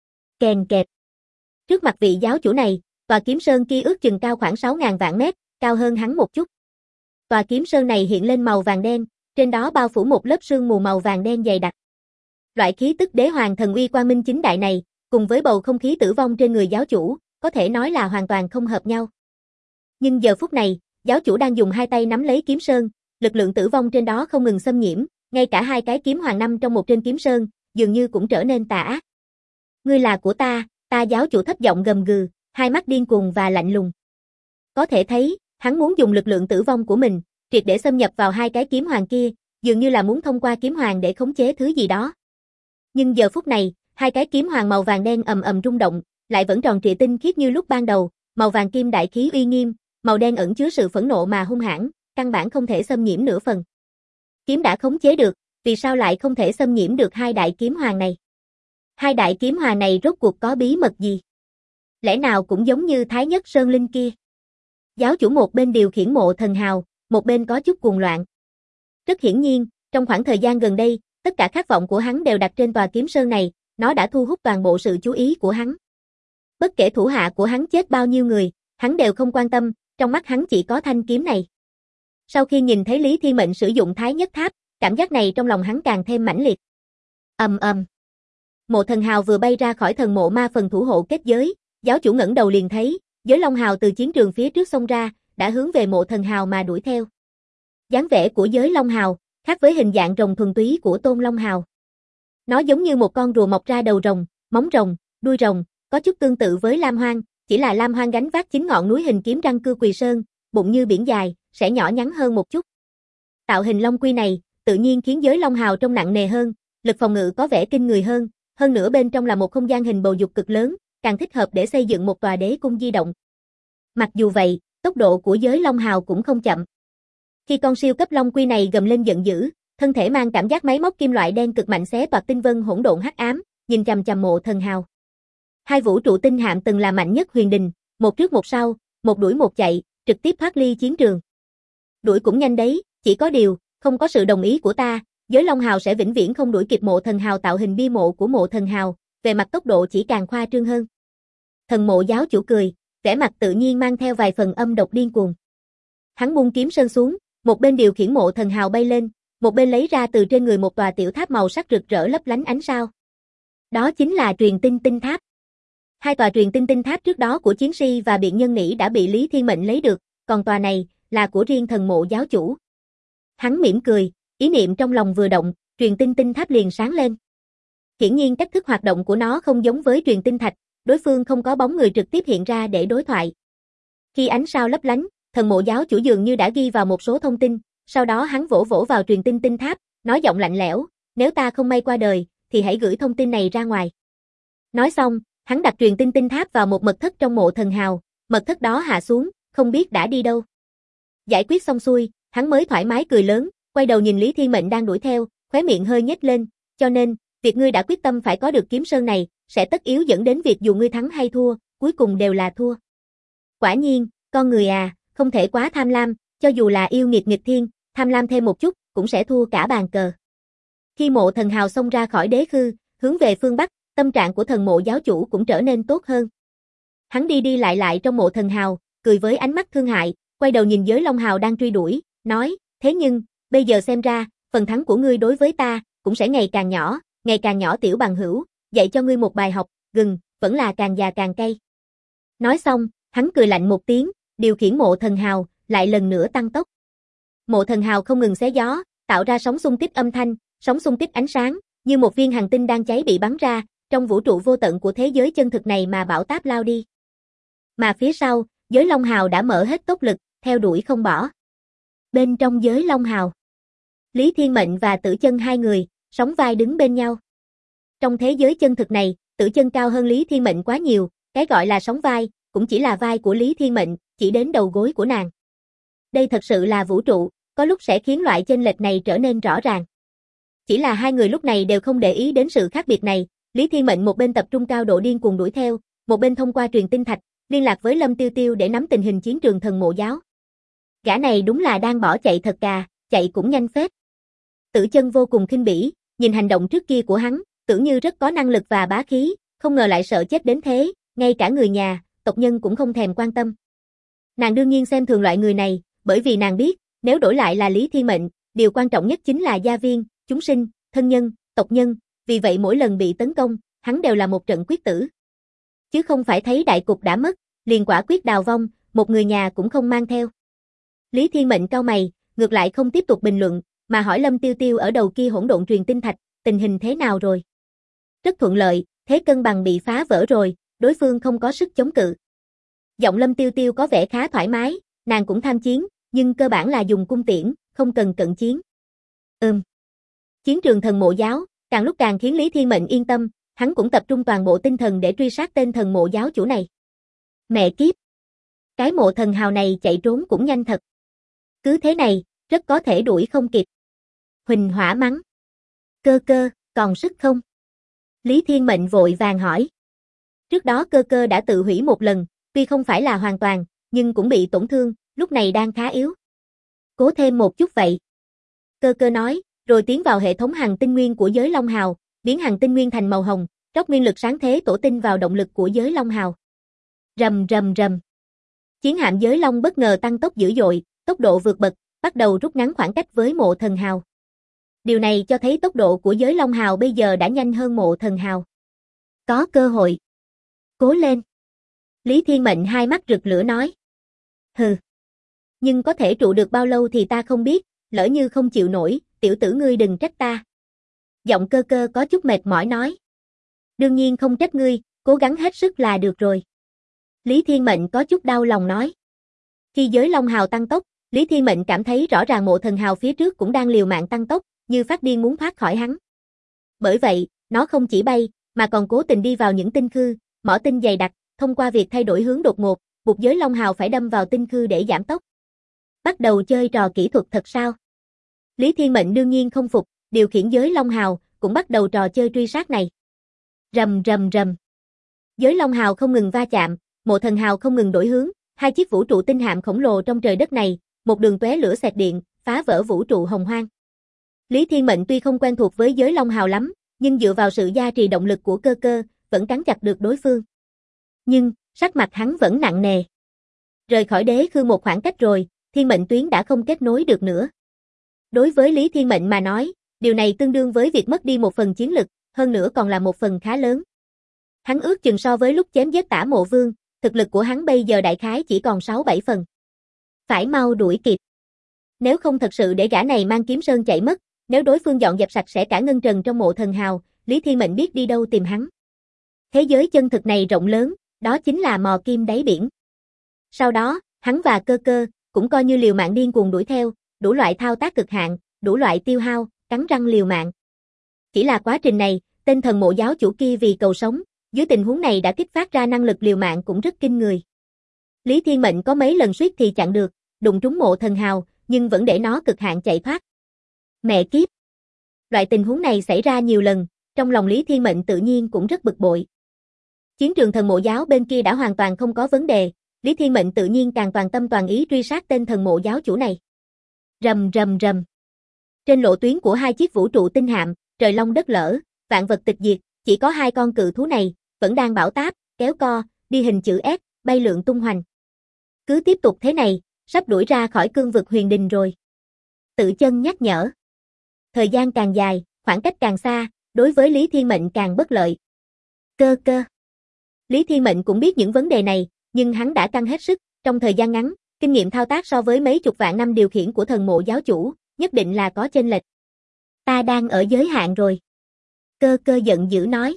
Kèn kẹt. Trước mặt vị giáo chủ này, tòa kiếm sơn kia ước chừng cao khoảng 6.000 vạn mét, cao hơn hắn một chút. Tòa kiếm sơn này hiện lên màu vàng đen, trên đó bao phủ một lớp sương mù màu vàng đen dày đặc. Loại khí tức đế hoàng thần uy quang minh chính đại này, cùng với bầu không khí tử vong trên người giáo chủ, có thể nói là hoàn toàn không hợp nhau. Nhưng giờ phút này, giáo chủ đang dùng hai tay nắm lấy kiếm sơn, lực lượng tử vong trên đó không ngừng xâm nhiễm, ngay cả hai cái kiếm hoàng năm trong một trên kiếm sơn, dường như cũng trở nên tà ác. Ngươi là của ta giáo chủ thấp giọng gầm gừ, hai mắt điên cuồng và lạnh lùng. Có thể thấy, hắn muốn dùng lực lượng tử vong của mình, triệt để xâm nhập vào hai cái kiếm hoàng kia, dường như là muốn thông qua kiếm hoàng để khống chế thứ gì đó. Nhưng giờ phút này, hai cái kiếm hoàng màu vàng đen ầm ầm rung động, lại vẫn tròn trịa tinh khiết như lúc ban đầu, màu vàng kim đại khí uy nghiêm, màu đen ẩn chứa sự phẫn nộ mà hung hãn, căn bản không thể xâm nhiễm nửa phần. Kiếm đã khống chế được, vì sao lại không thể xâm nhiễm được hai đại kiếm hoàng này? Hai đại kiếm hoàng này rốt cuộc có bí mật gì? Lẽ nào cũng giống như Thái Nhất Sơn Linh kia? Giáo chủ một bên điều khiển mộ thần hào, một bên có chút cuồng loạn. Rất hiển nhiên, trong khoảng thời gian gần đây, tất cả khát vọng của hắn đều đặt trên tòa kiếm sơn này, nó đã thu hút toàn bộ sự chú ý của hắn. Bất kể thủ hạ của hắn chết bao nhiêu người, hắn đều không quan tâm, trong mắt hắn chỉ có thanh kiếm này. Sau khi nhìn thấy Lý Thiên Mệnh sử dụng Thái Nhất Tháp, cảm giác này trong lòng hắn càng thêm mãnh liệt. Ầm ầm. Mộ thần hào vừa bay ra khỏi thần mộ ma phần thủ hộ kết giới, giáo chủ ngẩng đầu liền thấy, giới long hào từ chiến trường phía trước xông ra, đã hướng về mộ thần hào mà đuổi theo. Dáng vẻ của giới long hào khác với hình dạng rồng thuần túy của Tôn Long Hào. Nó giống như một con rùa mọc ra đầu rồng, móng rồng, đuôi rồng, có chút tương tự với Lam Hoang, chỉ là Lam Hoang gánh vác 9 ngọn núi hình kiếm răng cưa Quỳ Sơn, bụng như biển dài, sẽ nhỏ nhắn hơn một chút. Tạo hình long quy này, tự nhiên khiến giới long hào trông nặng nề hơn, lực phòng ngự có vẻ kinh người hơn nữa bên trong là một không gian hình bầu dục cực lớn, càng thích hợp để xây dựng một tòa đế cung di động. Mặc dù vậy, tốc độ của giới long hào cũng không chậm. Khi con siêu cấp long quy này gầm lên giận dữ, thân thể mang cảm giác máy móc kim loại đen cực mạnh xé toạc tinh vân hỗn độn hắc ám, nhìn chằm chằm mộ thần hào. Hai vũ trụ tinh hạm từng là mạnh nhất huyền đình, một trước một sau, một đuổi một chạy, trực tiếp thoát ly chiến trường. Đuổi cũng nhanh đấy, chỉ có điều, không có sự đồng ý của ta, giới long hào sẽ vĩnh viễn không đuổi kịp mộ thần hào. Tạo hình bia mộ của mộ thần hào, về mặt tốc độ chỉ càng khoa trương hơn. Thần mộ giáo chủ cười, vẻ mặt tự nhiên mang theo vài phần âm độc điên cuồng. Hắn buông kiếm sơn xuống, một bên điều khiển mộ thần hào bay lên, một bên lấy ra từ trên người một tòa tiểu tháp màu sắc rực rỡ lấp lánh ánh sao. Đó chính là truyền tinh tinh tháp. Hai tòa truyền tinh tinh tháp trước đó của Chiến Si và Biện Nhân Nỉ đã bị Lý Thiên Mệnh lấy được, còn tòa này là của riêng thần mộ giáo chủ. Hắn mỉm cười, ý niệm trong lòng vừa động, truyền tinh tinh tháp liền sáng lên. Hiển nhiên cách thức hoạt động của nó không giống với truyền tinh thạch, đối phương không có bóng người trực tiếp hiện ra để đối thoại. Khi ánh sao lấp lánh, thần mộ giáo chủ dường như đã ghi vào một số thông tin, sau đó hắn vỗ vỗ vào truyền tinh tinh tháp, nói giọng lạnh lẽo, nếu ta không may qua đời, thì hãy gửi thông tin này ra ngoài. Nói xong, hắn đặt truyền tinh tinh tháp vào một mật thất trong mộ thần hào, mật thất đó hạ xuống, không biết đã đi đâu. Giải quyết xong xuôi, hắn mới thoải mái cười lớn, quay đầu nhìn Lý Thiên Mệnh đang đuổi theo, khóe miệng hơi nhếch lên, cho nên, việc ngươi đã quyết tâm phải có được kiếm sơn này, sẽ tất yếu dẫn đến việc dù ngươi thắng hay thua, cuối cùng đều là thua. Quả nhiên, con người à, không thể quá tham lam, cho dù là yêu nghiệt nghịch thiên, tham lam thêm một chút, cũng sẽ thua cả bàn cờ. Khi mộ thần hào xông ra khỏi đế khư, hướng về phương Bắc, tâm trạng của thần mộ giáo chủ cũng trở nên tốt hơn. Hắn đi đi lại trong mộ thần hào, cười với ánh mắt thương hại, quay đầu nhìn giới long hào đang truy đuổi, nói, thế nhưng, bây giờ xem ra, phần thắng của ngươi đối với ta, cũng sẽ ngày càng nhỏ tiểu bằng hữu, dạy cho ngươi một bài học, gừng, vẫn là càng già càng cay. Nói xong, hắn cười lạnh một tiếng, điều khiển mộ thần hào, lại lần nữa tăng tốc. Mộ thần hào không ngừng xé gió, tạo ra sóng xung kích âm thanh, sóng xung kích ánh sáng, như một viên hành tinh đang cháy bị bắn ra, trong vũ trụ vô tận của thế giới chân thực này mà bão táp lao đi. Mà phía sau, giới long hào đã mở hết tốc lực, theo đuổi không bỏ. Bên trong giới long hào, Lý Thiên Mệnh và Tử Chân hai người, sóng vai đứng bên nhau. Trong thế giới chân thực này, Tử Chân cao hơn Lý Thiên Mệnh quá nhiều, cái gọi là sóng vai, cũng chỉ là vai của Lý Thiên Mệnh, chỉ đến đầu gối của nàng. Đây thật sự là vũ trụ, có lúc sẽ khiến loại chênh lệch này trở nên rõ ràng. Chỉ là hai người lúc này đều không để ý đến sự khác biệt này, Lý Thiên Mệnh một bên tập trung cao độ điên cuồng đuổi theo, một bên thông qua truyền tinh thạch, liên lạc với Lâm Tiêu Tiêu để nắm tình hình chiến trường thần mộ giáo. Gã này đúng là đang bỏ chạy thật chạy cũng nhanh phết. Tử Chân vô cùng khinh bỉ, nhìn hành động trước kia của hắn, tưởng như rất có năng lực và bá khí, không ngờ lại sợ chết đến thế, ngay cả người nhà, tộc nhân cũng không thèm quan tâm. Nàng đương nhiên xem thường loại người này, bởi vì nàng biết, nếu đổi lại là Lý Thiên Mệnh, điều quan trọng nhất chính là gia viên, chúng sinh, thân nhân, tộc nhân, vì vậy mỗi lần bị tấn công, hắn đều là một trận quyết tử. Chứ không phải thấy đại cục đã mất, liền quả quyết đào vong, một người nhà cũng không mang theo. Lý Thiên Mệnh cau mày, ngược lại không tiếp tục bình luận, mà hỏi Lâm Tiêu Tiêu ở đầu kia hỗn độn truyền tinh thạch, tình hình thế nào rồi? Rất thuận lợi, thế cân bằng bị phá vỡ rồi, đối phương không có sức chống cự. Giọng Lâm Tiêu Tiêu có vẻ khá thoải mái, nàng cũng tham chiến, nhưng cơ bản là dùng cung tiễn, không cần cận chiến. Chiến trường thần mộ giáo, càng lúc càng khiến Lý Thiên Mệnh yên tâm, hắn cũng tập trung toàn bộ tinh thần để truy sát tên thần mộ giáo chủ này. Mẹ kiếp! Cái mộ thần hào này chạy trốn cũng nhanh thật. Cứ thế này, rất có thể đuổi không kịp. Huỳnh Hỏa mắng. Cơ cơ, còn sức không? Lý Thiên Mệnh vội vàng hỏi. Trước đó cơ cơ đã tự hủy một lần, tuy không phải là hoàn toàn, nhưng cũng bị tổn thương, lúc này đang khá yếu. Cố thêm một chút vậy. Cơ cơ nói, rồi tiến vào hệ thống hằng tinh nguyên của giới Long Hào, biến hằng tinh nguyên thành màu hồng, rót nguyên lực sáng thế tổ tinh vào động lực của giới Long Hào. Rầm rầm rầm. Chiến hạm giới Long bất ngờ tăng tốc dữ dội, tốc độ vượt bậc, bắt đầu rút ngắn khoảng cách với mộ thần hào. Điều này cho thấy tốc độ của giới Long Hào bây giờ đã nhanh hơn mộ thần hào. Có cơ hội. Cố lên. Lý Thiên Mệnh hai mắt rực lửa nói. Hừ. Nhưng có thể trụ được bao lâu thì ta không biết, lỡ như không chịu nổi, tiểu tử ngươi đừng trách ta. Giọng cơ cơ có chút mệt mỏi nói. Đương nhiên không trách ngươi, cố gắng hết sức là được rồi. Lý Thiên Mệnh có chút đau lòng nói. Khi giới Long Hào tăng tốc, Lý Thiên Mệnh cảm thấy rõ ràng mộ thần hào phía trước cũng đang liều mạng tăng tốc, như phát điên muốn thoát khỏi hắn. Bởi vậy, nó không chỉ bay, mà còn cố tình đi vào những tinh khư, mỏ tinh dày đặc, thông qua việc thay đổi hướng đột ngột, buộc giới Long Hào phải đâm vào tinh khư để giảm tốc. Bắt đầu chơi trò kỹ thuật thật sao? Lý Thiên Mệnh đương nhiên không phục, điều khiển giới Long Hào, cũng bắt đầu trò chơi truy sát này. Rầm rầm rầm. Giới Long Hào không ngừng va chạm, mộ thần hào không ngừng đổi hướng, hai chiếc vũ trụ tinh hạm khổng lồ trong trời đất này, một đường tóe lửa xẹt điện, phá vỡ vũ trụ hồng hoang. Lý Thiên Mệnh tuy không quen thuộc với giới Long Hào lắm, nhưng dựa vào sự gia trì động lực của cơ cơ, vẫn cắn chặt được đối phương. Nhưng, sắc mặt hắn vẫn nặng nề. Rời khỏi đế khư một khoảng cách rồi, thiên mệnh tuyến đã không kết nối được nữa. Đối với Lý Thiên Mệnh mà nói, điều này tương đương với việc mất đi một phần chiến lực, hơn nữa còn là một phần khá lớn. Hắn ước chừng so với lúc chém giết Tả Mộ Vương, thực lực của hắn bây giờ đại khái chỉ còn 6-7 phần. Phải mau đuổi kịp. Nếu không thật sự để gã này mang kiếm sơn chạy mất, nếu đối phương dọn dẹp sạch sẽ cả ngân trần trong mộ thần hào, Lý Thiên Mệnh biết đi đâu tìm hắn. Thế giới chân thực này rộng lớn, đó chính là mò kim đáy biển. Sau đó, hắn và cơ cơ, cũng coi như liều mạng điên cuồng đuổi theo, đủ loại thao tác cực hạn, đủ loại tiêu hao, cắn răng liều mạng. Chỉ là quá trình này, tên thần mộ giáo chủ kia vì cầu sống, dưới tình huống này đã kích phát ra năng lực liều mạng cũng rất kinh người. Lý Thiên Mệnh có mấy lần suýt thì chặn được, đụng trúng mộ thần hào, nhưng vẫn để nó cực hạn chạy thoát. Mẹ kiếp! Loại tình huống này xảy ra nhiều lần, trong lòng Lý Thiên Mệnh tự nhiên cũng rất bực bội. Chiến trường thần mộ giáo bên kia đã hoàn toàn không có vấn đề, Lý Thiên Mệnh tự nhiên càng toàn tâm toàn ý truy sát tên thần mộ giáo chủ này. Rầm rầm rầm. Trên lộ tuyến của hai chiếc vũ trụ tinh hạm, trời long đất lở, vạn vật tịch diệt, chỉ có hai con cự thú này vẫn đang bão táp, kéo co, đi hình chữ S, bay lượn tung hoành. Cứ tiếp tục thế này, sắp đuổi ra khỏi cương vực huyền đình rồi. Tự Chân nhắc nhở. Thời gian càng dài, khoảng cách càng xa, đối với Lý Thiên Mệnh càng bất lợi. Cơ cơ. Lý Thiên Mệnh cũng biết những vấn đề này, nhưng hắn đã căng hết sức, trong thời gian ngắn, kinh nghiệm thao tác so với mấy chục vạn năm điều khiển của thần mộ giáo chủ, nhất định là có chênh lệch. Ta đang ở giới hạn rồi. Cơ cơ giận dữ nói.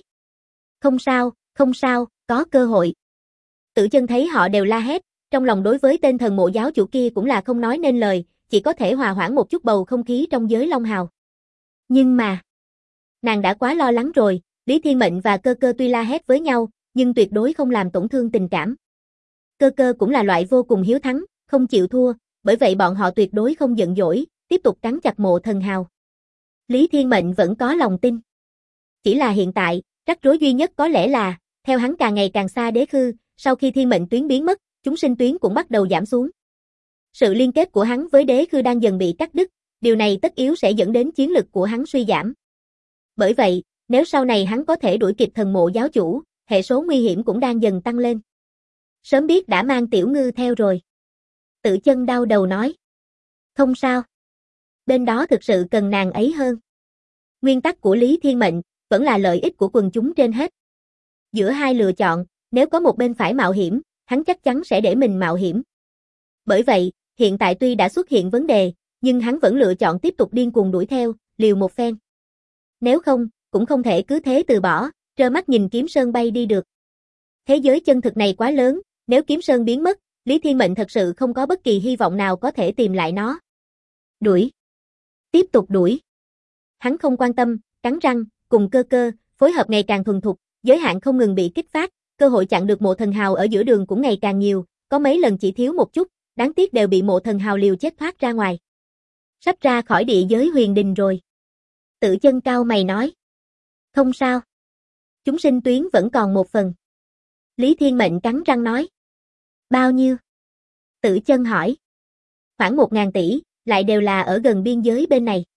Không sao, có cơ hội. Tự Chân thấy họ đều la hét, trong lòng đối với tên thần mộ giáo chủ kia cũng là không nói nên lời, chỉ có thể hòa hoãn một chút bầu không khí trong giới Long Hào. Nhưng mà, nàng đã quá lo lắng rồi, Lý Thiên Mệnh và cơ cơ tuy la hét với nhau, nhưng tuyệt đối không làm tổn thương tình cảm. Cơ cơ cũng là loại vô cùng hiếu thắng, không chịu thua, bởi vậy bọn họ tuyệt đối không giận dỗi, tiếp tục cắn chặt mộ thần hào. Lý Thiên Mệnh vẫn có lòng tin. Chỉ là hiện tại, rắc rối duy nhất có lẽ là, theo hắn càng ngày càng xa đế khư, sau khi thiên mệnh tuyến biến mất, chúng sinh tuyến cũng bắt đầu giảm xuống. Sự liên kết của hắn với đế khư đang dần bị cắt đứt, điều này tất yếu sẽ dẫn đến chiến lực của hắn suy giảm. Bởi vậy, nếu sau này hắn có thể đuổi kịp thần mộ giáo chủ, hệ số nguy hiểm cũng đang dần tăng lên. Sớm biết đã mang Tiểu Ngư theo rồi. Tử Chân đau đầu nói. Không sao. Bên đó thực sự cần nàng ấy hơn. Nguyên tắc của Lý Thiên Mệnh vẫn là lợi ích của quần chúng trên hết. Giữa hai lựa chọn, nếu có một bên phải mạo hiểm, hắn chắc chắn sẽ để mình mạo hiểm. Bởi vậy, hiện tại tuy đã xuất hiện vấn đề, nhưng hắn vẫn lựa chọn tiếp tục điên cuồng đuổi theo, liều một phen. Nếu không, cũng không thể cứ thế từ bỏ, trơ mắt nhìn Kiếm Sơn bay đi được. Thế giới chân thực này quá lớn, nếu Kiếm Sơn biến mất, Lý Thiên Mệnh thật sự không có bất kỳ hy vọng nào có thể tìm lại nó. Đuổi. Tiếp tục đuổi. Hắn không quan tâm, cắn răng, cùng Cơ Cơ, phối hợp ngày càng thuần thục, giới hạn không ngừng bị kích phát, cơ hội chặn được Mộ Thần Hào ở giữa đường cũng ngày càng nhiều, có mấy lần chỉ thiếu một chút, đáng tiếc đều bị Mộ Thần Hào liều chết thoát ra ngoài. Sắp ra khỏi địa giới huyền đình rồi. Tử Chân cau mày nói. Không sao. Chúng sinh tuyến vẫn còn một phần. Lý Thiên Mệnh cắn răng nói. Bao nhiêu? Tử Chân hỏi. Khoảng 1.000 tỷ, lại đều là ở gần biên giới bên này.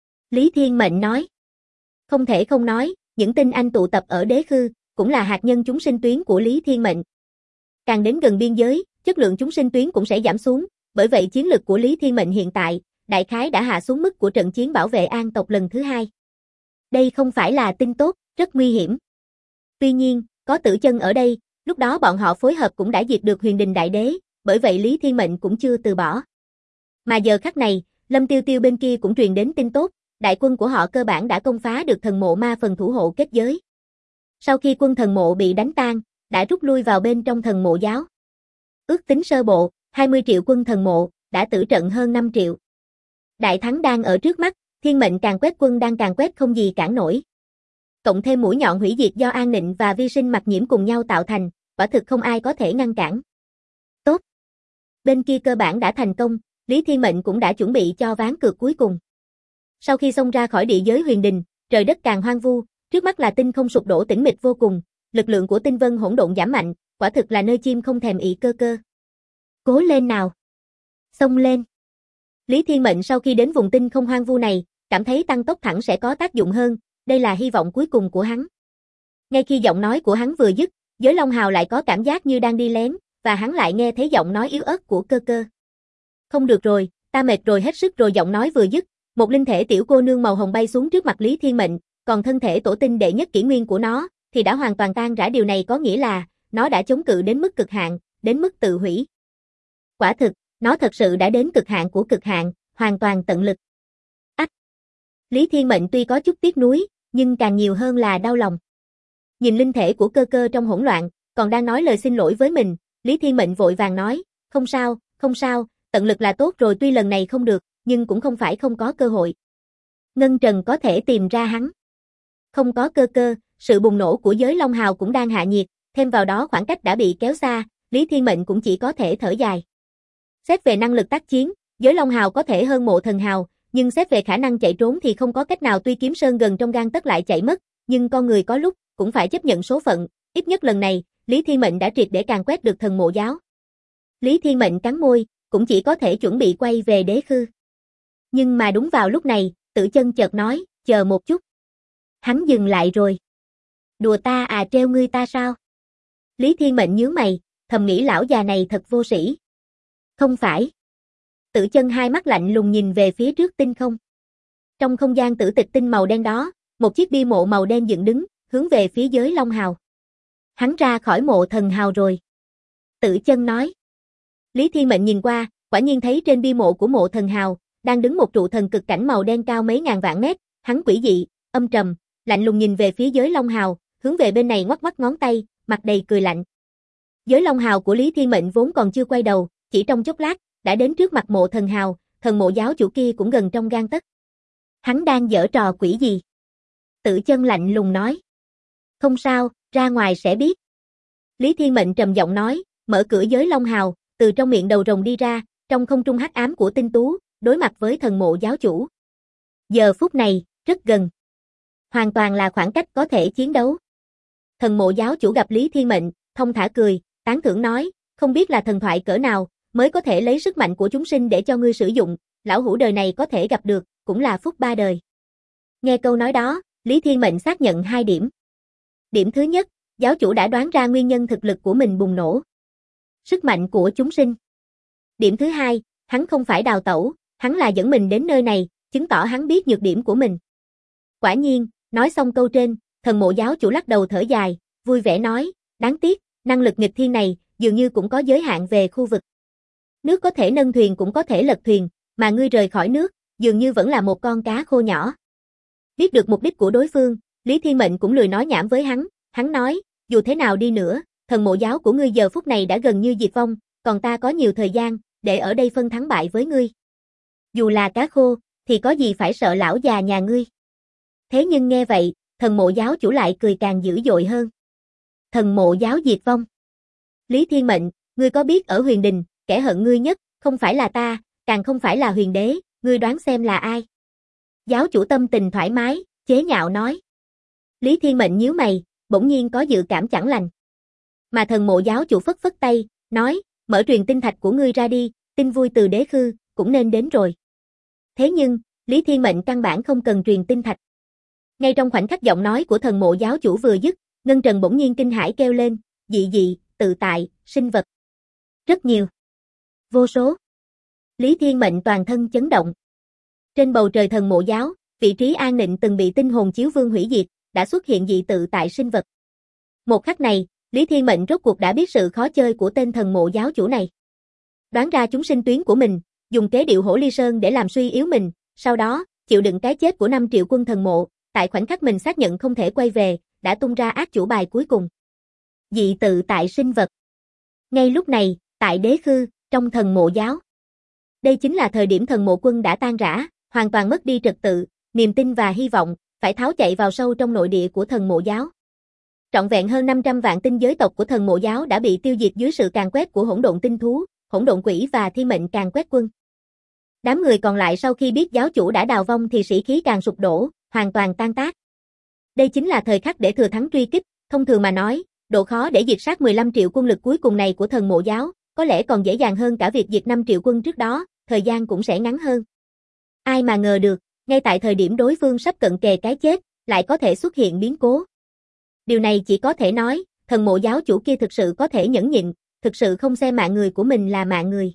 Lý Thiên Mệnh nói. Không thể không nói, những tinh anh tụ tập ở Đế Khư, cũng là hạt nhân chúng sinh tuyến của Lý Thiên Mệnh. Càng đến gần biên giới, chất lượng chúng sinh tuyến cũng sẽ giảm xuống, bởi vậy chiến lực của Lý Thiên Mệnh hiện tại, đại khái đã hạ xuống mức của trận chiến bảo vệ An tộc lần thứ 2. Đây không phải là tin tốt, rất nguy hiểm. Tuy nhiên, có Tử Chân ở đây, lúc đó bọn họ phối hợp cũng đã diệt được Huyền Đình Đại Đế, bởi vậy Lý Thiên Mệnh cũng chưa từ bỏ. Mà giờ khắc này, Lâm Tiêu Tiêu bên kia cũng truyền đến tin tốt, đại quân của họ cơ bản đã công phá được thần mộ ma phần thủ hộ kết giới. Sau khi quân thần mộ bị đánh tan, đã rút lui vào bên trong thần mộ giáo. Ước tính sơ bộ, 20 triệu quân thần mộ, đã tử trận hơn 5 triệu. Đại thắng đang ở trước mắt, Thiên Mệnh càng quét quân đang càng quét không gì cản nổi. Cộng thêm mũi nhọn hủy diệt do An Nịnh và Vi Sinh Mặc Nhiễm cùng nhau tạo thành, quả thực không ai có thể ngăn cản. Tốt. Bên kia cơ bản đã thành công, Lý Thiên Mệnh cũng đã chuẩn bị cho ván cược cuối cùng. Sau khi xông ra khỏi địa giới huyền đình, trời đất càng hoang vu, trước mắt là tinh không sụp đổ tĩnh mịch vô cùng, lực lượng của tinh vân hỗn độn giảm mạnh, quả thực là nơi chim không thèm ị Cơ Cơ. Cố lên nào. Xông lên. Lý Thiên Mệnh sau khi đến vùng tinh không hoang vu này, cảm thấy tăng tốc thẳng sẽ có tác dụng hơn, đây là hy vọng cuối cùng của hắn. Ngay khi giọng nói của hắn vừa dứt, Giới Long Hào lại có cảm giác như đang đi lén, và hắn lại nghe thấy giọng nói yếu ớt của Cơ Cơ. Không được rồi, ta mệt rồi hết sức rồi. Giọng nói vừa dứt, một linh thể tiểu cô nương màu hồng bay xuống trước mặt Lý Thiên Mệnh, còn thân thể tổ tinh đệ nhất kỷ nguyên của nó thì đã hoàn toàn tan rã. Điều này có nghĩa là nó đã chống cự đến mức cực hạn, đến mức tự hủy. Quả thực, nó thật sự đã đến cực hạn của cực hạn, hoàn toàn tận lực. Ách! Lý Thiên Mệnh tuy có chút tiếc nuối, nhưng càng nhiều hơn là đau lòng. Nhìn linh thể của Cơ Cơ trong hỗn loạn, còn đang nói lời xin lỗi với mình, Lý Thiên Mệnh vội vàng nói, không sao, tận lực là tốt rồi, tuy lần này không được, nhưng cũng không phải không có cơ hội. Ngân Trần có thể tìm ra hắn. Không có Cơ Cơ, sự bùng nổ của Giới Long Hào cũng đang hạ nhiệt, thêm vào đó khoảng cách đã bị kéo xa, Lý Thiên Mệnh cũng chỉ có thể thở dài. Xét về năng lực tác chiến, Giới Long Hào có thể hơn Mộ Thần Hào, nhưng xét về khả năng chạy trốn thì không có cách nào. Tuy Kiếm Sơn gần trong gang tấc lại chạy mất, nhưng con người có lúc cũng phải chấp nhận số phận, ít nhất lần này, Lý Thiên Mệnh đã triệt để càn quét được thần mộ giáo. Lý Thiên Mệnh cắn môi, cũng chỉ có thể chuẩn bị quay về Đế Khư. Nhưng mà đúng vào lúc này, Tử Chân chợt nói, chờ một chút. Hắn dừng lại rồi. Đùa ta à, treo ngươi ta sao? Lý Thiên Mệnh nhướng mày, thầm nghĩ lão già này thật vô sĩ. Không phải. Tử Chân hai mắt lạnh lùng nhìn về phía trước tinh không. Trong không gian tử tịch tinh màu đen đó, một chiếc bia mộ màu đen dựng đứng, hướng về phía Giới Long Hào. Hắn ra khỏi Mộ Thần Hào rồi. Tử Chân nói. Lý Thiên Mệnh nhìn qua, quả nhiên thấy trên bia mộ của Mộ Thần Hào, đang đứng một trụ thần cực cảnh màu đen cao mấy ngàn vạn mét, hắn quỷ dị, âm trầm, lạnh lùng nhìn về phía Giới Long Hào, hướng về bên này ngoắc ngoắc ngón tay, mặt đầy cười lạnh. Giới Long Hào của Lý Thiên Mệnh vốn còn chưa quay đầu, chỉ trong chốc lát, đã đến trước mặt Mộ Thần Hào, thần mộ giáo chủ kia cũng gần trong gang tấc. Hắn đang giở trò quỷ gì? Tử Chân lạnh lùng nói. Không sao, ra ngoài sẽ biết. Lý Thiên Mệnh trầm giọng nói, mở cửa Giới Long Hào, từ trong miệng đầu rồng đi ra, trong không trung hắc ám của tinh tú, đối mặt với thần mộ giáo chủ. Giờ phút này, rất gần. Hoàn toàn là khoảng cách có thể chiến đấu. Thần mộ giáo chủ gặp Lý Thiên Mệnh, thông thả cười, tán thưởng nói, không biết là thần thoại cỡ nào, mới có thể lấy sức mạnh của chúng sinh để cho ngươi sử dụng, lão hủ đời này có thể gặp được, cũng là phúc ba đời. Nghe câu nói đó, Lý Thiên Mệnh xác nhận 2 điểm. Điểm thứ nhất, giáo chủ đã đoán ra nguyên nhân thực lực của mình bùng nổ. Sức mạnh của chúng sinh. Điểm thứ hai, hắn không phải đào tẩu, hắn là dẫn mình đến nơi này, chứng tỏ hắn biết nhược điểm của mình. Quả nhiên, nói xong câu trên, Thần Mộ giáo chủ lắc đầu thở dài, vui vẻ nói, đáng tiếc, năng lực nghịch thiên này, dường như cũng có giới hạn về khu vực. Nước có thể nâng thuyền cũng có thể lật thuyền, mà ngươi rời khỏi nước, dường như vẫn là một con cá khô nhỏ. Biết được mục đích của đối phương, Lý Thiên Mệnh cũng lười nói nhảm với hắn nói, dù thế nào đi nữa, Thần Mộ giáo của ngươi giờ phút này đã gần như diệt vong, còn ta có nhiều thời gian, để ở đây phân thắng bại với ngươi. Dù là cá khô, thì có gì phải sợ lão già nhà ngươi. Thế nhưng nghe vậy, Thần Mộ giáo chủ lại cười càng dữ dội hơn. Thần Mộ giáo diệt vong. Lý Thiên Mệnh, ngươi có biết ở Huyền Đình, kẻ hận ngươi nhất, không phải là ta, càng không phải là Huyền Đế, ngươi đoán xem là ai? Giáo chủ tâm tình thoải mái, chế nhạo nói. Lý Thiên Mệnh nhíu mày, bỗng nhiên có dự cảm chẳng lành. Mà Thần Mộ giáo chủ phất phất tay, nói, mở truyền tinh thạch của ngươi ra đi, tin vui từ Đế Khư, cũng nên đến rồi. Thế nhưng, Lý Thiên Mệnh căn bản không cần truyền tinh thạch. Ngay trong khoảnh khắc giọng nói của Thần Mộ giáo chủ vừa dứt, Ngân Trần bỗng nhiên kinh hãi kêu lên, dị, tự tại, sinh vật. Rất nhiều. Vô số. Lý Thiên Mệnh toàn thân chấn động. Trên bầu trời Thần Mộ giáo, vị trí an định từng bị tinh hồn chiếu vương hủy diệt, đã xuất hiện dị tự tại sinh vật. Một khắc này, Lý Thiên Mệnh rốt cuộc đã biết sự khó chơi của tên Thần Mộ giáo chủ này. Đoán ra chúng sinh tuyến của mình, dùng kế điệu Hổ Ly Sơn để làm suy yếu mình, sau đó, chịu đựng cái chết của 5 triệu quân thần mộ, tại khoảnh khắc mình xác nhận không thể quay về, đã tung ra ác chủ bài cuối cùng. Dị tự tại sinh vật. Ngay lúc này, tại Đế Khư, trong Thần Mộ giáo. Đây chính là thời điểm Thần Mộ quân đã tan rã, hoàn toàn mất đi trật tự, niềm tin và hy vọng, phải tháo chạy vào sâu trong nội địa của Thần Mộ giáo. Trọn vẹn hơn 500 vạn tinh giới tộc của Thần Mộ giáo đã bị tiêu diệt dưới sự càn quét của hỗn độn tinh thú, hỗn độn quỷ và thiên mệnh càn quét quân. Đám người còn lại sau khi biết giáo chủ đã đào vong thì sĩ khí càng sụp đổ, hoàn toàn tan tác. Đây chính là thời khắc để thừa thắng truy kích, thông thường mà nói, độ khó để diệt sát 15 triệu quân lực cuối cùng này của Thần Mộ giáo, có lẽ còn dễ dàng hơn cả việc diệt 5 triệu quân trước đó, thời gian cũng sẽ ngắn hơn. Ai mà ngờ được, ngay tại thời điểm đối phương sắp cận kề cái chết, lại có thể xuất hiện biến cố. Điều này chỉ có thể nói, Thần Mộ giáo chủ kia thực sự có thể nhẫn nhịn, thực sự không xem mạng người của mình là mạng người.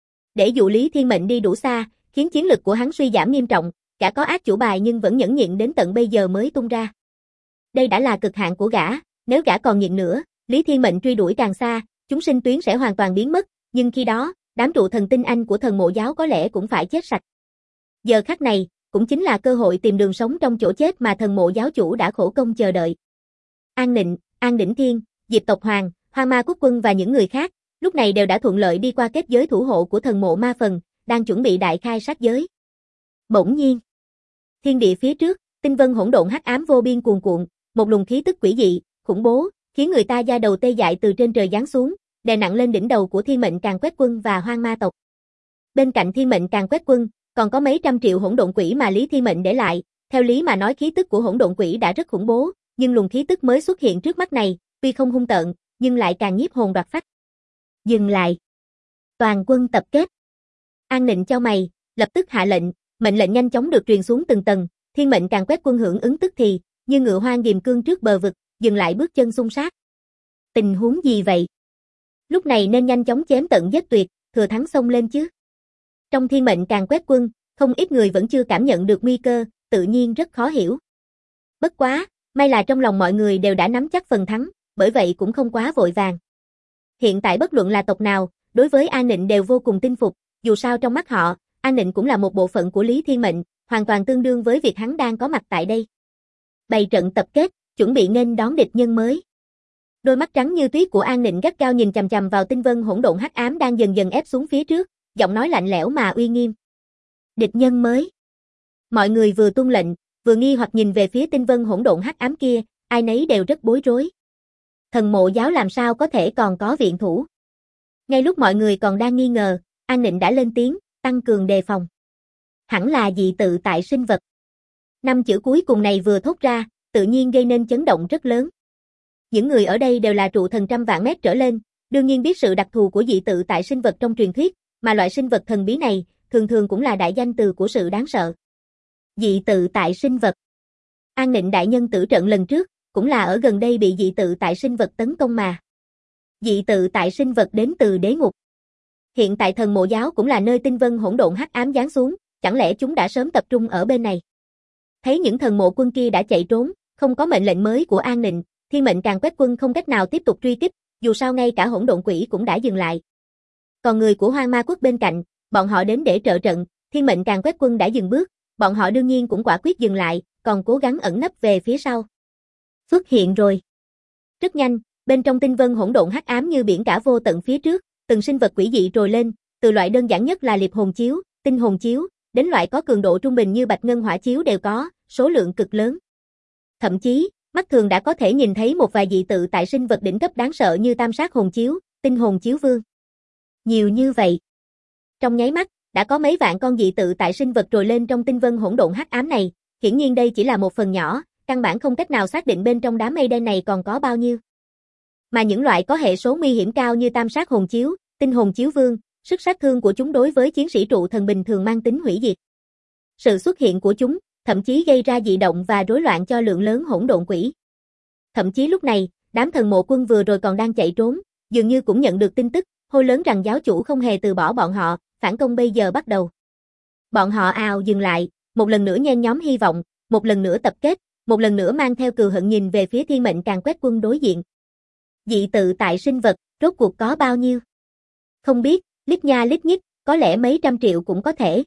Để dụ Lý Thiên Mệnh đi đủ xa, khiến chiến lực của hắn suy giảm nghiêm trọng, cả có ác chủ bài nhưng vẫn nhẫn nhịn đến tận bây giờ mới tung ra. Đây đã là cực hạn của gã, nếu gã còn nhịn nữa, Lý Thiên Mệnh truy đuổi càng xa, chúng sinh tuyến sẽ hoàn toàn biến mất, nhưng khi đó, đám trụ thần tinh anh của Thần Mộ giáo có lẽ cũng phải chết sạch. Giờ khắc này, cũng chính là cơ hội tìm đường sống trong chỗ chết mà Thần Mộ giáo chủ đã khổ công chờ đợi. An Nịnh, An Đỉnh Thiên, Diệp Tộc Hoàng, Hoa Ma Quốc Quân và những người khác, lúc này đều đã thuận lợi đi qua kết giới thủ hộ của Thần Mộ Ma Phần, đang chuẩn bị đại khai sát giới. Bỗng nhiên, thiên địa phía trước, tinh vân hỗn độn hắc ám vô biên cuồn cuộn, một luồng khí tức quỷ dị, khủng bố, khiến người ta da đầu tê dại từ trên trời giáng xuống, đè nặng lên đỉnh đầu của Thiên Mệnh Càn Quét Quân và Hoang Ma tộc. Bên cạnh Thiên Mệnh Càn Quét Quân, còn có mấy trăm triệu hỗn độn quỷ mà Lý Thiên Mệnh để lại, theo lý mà nói khí tức của hỗn độn quỷ đã rất khủng bố, nhưng luồng khí tức mới xuất hiện trước mắt này, tuy không hung tợn, nhưng lại càng nhiếp hồn đoạt phách. Dừng lại. Toàn quân tập kết. An Nịnh chau mày, lập tức hạ lệnh, mệnh lệnh nhanh chóng được truyền xuống từng tầng, Thiên Mệnh Càn Quét Quân hưởng ứng tức thì, như ngựa hoang ghìm cương trước bờ vực, dừng lại bước chân xung sát. Tình huống gì vậy? Lúc này nên nhanh chóng chém tận giết tuyệt, thừa thắng xông lên chứ. Trong Thiên Mệnh Càn Quét Quân, không ít người vẫn chưa cảm nhận được nguy cơ, tự nhiên rất khó hiểu. Bất quá, may là trong lòng mọi người đều đã nắm chắc phần thắng, bởi vậy cũng không quá vội vàng. Hiện tại bất luận là tộc nào, đối với An Nịnh đều vô cùng tin phục, dù sao trong mắt họ, An Nịnh cũng là một bộ phận của Lý Thiên Mệnh, hoàn toàn tương đương với việc hắn đang có mặt tại đây. Bày trận tập kết, chuẩn bị nghênh đón địch nhân mới. Đôi mắt trắng như tuyết của An Nịnh gắt gao nhìn chằm chằm vào tinh vân hỗn độn hắc ám đang dần dần ép xuống phía trước, giọng nói lạnh lẽo mà uy nghiêm. Địch nhân mới. Mọi người vừa tuân lệnh, vừa nghi hoặc nhìn về phía tinh vân hỗn độn hắc ám kia, ai nấy đều rất bối rối. Thần Mộ giáo làm sao có thể còn có viện thủ? Ngay lúc mọi người còn đang nghi ngờ, An Nịnh đã lên tiếng, tăng cường đề phòng. Hẳn là dị tự tại sinh vật. 5 chữ cuối cùng này vừa thốt ra, tự nhiên gây nên chấn động rất lớn. Những người ở đây đều là trụ thần trăm vạn mét trở lên, đương nhiên biết sự đặc thù của dị tự tại sinh vật trong truyền thuyết, mà loại sinh vật thần bí này, thường thường cũng là đại danh từ của sự đáng sợ. Dị tự tại sinh vật. An Nịnh đại nhân tử trận lần trước, cũng là ở gần đây bị dị tự tại sinh vật tấn công mà. Dị tự tại sinh vật đến từ đế ngục. Hiện tại thần mộ giáo cũng là nơi tinh vân hỗn độn hắc ám giáng xuống, chẳng lẽ chúng đã sớm tập trung ở bên này. Thấy những thần mộ quân kia đã chạy trốn, không có mệnh lệnh mới của An Nịnh, Thiên Mệnh Càn Quét Quân không cách nào tiếp tục truy kích, dù sao ngay cả hỗn độn quỷ cũng đã dừng lại. Còn người của Hoang Ma Quốc bên cạnh, bọn họ đến để trợ trận, Thiên Mệnh Càn Quét Quân đã dừng bước, bọn họ đương nhiên cũng quả quyết dừng lại, còn cố gắng ẩn nấp về phía sau. Xuất hiện rồi. Rất nhanh, bên trong tinh vân hỗn độn hắc ám như biển cả vô tận phía trước, từng sinh vật quỷ dị trồi lên, từ loại đơn giản nhất là liệp hồn chiếu, tinh hồn chiếu, đến loại có cường độ trung bình như bạch ngân hỏa chiếu đều có, số lượng cực lớn. Thậm chí, mắt thường đã có thể nhìn thấy một vài dị tự tại sinh vật đỉnh cấp đáng sợ như tam sát hồn chiếu, tinh hồn chiếu vương. Nhiều như vậy. Trong nháy mắt, đã có mấy vạn con dị tự tại sinh vật trồi lên trong tinh vân hỗn độn hắc ám này, hiển nhiên đây chỉ là một phần nhỏ, căn bản không cách nào xác định bên trong đám mây đen này còn có bao nhiêu. Mà những loại có hệ số nguy hiểm cao như tam sát hồn chiếu, tinh hồn chiếu vương, sức sát thương của chúng đối với chiến sĩ trụ thần bình thường mang tính hủy diệt. Sự xuất hiện của chúng, thậm chí gây ra dị động và rối loạn cho lượng lớn hỗn độn quỷ. Thậm chí lúc này, đám thần mộ quân vừa rồi còn đang chạy trốn, dường như cũng nhận được tin tức, hô lớn rằng giáo chủ không hề từ bỏ bọn họ, phản công bây giờ bắt đầu. Bọn họ ào dừng lại, một lần nữa nhen nhóm hy vọng, một lần nữa tập kết, một lần nữa mang theo cừu hận nhìn về phía Thiên Mệnh Càn Quét Quân đối diện. Dị tự tại sinh vật, rốt cuộc có bao nhiêu? Không biết, lít nha lít nhít, có lẽ mấy trăm triệu cũng có thể.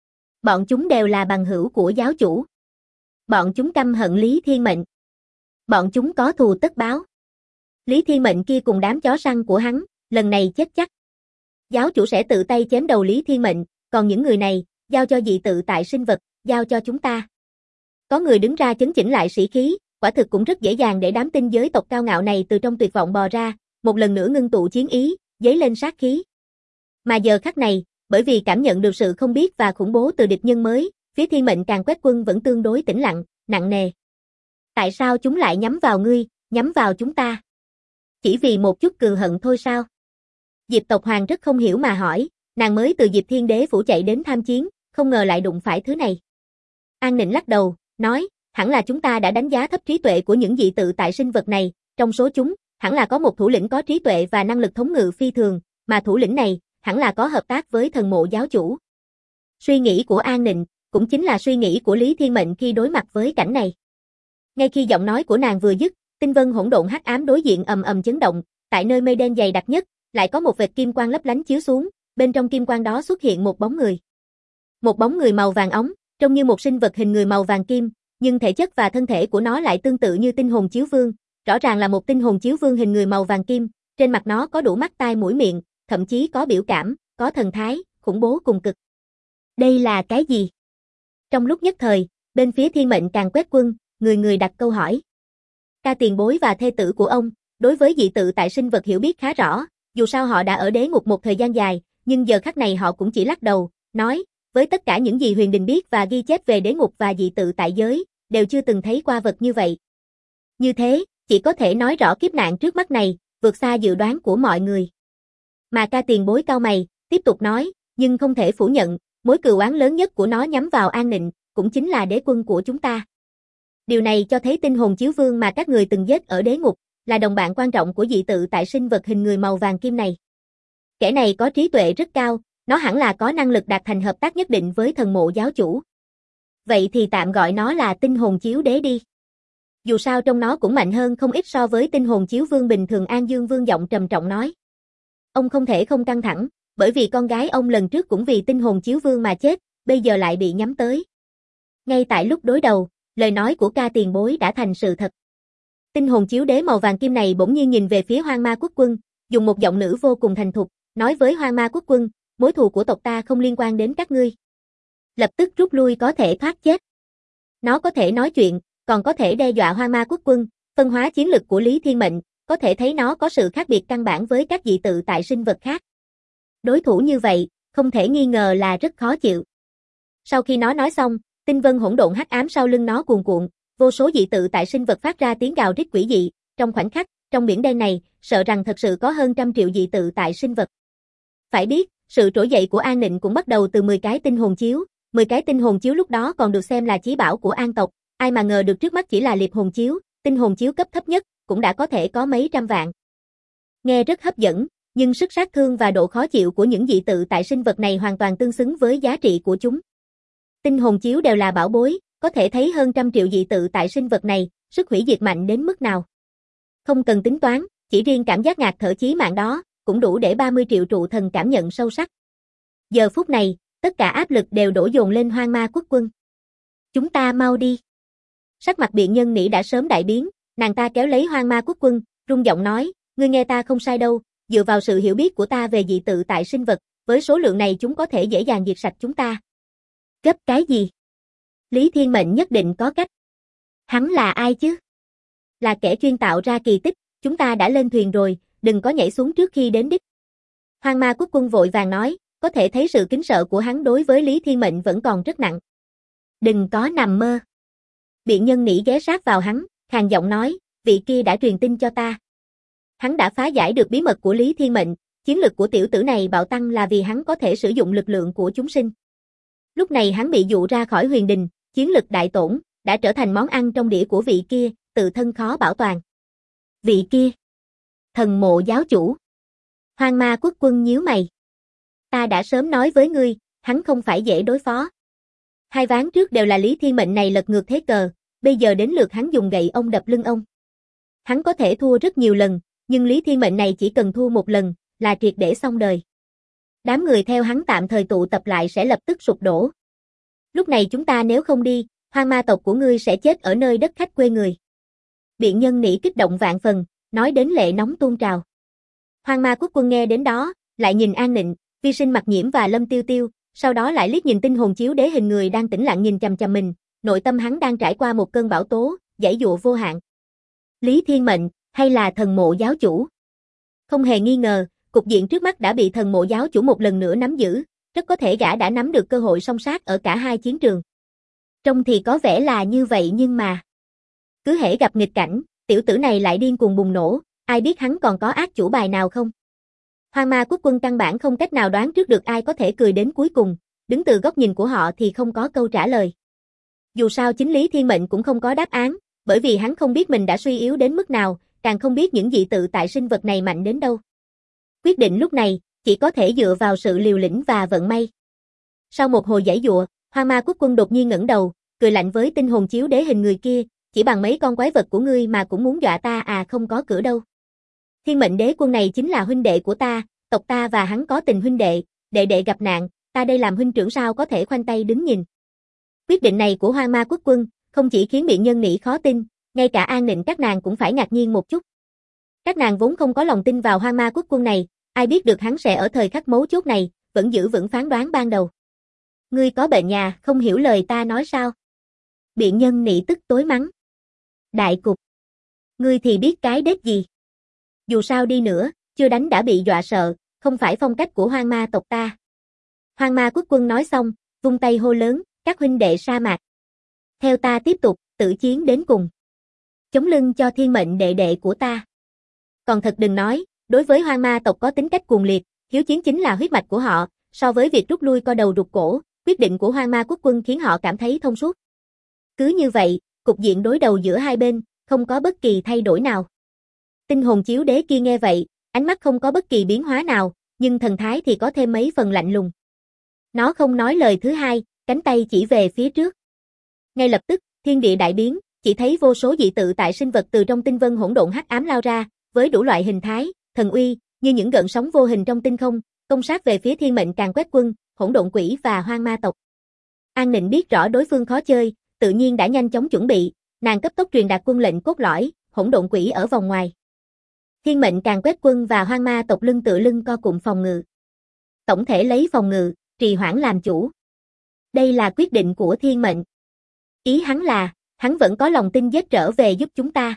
Bọn chúng đều là bằng hữu của giáo chủ. Bọn chúng căm hận Lý Thiên Mệnh. Bọn chúng có thù tất báo. Lý Thiên Mệnh kia cùng đám chó săn của hắn, lần này chết chắc. Giáo chủ sẽ tự tay chém đầu Lý Thiên Mệnh, còn những người này, giao cho dị tự tại sinh vật, giao cho chúng ta. Có người đứng ra chấn chỉnh lại sĩ khí, quả thực cũng rất dễ dàng để đám tinh giới tộc cao ngạo này từ trong tuyệt vọng bò ra, một lần nữa ngưng tụ chiến ý, dấy lên sát khí. Mà giờ khắc này, bởi vì cảm nhận được sự không biết và khủng bố từ địch nhân mới, phía Thiên Mệnh Càn Quét Quân vẫn tương đối tĩnh lặng, nặng nề. Tại sao chúng lại nhắm vào ngươi, nhắm vào chúng ta? Chỉ vì một chút cừu hận thôi sao? Diệp Tộc Hoàng rất không hiểu mà hỏi, nàng mới từ Diệp Thiên Đế phủ chạy đến tham chiến, không ngờ lại đụng phải thứ này. An Nịnh lắc đầu, nói, hẳn là chúng ta đã đánh giá thấp trí tuệ của những dị tự tại sinh vật này, trong số chúng, hẳn là có một thủ lĩnh có trí tuệ và năng lực thống ngự phi thường, mà thủ lĩnh này, hẳn là có hợp tác với thần mộ giáo chủ. Suy nghĩ của An Nịnh, cũng chính là suy nghĩ của Lý Thiên Mệnh khi đối mặt với cảnh này. Ngay khi giọng nói của nàng vừa dứt, tinh vân hỗn độn hắc ám đối diện ầm ầm chấn động, tại nơi mây đen dày đặc nhất, lại có một vệt kim quang lấp lánh chiếu xuống, bên trong kim quang đó xuất hiện một bóng người. Một bóng người màu vàng óng, trông như một sinh vật hình người màu vàng kim, nhưng thể chất và thân thể của nó lại tương tự như tinh hồn chiếu vương, rõ ràng là một tinh hồn chiếu vương hình người màu vàng kim, trên mặt nó có đủ mắt tai mũi miệng, thậm chí có biểu cảm, có thần thái, khủng bố cùng cực. Đây là cái gì? Trong lúc nhất thời, bên phía Thiên Mệnh Càn Quét Quân, người người đặt câu hỏi. Ca tiền bối và thê tử của ông, đối với dị tự tại sinh vật hiểu biết khá rõ, dù sao họ đã ở đế ngục một thời gian dài, nhưng giờ khắc này họ cũng chỉ lắc đầu, nói, với tất cả những gì Huyền Đình biết và ghi chép về đế ngục và dị tự tại giới, đều chưa từng thấy qua vật như vậy. Như thế, chỉ có thể nói rõ kiếp nạn trước mắt này, vượt xa dự đoán của mọi người. Mà ca tiền bối cau mày, tiếp tục nói, nhưng không thể phủ nhận, mối cừu oán lớn nhất của nó nhắm vào An Nịnh, cũng chính là đế quân của chúng ta. Điều này cho thấy tinh hồn chiếu vương mà các người từng giết ở đế ngục, là đồng bạn quan trọng của dị tự tại sinh vật hình người màu vàng kim này. Kẻ này có trí tuệ rất cao, nó hẳn là có năng lực đạt thành hợp tác nhất định với thần mộ giáo chủ. Vậy thì tạm gọi nó là tinh hồn chiếu đế đi. Dù sao trong nó cũng mạnh hơn không ít so với tinh hồn chiếu vương bình thường. An Dương Vương giọng trầm trọng nói. Ông không thể không căng thẳng, bởi vì con gái ông lần trước cũng vì tinh hồn chiếu vương mà chết, bây giờ lại bị nhắm tới. Ngay tại lúc đối đầu, lời nói của ca tiền bối đã thành sự thật. Tinh hồn chiếu đế màu vàng kim này bỗng nhiên nhìn về phía Hoang Ma Quốc Quân, dùng một giọng nữ vô cùng thành thục, nói với Hoang Ma Quốc Quân, mối thù của tộc ta không liên quan đến các ngươi. Lập tức rút lui có thể thoát chết. Nó có thể nói chuyện, còn có thể đe dọa Hoang Ma Quốc Quân, phân hóa chiến lực của Lý Thiên Mệnh, có thể thấy nó có sự khác biệt căn bản với các dị tự tại sinh vật khác. Đối thủ như vậy, không thể nghi ngờ là rất khó chịu. Sau khi nó nói xong, tinh vân hỗn độn hắc ám sau lưng nó cuồn cuộn, vô số dị tự tại sinh vật phát ra tiếng gào rít quỷ dị, trong khoảnh khắc, trong biển đen này, sợ rằng thật sự có hơn trăm triệu dị tự tại sinh vật. Phải biết, Sự trỗi dậy của An Nịnh cũng bắt đầu từ 10 cái tinh hồn chiếu. 10 cái tinh hồn chiếu lúc đó còn được xem là chí bảo của An tộc, ai mà ngờ được trước mắt chỉ là liệp hồn chiếu, tinh hồn chiếu cấp thấp nhất, cũng đã có thể có mấy trăm vạn. Nghe rất hấp dẫn, nhưng sức sát thương và độ khó chịu của những dị tự tại sinh vật này hoàn toàn tương xứng với giá trị của chúng. Tinh hồn chiếu đều là bảo bối, có thể thấy hơn 100 triệu dị tự tại sinh vật này, sức hủy diệt mạnh đến mức nào. Không cần tính toán, chỉ riêng cảm giác ngạt thở chí mạng đó, cũng đủ để 30 triệu trụ thần cảm nhận sâu sắc. Giờ phút này, tất cả áp lực đều đổ dồn lên Hoang Ma Quốc Quân. Chúng ta mau đi. Sắc mặt Biện Nhân Nỉ đã sớm đại biến, nàng ta kéo lấy Hoang Ma Quốc Quân, rung giọng nói, ngươi nghe ta không sai đâu, dựa vào sự hiểu biết của ta về dị tự tại sinh vật, với số lượng này chúng có thể dễ dàng diệt sạch chúng ta. Gấp cái gì? Lý Thiên Mệnh nhất định có cách. Hắn là ai chứ? Là kẻ chuyên tạo ra kỳ tích, chúng ta đã lên thuyền rồi, đừng có nhảy xuống trước khi đến đích. Hoang Ma Quốc Quân vội vàng nói, có thể thấy sự kính sợ của hắn đối với Lý Thiên Mệnh vẫn còn rất nặng. Đừng có nằm mơ. Biện Nhân Nỉ ghé sát vào hắn, khàn giọng nói, vị kia đã truyền tin cho ta. Hắn đã phá giải được bí mật của Lý Thiên Mệnh, chiến lực của tiểu tử này bạo tăng là vì hắn có thể sử dụng lực lượng của chúng sinh. Lúc này hắn bị dụ ra khỏi huyền đình, chiến lực đại tổn, đã trở thành món ăn trong đĩa của vị kia, tự thân khó bảo toàn. Vị kia? Thần Mộ giáo chủ. Hoang Ma Quốc Quân nhíu mày. Ta đã sớm nói với ngươi, hắn không phải dễ đối phó. Hai ván trước đều là Lý Thiên Mệnh này lật ngược thế cờ, bây giờ đến lượt hắn dùng gậy ông đập lưng ông. Hắn có thể thua rất nhiều lần, nhưng Lý Thiên Mệnh này chỉ cần thua một lần, là triệt để xong đời. Đám người theo hắn tạm thời tụ tập lại sẽ lập tức sụp đổ. Lúc này chúng ta nếu không đi, Hoang Ma tộc của ngươi sẽ chết ở nơi đất khách quê người. Biện Nhân Nỉ kích động vạn phần, nói đến lệ nóng tuôn trào. Hoang Ma Quốc Quân nghe đến đó, lại nhìn An Nịnh, Vi Sinh Mặc Nhiễm và Lâm Tiêu Tiêu, sau đó lại liếc nhìn tinh hồn chiếu đế hình người đang tĩnh lặng nhìn chằm chằm mình, nội tâm hắn đang trải qua một cơn bão tố, giãy giụa vô hạn. Lý Thiên Mệnh, hay là Thần Mộ giáo chủ? Không hề nghi ngờ, cục diện trước mắt đã bị Thần Mộ giáo chủ một lần nữa nắm giữ, rất có thể gã đã nắm được cơ hội song sát ở cả hai chiến trường. Trông thì có vẻ là như vậy nhưng mà cứ hễ gặp nghịch cảnh, tiểu tử này lại điên cuồng bùng nổ, ai biết hắn còn có ác chủ bài nào không? Hoang Ma Quốc Quân căn bản không cách nào đoán trước được ai có thể cười đến cuối cùng, đứng từ góc nhìn của họ thì không có câu trả lời. Dù sao chính Lý Thiên Mệnh cũng không có đáp án, bởi vì hắn không biết mình đã suy yếu đến mức nào, càng không biết những dị tự tại sinh vật này mạnh đến đâu. Quyết định lúc này, chỉ có thể dựa vào sự liều lĩnh và vận may. Sau một hồi giãy giụa, Hoang Ma Quốc Quân đột nhiên ngẩng đầu, cười lạnh với tinh hồn chiếu đế hình người kia, chỉ bằng mấy con quái vật của ngươi mà cũng muốn dọa ta à, không có cửa đâu. Thiên Mệnh Đế Quân này chính là huynh đệ của ta, tộc ta và hắn có tình huynh đệ, đệ đệ gặp nạn, ta đây làm huynh trưởng sao có thể khoanh tay đứng nhìn. Quyết định này của Hoang Ma Quốc Quân, không chỉ khiến Biện Nhân Nỉ khó tin, ngay cả An Nịnh các nàng cũng phải ngạc nhiên một chút. Các nàng vốn không có lòng tin vào Hoang Ma Quốc Quân này, ai biết được hắn sẽ ở thời khắc mấu chốt này, vẫn giữ vững phán đoán ban đầu. Ngươi có bệnh nhà, không hiểu lời ta nói sao? Biện Nhân Nỉ tức tối mắng. Đại cục. Ngươi thì biết cái đết gì? Dù sao đi nữa, chưa đánh đã bị dọa sợ, không phải phong cách của Hoang Ma tộc ta. Hoang Ma Quốc Quân nói xong, vung tay hô lớn, các huynh đệ sa mạc. Theo ta tiếp tục, tử chiến đến cùng. Chống lưng cho Thiên Mệnh đệ đệ của ta. Còn thật đừng nói, đối với Hoang Ma tộc có tính cách cuồng liệt, hiếu chiến chính là huyết mạch của họ, so với việc rút lui co đầu rụt cổ, quyết định của Hoang Ma Quốc Quân khiến họ cảm thấy thông suốt. Cứ như vậy, cục diện đối đầu giữa hai bên, không có bất kỳ thay đổi nào. Tinh hồn chiếu đế kia nghe vậy, ánh mắt không có bất kỳ biến hóa nào, nhưng thần thái thì có thêm mấy phần lạnh lùng. Nó không nói lời thứ hai, cánh tay chỉ về phía trước. Ngay lập tức, thiên địa đại biến, chỉ thấy vô số dị tự tại sinh vật từ trong tinh vân hỗn độn hắc ám lao ra, với đủ loại hình thái, thần uy, như những gợn sóng vô hình trong tinh không, công sát về phía Thiên Mệnh Càn Quét Quân, Hỗn Độn Quỷ và Hoang Ma tộc. An Nịnh biết rõ đối phương khó chơi, tự nhiên đã nhanh chóng chuẩn bị, nàng cấp tốc truyền đạt quân lệnh cốt lõi, Hỗn Độn Quỷ ở vòng ngoài. Thiên Mệnh Càn Quét Quân và Hoang Ma tộc lưng tựa lưng co cụm phòng ngự. Tổng thể lấy phòng ngự, trì hoãn làm chủ. Đây là quyết định của Thiên Mệnh. Ý hắn là, hắn vẫn có lòng tin giết trở về giúp chúng ta.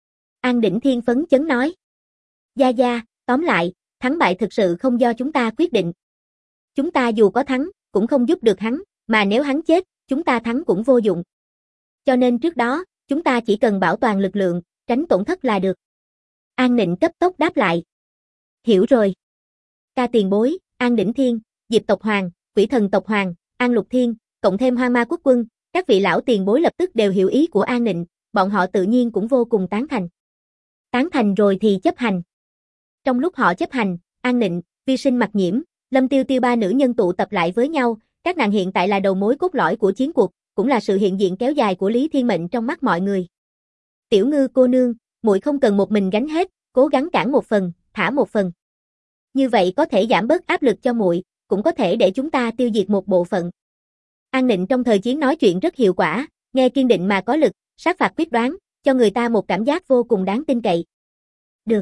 An Đỉnh Thiên phấn chấn nói. Gia Gia, tóm lại, thắng bại thực sự không do chúng ta quyết định. Chúng ta dù có thắng, cũng không giúp được hắn, mà nếu hắn chết, chúng ta thắng cũng vô dụng. Cho nên trước đó, chúng ta chỉ cần bảo toàn lực lượng, tránh tổn thất là được. An Nịnh cấp tốc đáp lại. Hiểu rồi. Ca tiền bối, An Đỉnh Thiên, Diệp tộc hoàng, Quỷ Thần tộc hoàng, An Lục Thiên, cộng thêm Hoang Ma quốc quân, các vị lão tiền bối lập tức đều hiểu ý của An Nịnh, bọn họ tự nhiên cũng vô cùng tán thành. Tán thành rồi thì chấp hành. Trong lúc họ chấp hành, An Nịnh, Vi Sinh Mặc Nhiễm, Lâm Tiêu Tiêu ba nữ nhân tụ tập lại với nhau, các nàng hiện tại là đầu mối cốt lõi của chiến cuộc, cũng là sự hiện diện kéo dài của Lý Thiên Mệnh trong mắt mọi người. Tiểu Ngư cô nương, muội không cần một mình gánh hết, cố gắng cản một phần, thả một phần. Như vậy có thể giảm bớt áp lực cho muội, cũng có thể để chúng ta tiêu diệt một bộ phận. An Nịnh trong thời chiến nói chuyện rất hiệu quả, nghe kiên định mà có lực, sát phạt quyết đoán, cho người ta một cảm giác vô cùng đáng tin cậy. Được.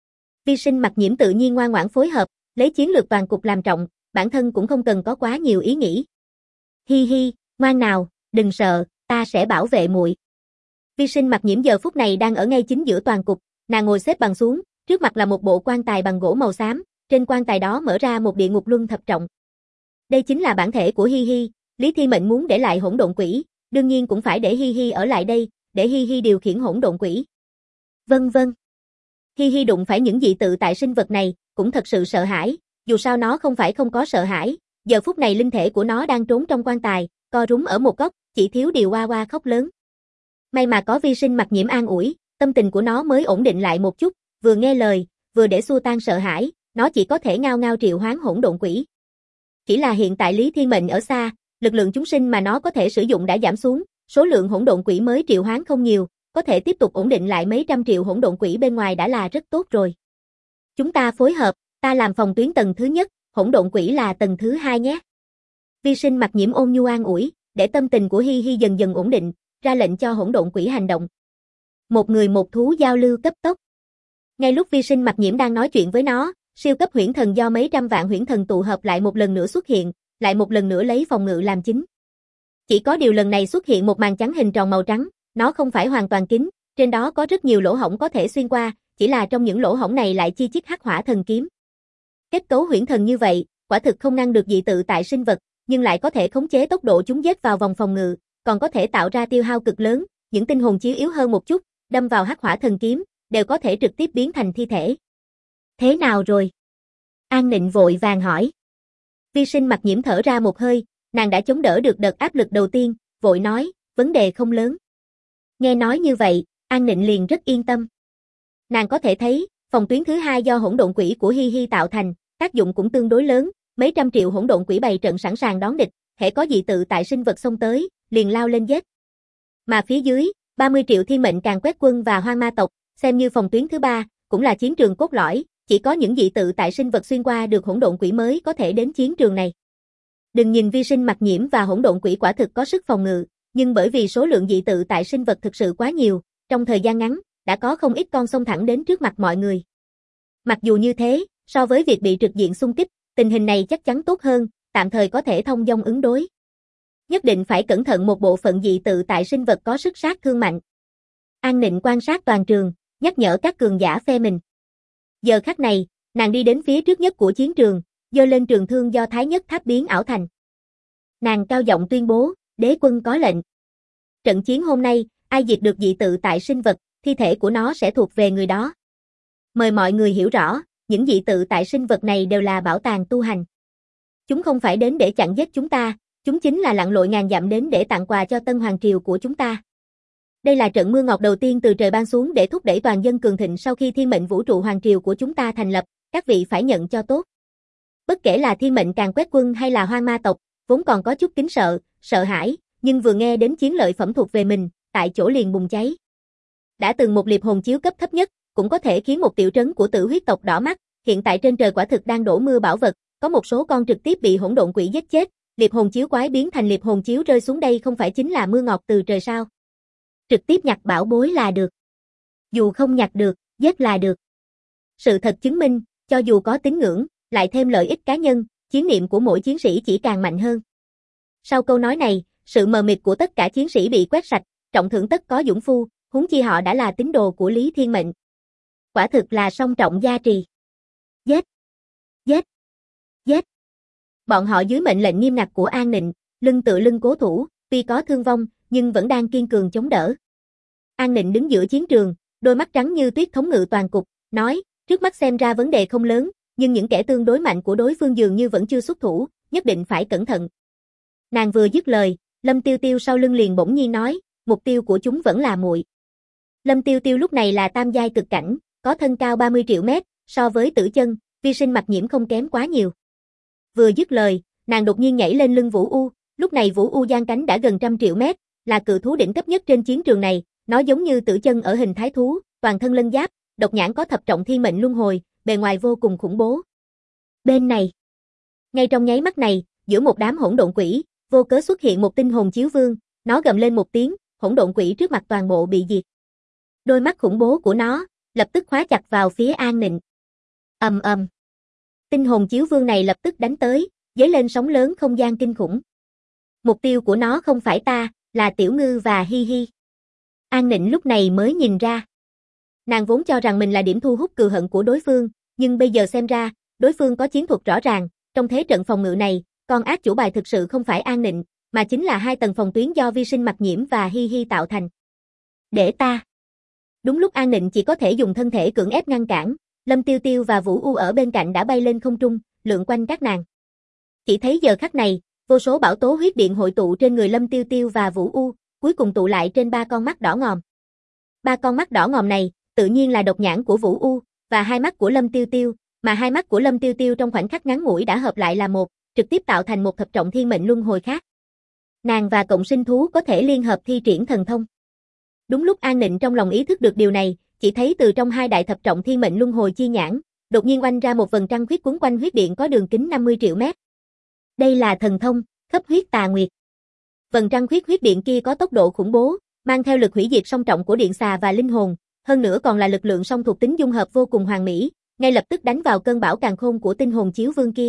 Vi Sinh Mặc Nhiễm tự nhiên ngoan ngoãn phối hợp, lấy chiến lược toàn cục làm trọng, bản thân cũng không cần có quá nhiều ý nghĩ. Hi hi, ngoan nào, đừng sợ, ta sẽ bảo vệ muội. Vi Sinh Mặc Nhiễm giờ phút này đang ở ngay chính giữa toàn cục, nàng ngồi xếp bằng xuống, trước mặt là một bộ quan tài bằng gỗ màu xám, trên quan tài đó mở ra một địa ngục luân thập trọng. Đây chính là bản thể của Hi Hi, Lý Thiên Mệnh muốn để lại hỗn độn quỷ, đương nhiên cũng phải để Hi Hi ở lại đây, để Hi Hi điều khiển hỗn độn quỷ. Vân vân. Hi Hi đụng phải những dị tự tại sinh vật này, cũng thật sự sợ hãi, dù sao nó không phải không có sợ hãi, giờ phút này linh thể của nó đang trốn trong quan tài, co rúm ở một góc, chỉ thiếu điều oa oa khóc lớn. May mà có Vi Sinh Mặc Nhiễm an ủi, tâm tình của nó mới ổn định lại một chút, vừa nghe lời, vừa để xua tan sợ hãi, nó chỉ có thể ngao ngao triệu hoán hỗn độn quỷ. Chỉ là hiện tại Lý Thiên Mệnh ở xa, lực lượng chúng sinh mà nó có thể sử dụng đã giảm xuống, số lượng hỗn độn quỷ mới triệu hoán không nhiều, có thể tiếp tục ổn định lại mấy trăm triệu hỗn độn quỷ bên ngoài đã là rất tốt rồi. Chúng ta phối hợp, ta làm phòng tuyến tầng thứ nhất, hỗn độn quỷ là tầng thứ hai nhé. Vi Sinh Mặc Nhiễm ôn nhu an ủi, để tâm tình của Hi Hi dần dần ổn định, ra lệnh cho hỗn độn quỷ hành động. Một người một thú giao lưu cấp tốc. Ngay lúc Vi Sinh Mặc Nhiễm đang nói chuyện với nó, siêu cấp huyễn thần do mấy trăm vạn huyễn thần tụ hợp lại một lần nữa xuất hiện, lại một lần nữa lấy phòng ngự làm chính. Chỉ có điều lần này xuất hiện một màn chắn hình tròn màu trắng, nó không phải hoàn toàn kín, trên đó có rất nhiều lỗ hổng có thể xuyên qua, chỉ là trong những lỗ hổng này lại chi chít hắc hỏa thần kiếm. Kết cấu huyễn thần như vậy, quả thực không ngăn được dị tự tại sinh vật, nhưng lại có thể khống chế tốc độ chúng giết vào vòng phòng ngự, còn có thể tạo ra tiêu hao cực lớn, những tinh hồn chiếu yếu hơn một chút, đâm vào hắc hỏa thần kiếm, đều có thể trực tiếp biến thành thi thể. Thế nào rồi? An Nịnh vội vàng hỏi. Vi Sinh Mặc Nhiễm thở ra một hơi, nàng đã chống đỡ được đợt áp lực đầu tiên, vội nói, vấn đề không lớn. Nghe nói như vậy, An Nịnh liền rất yên tâm. Nàng có thể thấy, phòng tuyến thứ hai do hỗn độn quỷ của Hi Hi tạo thành, tác dụng cũng tương đối lớn, mấy trăm triệu hỗn độn quỷ bày trận sẵn sàng đón địch, hễ có dị tự tại sinh vật xông tới, liền lao lên giết. Mà phía dưới, 30 triệu thiên mệnh càn quét quân và hoang ma tộc, xem như phòng tuyến thứ ba, cũng là chiến trường cốt lõi, chỉ có những dị tự tại sinh vật xuyên qua được hỗn độn quỷ mới có thể đến chiến trường này. Đừng nhìn Vi Sinh Mặc Nhiễm và hỗn độn quỷ quả thực có sức phòng ngự, nhưng bởi vì số lượng dị tự tại sinh vật thực sự quá nhiều, trong thời gian ngắn, đã có không ít con xông thẳng đến trước mặt mọi người. Mặc dù như thế, so với việc bị trực diện xung kích, tình hình này chắc chắn tốt hơn, tạm thời có thể thông dong ứng đối. Nhất định phải cẩn thận một bộ phận dị tự tại sinh vật có sức sát thương mạnh. An Nịnh quan sát toàn trường, nhắc nhở các cường giả phe mình. Giờ khắc này, nàng đi đến phía trước nhất của chiến trường, giơ lên trường thương do Thái Nhất Tháp biến ảo thành. Nàng cao giọng tuyên bố, đế quân có lệnh. Trận chiến hôm nay, ai diệt được dị tự tại sinh vật, thi thể của nó sẽ thuộc về người đó. Mời mọi người hiểu rõ, những dị tự tại sinh vật này đều là bảo tàng tu hành. Chúng không phải đến để chặn giết chúng ta, chúng chính là lặn lội ngàn dặm đến để tặng quà cho Tân Hoàng Triều của chúng ta. Đây là trận mưa ngọc đầu tiên từ trời ban xuống để thúc đẩy toàn dân cường thịnh sau khi Thiên Mệnh Vũ trụ Hoàng Triều của chúng ta thành lập, các vị phải nhận cho tốt. Bất kể là Thiên Mệnh Càn quét quân hay là Hoang Ma tộc, vốn còn có chút kính sợ, sợ hãi, nhưng vừa nghe đến chiến lợi phẩm thuộc về mình, tại chỗ liền bùng cháy. Đã từng một liệp hồn chiếu cấp thấp nhất, cũng có thể khiến một tiểu trấn của Tử huyết tộc đỏ mắt, hiện tại trên trời quả thực đang đổ mưa bảo vật, có một số con trực tiếp bị hỗn độn quỷ giết chết, liệp hồn chiếu quái biến thành liệp hồn chiếu rơi xuống đây không phải chính là mưa ngọt từ trời sao? Trực tiếp nhặt bảo bối là được. Dù không nhặt được, giết là được. Sự thật chứng minh, cho dù có tín ngưỡng, lại thêm lợi ích cá nhân, chiến niệm của mỗi chiến sĩ chỉ càng mạnh hơn. Sau câu nói này, sự mờ mịt của tất cả chiến sĩ bị quét sạch, trọng thưởng tất có dũng phu, huống chi họ đã là tín đồ của Lý Thiên Mệnh. Quả thực là song trọng gia trì. Giết! Giết! Giết! Bọn họ dưới mệnh lệnh nghiêm ngặt của An Nịnh, lưng tựa lưng cố thủ, tuy có thương vong, nhưng vẫn đang kiên cường chống đỡ. An Nịnh đứng giữa chiến trường, đôi mắt trắng như tuyết thống ngự toàn cục, nói, trước mắt xem ra vấn đề không lớn, nhưng những kẻ tương đối mạnh của đối phương dường như vẫn chưa xuất thủ, nhất định phải cẩn thận. Nàng vừa dứt lời, Lâm Tiêu Tiêu sau lưng liền bỗng nhiên nói, mục tiêu của chúng vẫn là muội. Lâm Tiêu Tiêu lúc này là tam giai cực cảnh, có thân cao 30 triệu mét, so với Tử Chân, Vi Sinh Mặc Nhiễm không kém quá nhiều. Vừa dứt lời, nàng đột nhiên nhảy lên lưng Vũ U, lúc này Vũ U giang cánh đã gần 100 triệu mét, là cự thú đỉnh cấp nhất trên chiến trường này, nó giống như Tử Chân ở hình thái thú, toàn thân lân giáp, độc nhãn có thập trọng thiên mệnh luân hồi, bề ngoài vô cùng khủng bố. Bên này, ngay trong nháy mắt này, giữa một đám hỗn độn quỷ, vô cớ xuất hiện một tinh hồn chiếu vương, nó gầm lên một tiếng, hỗn độn quỷ trước mặt toàn bộ bị diệt. Đôi mắt khủng bố của nó lập tức khóa chặt vào phía An Nịnh. Ầm ầm. Tinh hồn chiếu vương này lập tức đánh tới, dấy lên sóng lớn không gian kinh khủng. Mục tiêu của nó không phải ta, là Tiểu Ngư và Hi Hi. An Nịnh lúc này mới nhìn ra. Nàng vốn cho rằng mình là điểm thu hút cừu hận của đối phương, nhưng bây giờ xem ra, đối phương có chiến thuật rõ ràng, trong thế trận phòng ngự này, con ác chủ bài thực sự không phải An Nịnh, mà chính là 2 tầng phòng tuyến do Vi Sinh Mặc Nhiễm và Hi Hi tạo thành. Để ta. Đúng lúc An Nịnh chỉ có thể dùng thân thể cưỡng ép ngăn cản, Lâm Tiêu Tiêu và Vũ U ở bên cạnh đã bay lên không trung, lượn quanh các nàng. Chỉ thấy giờ khắc này, vô số bão tố huyết điện hội tụ trên người Lâm Tiêu Tiêu và Vũ U, cuối cùng tụ lại trên 3 con mắt đỏ ngòm. 3 con mắt đỏ ngòm này, tự nhiên là độc nhãn của Vũ U, và 2 mắt của Lâm Tiêu Tiêu, mà 2 mắt của Lâm Tiêu Tiêu trong khoảnh khắc ngắn ngủi đã hợp lại là một, trực tiếp tạo thành một thập trọng thiên mệnh luân hồi khác. Nàng và cộng sinh thú có thể liên hợp thi triển thần thông. Đúng lúc An Nịnh trong lòng ý thức được điều này, chỉ thấy từ trong 2 đại thập trọng thiên mệnh luân hồi chi nhãn, đột nhiên oanh ra một vầng trăng khuyết cuốn quanh huyết điện có đường kính 50 triệu mét. Đây là thần thông, Khắp huyết tà nguyệt. Vầng trăng khuyết huyết điện kia có tốc độ khủng bố, mang theo lực hủy diệt song trọng của điện xà và linh hồn, hơn nữa còn là lực lượng song thuộc tính dung hợp vô cùng hoàn mỹ, ngay lập tức đánh vào cơn bão càn khôn của tinh hồn chiếu vương kia.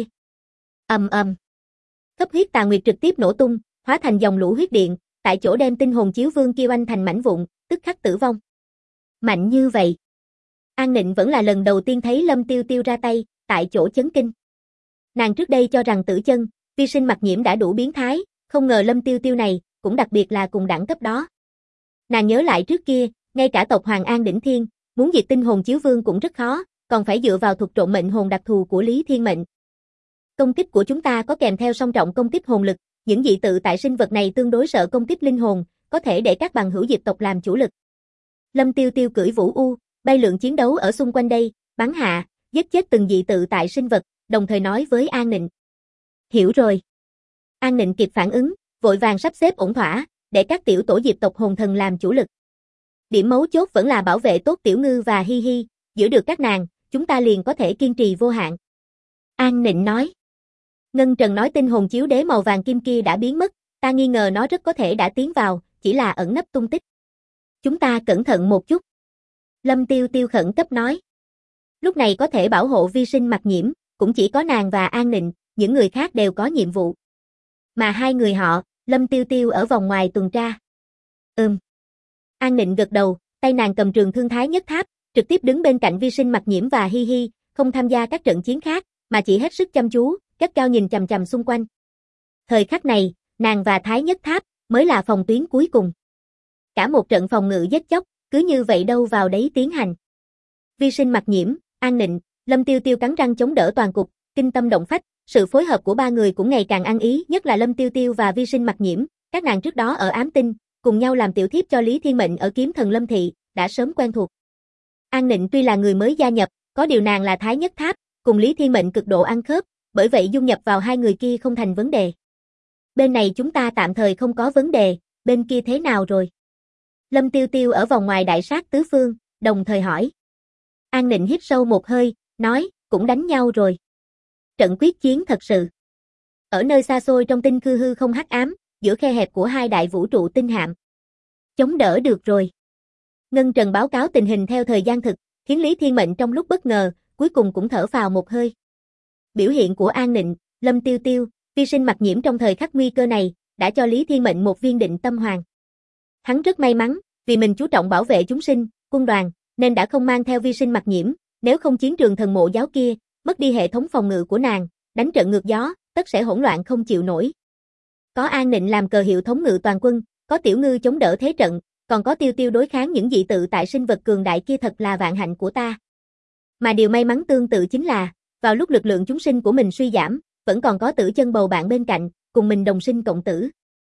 Ầm ầm. Khắp huyết tà nguyệt trực tiếp nổ tung, hóa thành dòng lũ huyết điện, tại chỗ đem tinh hồn chiếu vương kia oanh thành mảnh vụn, tức khắc tử vong. Mạnh như vậy. An Nịnh vẫn là lần đầu tiên thấy Lâm Tiêu Tiêu ra tay, tại chỗ chấn kinh. Nàng trước đây cho rằng Tử Chân, Vi Sinh Mặc Nhiễm đã đủ biến thái, không ngờ Lâm Tiêu Tiêu này, cũng đặc biệt là cùng đẳng cấp đó. Nàng nhớ lại trước kia, ngay cả tộc Hoàng An Đỉnh Thiên, muốn diệt tinh hồn chiếu vương cũng rất khó, còn phải dựa vào thuật trộn mệnh hồn đặc thù của Lý Thiên Mệnh. Công kích của chúng ta có kèm theo song trọng công kích hồn lực, những dị tự tại sinh vật này tương đối sợ công kích linh hồn, có thể để các bằng hữu diệt tộc làm chủ lực. Lâm Tiêu Tiêu cưỡi Vũ U, bay lượn chiến đấu ở xung quanh đây, bắn hạ, giết chết từng dị tự tại sinh vật, đồng thời nói với An Nịnh. Hiểu rồi. An Nịnh kịp phản ứng, vội vàng sắp xếp ổn thỏa, để các tiểu tổ diệt tộc hồn thần làm chủ lực. Điểm mấu chốt vẫn là bảo vệ tốt Tiểu Ngư và Hi Hi, giữ được các nàng, chúng ta liền có thể kiên trì vô hạn. An Nịnh nói. Ngân Trần nói tinh hồn chiếu đế màu vàng kim kia đã biến mất, ta nghi ngờ nó rất có thể đã tiến vào, chỉ là ẩn nấp tung tích. Chúng ta cẩn thận một chút. Lâm Tiêu Tiêu khẩn cấp nói. Lúc này có thể bảo hộ Vi Sinh Mặc Nhiễm, cũng chỉ có nàng và An Nịnh, những người khác đều có nhiệm vụ. Mà 2 người họ, Lâm Tiêu Tiêu ở vòng ngoài tuần tra. An Nịnh gật đầu, tay nàng cầm trường thương Thái Nhất Tháp, trực tiếp đứng bên cạnh Vi Sinh Mặc Nhiễm và Hi Hi, không tham gia các trận chiến khác, mà chỉ hết sức chăm chú, gắt cao nhìn chằm chằm xung quanh. Thời khắc này, nàng và Thái Nhất Tháp mới là phòng tuyến cuối cùng. Cả một trận phòng ngự giết chóc, cứ như vậy đâu vào đấy tiến hành. Vi Sinh Mặc Nhiễm, An Nịnh, Lâm Tiêu Tiêu cắn răng chống đỡ toàn cục, kinh tâm động phách, sự phối hợp của 3 người cũng ngày càng ăn ý, nhất là Lâm Tiêu Tiêu và Vi Sinh Mặc Nhiễm, các nàng trước đó ở Ám Tinh, cùng nhau làm tiểu thiếp cho Lý Thiên Mệnh ở Kiếm Thần Lâm Thị, đã sớm quen thuộc. An Nịnh tuy là người mới gia nhập, có điều nàng là Thái Nhất Tháp, cùng Lý Thiên Mệnh cực độ ăn khớp, bởi vậy dung nhập vào 2 người kia không thành vấn đề. Bên này chúng ta tạm thời không có vấn đề, bên kia thế nào rồi? Lâm Tiêu Tiêu ở vòng ngoài đại sát tứ phương, đồng thời hỏi. An Nịnh hít sâu một hơi, nói, cũng đánh nhau rồi. Trận quyết chiến thật sự. Ở nơi xa xôi trong tinh khư hư không hắc ám, giữa khe hẹp của 2 đại vũ trụ tinh hạm. Chống đỡ được rồi. Ngân Trần báo cáo tình hình theo thời gian thực, khiến Lý Thiên Mệnh trong lúc bất ngờ, cuối cùng cũng thở phào một hơi. Biểu hiện của An Nịnh, Lâm Tiêu Tiêu, Vi Sinh Mặc Nhiễm trong thời khắc nguy cơ này, đã cho Lý Thiên Mệnh một viên định tâm hoàn. Hắn rất may mắn, vì mình chú trọng bảo vệ chúng sinh, quân đoàn, nên đã không mang theo Vi Sinh Mặc Nhiễm, nếu không chiến trường thần mộ giáo kia, mất đi hệ thống phòng ngự của nàng, đánh trận ngược gió, tất sẽ hỗn loạn không chịu nổi. Có An Nịnh làm cờ hiệu thống ngự toàn quân, có Tiểu Ngư chống đỡ thế trận, còn có Tiêu Tiêu đối kháng những dị tự tại sinh vật cường đại kia, thật là vạn hạnh của ta. Mà điều may mắn tương tự chính là, Vào lúc lực lượng chúng sinh của mình suy giảm, vẫn còn có Tử Chân bầu bạn bên cạnh, cùng mình đồng sinh cộng tử.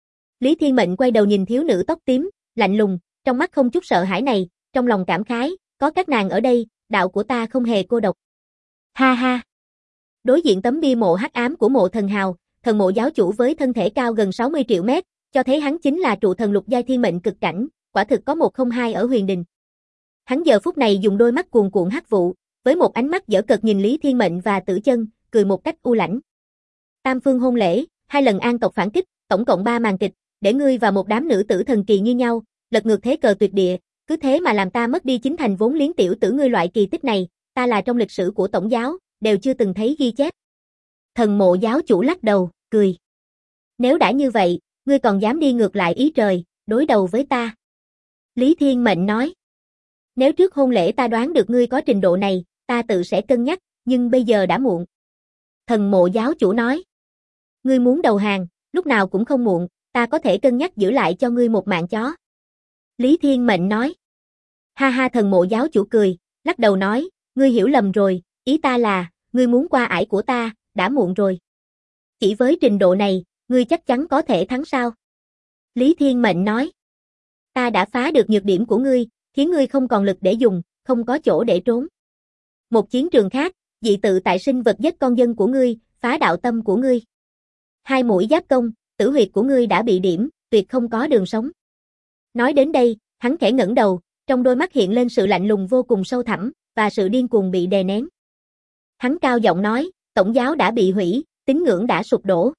Lý Thiên Mệnh quay đầu nhìn thiếu nữ tóc tím, lạnh lùng, trong mắt không chút sợ hãi này, trong lòng cảm khái, có các nàng ở đây, đạo của ta không hề cô độc. Ha ha. Đối diện tấm bia mộ hắc ám của Mộ Thần Hào, thần mộ giáo chủ với thân thể cao gần 60 triệu mét, cho thấy hắn chính là trụ thần lục giai thiên mệnh cực cảnh, quả thực có 102 ở huyền đình. Hắn giờ phút này dùng đôi mắt cuồn cuộn hắc vụ, với một ánh mắt giở cợt nhìn Lý Thiên Mệnh và Tử Chân, cười một cách u lãnh. Tam phương hôn lễ, 2 lần an tộc phản kích, tổng cộng 3 màn kịch, để ngươi và một đám nữ tử thần kỳ như nhau, lật ngược thế cờ tuyệt địa, cứ thế mà làm ta mất đi chính thành vốn liếng tiểu tử ngươi, loại kỳ tích này, ta là trong lịch sử của tổng giáo, đều chưa từng thấy ghi chép. Thần mộ giáo chủ lắc đầu, cười. Nếu đã như vậy, ngươi còn dám đi ngược lại ý trời, đối đầu với ta. Lý Thiên Mệnh nói. Nếu trước hôn lễ ta đoán được ngươi có trình độ này, ta tự sẽ cân nhắc, nhưng bây giờ đã muộn. Thần mộ giáo chủ nói. Ngươi muốn đầu hàng, lúc nào cũng không muộn, ta có thể cân nhắc giữ lại cho ngươi một mạng chó. Lý Thiên Mệnh nói. Ha ha, thần mộ giáo chủ cười, lắc đầu nói, ngươi hiểu lầm rồi, ý ta là, ngươi muốn qua ải của ta, đã muộn rồi. Chỉ với trình độ này, ngươi chắc chắn có thể thắng sao? Lý Thiên Mệnh nói. Ta đã phá được nhược điểm của ngươi, khiến ngươi không còn lực để dùng, không có chỗ để trốn. Một chiến trường khác, dị tự tại sinh vật giết con dân của ngươi, phá đạo tâm của ngươi. 2 mũi giáp công, tử huyệt của ngươi đã bị điểm, tuyệt không có đường sống. Nói đến đây, hắn khẽ ngẩng đầu, trong đôi mắt hiện lên sự lạnh lùng vô cùng sâu thẳm, và sự điên cuồng bị đè nén. Hắn cao giọng nói, tổng giáo đã bị hủy, tín ngưỡng đã sụp đổ.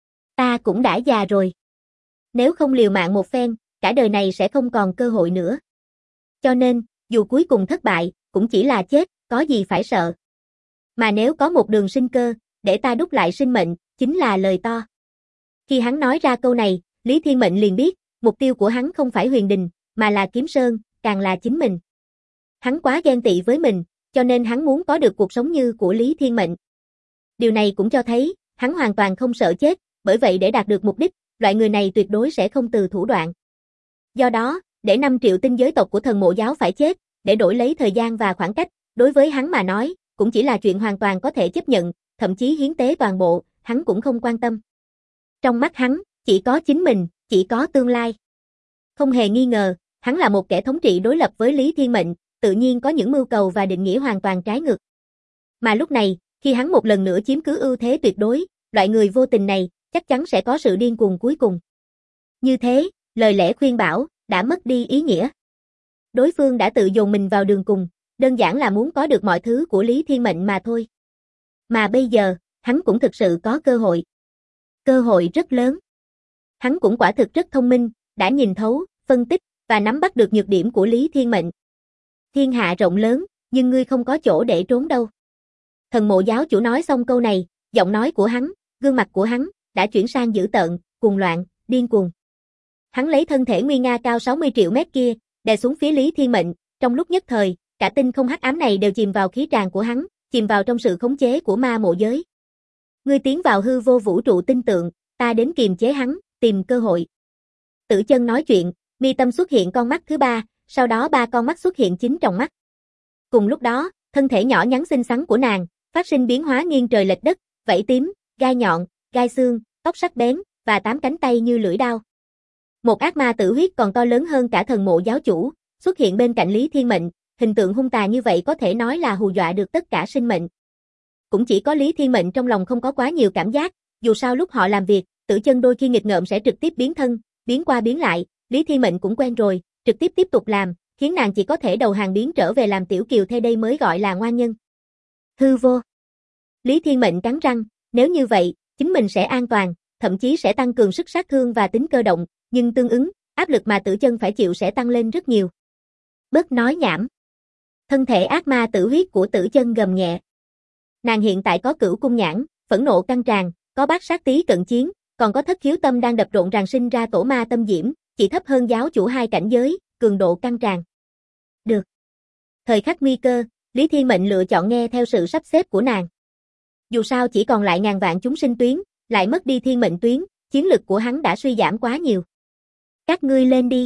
Ta cũng đã già rồi. Nếu không liều mạng một phen, cả đời này sẽ không còn cơ hội nữa. Cho nên, dù cuối cùng thất bại, cũng chỉ là chết, có gì phải sợ. Mà nếu có một đường sinh cơ, để ta đúc lại sinh mệnh, chính là lời to. Khi hắn nói ra câu này, Lý Thiên Mệnh liền biết, mục tiêu của hắn không phải huyền đình, mà là Kiếm Sơn, càng là chính mình. Hắn quá ghen tị với mình, cho nên hắn muốn có được cuộc sống như của Lý Thiên Mệnh. Điều này cũng cho thấy, hắn hoàn toàn không sợ chết, bởi vậy để đạt được mục đích, loại người này tuyệt đối sẽ không từ thủ đoạn. Do đó, để 5 triệu tinh giới tộc của thần mộ giáo phải chết, để đổi lấy thời gian và khoảng cách, đối với hắn mà nói, cũng chỉ là chuyện hoàn toàn có thể chấp nhận, thậm chí hiến tế toàn bộ, hắn cũng không quan tâm. Trong mắt hắn, chỉ có chính mình, chỉ có tương lai. Không hề nghi ngờ, hắn là một kẻ thống trị đối lập với Lý Thiên Mệnh, tự nhiên có những mưu cầu và định nghĩa hoàn toàn trái ngược. Mà lúc này, khi hắn một lần nữa chiếm cứ ưu thế tuyệt đối, loại người vô tình này, chắc chắn sẽ có sự điên cuồng cuối cùng. Như thế, lời lẽ khuyên bảo, đã mất đi ý nghĩa. Đối phương đã tự dồn mình vào đường cùng, đơn giản là muốn có được mọi thứ của Lý Thiên Mệnh mà thôi. Mà bây giờ, hắn cũng thực sự có cơ hội. Cơ hội rất lớn. Hắn cũng quả thực rất thông minh, đã nhìn thấu, phân tích, và nắm bắt được nhược điểm của Lý Thiên Mệnh. Thiên hạ rộng lớn, nhưng ngươi không có chỗ để trốn đâu. Thần mộ giáo chủ nói xong câu này, giọng nói của hắn, gương mặt của hắn, đã chuyển sang dữ tợn, cuồng loạn, điên cuồng. Hắn lấy thân thể nguy nga cao 60 triệu mét kia, đè xuống phía Lý Thiên Mệnh, trong lúc nhất thời, cả tinh không hắc ám này đều chìm vào khí tràng của hắn, chìm vào trong sự khống chế của ma mộ giới. Ngươi tiến vào hư vô vũ trụ tinh tượng, ta đến kiềm chế hắn, tìm cơ hội. Tử Chân nói chuyện, mi tâm xuất hiện con mắt thứ 3, sau đó 3 con mắt xuất hiện 9 tròng mắt. Cùng lúc đó, thân thể nhỏ nhắn xinh xắn của nàng, phát sinh biến hóa nghiêng trời lệch đất, vảy tím, gai nhọn, gai xương, tóc sắc bén, và 8 cánh tay như lưỡi đao. Một ác ma tử huyết còn to lớn hơn cả thần mộ giáo chủ, xuất hiện bên cạnh Lý Thiên Mệnh, hình tượng hung tà như vậy có thể nói là hù dọa được tất cả sinh mệnh. Cũng chỉ có Lý Thiên Mệnh trong lòng không có quá nhiều cảm giác, dù sao lúc họ làm việc, Tử Chân đôi khi nghịch ngợm sẽ trực tiếp biến thân, biến qua biến lại, Lý Thiên Mệnh cũng quen rồi, trực tiếp tục làm, khiến nàng chỉ có thể đầu hàng biến trở về làm tiểu kiều thê, đây mới gọi là ngoan nhân. Hư vô. Lý Thiên Mệnh cắn răng, nếu như vậy, chính mình sẽ an toàn, thậm chí sẽ tăng cường sức sát thương và tính cơ động, nhưng tương ứng, áp lực mà Tử Chân phải chịu sẽ tăng lên rất nhiều. Bớt nói nhảm. Thân thể ác ma tử huyết của Tử Chân gầm nhẹ. Nàng hiện tại có cửu cung nhãn, phẫn nộ căng tràn, có bát sát tí cận chiến, còn có thất khiếu tâm đang đập rộn ràng sinh ra tổ ma tâm diễm, chỉ thấp hơn giáo chủ 2 cảnh giới, cường độ căng tràn. Được. Thời khắc nguy cơ, Lý Thiên Mệnh lựa chọn nghe theo sự sắp xếp của nàng. Dù sao chỉ còn lại ngàn vạn chúng sinh tuyến, lại mất đi thiên mệnh tuyến, chiến lực của hắn đã suy giảm quá nhiều. Các ngươi lên đi.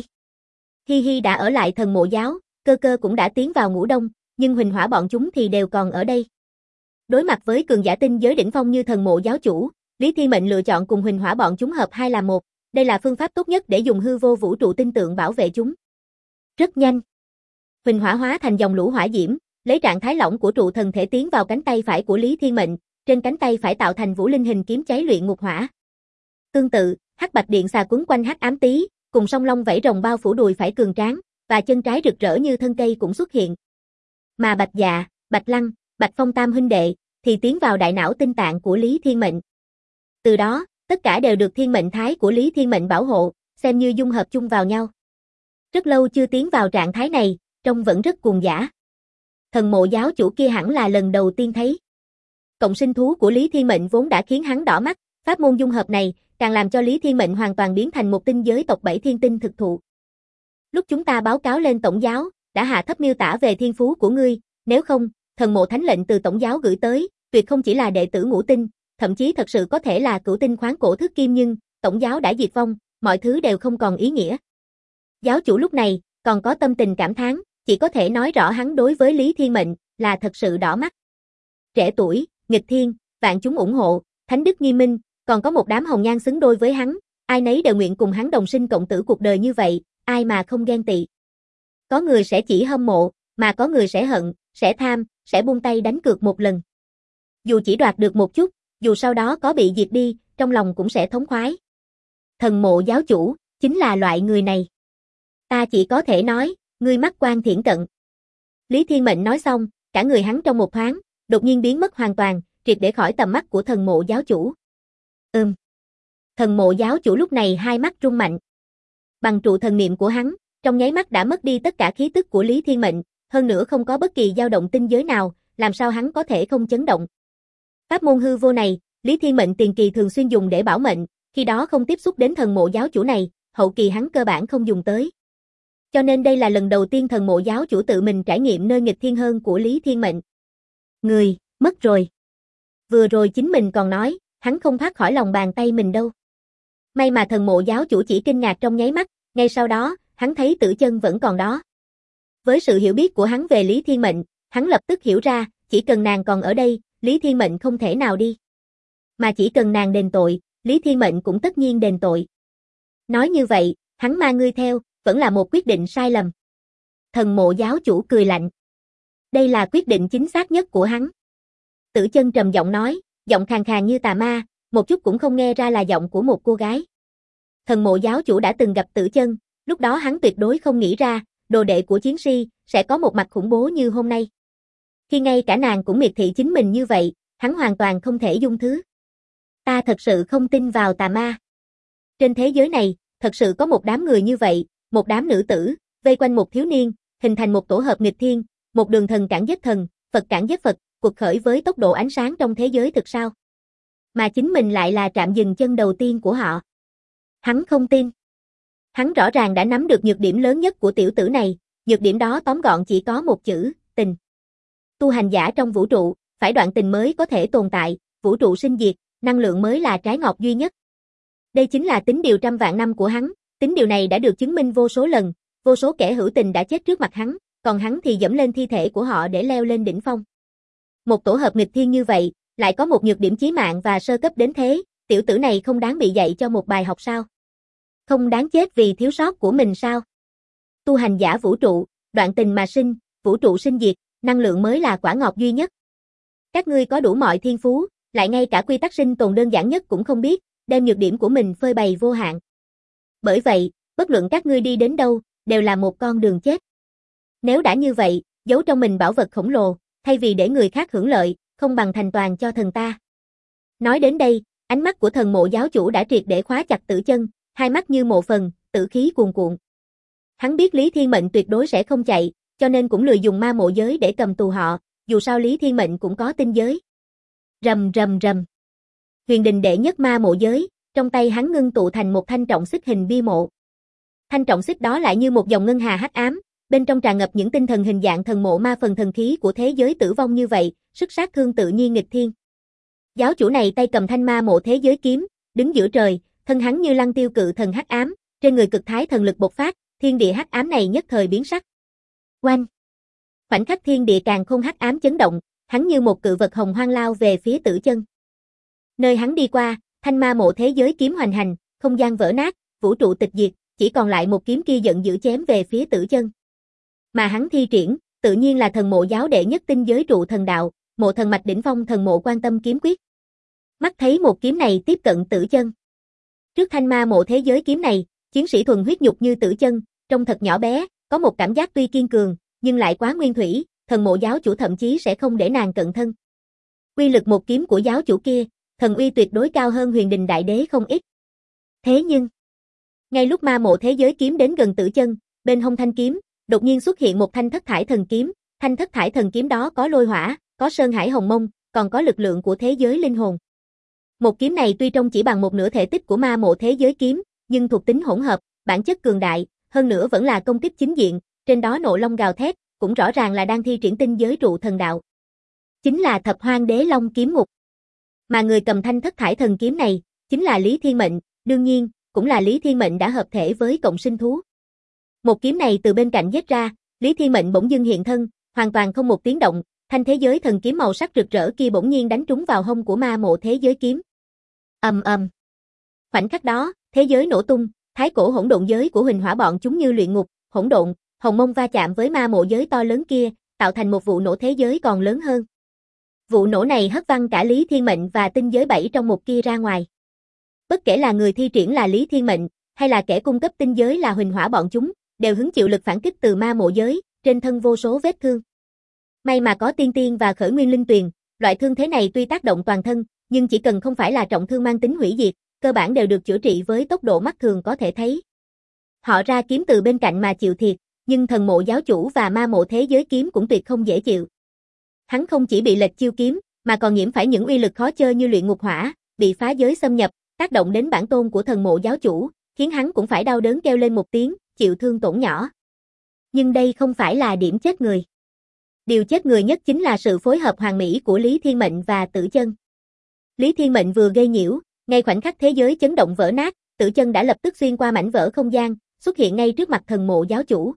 Hi Hi đã ở lại thần mộ giáo, Cơ Cơ cũng đã tiến vào ngủ đông, nhưng Huỳnh Hỏa bọn chúng thì đều còn ở đây. Đối mặt với cường giả tinh giới đỉnh phong như thần mộ giáo chủ, Lý Thiên Mệnh lựa chọn cùng Huỳnh Hỏa bọn chúng hợp hai là một, đây là phương pháp tốt nhất để dùng hư vô vũ trụ tinh tượng bảo vệ chúng. Rất nhanh, Huỳnh Hỏa hóa thành dòng lũ hỏa diễm, lấy trạng thái lỏng của trụ thần thể tiến vào cánh tay phải của Lý Thiên Mệnh, trên cánh tay phải tạo thành vũ linh hình kiếm cháy luyện ngục hỏa. Tương tự, hắc bạch điện xà quấn quanh hắc ám tý, cùng song long vảy rồng bao phủ đùi phải cường tráng, và chân trái rực rỡ như thân cây cũng xuất hiện. Mà Bạch Dạ, Bạch Lăng, Bạch Phong tam huynh đệ thì tiến vào đại não tinh tạng của Lý Thiên Mệnh. Từ đó, tất cả đều được thiên mệnh thái của Lý Thiên Mệnh bảo hộ, xem như dung hợp chung vào nhau. Rất lâu chưa tiến vào trạng thái này, trông vẫn rất cuồng dã. Thần mộ giáo chủ kia hẳn là lần đầu tiên thấy. Cộng sinh thú của Lý Thiên Mệnh vốn đã khiến hắn đỏ mắt, pháp môn dung hợp này càng làm cho Lý Thiên Mệnh hoàn toàn biến thành một tinh giới tộc 7 thiên tinh thực thụ. Lúc chúng ta báo cáo lên tổng giáo, đã hạ thấp miêu tả về thiên phú của ngươi, nếu không, thần mộ thánh lệnh từ tổng giáo gửi tới, tuyệt không chỉ là đệ tử ngũ tinh, thậm chí thật sự có thể là cửu tinh khoáng cổ thức kim, nhưng tổng giáo đã diệt vong, mọi thứ đều không còn ý nghĩa. Giáo chủ lúc này còn có tâm tình cảm thán, chỉ có thể nói rõ hắn đối với Lý Thiên Mệnh là thật sự đỏ mắt. Trẻ tuổi, nghịch thiên, vạn chúng ủng hộ, thánh đức nghiêm minh, còn có một đám hồng nhan xứng đôi với hắn, ai nấy đều nguyện cùng hắn đồng sinh cộng tử cuộc đời như vậy, ai mà không ghen tị. Có người sẽ chỉ hâm mộ, mà có người sẽ hận, sẽ tham, sẽ buông tay đánh cược một lần. Dù chỉ đoạt được một chút, dù sau đó có bị diệt đi, trong lòng cũng sẽ thống khoái. Thần mộ giáo chủ, chính là loại người này. Ta chỉ có thể nói, ngươi mắt quan thiển cận. Lý Thiên Mệnh nói xong, cả người hắn trong một thoáng, đột nhiên biến mất hoàn toàn, triệt để khỏi tầm mắt của thần mộ giáo chủ. Thần mộ giáo chủ lúc này hai mắt rung mạnh. Bằng trụ thần niệm của hắn, trong nháy mắt đã mất đi tất cả khí tức của Lý Thiên Mệnh, hơn nữa không có bất kỳ dao động tinh giới nào, làm sao hắn có thể không chấn động. Pháp môn hư vô này, Lý Thiên Mệnh tiền kỳ thường xuyên dùng để bảo mệnh, khi đó không tiếp xúc đến thần mộ giáo chủ này, hậu kỳ hắn cơ bản không dùng tới. Cho nên đây là lần đầu tiên thần mộ giáo chủ tự mình trải nghiệm nơi nghịch thiên hơn của Lý Thiên Mệnh. Người, mất rồi. Vừa rồi chính mình còn nói, hắn không thoát khỏi lòng bàn tay mình đâu. May mà thần mộ giáo chủ chỉ kinh ngạc trong nháy mắt, ngay sau đó, hắn thấy Tử Chân vẫn còn đó. Với sự hiểu biết của hắn về Lý Thiên Mệnh, hắn lập tức hiểu ra, chỉ cần nàng còn ở đây, Lý Thiên Mệnh không thể nào đi. Mà chỉ cần nàng đền tội, Lý Thiên Mệnh cũng tất nhiên đền tội. Nói như vậy, hắn mang ngươi theo, vẫn là một quyết định sai lầm. Thần mộ giáo chủ cười lạnh. Đây là quyết định chính xác nhất của hắn. Tử Chân trầm giọng nói, giọng khàn khàn như tà ma, một chút cũng không nghe ra là giọng của một cô gái. Thần mộ giáo chủ đã từng gặp Tử Chân, lúc đó hắn tuyệt đối không nghĩ ra, đồ đệ của chiến si sẽ có một mặt khủng bố như hôm nay. Khi ngay cả nàng cũng miệt thị chính mình như vậy, hắn hoàn toàn không thể dung thứ. Ta thật sự không tin vào tà ma. Trên thế giới này, thật sự có một đám người như vậy, một đám nữ tử, vây quanh một thiếu niên, hình thành một tổ hợp nghịch thiên, một đường thần cản giết thần, Phật cản giết Phật, cuộc khởi với tốc độ ánh sáng trong thế giới thực sao? Mà chính mình lại là trạm dừng chân đầu tiên của họ. Hắn không tin. Hắn rõ ràng đã nắm được nhược điểm lớn nhất của tiểu tử này, nhược điểm đó tóm gọn chỉ có một chữ, tình. Tu hành giả trong vũ trụ, phải đoạn tình mới có thể tồn tại, vũ trụ sinh diệt, năng lượng mới là trái ngọt duy nhất. Đây chính là tính điều trăm vạn năm của hắn, tính điều này đã được chứng minh vô số lần, vô số kẻ hữu tình đã chết trước mặt hắn, còn hắn thì dẫm lên thi thể của họ để leo lên đỉnh phong. Một tổ hợp nghịch thiên như vậy, lại có một nhược điểm chí mạng và sơ cấp đến thế, tiểu tử này không đáng bị dạy cho một bài học sao? Không đáng chết vì thiếu sót của mình sao? Tu hành giả vũ trụ, đoạn tình mà sinh, vũ trụ sinh diệt, năng lượng mới là quả ngọt duy nhất. Các ngươi có đủ mọi thiên phú, lại ngay cả quy tắc sinh tồn đơn giản nhất cũng không biết, đem nhược điểm của mình phơi bày vô hạn. Bởi vậy, bất luận các ngươi đi đến đâu, đều là một con đường chết. Nếu đã như vậy, giấu trong mình bảo vật khổng lồ, thay vì để người khác hưởng lợi, không bằng thành toàn cho thần ta. Nói đến đây, ánh mắt của thần mộ giáo chủ đã triệt để khóa chặt Tử Chân, hai mắt như mộ phần, tử khí cuồn cuộn. Hắn biết Lý Thiên Mệnh tuyệt đối sẽ không chạy, cho nên cũng lười dùng ma mộ giới để cầm tù họ, dù sao Lý Thiên Mệnh cũng có tinh giới. Rầm rầm rầm. Huyền đình đệ nhất ma mộ giới, trong tay hắn ngưng tụ thành một thanh trọng xích hình bia mộ. Thanh trọng xích đó lại như một dòng ngân hà hắc ám, bên trong tràn ngập những tinh thần hình dạng thần mộ ma phần thần khí của thế giới tử vong như vậy, sức sát thương tự nhiên nghịch thiên. Giáo chủ này tay cầm thanh ma mộ thế giới kiếm, đứng giữa trời, thân hắn như lăng tiêu cự thần hắc ám, trên người cực thái thần lực bộc phát, thiên địa hắc ám này nhất thời biến sắc. Oanh! Khoảnh khắc thiên địa càng không hắc ám chấn động, Hắn như một cự vật hồng hoang lao về phía Tử Chân. Nơi hắn đi qua, thanh ma mộ thế giới kiếm hoành hành, không gian vỡ nát, vũ trụ tịch diệt, chỉ còn lại một kiếm kia giận dữ chém về phía Tử Chân. Mà hắn thi triển, tự nhiên là thần mộ giáo đệ nhất tinh giới trụ thần đạo, mộ thần mạch đỉnh phong thần mộ quan tâm kiếm quyết. Mắt thấy một kiếm này tiếp cận Tử Chân. Trước thanh ma mộ thế giới kiếm này, chiến sĩ thuần huyết nhục như Tử Chân, trông thật nhỏ bé, có một cảm giác tuy kiên cường, nhưng lại quá nguyên thủy, thần mộ giáo chủ thậm chí sẽ không để nàng cận thân. Uy lực một kiếm của giáo chủ kia, thần uy tuyệt đối cao hơn Huyền Đình Đại Đế không ít. Thế nhưng, ngay lúc ma mộ thế giới kiếm đến gần Tử Chân, bên hông thanh kiếm, đột nhiên xuất hiện một thanh thất thải thần kiếm, thanh thất thải thần kiếm đó có lôi hỏa, có sơn hải hồng mông, còn có lực lượng của thế giới linh hồn. Một kiếm này tuy trông chỉ bằng một nửa thể tích của ma mộ thế giới kiếm, nhưng thuộc tính hỗn hợp, bản chất cường đại, hơn nữa vẫn là công kích chính diện, trên đó nộ long gào thét, cũng rõ ràng là đang thi triển tinh giới trụ thần đạo. Chính là Thập Hoang Đế Long kiếm ngục. Mà người cầm thanh thất thải thần kiếm này, chính là Lý Thiên Mệnh, đương nhiên, cũng là Lý Thiên Mệnh đã hợp thể với cộng sinh thú. Một kiếm này từ bên cạnh giết ra, Lý Thiên Mệnh bỗng dưng hiện thân, hoàn toàn không một tiếng động, thanh thế giới thần kiếm màu sắc rực rỡ kia bỗng nhiên đánh trúng vào hông của ma mộ thế giới kiếm. Ầm ầm. Khoảnh khắc đó, thế giới nổ tung, thái cổ hỗn độn giới của Huỳnh Hỏa bọn chúng như luyện ngục, hỗn độn, hồng mông va chạm với ma mộ giới to lớn kia, tạo thành một vụ nổ thế giới còn lớn hơn. Vụ nổ này hất văng cả Lý Thiên Mệnh và tinh giới 7 trong một kia ra ngoài. Bất kể là người thi triển là Lý Thiên Mệnh, hay là kẻ cung cấp tinh giới là Huỳnh Hỏa bọn chúng, đều hứng chịu lực phản kích từ ma mộ giới, trên thân vô số vết thương. May mà có tiên tiên và khởi nguyên linh tuyền, loại thương thế này tuy tác động toàn thân, nhưng chỉ cần không phải là trọng thương mang tính hủy diệt, cơ bản đều được chữa trị với tốc độ mắt thường có thể thấy. Họ ra kiếm từ bên cạnh mà chịu thiệt, nhưng thần mộ giáo chủ và ma mộ thế giới kiếm cũng tuyệt không dễ chịu. Hắn không chỉ bị lệch chiêu kiếm, mà còn nhiễm phải những uy lực khó chơi như luyện ngục hỏa, bị phá giới xâm nhập, tác động đến bản tôn của thần mộ giáo chủ, khiến hắn cũng phải đau đớn kêu lên một tiếng, chịu thương tổn nhỏ. Nhưng đây không phải là điểm chết người. Điều chết người nhất chính là sự phối hợp hoàn mỹ của Lý Thiên Mệnh và Tử Chân. Lý Thiên Mệnh vừa gây nhiễu, ngay khoảnh khắc thế giới chấn động vỡ nát, Tử Chân đã lập tức xuyên qua mảnh vỡ không gian, xuất hiện ngay trước mặt thần mộ giáo chủ.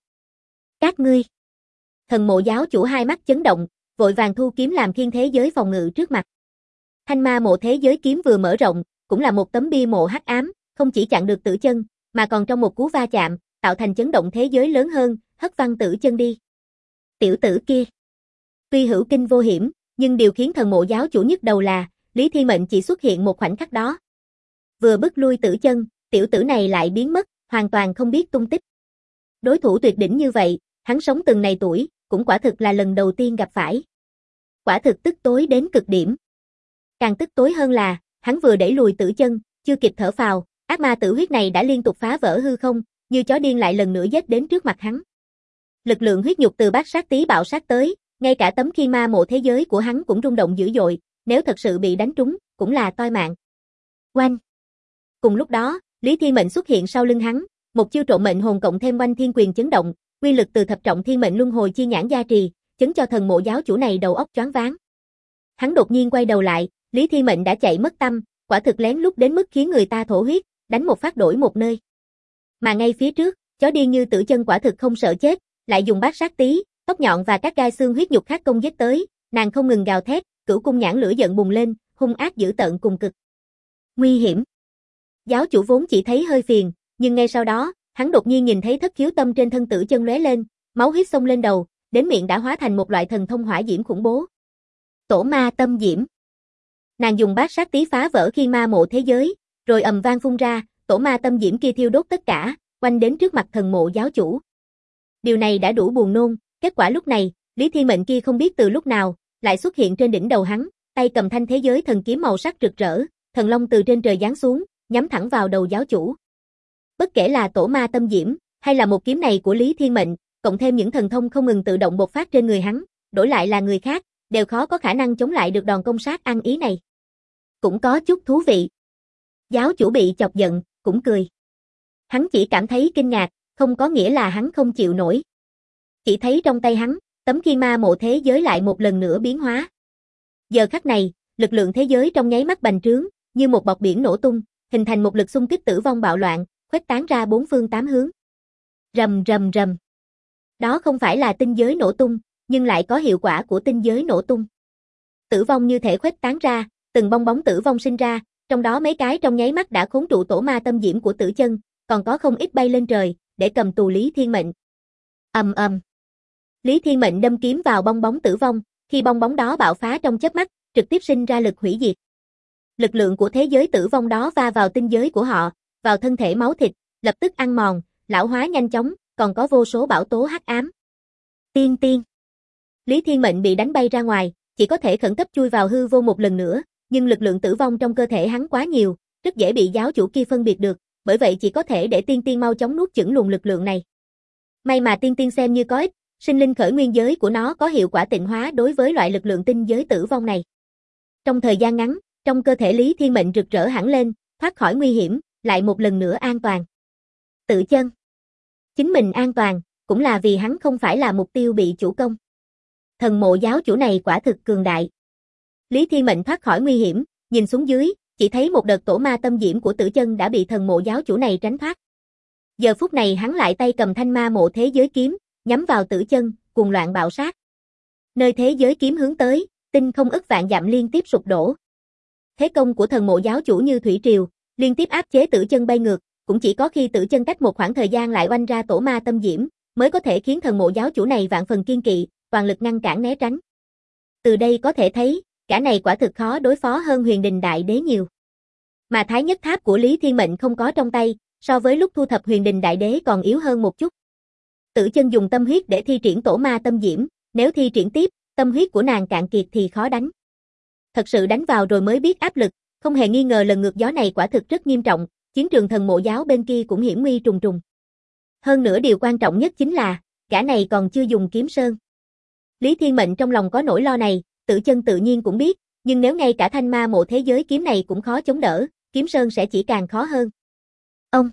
Các ngươi. Thần mộ giáo chủ hai mắt chấn động, vội vàng thu kiếm làm khiên thế giới phòng ngự trước mặt. Thanh ma mộ thế giới kiếm vừa mở rộng, cũng là một tấm bia mộ hắc ám, không chỉ chặn được Tử Chân, mà còn trong một cú va chạm, tạo thành chấn động thế giới lớn hơn, hất văng Tử Chân đi. Tiểu tử kia. Tuy hữu kinh vô hiểm, nhưng điều khiến thần mộ giáo chủ nhức đầu là, Lý Thiên Mệnh chỉ xuất hiện một khoảnh khắc đó. Vừa bức lui Tử Chân, tiểu tử này lại biến mất, hoàn toàn không biết tung tích. Đối thủ tuyệt đỉnh như vậy, hắn sống từng này tuổi, cũng quả thực là lần đầu tiên gặp phải. Quả thực tức tối đến cực điểm. Càng tức tối hơn là, hắn vừa đẩy lùi Tử Chân, chưa kịp thở phào, ác ma tử huyết này đã liên tục phá vỡ hư không, như chó điên lại lần nữa giết đến trước mặt hắn. Lực lượng huyết nhục từ bát sát tí bạo sát tới, ngay cả tấm khiên ma mộ thế giới của hắn cũng rung động dữ dội, nếu thật sự bị đánh trúng, cũng là toi mạng. Oanh! Cùng lúc đó, Lý Thiên Mệnh xuất hiện sau lưng hắn, một chiêu trộm mệnh hồn cộng thêm oanh thiên quyền chấn động, uy lực từ thập trọng thiên mệnh luân hồi chi nhãn gia trì, chấn cho thần mộ giáo chủ này đầu óc choáng váng. Hắn đột nhiên quay đầu lại, Lý Thiên Mệnh đã chạy mất tâm, quả thực lén lút đến mức khiến người ta thổ huyết, đánh một phát đổi một nơi. Mà ngay phía trước, chó điên như Tử Chân quả thực không sợ chết, lại dùng bát sát tí, tóc nhọn và các gai xương huyết nhục khác công giết tới, nàng không ngừng gào thét, cửu cung nhãn lửa giận bùng lên, hung ác dữ tợn cùng cực. Nguy hiểm. Giáo chủ vốn chỉ thấy hơi phiền, nhưng ngay sau đó, hắn đột nhiên nhìn thấy thất khiếu tâm trên thân Tử Chân lóe lên, máu huyết xông lên đầu, đến miệng đã hóa thành một loại thần thông hỏa diễm khủng bố. Tổ ma tâm diễm. Nàng dùng bát sát tí phá vỡ khi ma mộ thế giới, rồi ầm vang phun ra, tổ ma tâm diễm kia thiêu đốt tất cả, quanh đến trước mặt thần mộ giáo chủ. Điều này đã đủ buồn nôn, kết quả lúc này, Lý Thiên Mệnh kia không biết từ lúc nào, lại xuất hiện trên đỉnh đầu hắn, tay cầm thanh thế giới thần kiếm màu sắc rực rỡ, thần long từ trên trời giáng xuống, nhắm thẳng vào đầu giáo chủ. Bất kể là tổ ma tâm diễm, hay là một kiếm này của Lý Thiên Mệnh, cộng thêm những thần thông không ngừng tự động bộc phát trên người hắn, đổi lại là người khác, đều khó có khả năng chống lại được đòn công sát ăn ý này. Cũng có chút thú vị. Giáo chủ bị chọc giận, cũng cười. Hắn chỉ cảm thấy kinh ngạc, không có nghĩa là hắn không chịu nổi. Chỉ thấy trong tay hắn, tấm khiên ma mộ thế giới lại một lần nữa biến hóa. Giờ khắc này, lực lượng thế giới trong nháy mắt bành trướng, như một bọt biển nổ tung, hình thành một lực xung kích tử vong bạo loạn, khuếch tán ra bốn phương tám hướng. Rầm rầm rầm. Đó không phải là tinh giới nổ tung, nhưng lại có hiệu quả của tinh giới nổ tung. Tử vong như thể khuếch tán ra, từng bong bóng tử vong sinh ra, trong đó mấy cái trong nháy mắt đã khốn trụ tổ ma tâm diễm của Tử Chân, còn có không ít bay lên trời, để cầm tù Lý Thiên Mệnh. Ầm ầm. Lý Thiên Mệnh đâm kiếm vào bong bóng tử vong, khi bong bóng đó bạo phá trong chớp mắt, trực tiếp sinh ra lực hủy diệt. Lực lượng của thế giới tử vong đó va vào tinh giới của họ, vào thân thể máu thịt, lập tức ăn mòn, lão hóa nhanh chóng, còn có vô số bão tố hắc ám. Tiên tiên. Lý Thiên Mệnh bị đánh bay ra ngoài, chỉ có thể khẩn cấp chui vào hư vô một lần nữa, nhưng lực lượng tử vong trong cơ thể hắn quá nhiều, rất dễ bị giáo chủ kia phân biệt được, bởi vậy chỉ có thể để tiên tiên mau chóng nuốt chửng luồng lực lượng này. May mà tiên tiên xem như có ích, sinh linh khởi nguyên giới của nó có hiệu quả tịnh hóa đối với loại lực lượng tinh giới tử vong này. Trong thời gian ngắn, trong cơ thể Lý Thiên Mệnh rực rỡ hẳn lên, thoát khỏi nguy hiểm, lại một lần nữa an toàn. Tử Chân. Chính mình an toàn, cũng là vì hắn không phải là mục tiêu bị chủ công. Thần mộ giáo chủ này quả thực cường đại. Lý Thiên Mệnh thoát khỏi nguy hiểm, nhìn xuống dưới, chỉ thấy một đợt tổ ma tâm diễm của Tử Chân đã bị thần mộ giáo chủ này tránh thoát. Giờ phút này hắn lại tay cầm thanh ma mộ thế giới kiếm, nhắm vào Tử Chân, cuồng loạn bạo sát. Nơi thế giới kiếm hướng tới, tinh không ức vạn dặm liên tiếp sụp đổ. Thế công của thần mộ giáo chủ như thủy triều, liên tiếp áp chế Tử Chân bay ngược, cũng chỉ có khi Tử Chân cách một khoảng thời gian lại oanh ra tổ ma tâm diễm, mới có thể khiến thần mộ giáo chủ này vạn phần kiên kỵ, toàn lực ngăn cản né tránh. Từ đây có thể thấy, cả này quả thực khó đối phó hơn Huyền Đình Đại Đế nhiều. Mà Thái Nhất Tháp của Lý Thiên Mệnh không có trong tay, so với lúc thu thập Huyền Đình Đại Đế còn yếu hơn một chút. Tử Chân dùng tâm huyết để thi triển tổ ma tâm diễm, nếu thi triển tiếp, tâm huyết của nàng cạn kiệt thì khó đánh. Thật sự đánh vào rồi mới biết áp lực, không hề nghi ngờ lần ngược gió này quả thực rất nghiêm trọng, chiến trường thần mộ giáo bên kia cũng hiểm nguy trùng trùng. Hơn nữa điều quan trọng nhất chính là, gã này còn chưa dùng kiếm sơn. Lý Thiên Mệnh trong lòng có nỗi lo này, Tử Chân tự nhiên cũng biết, nhưng nếu ngay cả thanh ma mộ thế giới kiếm này cũng khó chống đỡ, kiếm sơn sẽ chỉ càng khó hơn. Ông.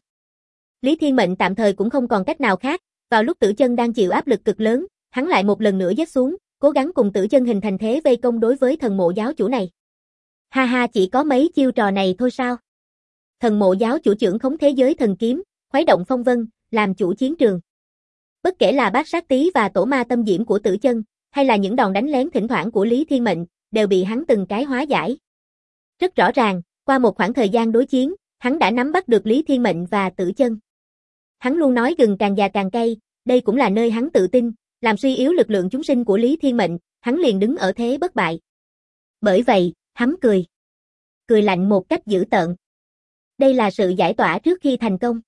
Lý Thiên Mệnh tạm thời cũng không còn cách nào khác, vào lúc Tử Chân đang chịu áp lực cực lớn, hắn lại một lần nữa giết xuống, cố gắng cùng Tử Chân hình thành thế vây công đối với thần mộ giáo chủ này. Ha ha, chỉ có mấy chiêu trò này thôi sao? Thần mộ giáo chủ trưởng khống thế giới thần kiếm, khuấy động phong vân, làm chủ chiến trường. Bất kể là bát sát tí và tổ ma tâm diễm của Tử Chân, hay là những đòn đánh lén thỉnh thoảng của Lý Thiên Mệnh, đều bị hắn từng cái hóa giải. Rất rõ ràng, qua một khoảng thời gian đối chiến, hắn đã nắm bắt được Lý Thiên Mệnh và Tử Chân. Hắn luôn nói gừng càng già càng cay, đây cũng là nơi hắn tự tin, làm suy yếu lực lượng chúng sinh của Lý Thiên Mệnh, hắn liền đứng ở thế bất bại. Bởi vậy, hắn cười. Cười lạnh một cách dữ tợn. Đây là sự giải tỏa trước khi thành công.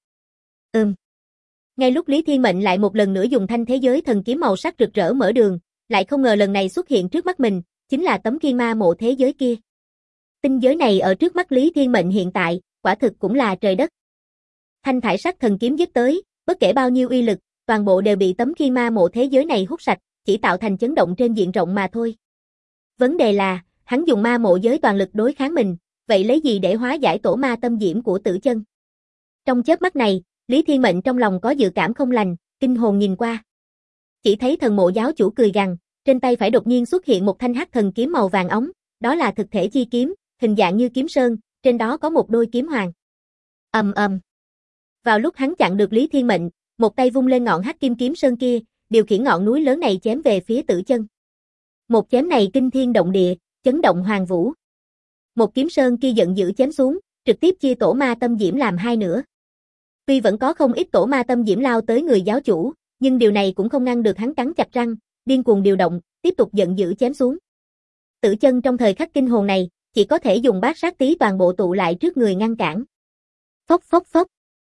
Ngay lúc Lý Thiên Mệnh lại một lần nữa dùng thanh thế giới thần kiếm màu sắc rực rỡ mở đường, lại không ngờ lần này xuất hiện trước mắt mình, chính là tấm thiên ma mộ thế giới kia. Tinh giới này ở trước mắt Lý Thiên Mệnh hiện tại, quả thực cũng là trời đất. Thanh thải sắc thần kiếm giết tới, bất kể bao nhiêu uy lực, toàn bộ đều bị tấm thiên ma mộ thế giới này hút sạch, chỉ tạo thành chấn động trên diện rộng mà thôi. Vấn đề là, hắn dùng ma mộ giới toàn lực đối kháng mình, vậy lấy gì để hóa giải tổ ma tâm diễm của Tử Chân? Trong chớp mắt này, Lý Thiên Mệnh trong lòng có dự cảm không lành, kinh hồn nhìn qua. Chỉ thấy thần mộ giáo chủ cười gằn, trên tay phải đột nhiên xuất hiện một thanh hắc thần kiếm màu vàng óng, đó là thực thể chi kiếm, hình dạng như kiếm sơn, trên đó có một đôi kiếm hoàng. Ầm ầm. Vào lúc hắn chặn được Lý Thiên Mệnh, một tay vung lên ngọn hắc kim kiếm sơn kia, điều khiển ngọn núi lớn này chém về phía Tử Chân. Một chém này kinh thiên động địa, chấn động hoàng vũ. Một kiếm sơn kia giận dữ chém xuống, trực tiếp chia tổ ma tâm diễm làm hai nửa. Tuy vẫn có không ít tổ ma tâm diễm lao tới người giáo chủ, nhưng điều này cũng không ngăn được hắn cắn chặt răng, điên cuồng điều động, tiếp tục giận dữ chém xuống. Tử Chân trong thời khắc kinh hồn này, chỉ có thể dùng bát sát tí toàn bộ tụ lại trước người ngăn cản. Phốc phốc phốc.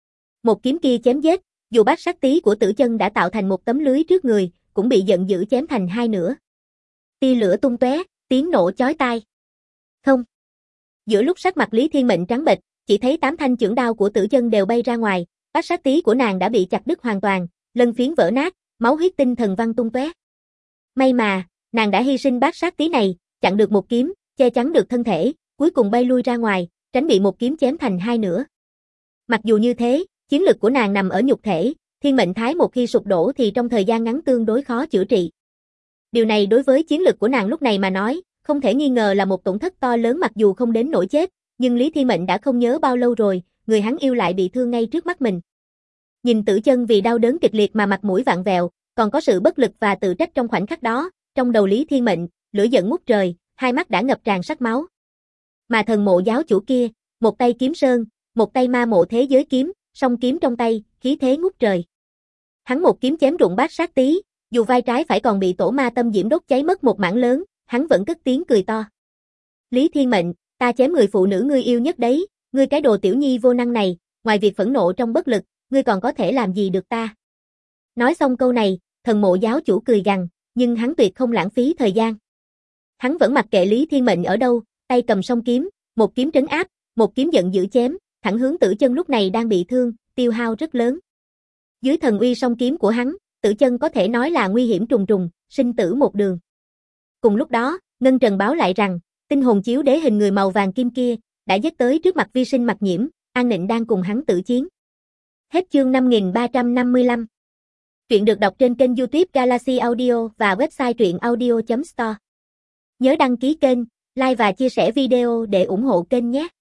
Một kiếm kia chém giết, dù bát sát tí của Tử Chân đã tạo thành một tấm lưới trước người, cũng bị giận dữ chém thành hai nửa. Tia lửa tung tóe, tiếng nổ chói tai. Không. Giữa lúc sắc mặt Lý Thiên Mệnh trắng bệch, chỉ thấy 8 thanh chưởng đao của Tử Chân đều bay ra ngoài, bát sát tí của nàng đã bị chặt đứt hoàn toàn, lân phiến vỡ nát, máu huyết tinh thần văng tung tóe. May mà, nàng đã hy sinh bát sát tí này, chặn được một kiếm, che chắn được thân thể, cuối cùng bay lui ra ngoài, tránh bị một kiếm chém thành hai nửa. Mặc dù như thế, chiến lực của nàng nằm ở nhục thể, thiên mệnh thái một khi sụp đổ thì trong thời gian ngắn tương đối khó chữa trị. Điều này đối với chiến lực của nàng lúc này mà nói, không thể nghi ngờ là một tổn thất to lớn, mặc dù không đến nỗi chết, nhưng Lý Thiên Mệnh đã không nhớ bao lâu rồi, người hắn yêu lại bị thương ngay trước mắt mình. Nhìn Tử Chân vì đau đớn kịch liệt mà mặt mũi vặn vẹo, còn có sự bất lực và tự trách trong khoảnh khắc đó, trong đầu Lý Thiên Mệnh, lửa giận ngút trời, hai mắt đã ngập tràn sắc máu. Mà thần mộ giáo chủ kia, một tay kiếm sơn, một tay ma mộ thế giới kiếm, song kiếm trong tay, khí thế ngút trời. Hắn một kiếm chém rụng bát sát tí, dù vai trái phải còn bị tổ ma tâm diễm đốt cháy mất một mảng lớn, hắn vẫn cất tiếng cười to. Lý Thiên Mệnh, ta chém người phụ nữ ngươi yêu nhất đấy, ngươi cái đồ tiểu nhi vô năng này, ngoài việc phẫn nộ trong bất lực, ngươi còn có thể làm gì được ta? Nói xong câu này, thần mộ giáo chủ cười gằn, nhưng hắn tuyệt không lãng phí thời gian. Hắn vẫn mặc kệ Lý Thiên Mệnh ở đâu, tay cầm song kiếm, một kiếm trấn áp, một kiếm giận dữ chém, thẳng hướng Tử Chân lúc này đang bị thương, tiêu hao rất lớn. Dưới thần uy song kiếm của hắn, Tử Chân có thể nói là nguy hiểm trùng trùng, sinh tử một đường. Cùng lúc đó, Ngân Trần báo lại rằng, tinh hồn chiếu đế hình người màu vàng kim kia đã dắt tới trước mặt Vi Sinh Mặc Nhiễm, An Nịnh đang cùng hắn tử chiến. Hết chương 5355. Truyện được đọc trên kênh YouTube Galaxy Audio và website truyệnaudio.store. Nhớ đăng ký kênh, like và chia sẻ video để ủng hộ kênh nhé.